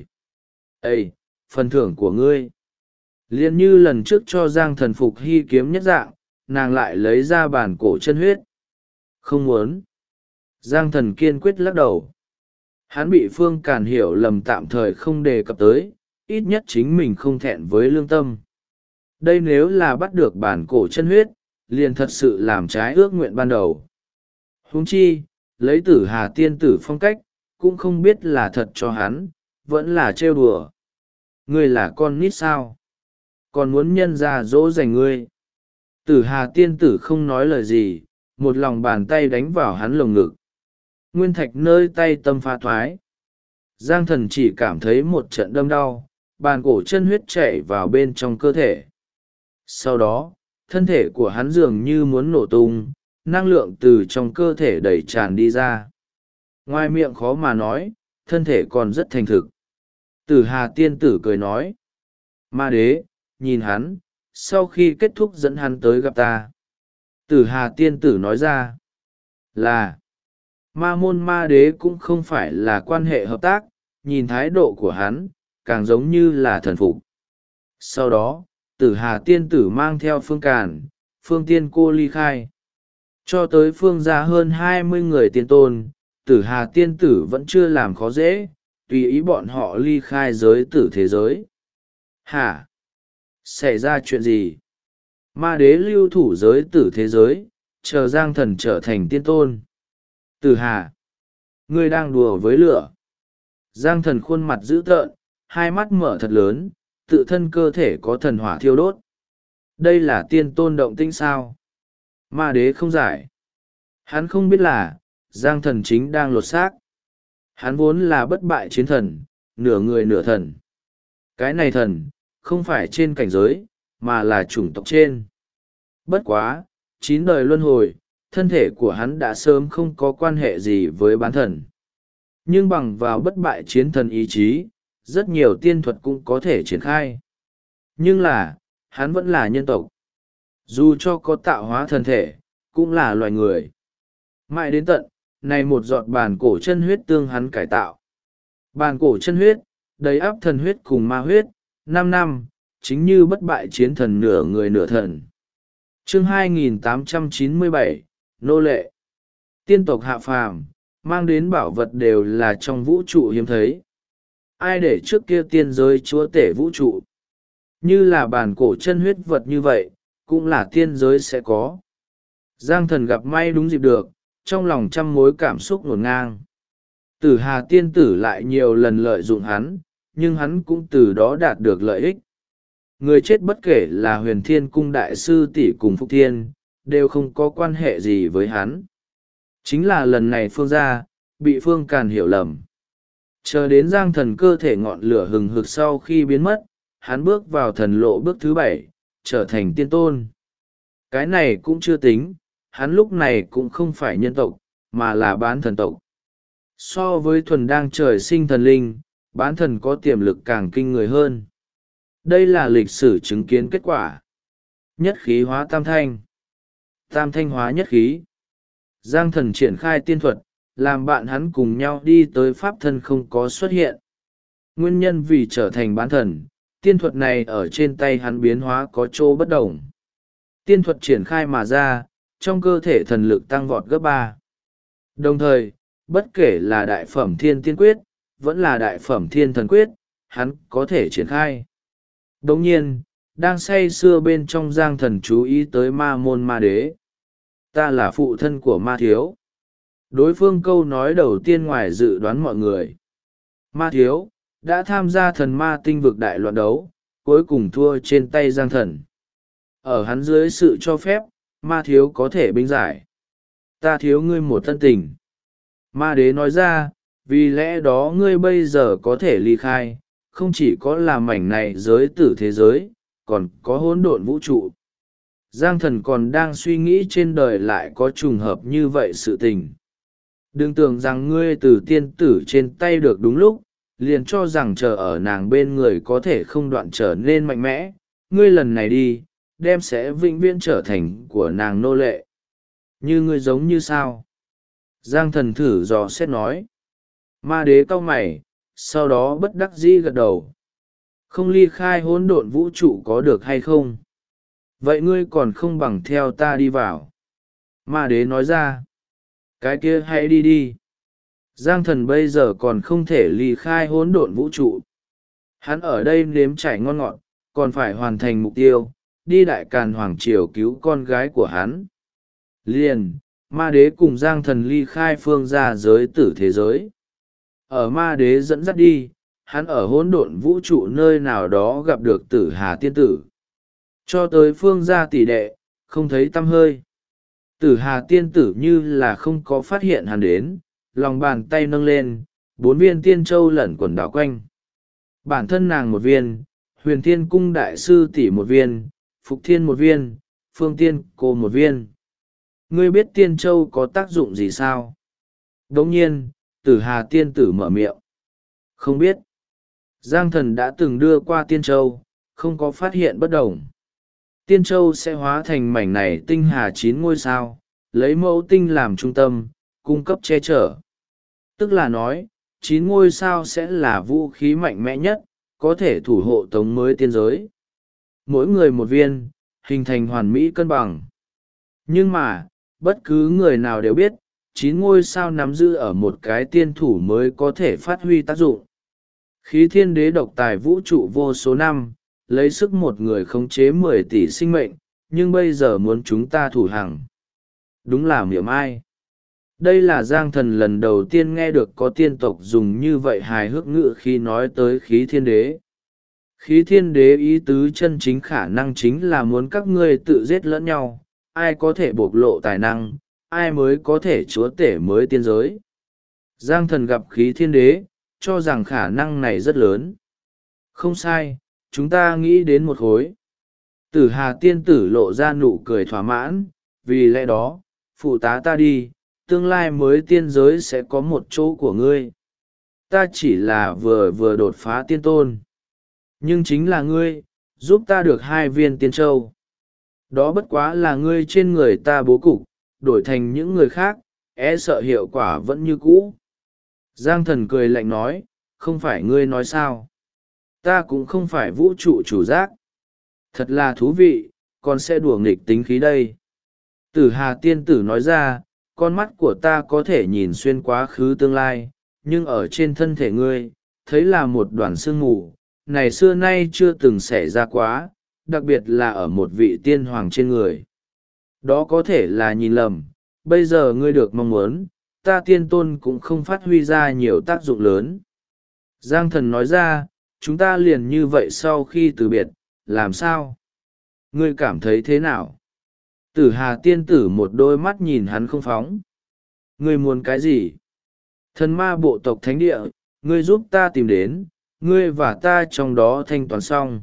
Ê, phần thưởng của ngươi. Liên như lần trước cho Giang Thần phục hy kiếm nhất dạng, nàng lại lấy ra bản cổ chân huyết. Không muốn. Giang Thần kiên quyết lắc đầu. Hắn bị Phương Càn hiểu lầm tạm thời không đề cập tới, ít nhất chính mình không thẹn với lương tâm. Đây nếu là bắt được bản cổ chân huyết, liền thật sự làm trái ước nguyện ban đầu. Huống chi, lấy Tử Hà tiên tử phong cách, cũng không biết là thật cho hắn, vẫn là trêu đùa. Ngươi là con nít sao? Còn muốn nhân ra dỗ dành ngươi. Tử Hà tiên tử không nói lời gì, một lòng bàn tay đánh vào hắn lồng ngực. Nguyên thạch nơi tay tâm pha thoái. Giang Thần chỉ cảm thấy một trận đâm đau, bàn cổ chân huyết chảy vào bên trong cơ thể. Sau đó, thân thể của hắn dường như muốn nổ tung, năng lượng từ trong cơ thể đẩy tràn đi ra. Ngoài miệng khó mà nói, thân thể còn rất thành thực. Tử Hà tiên tử cười nói. Ma đế, nhìn hắn, sau khi kết thúc dẫn hắn tới gặp ta. Tử Hà tiên tử nói ra. Là, ma môn ma đế cũng không phải là quan hệ hợp tác, nhìn thái độ của hắn, càng giống như là thần phục. Sau đó, Tử Hà tiên tử mang theo Phương Càn, Phương Tiên cô ly khai. Cho tới Phương gia hơn 20 người tiên tôn, Tử Hà tiên tử vẫn chưa làm khó dễ, tùy ý bọn họ ly khai giới tử thế giới. Hả? Xảy ra chuyện gì? Ma đế lưu thủ giới tử thế giới, chờ Giang Thần trở thành tiên tôn. Tử Hà, ngươi đang đùa với lửa. Giang Thần khuôn mặt dữ tợn, hai mắt mở thật lớn, tự thân cơ thể có thần hỏa thiêu đốt. Đây là tiên tôn động tĩnh sao? Ma đế không giải. Hắn không biết là, Giang Thần chính đang lột xác. Hắn vốn là bất bại chiến thần, nửa người nửa thần. Cái này thần, không phải trên cảnh giới, mà là chủng tộc trên. Bất quá, 9 đời luân hồi, thân thể của hắn đã sớm không có quan hệ gì với bán thần. Nhưng bằng vào bất bại chiến thần ý chí, rất nhiều tiên thuật cũng có thể triển khai. Nhưng là, hắn vẫn là nhân tộc. Dù cho có tạo hóa thân thể, cũng là loài người. Mãi đến tận, này một giọt bàn cổ chân huyết tương hắn cải tạo. Bàn cổ chân huyết, đầy áp thần huyết cùng ma huyết, 5 năm, chính như bất bại chiến thần nửa người nửa thần. Chương 2897, Nô lệ. Tiên tộc hạ phàm, mang đến bảo vật đều là trong vũ trụ hiếm thấy. Ai để trước kia tiên giới chúa tể vũ trụ? Như là bản cổ chân huyết vật như vậy, cũng là tiên giới sẽ có. Giang Thần gặp may đúng dịp được, trong lòng trăm mối cảm xúc ngổn ngang. Tử Hà tiên tử lại nhiều lần lợi dụng hắn, nhưng hắn cũng từ đó đạt được lợi ích. Người chết bất kể là Huyền Thiên Cung đại sư tỷ cùng Phúc Thiên, đều không có quan hệ gì với hắn. Chính là lần này Phương gia bị Phương Càn hiểu lầm. Chờ đến Giang Thần cơ thể ngọn lửa hừng hực sau khi biến mất, hắn bước vào thần lộ bước thứ 7, trở thành tiên tôn. Cái này cũng chưa tính, hắn lúc này cũng không phải nhân tộc, mà là bán thần tộc. So với thuần đang trời sinh thần linh, bán thần có tiềm lực càng kinh người hơn. Đây là lịch sử chứng kiến kết quả. Nhất khí hóa tam thanh. Tam thanh hóa nhất khí. Giang Thần triển khai tiên thuật, làm bạn hắn cùng nhau đi tới pháp thân không có xuất hiện. Nguyên nhân vì trở thành bán thần, tiên thuật này ở trên tay hắn biến hóa có chỗ bất đồng. Tiên thuật triển khai mà ra, trong cơ thể thần lực tăng vọt gấp 3. Đồng thời, bất kể là đại phẩm thiên tiên quyết, vẫn là đại phẩm thiên thần quyết, hắn có thể triển khai. Đồng nhiên, đang say sưa bên trong Giang Thần chú ý tới ma môn ma đế. Ta là phụ thân của ma thiếu. Đối phương câu nói đầu tiên ngoài dự đoán mọi người. Ma thiếu, đã tham gia thần ma tinh vực đại loạn đấu, cuối cùng thua trên tay Giang Thần. Ở hắn dưới sự cho phép, ma thiếu có thể binh giải. Ta thiếu ngươi một thân tình. Ma đế nói ra, vì lẽ đó ngươi bây giờ có thể ly khai, không chỉ có là mảnh này giới tử thế giới, còn có hỗn độn vũ trụ. Giang Thần còn đang suy nghĩ trên đời lại có trùng hợp như vậy sự tình. Đừng tưởng rằng ngươi từ tiên tử trên tay được đúng lúc, liền cho rằng chờ ở nàng bên người có thể không đoạn trở nên mạnh mẽ. Ngươi lần này đi, đem sẽ vĩnh viễn trở thành của nàng nô lệ. Như ngươi giống như sao? Giang Thần thử dò xét nói. Ma đế cau mày, sau đó bất đắc dĩ gật đầu. Không ly khai hỗn độn vũ trụ có được hay không? Vậy ngươi còn không bằng theo ta đi vào. Ma đế nói ra. Cái kia hãy đi đi. Giang Thần bây giờ còn không thể ly khai hỗn độn vũ trụ. Hắn ở đây nếm trải ngon ngọt, còn phải hoàn thành mục tiêu, đi Đại Càn Hoàng Triều cứu con gái của hắn. Liền, ma đế cùng Giang Thần ly khai phương ra giới tử thế giới. Ở ma đế dẫn dắt đi, hắn ở hỗn độn vũ trụ nơi nào đó gặp được Tử Hà tiên tử. Cho tới phương gia tỷ đệ, không thấy tăm hơi. Tử Hà tiên tử như là không có phát hiện hắn đến, lòng bàn tay nâng lên, 4 viên tiên châu lẩn quẩn đảo quanh. Bản thân nàng một viên, Huyền Thiên Cung đại sư tỷ một viên, Phục Thiên một viên, Phương Tiên cô một viên. Ngươi biết tiên châu có tác dụng gì sao? Đồng nhiên, Tử Hà tiên tử mở miệng. Không biết. Giang Thần đã từng đưa qua tiên châu, không có phát hiện bất đồng. Tiên châu sẽ hóa thành mảnh này tinh hà 9 ngôi sao, lấy mẫu tinh làm trung tâm, cung cấp che chở. Tức là nói, 9 ngôi sao sẽ là vũ khí mạnh mẽ nhất, có thể thủ hộ tống mới tiên giới. Mỗi người một viên, hình thành hoàn mỹ cân bằng. Nhưng mà, bất cứ người nào đều biết, 9 ngôi sao nắm giữ ở một cái tiên thủ mới có thể phát huy tác dụng. Khí Thiên Đế độc tài vũ trụ vô số năm, lấy sức một người khống chế 10 tỷ sinh mệnh, nhưng bây giờ muốn chúng ta thủ hàng. Đúng là miệng ai. Đây là Giang Thần lần đầu tiên nghe được có tiên tộc dùng như vậy hài hước ngữ khi nói tới Khí Thiên Đế. Khí Thiên Đế ý tứ chân chính khả năng chính là muốn các ngươi tự giết lẫn nhau, ai có thể bộc lộ tài năng, ai mới có thể chúa tể mới tiên giới. Giang Thần gặp Khí Thiên Đế, cho rằng khả năng này rất lớn. Không sai, chúng ta nghĩ đến một khối. Tử Hà tiên tử lộ ra nụ cười thỏa mãn, vì lẽ đó, phụ tá ta đi, tương lai mới tiên giới sẽ có một chỗ của ngươi. Ta chỉ là vừa đột phá tiên tôn. Nhưng chính là ngươi, giúp ta được 2 viên tiên châu. Đó bất quá là ngươi trên người ta bố cục, đổi thành những người khác, e sợ hiệu quả vẫn như cũ. Giang Thần cười lạnh nói, không phải ngươi nói sao? Ta cũng không phải vũ trụ chủ giác. Thật là thú vị, còn sẽ đùa nghịch tính khí đây. Tử Hà tiên tử nói ra, con mắt của ta có thể nhìn xuyên quá khứ tương lai, nhưng ở trên thân thể ngươi thấy là một đoàn sương mù này xưa nay chưa từng xảy ra quá, đặc biệt là ở một vị tiên hoàng trên người. Đó có thể là nhìn lầm, bây giờ ngươi được mong muốn, ta tiên tôn cũng không phát huy ra nhiều tác dụng lớn. Giang thần nói ra, chúng ta liền như vậy sau khi từ biệt, làm sao? Ngươi cảm thấy thế nào? Tử Hà tiên tử một đôi mắt nhìn hắn không phóng. Ngươi muốn cái gì? Thần ma bộ tộc thánh địa, ngươi giúp ta tìm đến, ngươi và ta trong đó thanh toán xong.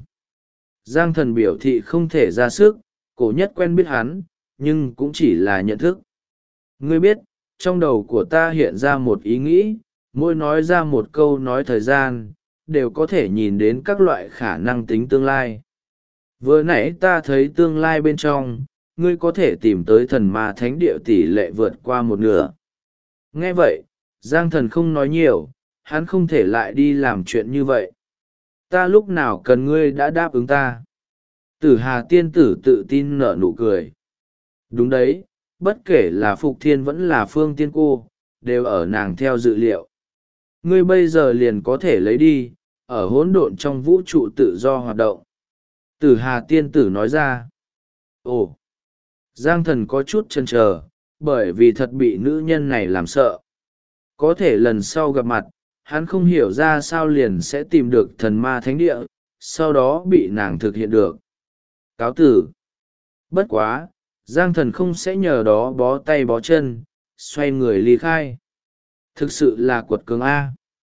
Giang thần biểu thị không thể ra sức, cổ nhất quen biết hắn, nhưng cũng chỉ là nhận thức. Ngươi biết, trong đầu của ta hiện ra một ý nghĩ, mỗi nói ra một câu nói thời gian, đều có thể nhìn đến các loại khả năng tính tương lai. Vừa nãy ta thấy tương lai bên trong, ngươi có thể tìm tới thần ma thánh địa tỷ lệ vượt qua một nửa. Nghe vậy, Giang thần không nói nhiều, hắn không thể lại đi làm chuyện như vậy. Ta lúc nào cần ngươi đã đáp ứng ta. Tử Hà tiên tử tự tin nở nụ cười. Đúng đấy, bất kể là Phục Thiên vẫn là Phương Tiên cô, đều ở nàng theo dự liệu. Ngươi bây giờ liền có thể lấy đi, ở hỗn độn trong vũ trụ tự do hoạt động. Tử Hà tiên tử nói ra. Ồ! Giang thần có chút chần chờ, bởi vì thật bị nữ nhân này làm sợ. Có thể lần sau gặp mặt, hắn không hiểu ra sao liền sẽ tìm được thần ma thánh địa, sau đó bị nàng thực hiện được. Cáo tử. Bất quá, Giang thần không sẽ nhờ đó bó tay bó chân, xoay người ly khai. Thực sự là quật cường A.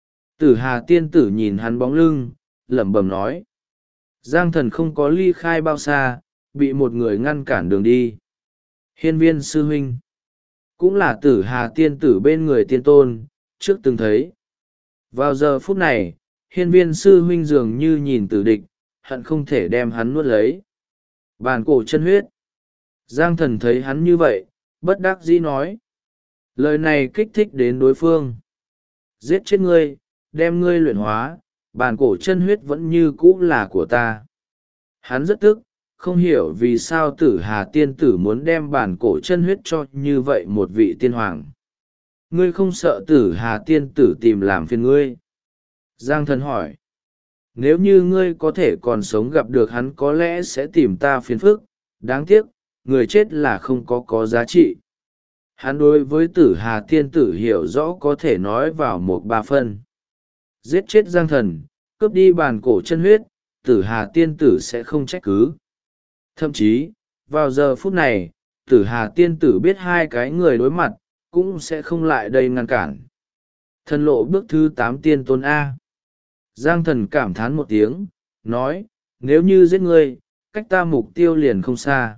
Tử Hà tiên tử nhìn hắn bóng lưng, lẩm bẩm nói. Giang thần không có ly khai bao xa, bị một người ngăn cản đường đi. Hiên viên sư huynh. Cũng là Tử Hà tiên tử bên người tiên tôn, trước từng thấy. Vào giờ phút này, hiên viên sư huynh dường như nhìn tử địch, hận không thể đem hắn nuốt lấy. Bàn cổ chân huyết. Giang thần thấy hắn như vậy, bất đắc dĩ nói. Lời này kích thích đến đối phương. Giết chết ngươi, đem ngươi luyện hóa, bàn cổ chân huyết vẫn như cũ là của ta. Hắn rất tức, không hiểu vì sao Tử Hà tiên tử muốn đem bản cổ chân huyết cho như vậy một vị tiên hoàng. Ngươi không sợ Tử Hà tiên tử tìm làm phiền ngươi? Giang thần hỏi. Nếu như ngươi có thể còn sống gặp được hắn có lẽ sẽ tìm ta phiền phức, đáng tiếc, người chết là không có giá trị. Hắn đối với Tử Hà tiên tử hiểu rõ có thể nói vào một ba phân. Giết chết Giang thần, cướp đi bàn cổ chân huyết, Tử Hà tiên tử sẽ không trách cứ. Thậm chí, vào giờ phút này, Tử Hà tiên tử biết hai cái người đối mặt, cũng sẽ không lại đây ngăn cản. Thần lộ bước thứ 8 tiên tôn A. Giang thần cảm thán một tiếng, nói, nếu như giết ngươi, cách ta mục tiêu liền không xa.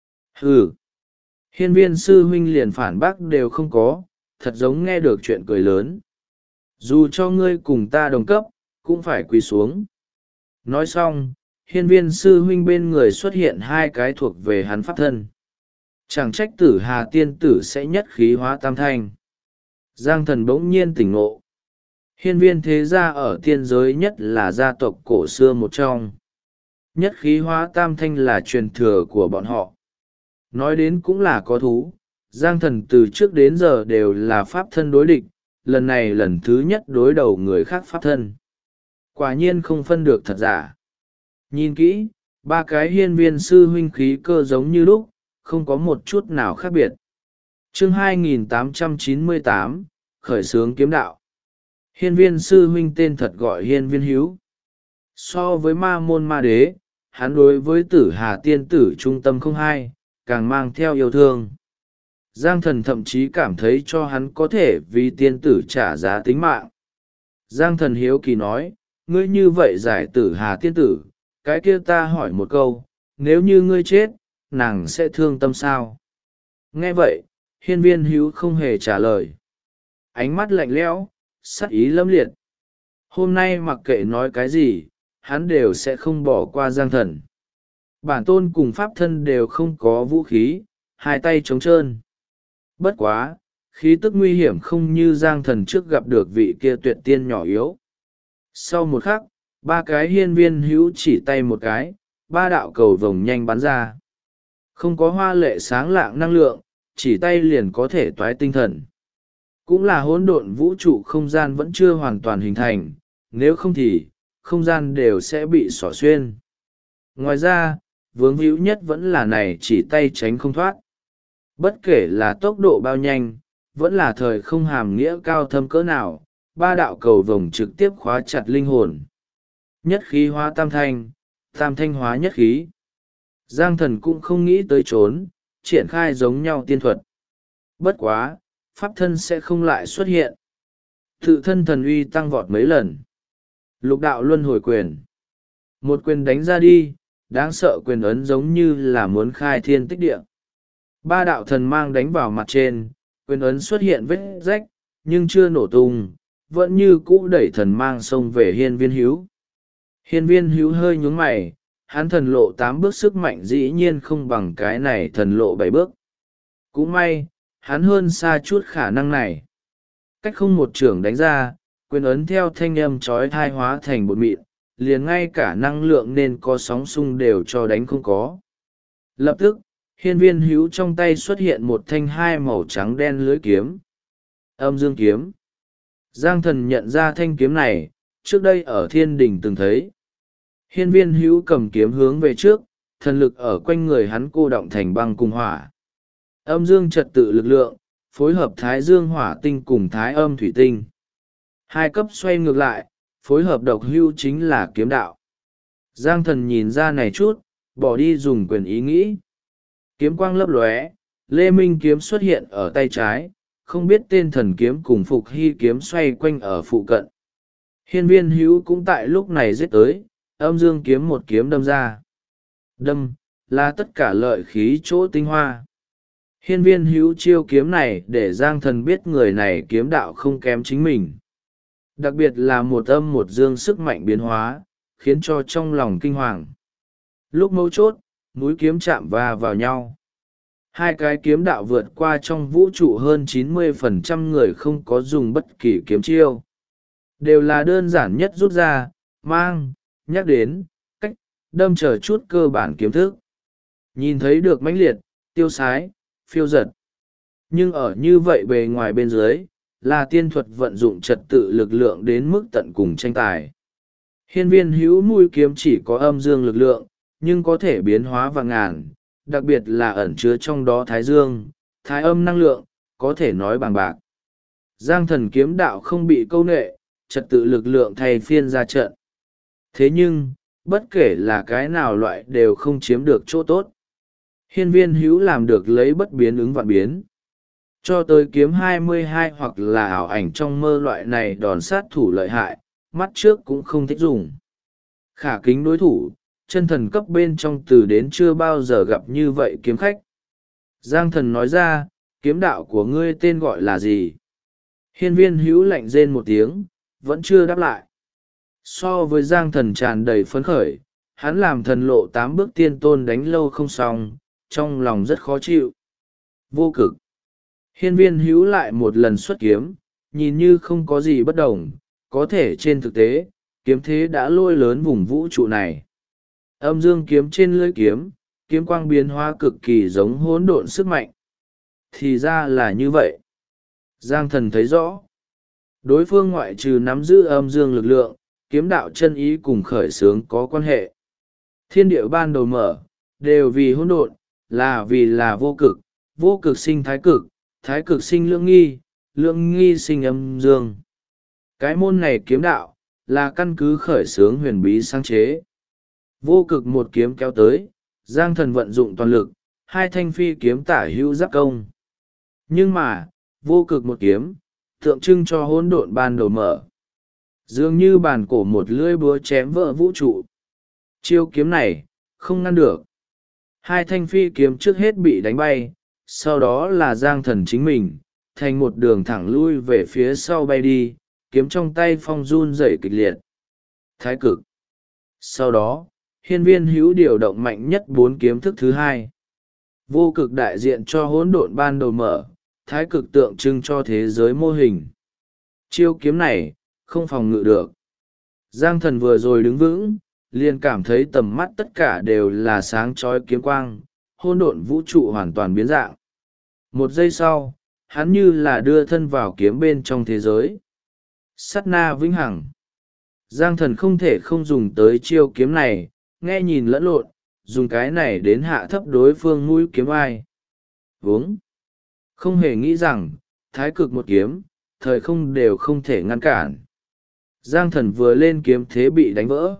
Hừ. Hiên viên sư huynh liền phản bác đều không có, thật giống nghe được chuyện cười lớn. Dù cho ngươi cùng ta đồng cấp, cũng phải quỳ xuống. Nói xong, hiên viên sư huynh bên người xuất hiện hai cái thuộc về hắn pháp thân. Chẳng trách Tử Hà tiên tử sẽ nhất khí hóa tam thanh. Giang thần bỗng nhiên tỉnh ngộ. Hiên viên thế gia ở tiên giới nhất là gia tộc cổ xưa một trong. Nhất khí hóa tam thanh là truyền thừa của bọn họ. Nói đến cũng là có thú, Giang thần từ trước đến giờ đều là pháp thân đối địch, lần này lần thứ nhất đối đầu người khác pháp thân. Quả nhiên không phân được thật giả. Nhìn kỹ, ba cái hiên viên sư huynh khí cơ giống như lúc, không có một chút nào khác biệt. Chương 2898, Khởi xướng kiếm đạo. Hiên viên sư huynh tên thật gọi hiên viên hữu. So với ma môn ma đế, hắn đối với Tử Hà tiên tử trung tâm không hai, càng mang theo yêu thương. Giang thần thậm chí cảm thấy cho hắn có thể vì tiên tử trả giá tính mạng. Giang thần hiếu kỳ nói, ngươi như vậy giải Tử Hà tiên tử, cái kia ta hỏi một câu, nếu như ngươi chết, nàng sẽ thương tâm sao? Nghe vậy, hiên viên hữu không hề trả lời. Ánh mắt lạnh lẽo, sắc ý lâm liệt. Hôm nay mặc kệ nói cái gì, hắn đều sẽ không bỏ qua Giang thần. Bản tôn cùng pháp thân đều không có vũ khí, hai tay trống trơn. Bất quá, khí tức nguy hiểm không như Giang thần trước gặp được vị kia tuyệt tiên nhỏ yếu. Sau một khắc, ba cái hiên viên hữu chỉ tay một cái, ba đạo cầu vồng nhanh bắn ra. Không có hoa lệ sáng lạng năng lượng, chỉ tay liền có thể toái tinh thần. Cũng là hỗn độn vũ trụ không gian vẫn chưa hoàn toàn hình thành, nếu không thì không gian đều sẽ bị xỏ xuyên. Ngoài ra, vướng hữu nhất vẫn là này chỉ tay tránh không thoát. Bất kể là tốc độ bao nhanh, vẫn là thời không hàm nghĩa cao thâm cỡ nào, ba đạo cầu vồng trực tiếp khóa chặt linh hồn. Nhất khí hóa tam thanh, tam thanh hóa nhất khí. Giang thần cũng không nghĩ tới trốn, triển khai giống nhau tiên thuật. Bất quá, pháp thân sẽ không lại xuất hiện. Tự thân thần uy tăng vọt mấy lần. Lục đạo luân hồi quyền. Một quyền đánh ra đi, đáng sợ quyền ấn giống như là muốn khai thiên tích địa. Ba đạo thần mang đánh vào mặt trên, quyền ấn xuất hiện vết rách, nhưng chưa nổ tung, vẫn như cũ đẩy thần mang xông về hiên viên hữu. Hiên viên hữu hơi nhún mày, hắn thần lộ 8 bước sức mạnh dĩ nhiên không bằng cái này thần lộ 7 bước. Cũng may, hắn hơn xa chút khả năng này. Cách không một trưởng đánh ra, quyền ấn theo thanh âm chói tai hóa thành bột mịn, liền ngay cả năng lượng nên có sóng xung đều cho đánh không có. Lập tức, hiên viên hữu trong tay xuất hiện một thanh hai màu trắng đen lưới kiếm. Âm dương kiếm. Giang thần nhận ra thanh kiếm này, trước đây ở thiên đình từng thấy. Hiên viên hữu cầm kiếm hướng về trước, thần lực ở quanh người hắn cô động thành băng cùng hỏa. Âm dương trật tự lực lượng, phối hợp thái dương hỏa tinh cùng thái âm thủy tinh. Hai cấp xoay ngược lại, phối hợp độc hưu chính là kiếm đạo. Giang thần nhìn ra này chút, bỏ đi dùng quyền ý nghĩ. Kiếm quang lấp lóe, Lê Minh kiếm xuất hiện ở tay trái, không biết tên thần kiếm cùng Phục Hy kiếm xoay quanh ở phụ cận. Hiên viên hữu cũng tại lúc này giết tới, âm dương kiếm một kiếm đâm ra. Đâm, là tất cả lợi khí chỗ tinh hoa. Hiên viên hữu chiêu kiếm này để Giang thần biết người này kiếm đạo không kém chính mình. Đặc biệt là một âm một dương sức mạnh biến hóa, khiến cho trong lòng kinh hoàng. Lúc mấu chốt, mũi kiếm chạm vào nhau. Hai cái kiếm đạo vượt qua trong vũ trụ hơn 90% người không có dùng bất kỳ kiếm chiêu. Đều là đơn giản nhất rút ra, mang, nhắc đến, cách, đâm chờ chút cơ bản kiếm thức. Nhìn thấy được mãnh liệt, tiêu sái, phiêu giật. Nhưng ở như vậy bề ngoài bên dưới, là tiên thuật vận dụng trật tự lực lượng đến mức tận cùng tranh tài. Hiên viên hữu mũi kiếm chỉ có âm dương lực lượng, nhưng có thể biến hóa vạn ngàn, đặc biệt là ẩn chứa trong đó thái dương, thái âm năng lượng, có thể nói bằng bạc. Giang thần kiếm đạo không bị câu nệ, trật tự lực lượng thay phiên ra trận. Thế nhưng, bất kể là cái nào loại đều không chiếm được chỗ tốt. Hiên viên hữu làm được lấy bất biến ứng vạn biến. Cho tới kiếm 22 hoặc là ảo ảnh trong mơ loại này đòn sát thủ lợi hại, mắt trước cũng không thích dùng. Khả kính đối thủ, chân thần cấp bên trong từ đến chưa bao giờ gặp như vậy kiếm khách. Giang thần nói ra, kiếm đạo của ngươi tên gọi là gì? Hiên viên hữu lạnh rên một tiếng, vẫn chưa đáp lại. So với Giang thần tràn đầy phấn khởi, hắn làm thần lộ 8 bước tiên tôn đánh lâu không xong, trong lòng rất khó chịu. Vô cực. Hiên viên hữu lại một lần xuất kiếm, nhìn như không có gì bất đồng, có thể trên thực tế, kiếm thế đã lôi lớn vùng vũ trụ này. Âm dương kiếm trên lưỡi kiếm, kiếm quang biến hóa cực kỳ giống hỗn độn sức mạnh. Thì ra là như vậy. Giang thần thấy rõ. Đối phương ngoại trừ nắm giữ âm dương lực lượng, kiếm đạo chân ý cùng khởi xướng có quan hệ. Thiên địa ban đầu mở, đều vì hỗn độn, là vì là vô cực, vô cực sinh thái cực sinh lưỡng nghi sinh âm dương. Cái môn này kiếm đạo, là căn cứ khởi xướng huyền bí sáng chế. Vô cực một kiếm kéo tới, Giang thần vận dụng toàn lực, hai thanh phi kiếm tả hữu giáp công. Nhưng mà, vô cực một kiếm, tượng trưng cho hỗn độn ban đầu mở. Dường như bàn cổ một lưỡi búa chém vỡ vũ trụ. Chiêu kiếm này, không ngăn được. Hai thanh phi kiếm trước hết bị đánh bay, sau đó là Giang thần chính mình, thành một đường thẳng lui về phía sau bay đi, kiếm trong tay phong run rẩy kịch liệt. Thái cực. Sau đó, hiên viên hữu điều động mạnh nhất 4 kiếm thức thứ hai. Vô cực đại diện cho hỗn độn ban đầu mở, thái cực tượng trưng cho thế giới mô hình. Chiêu kiếm này, không phòng ngự được. Giang thần vừa rồi đứng vững, liền cảm thấy tầm mắt tất cả đều là sáng chói kiếm quang, hỗn độn vũ trụ hoàn toàn biến dạng. Một giây sau, hắn như là đưa thân vào kiếm bên trong thế giới. Sát na vĩnh hằng. Giang thần không thể không dùng tới chiêu kiếm này, nghe nhìn lẫn lộn, dùng cái này đến hạ thấp đối phương mũi kiếm ai. Vướng. Không hề nghĩ rằng, thái cực một kiếm, thời không đều không thể ngăn cản. Giang thần vừa lên kiếm thế bị đánh vỡ.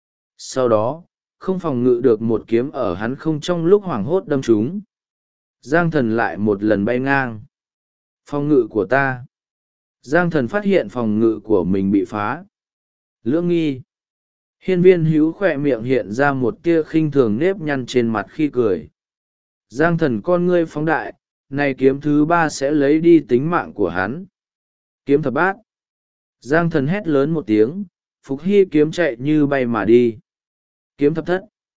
Sau đó, không phòng ngự được một kiếm ở hắn không trong lúc hoảng hốt đâm trúng. Giang thần lại một lần bay ngang. Phòng ngự của ta. Giang thần phát hiện phòng ngự của mình bị phá. Lưỡng nghi. Hiên viên hữu khỏe miệng hiện ra một tia khinh thường nếp nhăn trên mặt khi cười. Giang thần con ngươi phóng đại, này kiếm thứ ba sẽ lấy đi tính mạng của hắn. Kiếm thập bát. Giang thần hét lớn một tiếng, Phục Hy kiếm chạy như bay mà đi. Kiếm thập thất.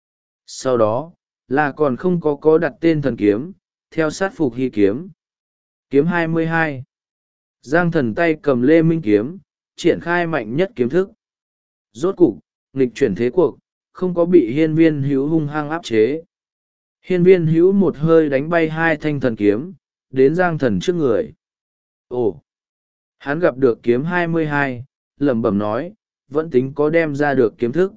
Sau đó, là còn không có đặt tên thần kiếm, theo sát Phục Hy kiếm. Kiếm 22. Giang thần tay cầm Lê Minh kiếm, triển khai mạnh nhất kiếm thức. Rốt cục, nghịch chuyển thế cuộc, không có bị hiên viên hữu hung hăng áp chế. Hiên viên hữu một hơi đánh bay hai thanh thần kiếm, đến Giang thần trước người. Ồ! Hắn gặp được kiếm 22, lẩm bẩm nói, vẫn tính có đem ra được kiếm thức.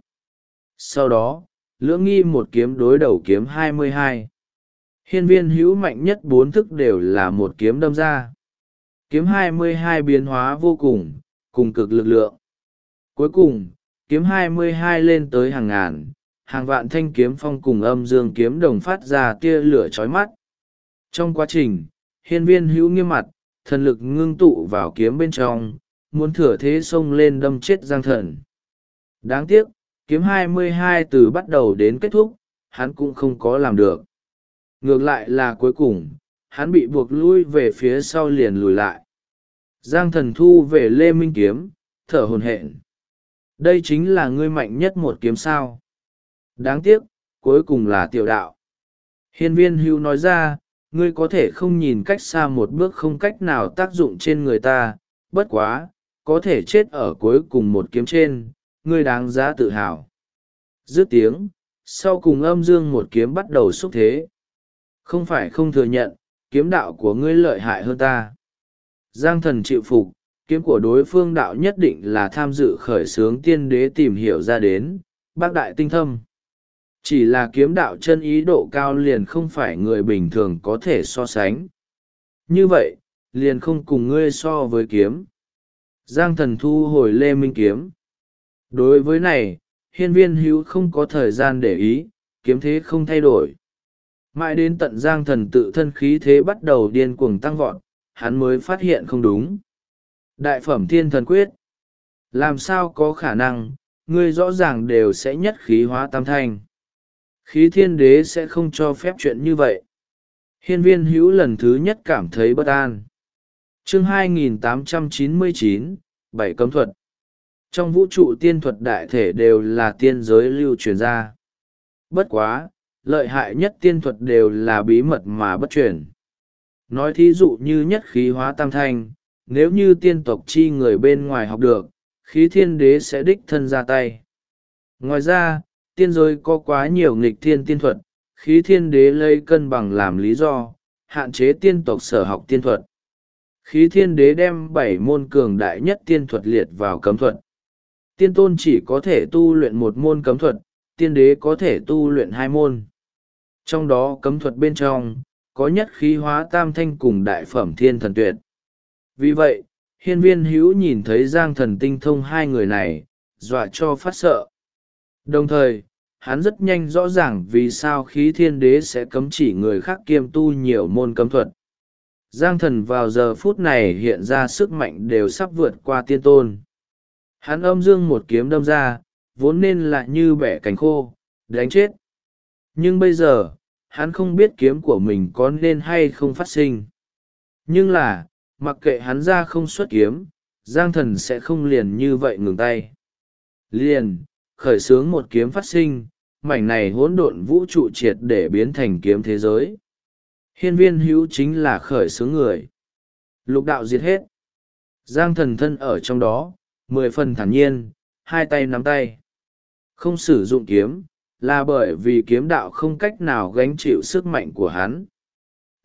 Sau đó, lưỡng nghi một kiếm đối đầu kiếm 22. Hiên viên hữu mạnh nhất bốn thức đều là một kiếm đâm ra. Kiếm 22 biến hóa vô cùng, cùng cực lực lượng. Cuối cùng, kiếm 22 lên tới hàng ngàn, hàng vạn thanh kiếm phong cùng âm dương kiếm đồng phát ra tia lửa chói mắt. Trong quá trình, hiên viên hữu nghiêm mặt, thần lực ngưng tụ vào kiếm bên trong, muốn thừa thế xông lên đâm chết Giang thần. Đáng tiếc, kiếm 22 từ bắt đầu đến kết thúc, hắn cũng không có làm được. Ngược lại là cuối cùng, hắn bị buộc lui về phía sau liền lùi lại. Giang thần thu về Lê Minh kiếm, thở hổn hển. Đây chính là ngươi mạnh nhất một kiếm sao. Đáng tiếc, cuối cùng là tiểu đạo. Hiên viên hữu nói ra, ngươi có thể không nhìn cách xa một bước không cách nào tác dụng trên người ta, bất quá, có thể chết ở cuối cùng một kiếm trên, ngươi đáng giá tự hào. Dứt tiếng, sau cùng âm dương một kiếm bắt đầu xúc thế. Không phải không thừa nhận, kiếm đạo của ngươi lợi hại hơn ta. Giang thần chịu phục, kiếm của đối phương đạo nhất định là tham dự khởi xướng tiên đế tìm hiểu ra đến, bác đại tinh thâm. Chỉ là kiếm đạo chân ý độ cao liền không phải người bình thường có thể so sánh. Như vậy, liền không cùng ngươi so với kiếm. Giang thần thu hồi Lê Minh kiếm. Đối với này, hiên viên hữu không có thời gian để ý, kiếm thế không thay đổi. Mãi đến tận Giang thần tự thân khí thế bắt đầu điên cuồng tăng vọt, hắn mới phát hiện không đúng. Đại phẩm thiên thần quyết. Làm sao có khả năng, ngươi rõ ràng đều sẽ nhất khí hóa tam thanh. Khí thiên đế sẽ không cho phép chuyện như vậy. Hiên viên hữu lần thứ nhất cảm thấy bất an. Chương 2899, bảy cấm thuật. Trong vũ trụ tiên thuật đại thể đều là tiên giới lưu truyền ra. Bất quá, lợi hại nhất tiên thuật đều là bí mật mà bất truyền. Nói thí dụ như nhất khí hóa tam thanh, nếu như tiên tộc chi người bên ngoài học được, khí thiên đế sẽ đích thân ra tay. Ngoài ra, tiên giới có quá nhiều nghịch thiên tiên thuật, khí thiên đế lấy cân bằng làm lý do, hạn chế tiên tộc sở học tiên thuật. Khí thiên đế đem 7 môn cường đại nhất tiên thuật liệt vào cấm thuật. Tiên tôn chỉ có thể tu luyện một môn cấm thuật, tiên đế có thể tu luyện 2 môn. Trong đó cấm thuật bên trong, có nhất khí hóa tam thanh cùng đại phẩm thiên thần tuyệt. Vì vậy, hiên viên hữu nhìn thấy Giang thần tinh thông hai người này, dọa cho phát sợ. Đồng thời, hắn rất nhanh rõ ràng vì sao khí thiên đế sẽ cấm chỉ người khác kiêm tu nhiều môn cấm thuật. Giang thần vào giờ phút này hiện ra sức mạnh đều sắp vượt qua tiên tôn. Hắn âm dương một kiếm đâm ra, vốn nên là như bẻ cánh khô, đánh chết. Nhưng bây giờ, hắn không biết kiếm của mình có nên hay không phát sinh. Nhưng là, mặc kệ hắn ra không xuất kiếm, Giang thần sẽ không liền như vậy ngừng tay. Liền, khởi xướng một kiếm phát sinh, mảnh này hỗn độn vũ trụ triệt để biến thành kiếm thế giới. Hiên viên hữu chính là khởi xướng người. Lục đạo diệt hết. Giang thần thân ở trong đó, 10 phần thản nhiên, hai tay nắm tay. Không sử dụng kiếm, là bởi vì kiếm đạo không cách nào gánh chịu sức mạnh của hắn.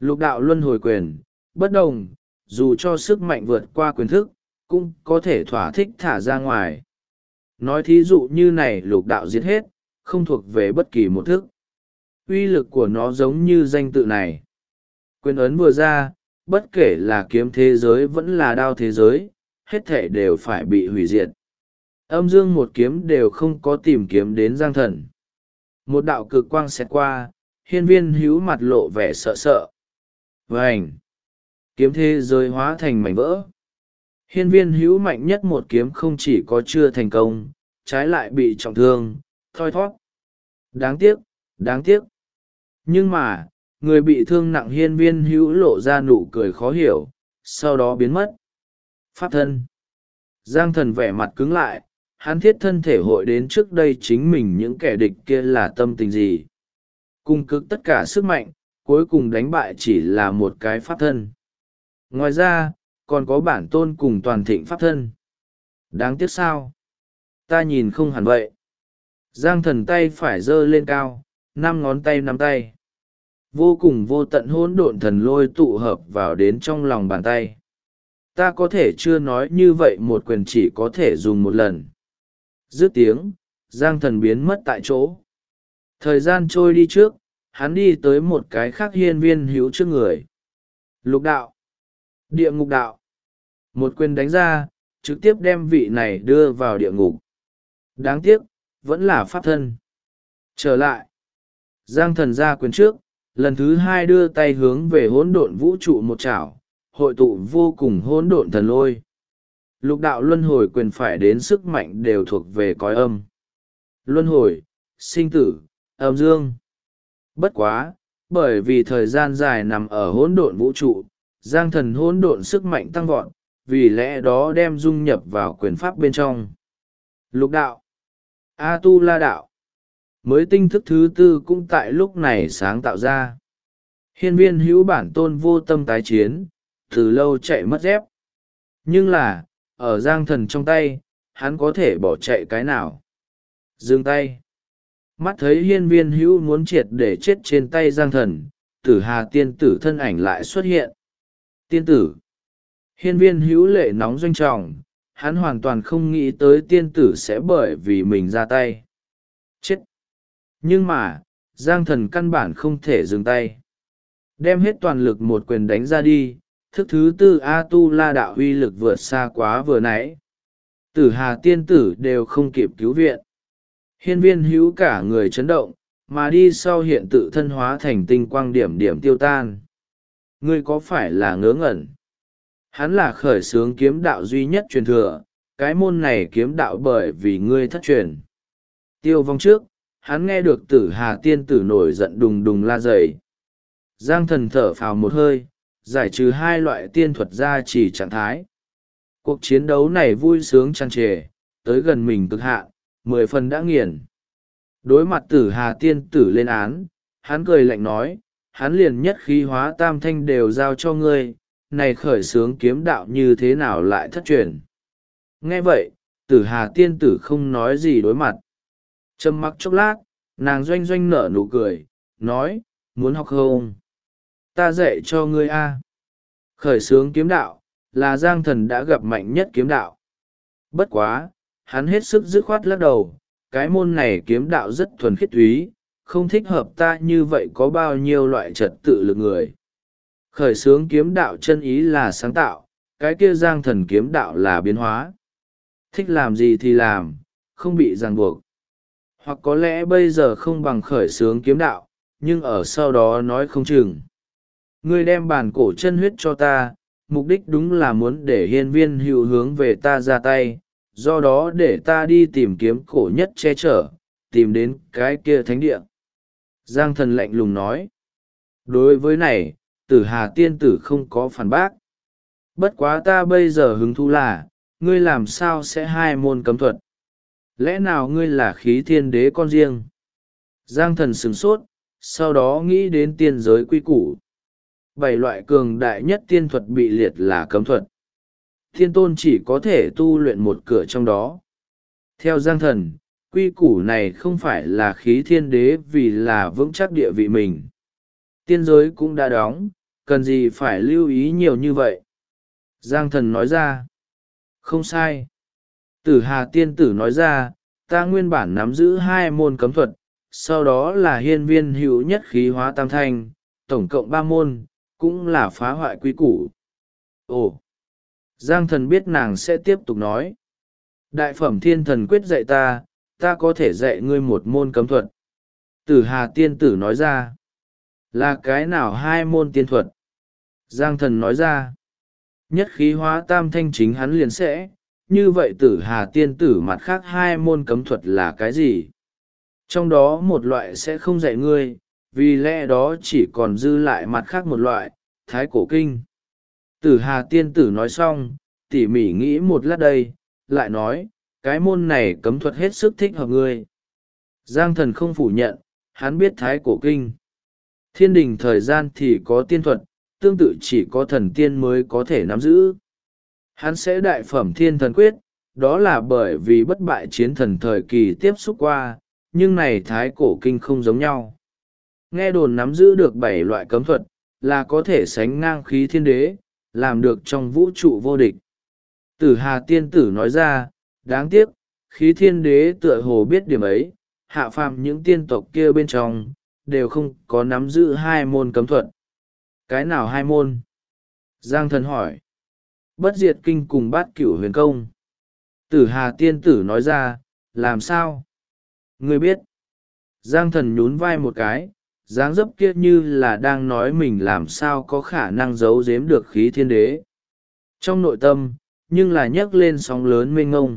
Lục đạo luân hồi quyền, bất đồng, dù cho sức mạnh vượt qua quyền thức, cũng có thể thỏa thích thả ra ngoài. Nói thí dụ như này lục đạo giết hết, không thuộc về bất kỳ một thức. Uy lực của nó giống như danh tự này. Quyền ấn vừa ra, bất kể là kiếm thế giới vẫn là đao thế giới, hết thể đều phải bị hủy diệt. Âm dương một kiếm đều không có tìm kiếm đến Giang Thần. Một đạo cực quang xẹt qua, hiên viên hữu mặt lộ vẻ sợ sợ. Vành! Kiếm thế giới hóa thành mảnh vỡ. Hiên viên hữu mạnh nhất một kiếm không chỉ có chưa thành công, trái lại bị trọng thương, thoi thót. Đáng tiếc, đáng tiếc. Nhưng mà, người bị thương nặng hiên viên hữu lộ ra nụ cười khó hiểu, sau đó biến mất. Pháp thân. Giang Thần vẻ mặt cứng lại, hắn thiết thân thể hội đến trước đây chính mình những kẻ địch kia là tâm tình gì. Cung cực tất cả sức mạnh, cuối cùng đánh bại chỉ là một cái pháp thân. Ngoài ra, còn có bản tôn cùng toàn thịnh pháp thân. Đáng tiếc sao? Ta nhìn không hẳn vậy. Giang Thần tay phải giơ lên cao, 5 ngón tay nắm tay. Vô cùng vô tận hỗn độn thần lôi tụ hợp vào đến trong lòng bàn tay. Ta có thể chưa nói như vậy, một quyền chỉ có thể dùng một lần. Dứt tiếng, Giang Thần biến mất tại chỗ. Thời gian trôi đi trước, hắn đi tới một cái khác hiên viên hữu trước người. Lục đạo. Địa ngục đạo. Một quyền đánh ra, trực tiếp đem vị này đưa vào địa ngục. Đáng tiếc, vẫn là pháp thân. Trở lại. Giang Thần ra quyền trước, lần thứ hai đưa tay hướng về hỗn độn vũ trụ một chảo, hội tụ vô cùng hỗn độn thần lôi. Lục đạo luân hồi quyền phải đến sức mạnh đều thuộc về cõi âm. Luân hồi, sinh tử, âm dương. Bất quá, bởi vì thời gian dài nằm ở hỗn độn vũ trụ, Giang Thần hỗn độn sức mạnh tăng vọt, vì lẽ đó đem dung nhập vào quyền pháp bên trong. Lục đạo, A-tu-la đạo. Mới tinh thức thứ tư cũng tại lúc này sáng tạo ra. Hiên viên hữu bản tôn vô tâm tái chiến, từ lâu chạy mất dép. Nhưng là, ở Giang Thần trong tay, hắn có thể bỏ chạy cái nào? Dừng tay. Mắt thấy hiên viên hữu muốn triệt để chết trên tay Giang Thần, Tử Hà tiên tử thân ảnh lại xuất hiện. Tiên tử. Hiên viên hữu lệ nóng doanh trọng, hắn hoàn toàn không nghĩ tới tiên tử sẽ bởi vì mình ra tay. Chết. Nhưng mà, Giang Thần căn bản không thể dừng tay. Đem hết toàn lực một quyền đánh ra đi, thức thứ tư A-tu-la đạo uy lực vượt xa quá vừa nãy. Tử Hà tiên tử đều không kịp cứu viện. Hiên viên hữu cả người chấn động, mà đi sau hiện tự thân hóa thành tinh quang điểm điểm tiêu tan. Ngươi có phải là ngớ ngẩn? Hắn là khởi xướng kiếm đạo duy nhất truyền thừa, cái môn này kiếm đạo bởi vì ngươi thất truyền. Tiêu vong trước, hắn nghe được Tử Hà tiên tử nổi giận đùng đùng la dày. Giang Thần thở phào một hơi, giải trừ hai loại tiên thuật ra chỉ trạng thái. Cuộc chiến đấu này vui sướng tràn trề, tới gần mình cực hạn, 10 phần đã nghiền. Đối mặt Tử Hà tiên tử lên án, hắn cười lạnh nói, hắn liền nhất khí hóa tam thanh đều giao cho ngươi, này khởi xướng kiếm đạo như thế nào lại thất truyền. Nghe vậy, Tử Hà tiên tử không nói gì đối mặt. Trầm mặc chốc lát, nàng doanh doanh nở nụ cười, nói, muốn học không? Ta dạy cho ngươi a. Khởi xướng kiếm đạo, là Giang Thần đã gặp mạnh nhất kiếm đạo. Bất quá, hắn hết sức dứt khoát lắc đầu, cái môn này kiếm đạo rất thuần khiết thúy, không thích hợp ta như vậy có bao nhiêu loại trật tự lực người. Khởi xướng kiếm đạo chân ý là sáng tạo, cái kia Giang Thần kiếm đạo là biến hóa. Thích làm gì thì làm, không bị ràng buộc. Hoặc có lẽ bây giờ không bằng khởi xướng kiếm đạo, nhưng ở sau đó nói không chừng. Ngươi đem bản cổ chân huyết cho ta, mục đích đúng là muốn để hiên viên hữu hướng về ta ra tay, do đó để ta đi tìm kiếm cổ nhất che chở, tìm đến cái kia thánh địa. Giang Thần lạnh lùng nói. Đối với này, Tử Hà tiên tử không có phản bác. Bất quá ta bây giờ hứng thú là, ngươi làm sao sẽ hai môn cấm thuật? Lẽ nào ngươi là khí thiên đế con riêng? Giang Thần sửng sốt, sau đó nghĩ đến tiên giới quy củ. 7 loại cường đại nhất tiên thuật bị liệt là cấm thuật. Thiên tôn chỉ có thể tu luyện một cửa trong đó. Theo Giang Thần, quy củ này không phải là khí thiên đế vì là vững chắc địa vị mình. Tiên giới cũng đã đóng, cần gì phải lưu ý nhiều như vậy. Giang thần nói ra. Không sai. Tử Hà tiên tử nói ra, ta nguyên bản nắm giữ 2 môn cấm thuật, sau đó là hiên viên hữu nhất khí hóa tam thanh, tổng cộng 3 môn, cũng là phá hoại quy củ. Ồ! Giang thần biết nàng sẽ tiếp tục nói. Đại phẩm thiên thần quyết dạy ta có thể dạy ngươi một môn cấm thuật. Tử Hà tiên tử nói ra. Là cái nào 2 môn tiên thuật? Giang thần nói ra. Nhất khí hóa tam thanh chính hắn liền sẽ. Như vậy Tử Hà tiên tử mặt khác 2 môn cấm thuật là cái gì? Trong đó một loại sẽ không dạy ngươi, vì lẽ đó chỉ còn dư lại mặt khác một loại, Thái Cổ Kinh. Tử Hà tiên tử nói xong, tỉ mỉ nghĩ một lát đây, lại nói, cái môn này cấm thuật hết sức thích hợp ngươi. Giang thần không phủ nhận, hắn biết Thái Cổ Kinh. Thiên đình thời gian thì có tiên thuật, tương tự chỉ có thần tiên mới có thể nắm giữ. Hắn sẽ đại phẩm thiên thần quyết, đó là bởi vì bất bại chiến thần thời kỳ tiếp xúc qua, nhưng này Thái Cổ Kinh không giống nhau. Nghe đồn nắm giữ được 7 loại cấm thuật, là có thể sánh ngang khí thiên đế, làm được trong vũ trụ vô địch. Tử Hà tiên tử nói ra, đáng tiếc, khí thiên đế tựa hồ biết điểm ấy, hạ phàm những tiên tộc kia bên trong, đều không có nắm giữ 2 môn cấm thuật. Cái nào 2 môn? Giang thần hỏi. Bất diệt kinh cùng bát cửu huyền công. Tử Hà tiên tử nói ra, làm sao? Ngươi biết. Giang thần nhún vai một cái, dáng dấp kia như là đang nói mình làm sao có khả năng giấu giếm được khí thiên đế. Trong nội tâm, nhưng là nhấc lên sóng lớn mênh ngông.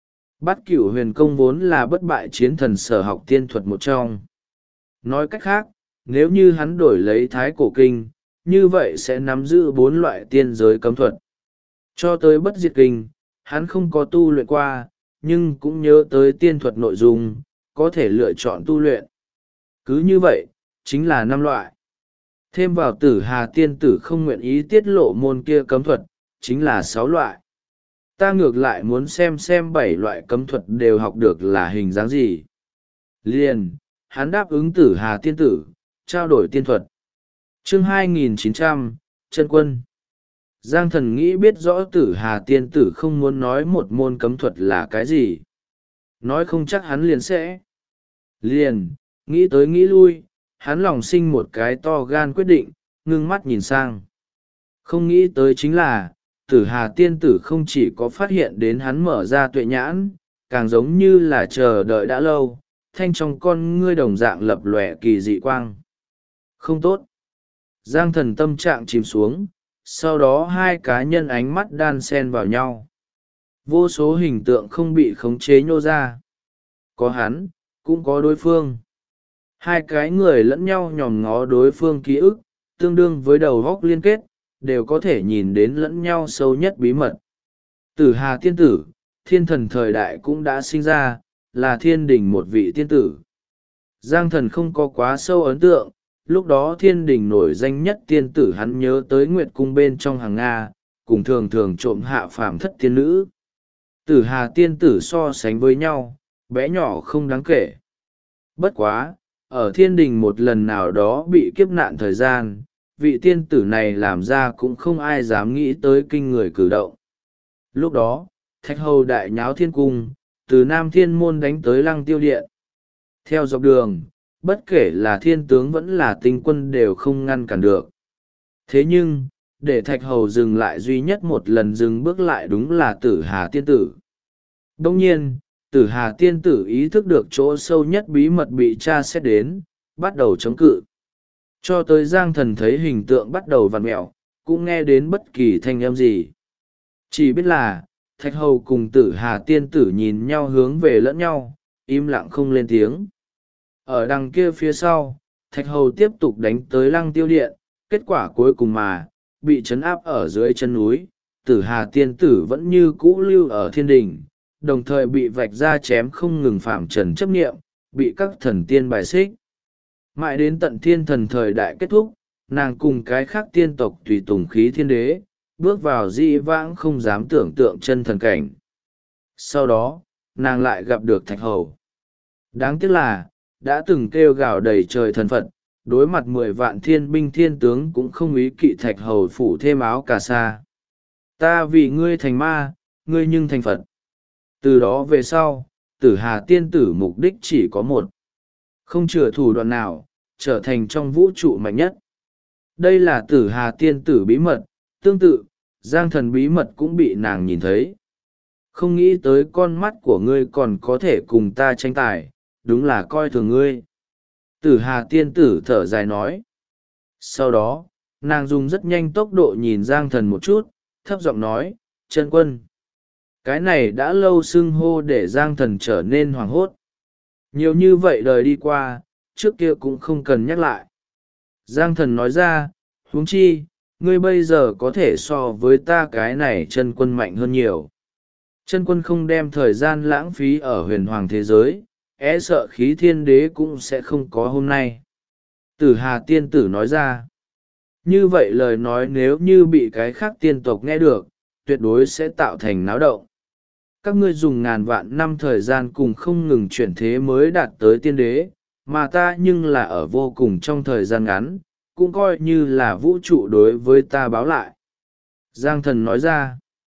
Bát cửu huyền công vốn là bất bại chiến thần sở học tiên thuật một trong. Nói cách khác, nếu như hắn đổi lấy Thái Cổ Kinh, như vậy sẽ nắm giữ 4 loại tiên giới cấm thuật. Cho tới bất diệt kinh, hắn không có tu luyện qua, nhưng cũng nhớ tới tiên thuật nội dung, có thể lựa chọn tu luyện. Cứ như vậy, chính là 5 loại. Thêm vào Tử Hà tiên tử không nguyện ý tiết lộ môn kia cấm thuật, chính là 6 loại. Ta ngược lại muốn xem 7 loại cấm thuật đều học được là hình dáng gì. Liền, hắn đáp ứng Tử Hà tiên tử, trao đổi tiên thuật. Chương 2900, Chân Quân. Giang thần nghĩ biết rõ Tử Hà tiên tử không muốn nói một môn cấm thuật là cái gì. Nói không chắc hắn liền sẽ. Liền, nghĩ tới nghĩ lui, hắn lòng sinh một cái to gan quyết định, ngưng mắt nhìn sang. Không nghĩ tới chính là, Tử Hà tiên tử không chỉ có phát hiện đến hắn mở ra tuệ nhãn, càng giống như là chờ đợi đã lâu, thanh trong con ngươi đồng dạng lập lòe kỳ dị quang. Không tốt. Giang thần tâm trạng chìm xuống, sau đó 2 cá nhân ánh mắt đan xen vào nhau. Vô số hình tượng không bị khống chế nhô ra. Có hắn, cũng có đối phương. 2 cái người lẫn nhau nhòm ngó đối phương ký ức, tương đương với đầu góc liên kết, đều có thể nhìn đến lẫn nhau sâu nhất bí mật. Tử Hà tiên tử, thiên thần thời đại cũng đã sinh ra, là thiên đình một vị tiên tử. Giang thần không có quá sâu ấn tượng, lúc đó thiên đình nổi danh nhất tiên tử hắn nhớ tới Nguyệt Cung bên trong hàng Nga, cùng thường thường trộm hạ phàm thất tiên nữ. Tử Hà tiên tử so sánh với nhau, bé nhỏ không đáng kể. Bất quá, ở thiên đình một lần nào đó bị kiếp nạn thời gian, vị tiên tử này làm ra cũng không ai dám nghĩ tới kinh người cử động. Lúc đó, Thạch Hầu đại nháo thiên cung, từ Nam Thiên Môn đánh tới Lăng Tiêu Điện. Theo dọc đường, bất kể là thiên tướng vẫn là tinh quân đều không ngăn cản được. Thế nhưng, để Thạch Hầu dừng lại duy nhất một lần dừng bước lại đúng là Tử Hà tiên tử. Đồng nhiên, Tử Hà tiên tử ý thức được chỗ sâu nhất bí mật bị tra xét đến, bắt đầu chống cự. Cho tới Giang thần thấy hình tượng bắt đầu vặn mẹo, cũng nghe đến bất kỳ thanh âm gì. Chỉ biết là, Thạch Hầu cùng Tử Hà tiên tử nhìn nhau hướng về lẫn nhau, im lặng không lên tiếng. Ở đằng kia phía sau, Thạch Hầu tiếp tục đánh tới Lăng Tiêu Điện, kết quả cuối cùng mà, bị trấn áp ở dưới chân núi, Tử Hà tiên tử vẫn như cũ lưu ở thiên đình, đồng thời bị vạch ra chém không ngừng phạm trần chấp nghiệm, bị các thần tiên bài xích. Mãi đến tận thiên thần thời đại kết thúc, nàng cùng cái khác tiên tộc tùy tùng khí thiên đế, bước vào dĩ vãng không dám tưởng tượng chân thần cảnh. Sau đó, nàng lại gặp được Thạch Hầu. Đáng tiếc là, đã từng kêu gào đầy trời thần Phật, đối mặt 10 vạn thiên binh thiên tướng cũng không ý kỵ thạch hầu phủ thêm áo cà sa. Ta vì ngươi thành ma, ngươi nhưng thành Phật. Từ đó về sau, Tử Hà tiên tử mục đích chỉ có một: không chừa thủ đoạn nào, trở thành trong vũ trụ mạnh nhất. Đây là Tử Hà tiên tử bí mật. Tương tự, Giang Thần bí mật cũng bị nàng nhìn thấy. Không nghĩ tới con mắt của ngươi còn có thể cùng ta tranh tài, đúng là coi thường ngươi. Tử Hà tiên tử thở dài nói. Sau đó, nàng dùng rất nhanh tốc độ nhìn Giang Thần một chút, thấp giọng nói, chân quân. Cái này đã lâu xưng hô để Giang Thần trở nên hoảng hốt. Nhiều như vậy đời đi qua, trước kia cũng không cần nhắc lại. Giang Thần nói ra, huống chi, ngươi bây giờ có thể so với ta cái này chân quân mạnh hơn nhiều. Chân quân không đem thời gian lãng phí ở huyền hoàng thế giới, e sợ khí thiên đế cũng sẽ không có hôm nay. Tử Hà tiên tử nói ra. Như vậy lời nói nếu như bị cái khác tiên tộc nghe được, tuyệt đối sẽ tạo thành náo động. Các ngươi dùng ngàn vạn năm thời gian cùng không ngừng chuyển thế mới đạt tới tiên đế, mà ta nhưng là ở vô cùng trong thời gian ngắn, cũng coi như là vũ trụ đối với ta báo lại. Giang Thần nói ra.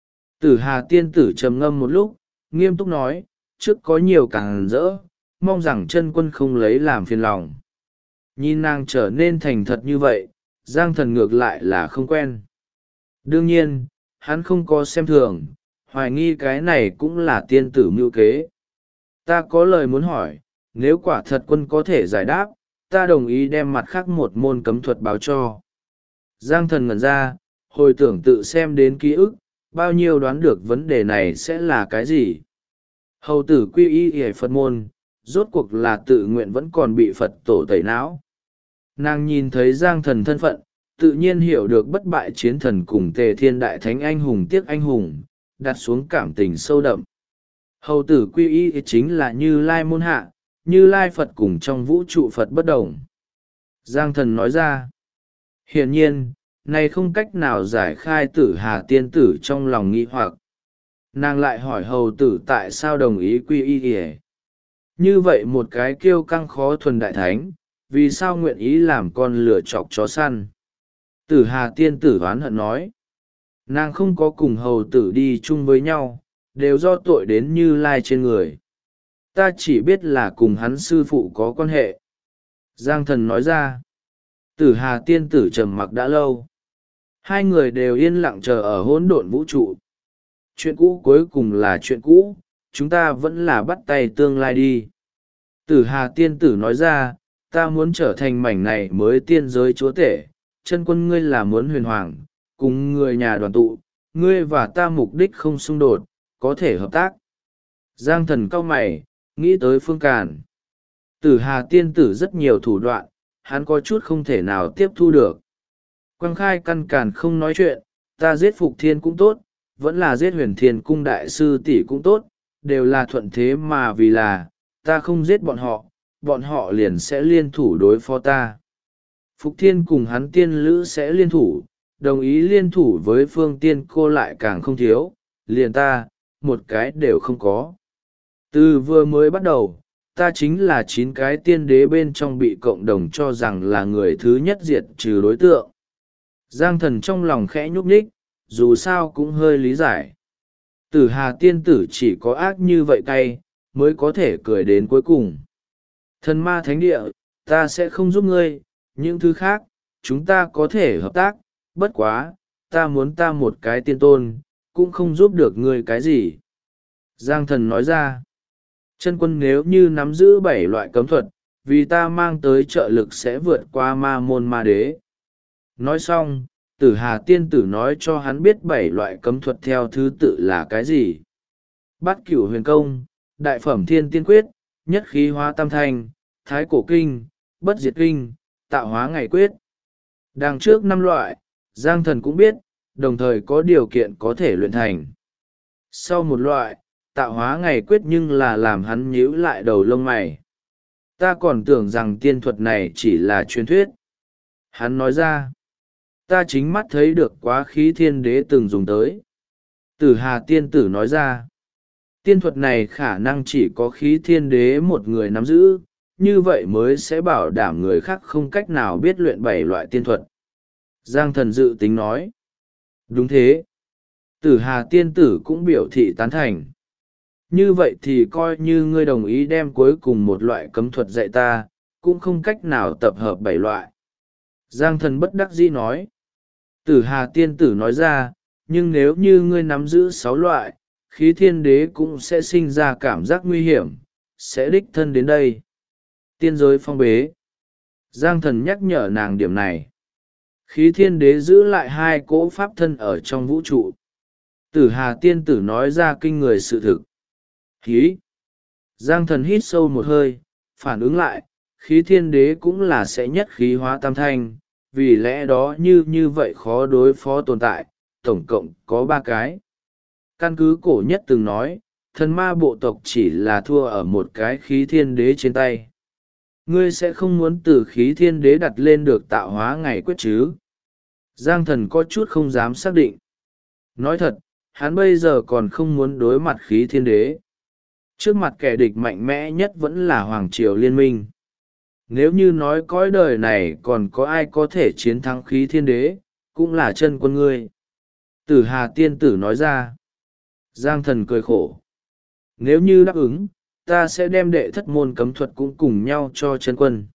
Tử Hà tiên tử trầm ngâm một lúc, nghiêm túc nói, trước có nhiều càng rỡ, mong rằng chân quân không lấy làm phiền lòng. Nhìn nàng trở nên thành thật như vậy, Giang Thần ngược lại là không quen. Đương nhiên, hắn không có xem thường, hoài nghi cái này cũng là tiên tử mưu kế. Ta có lời muốn hỏi, nếu quả thật quân có thể giải đáp, ta đồng ý đem mặt khác một môn cấm thuật báo cho. Giang Thần ngẩn ra, hồi tưởng tự xem đến ký ức, bao nhiêu đoán được vấn đề này sẽ là cái gì. Hầu tử quy y hề Phật môn, rốt cuộc là tự nguyện vẫn còn bị Phật tổ tẩy não. Nàng nhìn thấy Giang Thần thân phận, tự nhiên hiểu được bất bại chiến thần cùng Tề Thiên Đại Thánh anh hùng tiếc anh hùng, đặt xuống cảm tình sâu đậm. Hầu tử quy y chính là Như Lai môn hạ, Như Lai Phật cùng trong vũ trụ Phật bất đồng. Giang Thần nói ra. Hiển nhiên, này không cách nào giải khai Tử Hà tiên tử trong lòng nghi hoặc. Nàng lại hỏi hầu tử tại sao đồng ý quy y ỉa. Như vậy một cái kiêu căng khó thuần đại thánh, vì sao nguyện ý làm con lửa chọc chó săn. Tử Hà tiên tử oán hận nói. Nàng không có cùng hầu tử đi chung với nhau, đều do tội đến Như Lai trên người. Ta chỉ biết là cùng hắn sư phụ có quan hệ. Giang Thần nói ra. Tử Hà tiên tử trầm mặc đã lâu. Hai người đều yên lặng chờ ở hỗn độn vũ trụ. Chuyện cũ cuối cùng là chuyện cũ, chúng ta vẫn là bắt tay tương lai đi. Tử Hà tiên tử nói ra, ta muốn trở thành mảnh này mới tiên giới chúa tể, chân quân ngươi là muốn huyền hoàng, cùng người nhà đoàn tụ, ngươi và ta mục đích không xung đột, có thể hợp tác. Giang Thần cau mày, nghĩ tới Phương Càn. Tử Hà tiên tử rất nhiều thủ đoạn, hắn có chút không thể nào tiếp thu được. Quang Khai căn càn không nói chuyện, ta giết Phục Thiên cũng tốt, vẫn là giết Huyền Thiên cung đại sư tỷ cũng tốt, đều là thuận thế mà vì là, ta không giết bọn họ liền sẽ liên thủ đối phó ta. Phục Thiên cùng hắn tiên lữ sẽ liên thủ, đồng ý liên thủ với Phương Tiên cô lại càng không thiếu, liền ta, một cái đều không có. Từ vừa mới bắt đầu, ta chính là 9 cái tiên đế bên trong bị cộng đồng cho rằng là người thứ nhất diệt trừ đối tượng. Giang Thần trong lòng khẽ nhúc nhích, dù sao cũng hơi lý giải. Tử Hà tiên tử chỉ có ác như vậy cay, mới có thể cười đến cuối cùng. Thần ma thánh địa, ta sẽ không giúp ngươi, những thứ khác, chúng ta có thể hợp tác, bất quá, ta muốn ta một cái tiên tôn, cũng không giúp được ngươi cái gì. Giang Thần nói ra, chân quân nếu như nắm giữ 7 loại cấm thuật, vì ta mang tới trợ lực sẽ vượt qua ma môn ma đế. Nói xong, Tử Hà tiên tử nói cho hắn biết 7 loại cấm thuật theo thứ tự là cái gì. Bát Cửu huyền công, Đại phẩm thiên tiên quyết, Nhất khí hóa tam thanh, Thái cổ kinh, Bất diệt kinh, Tạo hóa ngày quyết. Đằng trước 5 loại, Giang Thần cũng biết, đồng thời có điều kiện có thể luyện thành. Sau một loại, Tạo hóa ngày quyết nhưng là làm hắn nhíu lại đầu lông mày. Ta còn tưởng rằng tiên thuật này chỉ là truyền thuyết. Hắn nói ra, ta chính mắt thấy được quá khí thiên đế từng dùng tới. Tử Hà tiên tử nói ra, tiên thuật này khả năng chỉ có khí thiên đế một người nắm giữ, như vậy mới sẽ bảo đảm người khác không cách nào biết luyện 7 loại tiên thuật. Giang thần dự tính nói. Đúng thế. Tử Hà tiên tử cũng biểu thị tán thành. Như vậy thì coi như ngươi đồng ý đem cuối cùng một loại cấm thuật dạy ta, cũng không cách nào tập hợp 7 loại. Giang thần bất đắc dĩ nói. Tử Hà tiên tử nói ra, nhưng nếu như ngươi nắm giữ 6 loại, khí thiên đế cũng sẽ sinh ra cảm giác nguy hiểm, sẽ đích thân đến đây. Tiên giới phong bế. Giang thần nhắc nhở nàng điểm này. Khí thiên đế giữ lại 2 cỗ pháp thân ở trong vũ trụ. Tử Hà tiên tử nói ra kinh người sự thực. Khí. Giang thần hít sâu một hơi, phản ứng lại, khí thiên đế cũng là sẽ nhất khí hóa tam thanh, vì lẽ đó như vậy khó đối phó tồn tại, tổng cộng có 3 cái. Căn cứ cổ nhất từng nói, thần ma bộ tộc chỉ là thua ở một cái khí thiên đế trên tay. Ngươi sẽ không muốn từ khí thiên đế đặt lên được tạo hóa ngày quyết chứ? Giang thần có chút không dám xác định. Nói thật, hắn bây giờ còn không muốn đối mặt khí thiên đế. Trước mặt kẻ địch mạnh mẽ nhất vẫn là Hoàng Triều Liên minh. Nếu như nói cõi đời này còn có ai có thể chiến thắng khí thiên đế, cũng là chân quân ngươi. Tử Hà tiên tử nói ra. Giang thần cười khổ. Nếu như đáp ứng, ta sẽ đem đệ thất môn cấm thuật cũng cùng nhau cho chân quân.